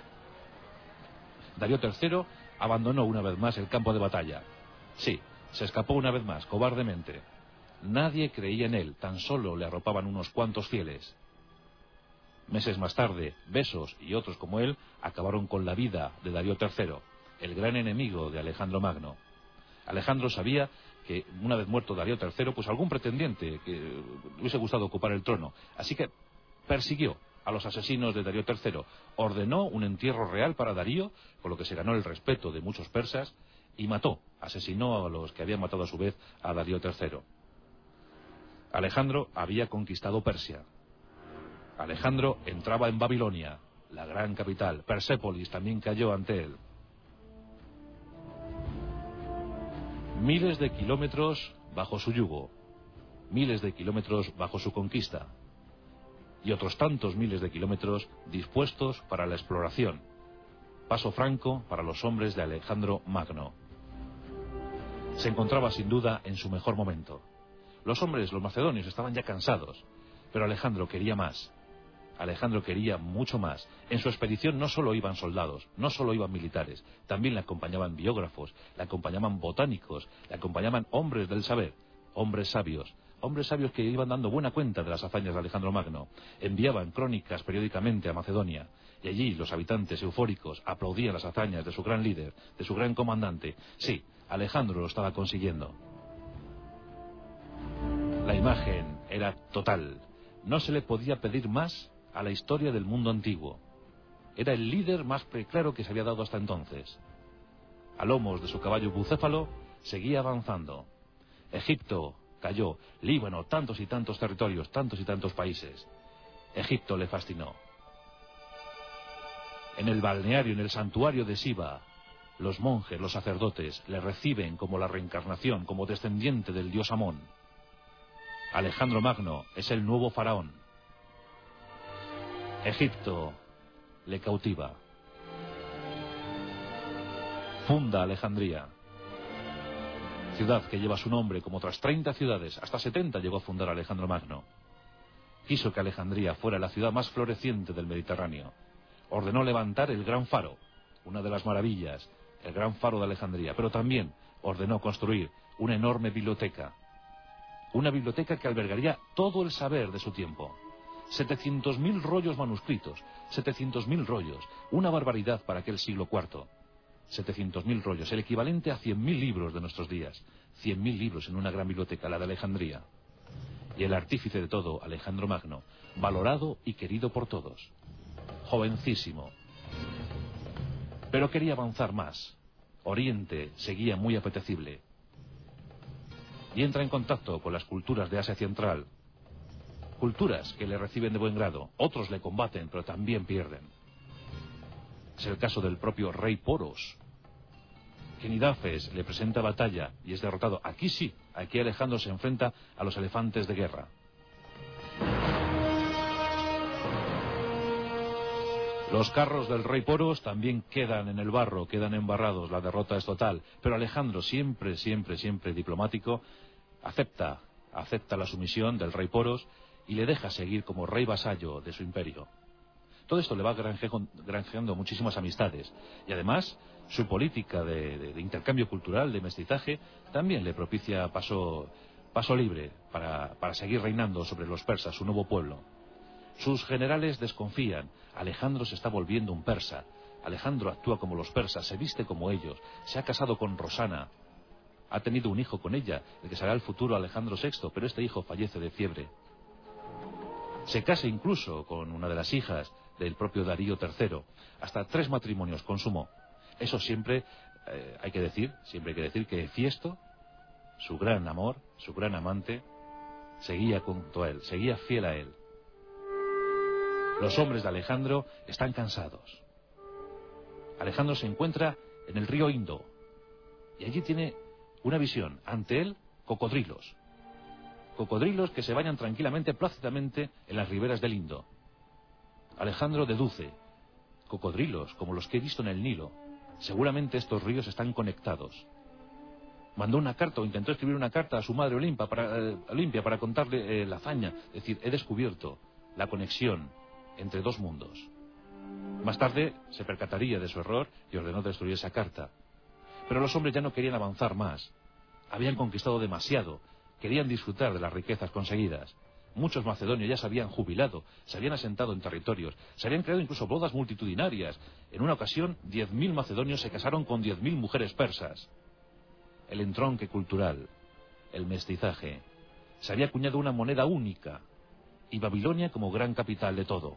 Darío tercero abandonó una vez más el campo de batalla. Sí, se escapó una vez más, cobardemente. Nadie creía en él, tan solo le arropaban unos cuantos fieles. Meses más tarde, Besos y otros como él acabaron con la vida de Darío tercero, el gran enemigo de Alejandro Magno. Alejandro sabía que una vez muerto Darío tercero, pues algún pretendiente que le hubiese gustado ocupar el trono, así que persiguió a los asesinos de Darío tercero, ordenó un entierro real para Darío, con lo que se ganó el respeto de muchos persas, y mató, asesinó a los que habían matado a su vez a Darío tercero. Alejandro había conquistado Persia. Alejandro entraba en Babilonia, la gran capital. Persépolis también cayó ante él. Miles de kilómetros bajo su yugo, miles de kilómetros bajo su conquista, y otros tantos miles de kilómetros dispuestos para la exploración. Paso franco para los hombres de Alejandro Magno. Se encontraba sin duda en su mejor momento. Los hombres, los macedonios, estaban ya cansados, pero Alejandro quería más. Alejandro quería mucho más. En su expedición no solo iban soldados, no solo iban militares, también le acompañaban biógrafos, le acompañaban botánicos, le acompañaban hombres del saber, hombres sabios, hombres sabios que iban dando buena cuenta de las hazañas de Alejandro Magno. Enviaban crónicas periódicamente a Macedonia, y allí los habitantes eufóricos aplaudían las hazañas de su gran líder, de su gran comandante. Sí, Alejandro lo estaba consiguiendo. La imagen era total. No se le podía pedir más a la historia del mundo antiguo. Era el líder más preclaro que se había dado hasta entonces. A lomos de su caballo bucéfalo seguía avanzando. Egipto cayó, Líbano, tantos y tantos territorios, tantos y tantos países. Egipto le fascinó. En el balneario, en el santuario de Siva, los monjes, los sacerdotes, le reciben como la reencarnación, como descendiente del dios Amón. Alejandro Magno es el nuevo faraón. Egipto le cautiva. Funda Alejandría, ciudad que lleva su nombre como otras treinta ciudades, hasta setenta llegó a fundar Alejandro Magno. Quiso que Alejandría fuera la ciudad más floreciente del Mediterráneo. Ordenó levantar el Gran Faro, una de las maravillas, el Gran Faro de Alejandría, pero también ordenó construir una enorme biblioteca, una biblioteca que albergaría todo el saber de su tiempo. setecientos mil rollos manuscritos, setecientos mil rollos, una barbaridad para aquel siglo cuarto. setecientos mil rollos, el equivalente a cien mil libros de nuestros días. cien mil libros en una gran biblioteca, la de Alejandría. Y el artífice de todo, Alejandro Magno, valorado y querido por todos. Jovencísimo. Pero quería avanzar más. Oriente seguía muy apetecible. Y entra en contacto con las culturas de Asia Central. Culturas que le reciben de buen grado, otros le combaten, pero también pierden. Es el caso del propio rey Poros. Genidafes le presenta batalla y es derrotado. Aquí sí, aquí Alejandro se enfrenta a los elefantes de guerra. Los carros del rey Poros también quedan en el barro, quedan embarrados, la derrota es total. Pero Alejandro, siempre, siempre, siempre diplomático, acepta, acepta la sumisión del rey Poros y le deja seguir como rey vasallo de su imperio. Todo esto le va granjeando, granjeando muchísimas amistades. Y además, su política de, de, de intercambio cultural, de mestizaje, también le propicia paso, paso libre para, para seguir reinando sobre los persas, su nuevo pueblo. Sus generales desconfían. Alejandro se está volviendo un persa. Alejandro actúa como los persas, se viste como ellos, se ha casado con Rosana, ha tenido un hijo con ella, el que será el futuro Alejandro sexto, pero este hijo fallece de fiebre. Se casa incluso con una de las hijas del propio Darío tercero. Hasta tres matrimonios consumó. Eso siempre, eh, hay que decir, siempre hay que decir que Hefiesto, su gran amor, su gran amante, seguía junto a él, seguía fiel a él. Los hombres de Alejandro están cansados. Alejandro se encuentra en el río Indo y allí tiene una visión. Ante él, cocodrilos. Cocodrilos que se bañan tranquilamente, plácidamente en las riberas del Indo. Alejandro deduce: cocodrilos como los que he visto en el Nilo. Seguramente estos ríos están conectados. Mandó una carta o intentó escribir una carta a su madre Olimpia para, eh, Olimpia para contarle eh, la hazaña. Es decir, he descubierto la conexión entre dos mundos. Más tarde se percataría de su error y ordenó destruir esa carta. Pero los hombres ya no querían avanzar más. Habían conquistado demasiado. Querían disfrutar de las riquezas conseguidas. Muchos macedonios ya se habían jubilado, se habían asentado en territorios, se habían creado incluso bodas multitudinarias. En una ocasión, diez mil macedonios se casaron con diez mil mujeres persas. El entronque cultural, el mestizaje. Se había acuñado una moneda única, y Babilonia como gran capital de todo.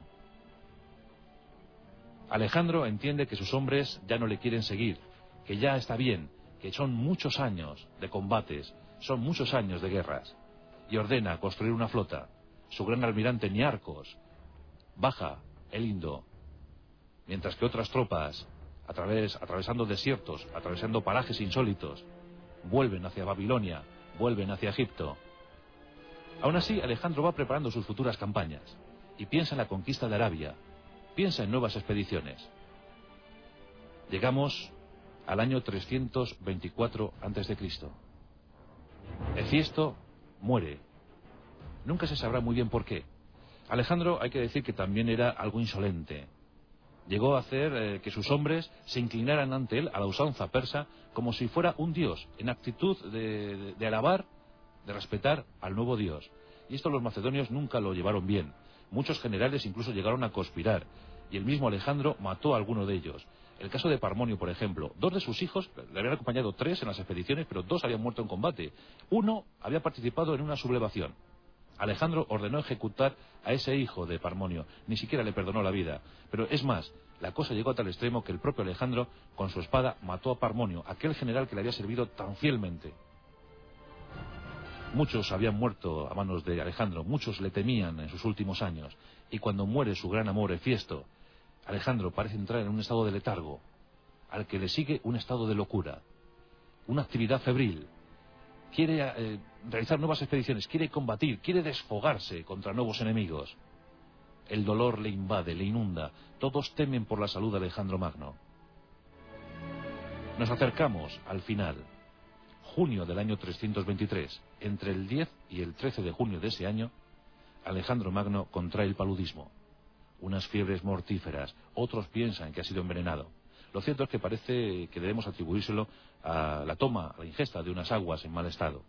Alejandro entiende que sus hombres ya no le quieren seguir, que ya está bien, que son muchos años de combates, son muchos años de guerras, y ordena construir una flota. Su gran almirante Niarcos baja el Indo, mientras que otras tropas, a través, atravesando desiertos, atravesando parajes insólitos, vuelven hacia Babilonia, vuelven hacia Egipto. Aún así, Alejandro va preparando sus futuras campañas, y piensa en la conquista de Arabia, piensa en nuevas expediciones. Llegamos al año trescientos veinticuatro antes de Cristo Hefiesto muere. Nunca se sabrá muy bien por qué. Alejandro, hay que decir que también era algo insolente. Llegó a hacer eh, que sus hombres se inclinaran ante él, a la usanza persa, como si fuera un dios, en actitud de, de, de alabar, de respetar al nuevo dios. Y esto los macedonios nunca lo llevaron bien. Muchos generales incluso llegaron a conspirar, y el mismo Alejandro mató a alguno de ellos. El caso de Parmonio, por ejemplo. Dos de sus hijos, le habían acompañado tres en las expediciones, pero dos habían muerto en combate. Uno había participado en una sublevación. Alejandro ordenó ejecutar a ese hijo de Parmonio. Ni siquiera le perdonó la vida. Pero es más, la cosa llegó a tal extremo que el propio Alejandro, con su espada, mató a Parmonio, aquel general que le había servido tan fielmente. Muchos habían muerto a manos de Alejandro, muchos le temían en sus últimos años. Y cuando muere su gran amor, Hefiesto, Alejandro parece entrar en un estado de letargo, al que le sigue un estado de locura, una actividad febril. Quiere eh, realizar nuevas expediciones, quiere combatir, quiere desfogarse contra nuevos enemigos. El dolor le invade, le inunda. Todos temen por la salud de Alejandro Magno. Nos acercamos al final. Junio del año trescientos veintitrés. Entre el diez y el trece de junio de ese año, Alejandro Magno contrae el paludismo. Unas fiebres mortíferas. Otros piensan que ha sido envenenado. Lo cierto es que parece que debemos atribuírselo a la toma, a la ingesta de unas aguas en mal estado.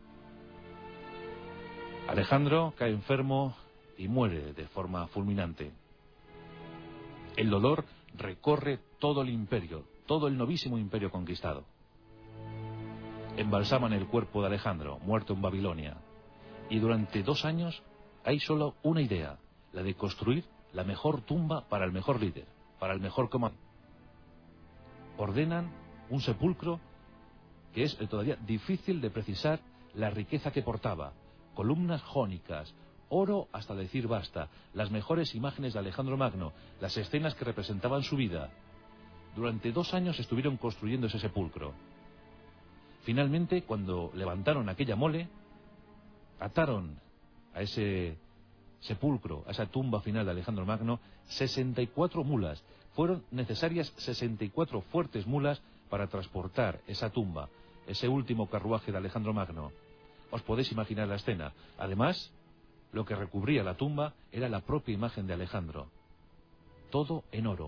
Alejandro cae enfermo y muere de forma fulminante. El dolor recorre todo el imperio, todo el novísimo imperio conquistado. Embalsaman el cuerpo de Alejandro, muerto en Babilonia. Y durante dos años hay solo una idea, la de construir la mejor tumba para el mejor líder, para el mejor comandante. Ordenan un sepulcro que es todavía difícil de precisar la riqueza que portaba. Columnas jónicas, oro hasta decir basta, las mejores imágenes de Alejandro Magno, las escenas que representaban su vida. Durante dos años estuvieron construyendo ese sepulcro. Finalmente, cuando levantaron aquella mole, ataron a ese sepulcro, a esa tumba final de Alejandro Magno, sesenta y cuatro mulas. Fueron necesarias sesenta y cuatro fuertes mulas para transportar esa tumba, ese último carruaje de Alejandro Magno. Os podéis imaginar la escena. Además, lo que recubría la tumba era la propia imagen de Alejandro. todo en oro.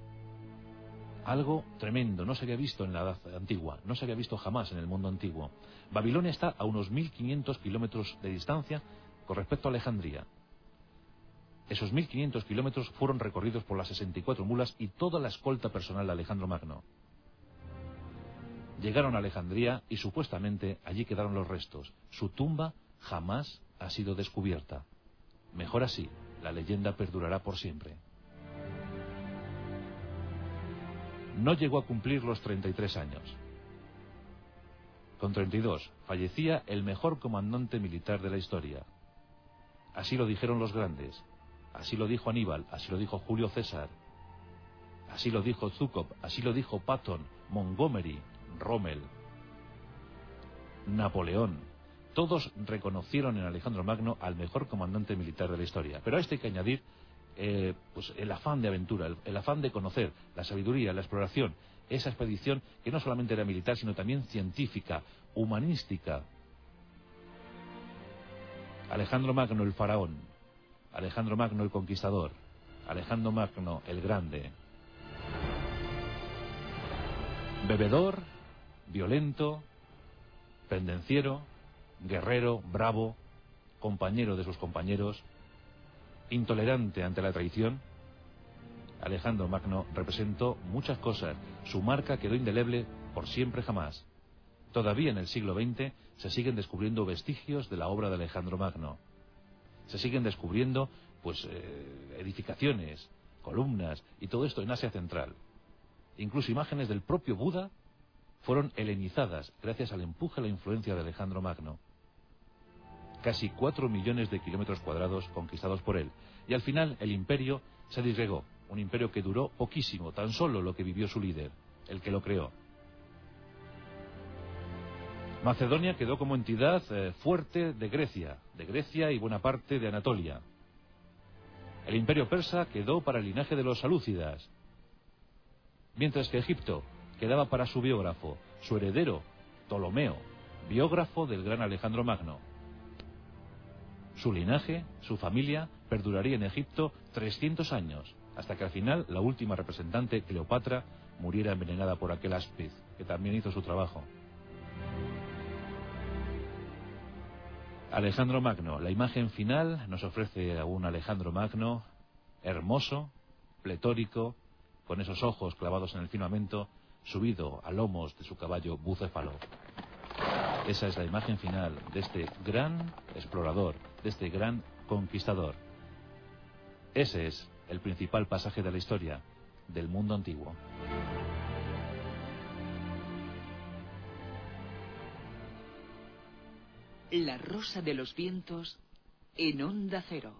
Algo tremendo, no se había visto en la edad antigua, no se había visto jamás en el mundo antiguo. Babilonia está a unos mil quinientos kilómetros de distancia con respecto a Alejandría. Esos mil quinientos kilómetros fueron recorridos por las sesenta y cuatro mulas y toda la escolta personal de Alejandro Magno. Llegaron a Alejandría y supuestamente allí quedaron los restos. Su tumba jamás ha sido descubierta. Mejor así, la leyenda perdurará por siempre. No llegó a cumplir los treinta y tres años. Con treinta y dos fallecía el mejor comandante militar de la historia. Así lo dijeron los grandes. Así lo dijo Aníbal, así lo dijo Julio César, así lo dijo Zhúkov, así lo dijo Patton, Montgomery, Rommel, Napoleón. Todos reconocieron en Alejandro Magno al mejor comandante militar de la historia. Pero a esto hay que añadir eh, pues el afán de aventura, el, el afán de conocer, la sabiduría, la exploración. Esa expedición que no solamente era militar, sino también científica, humanística. Alejandro Magno el faraón, Alejandro Magno el conquistador, Alejandro Magno el grande. Bebedor, violento, pendenciero, guerrero, bravo, compañero de sus compañeros, intolerante ante la traición. Alejandro Magno representó muchas cosas. Su marca quedó indeleble por siempre jamás. Todavía en el siglo veinte se siguen descubriendo vestigios de la obra de Alejandro Magno. Se siguen descubriendo pues eh, edificaciones, columnas y todo esto en Asia Central. Incluso imágenes del propio Buda fueron helenizadas gracias al empuje a la influencia de Alejandro Magno. Casi cuatro millones de kilómetros cuadrados conquistados por él. Y al final el imperio se disgregó. Un imperio que duró poquísimo, tan solo lo que vivió su líder, el que lo creó. Macedonia quedó como entidad eh, fuerte de Grecia, de Grecia y buena parte de Anatolia. El imperio persa quedó para el linaje de los salúcidas, mientras que Egipto quedaba para su biógrafo, su heredero, Ptolomeo, biógrafo del gran Alejandro Magno. Su linaje, su familia, perduraría en Egipto trescientos años, hasta que al final la última representante, Cleopatra, muriera envenenada por aquel áspid, que también hizo su trabajo. Alejandro Magno, la imagen final nos ofrece a un Alejandro Magno hermoso, pletórico, con esos ojos clavados en el firmamento, subido a lomos de su caballo bucéfalo. Esa es la imagen final de este gran explorador, de este gran conquistador. Ese es el principal pasaje de la historia del mundo antiguo. La Rosa de los Vientos en Onda Cero.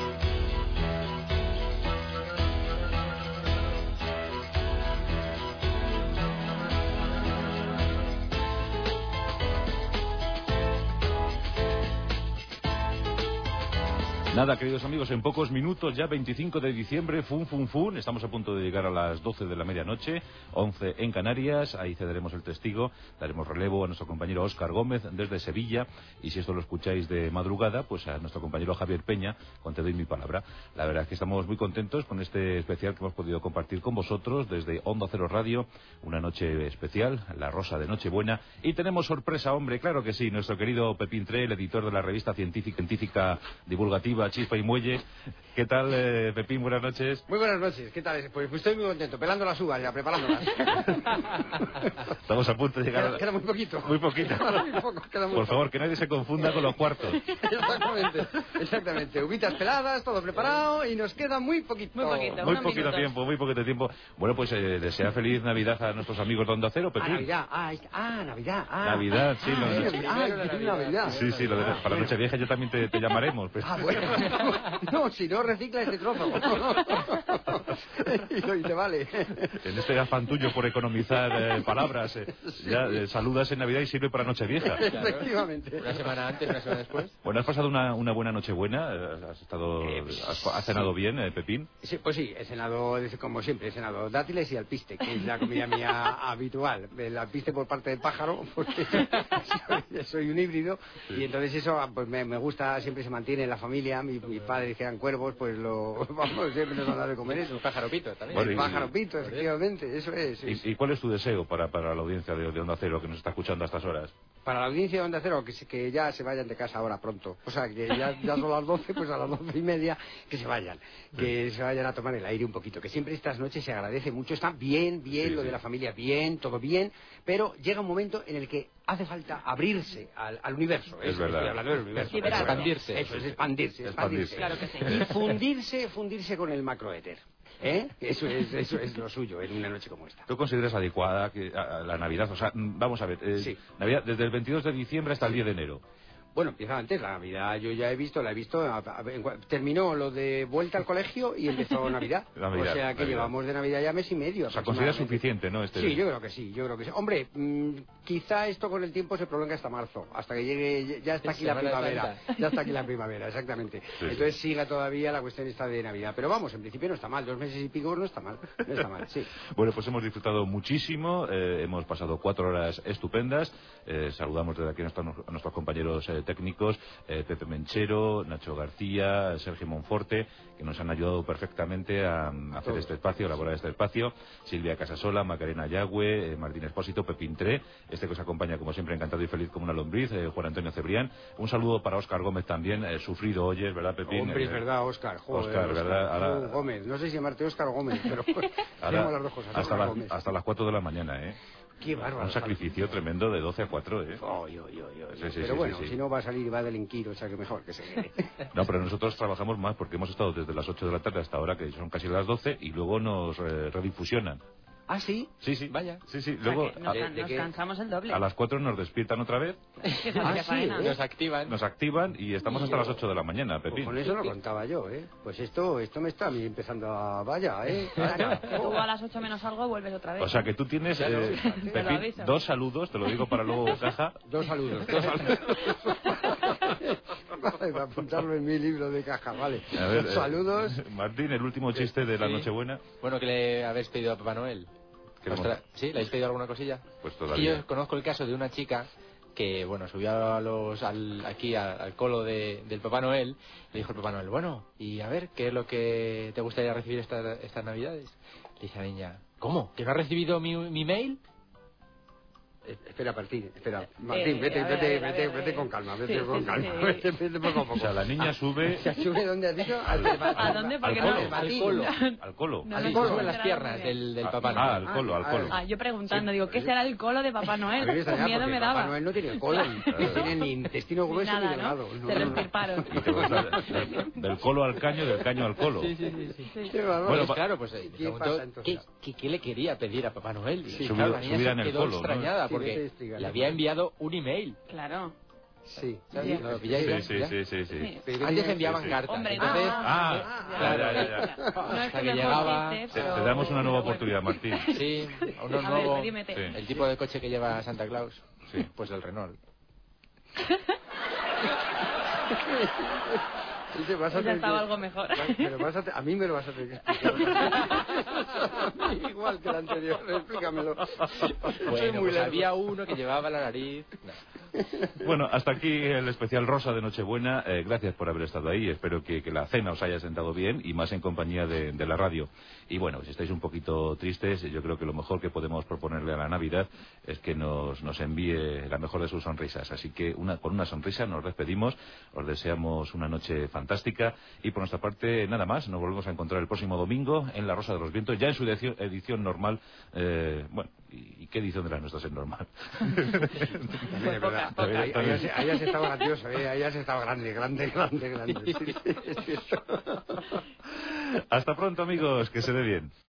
Nada, queridos amigos, en pocos minutos, ya veinticinco de diciembre, fun, fun, fun, estamos a punto de llegar a las doce de la medianoche, once en Canarias, ahí cederemos el testigo, daremos relevo a nuestro compañero Óscar Gómez desde Sevilla, y si esto lo escucháis de madrugada, pues a nuestro compañero Javier Peña, con Te doy mi palabra. La verdad es que estamos muy contentos con este especial que hemos podido compartir con vosotros desde Onda Cero Radio, una noche especial, la Rosa de Nochebuena, y tenemos sorpresa, hombre, claro que sí, nuestro querido Pepín Tré, el editor de la revista científica, científica divulgativa Chispa y Muelle. ¿Qué tal, eh, Pepín? Buenas noches. Muy buenas noches, ¿qué tal? Pues, pues estoy muy contento, pelando las uvas ya, preparándolas. Estamos a punto de llegar Queda, a... queda muy poquito. Muy poquito. Muy poco, queda muy Por poco. favor, que nadie se confunda con los cuartos. Exactamente, exactamente. Uvitas peladas, todo preparado y nos queda muy poquito. Muy poquito. Muy unos poquito minutos. tiempo, muy poquito tiempo. Bueno, pues eh, desea feliz Navidad a nuestros amigos de Onda Cero, Ah, Pepín. Navidad, ah, es- ah, Navidad, ah. Navidad, sí, Ah, lo- es Navidad, ah, feliz Navidad. Sí, sí, lo de, para la Nochevieja yo también te, te llamaremos. Pues. Ah, bueno, no, si no recicla este trozo. y, lo- y te vale. En este afán tuyo por economizar eh, palabras, eh, ya eh, saludas en Navidad y sirve para Nochevieja. Efectivamente. Una semana antes, una semana después. Bueno, ¿has pasado una, una buena Nochebuena? Eh, ¿Has estado, has, has cenado bien, eh, Pepín? Sí, pues sí, he cenado, como siempre, he cenado dátiles y alpiste, que es la comida mía habitual. El alpiste por parte del pájaro, porque soy, soy un híbrido, y entonces eso pues me, me gusta, siempre se mantiene en la familia, mi, mi padre que eran cuervos, pues lo, vamos, siempre nos han dado de comer eso. Un pájaro pito también. Bueno, el pájaro pito, efectivamente, eso es. es. ¿Y, ¿Y cuál es tu deseo para, para la audiencia de, de Onda Cero que nos está escuchando a estas horas? Para la audiencia de Onda Cero, que, se, que ya se vayan de casa ahora pronto. O sea, que ya, ya son las doce, pues a las doce y media que se vayan. Que se vayan a tomar el aire un poquito. Que siempre estas noches se agradece mucho. Está bien, bien, sí, lo sí. de la familia, bien, todo bien. Pero llega un momento en el que hace falta abrirse al, al universo. Es eso, verdad. Estoy hablando del universo. Expandirse. Eso es expandirse, expandirse. expandirse. Claro que sí. Y fundirse, fundirse con el macroéter. ¿Eh? Eso es, eso es lo suyo en una noche como esta. ¿Tú consideras adecuada que, a, a la Navidad? O sea, vamos a ver, eh, sí. Navidad desde el veintidós de diciembre hasta el diez de enero. Bueno, empieza antes, la Navidad yo ya he visto, la he visto, a, a, en, terminó lo de vuelta al colegio y empezó Navidad. Navidad O sea que Navidad. llevamos de Navidad ya mes y medio. O sea, ¿consideras suficiente, no? Este... Sí, yo creo que sí, yo creo que sí. Hombre, mmm, quizá esto con el tiempo se prolonga hasta marzo, hasta que llegue, ya está aquí la primavera. Ya está aquí la primavera, exactamente. Sí, Entonces sí. siga todavía la cuestión esta de Navidad. Pero vamos, en principio no está mal, dos meses y pico no está mal, no está mal, sí. Bueno, pues hemos disfrutado muchísimo, eh, hemos pasado cuatro horas estupendas. Eh, saludamos desde aquí a nuestros, a nuestros compañeros eh, técnicos. Eh, Pepe Menchero, Nacho García, Sergio Monforte, que nos han ayudado perfectamente a, a hacer este espacio, a elaborar este espacio. Silvia Casasola, Macarena Yagüe, eh, Martín Espósito, Pepín Tré, este que os acompaña como siempre encantado y feliz como una lombriz, eh, Juan Antonio Cebrián. Un saludo para Óscar Gómez también, eh, sufrido oyes, ¿verdad, Pepín? Hombre, es eh, verdad, Óscar. Joder, Óscar, ¿verdad? Ahora... Oh, Gómez, no sé si llamarte Óscar o Gómez, pero ahora, las dos cosas. Hasta, la, hasta las cuatro de la mañana, ¿eh? Qué bárbaro. Un sacrificio tremendo de doce a cuatro, ¿eh? Oh, yo, yo, yo, sí, sí, pero sí, bueno, sí, sí. si no va a salir y va a delinquir, o sea que mejor que se quede. No, pero nosotros trabajamos más porque hemos estado desde las ocho de la tarde hasta ahora, que son casi las doce, y luego nos eh, redifusionan. ¿Ah, sí? Sí, sí. Vaya. Sí, sí. O sea Luego, nos, a, nos cansamos el doble. A las cuatro nos despiertan otra vez. Ah, sí, ¿eh? Nos activan. Nos activan y estamos hasta las ocho de la mañana, Pepín. Pues con eso lo contaba yo, ¿eh? Pues esto esto me está a mí empezando a... Vaya, ¿eh? Claro, que tú a las ocho menos algo vuelves otra vez. O sea que tú tienes, eh, Pepín, dos saludos, te lo digo para luego caja. Dos saludos. Dos saludos. Vale, apuntarlo en mi libro de caja, vale. A ver, saludos. Eh, Martín, el último chiste de la sí. Nochebuena. Bueno, que le habéis pedido a Papá Noel. Nuestra... ¿Sí? ¿Le habéis pedido alguna cosilla? Pues Y todavía. yo conozco el caso de una chica que, bueno, subió a los, al, aquí al, al colo de, del Papá Noel. Le dijo el Papá Noel, bueno, y a ver, ¿qué es lo que te gustaría recibir esta, estas Navidades? Le dice la niña, ¿cómo? ¿Que no has recibido mi, mi mail? Eh, espera, Martín, espera. Martín, Eh, vete, a ver, vete, a ver, vete, a ver, vete eh. con calma, vete Sí, con sí, calma. sí. Vete, vete poco a poco. O sea, la niña sube... ¿Se sube dónde has dicho? Al, ¿A dónde? Porque al no. colo, al colo. Al colo. No, Así, no, sube no, las no, piernas no, del, del Ah, Papá ah, Noel. al colo, al colo. Ah, yo preguntando, digo, ¿qué será el colo de Papá A mí Noel? me Qué extraña miedo porque me Papá daba. Noel no tiene colon, no tiene ni intestino grueso Nada, ni delgado. ¿no? Se lo estirparon. Y te vas a- del, del colo al caño, del caño al colo. Sí, sí, sí. sí. Sí. Qué bárbaro. Bueno, pa- claro, pues eh, ¿Qué preguntó pasa, entonces? ¿qué, qué, qué le quería pedir a Papá Noel. Y Sí, claro, subida- la niña subida se en el quedó colo, ¿no? extrañada Sí, vete, porque explícale. le había enviado un email. Claro. Sí. ¿Sabes? Sí. ¿Lo pilláis ya? Sí, sí, ¿Ya? sí, sí, sí. Sí. Pero Antes tenía- enviaban sí, sí. cartas. Hombre, entonces, no. Ah, ya, ya, ya, ya. No es Hasta el que mejor llegaba- chiste, Te, pero- te damos una nueva pero oportunidad, Martín. Sí, uno A ver, nuevo. dímete. Sí. El tipo de coche que lleva Santa Claus. Sí. Pues el Renault. Dice, vas a Ya tener estaba que- algo mejor. Pero vas a te- a mí me lo vas a tener que explicar. Igual que el anterior, explícamelo. Soy Bueno, muy pues lerdo. había uno que llevaba la nariz. No. Bueno, hasta aquí el especial Rosa de Nochebuena. Eh, gracias por haber estado ahí. Espero que, que la cena os haya sentado bien y más en compañía de, de la radio. Y bueno, si estáis un poquito tristes, yo creo que lo mejor que podemos proponerle a la Navidad es que nos, nos envíe la mejor de sus sonrisas. Así que una, con una sonrisa nos despedimos. Os deseamos una noche fantástica. Y por nuestra parte, nada más. Nos volvemos a encontrar el próximo domingo en La Rosa de los Vientos, ya en su edición, edición normal. Eh, bueno, ¿y, ¿y qué edición de las nuestras es normal? De verdad. Ahí, ahí has, ahí has estado grandioso, ¿eh? Ahí has estado grande, grande, grande, grande. Sí, sí, sí, sí. Hasta pronto, amigos, que se dé bien.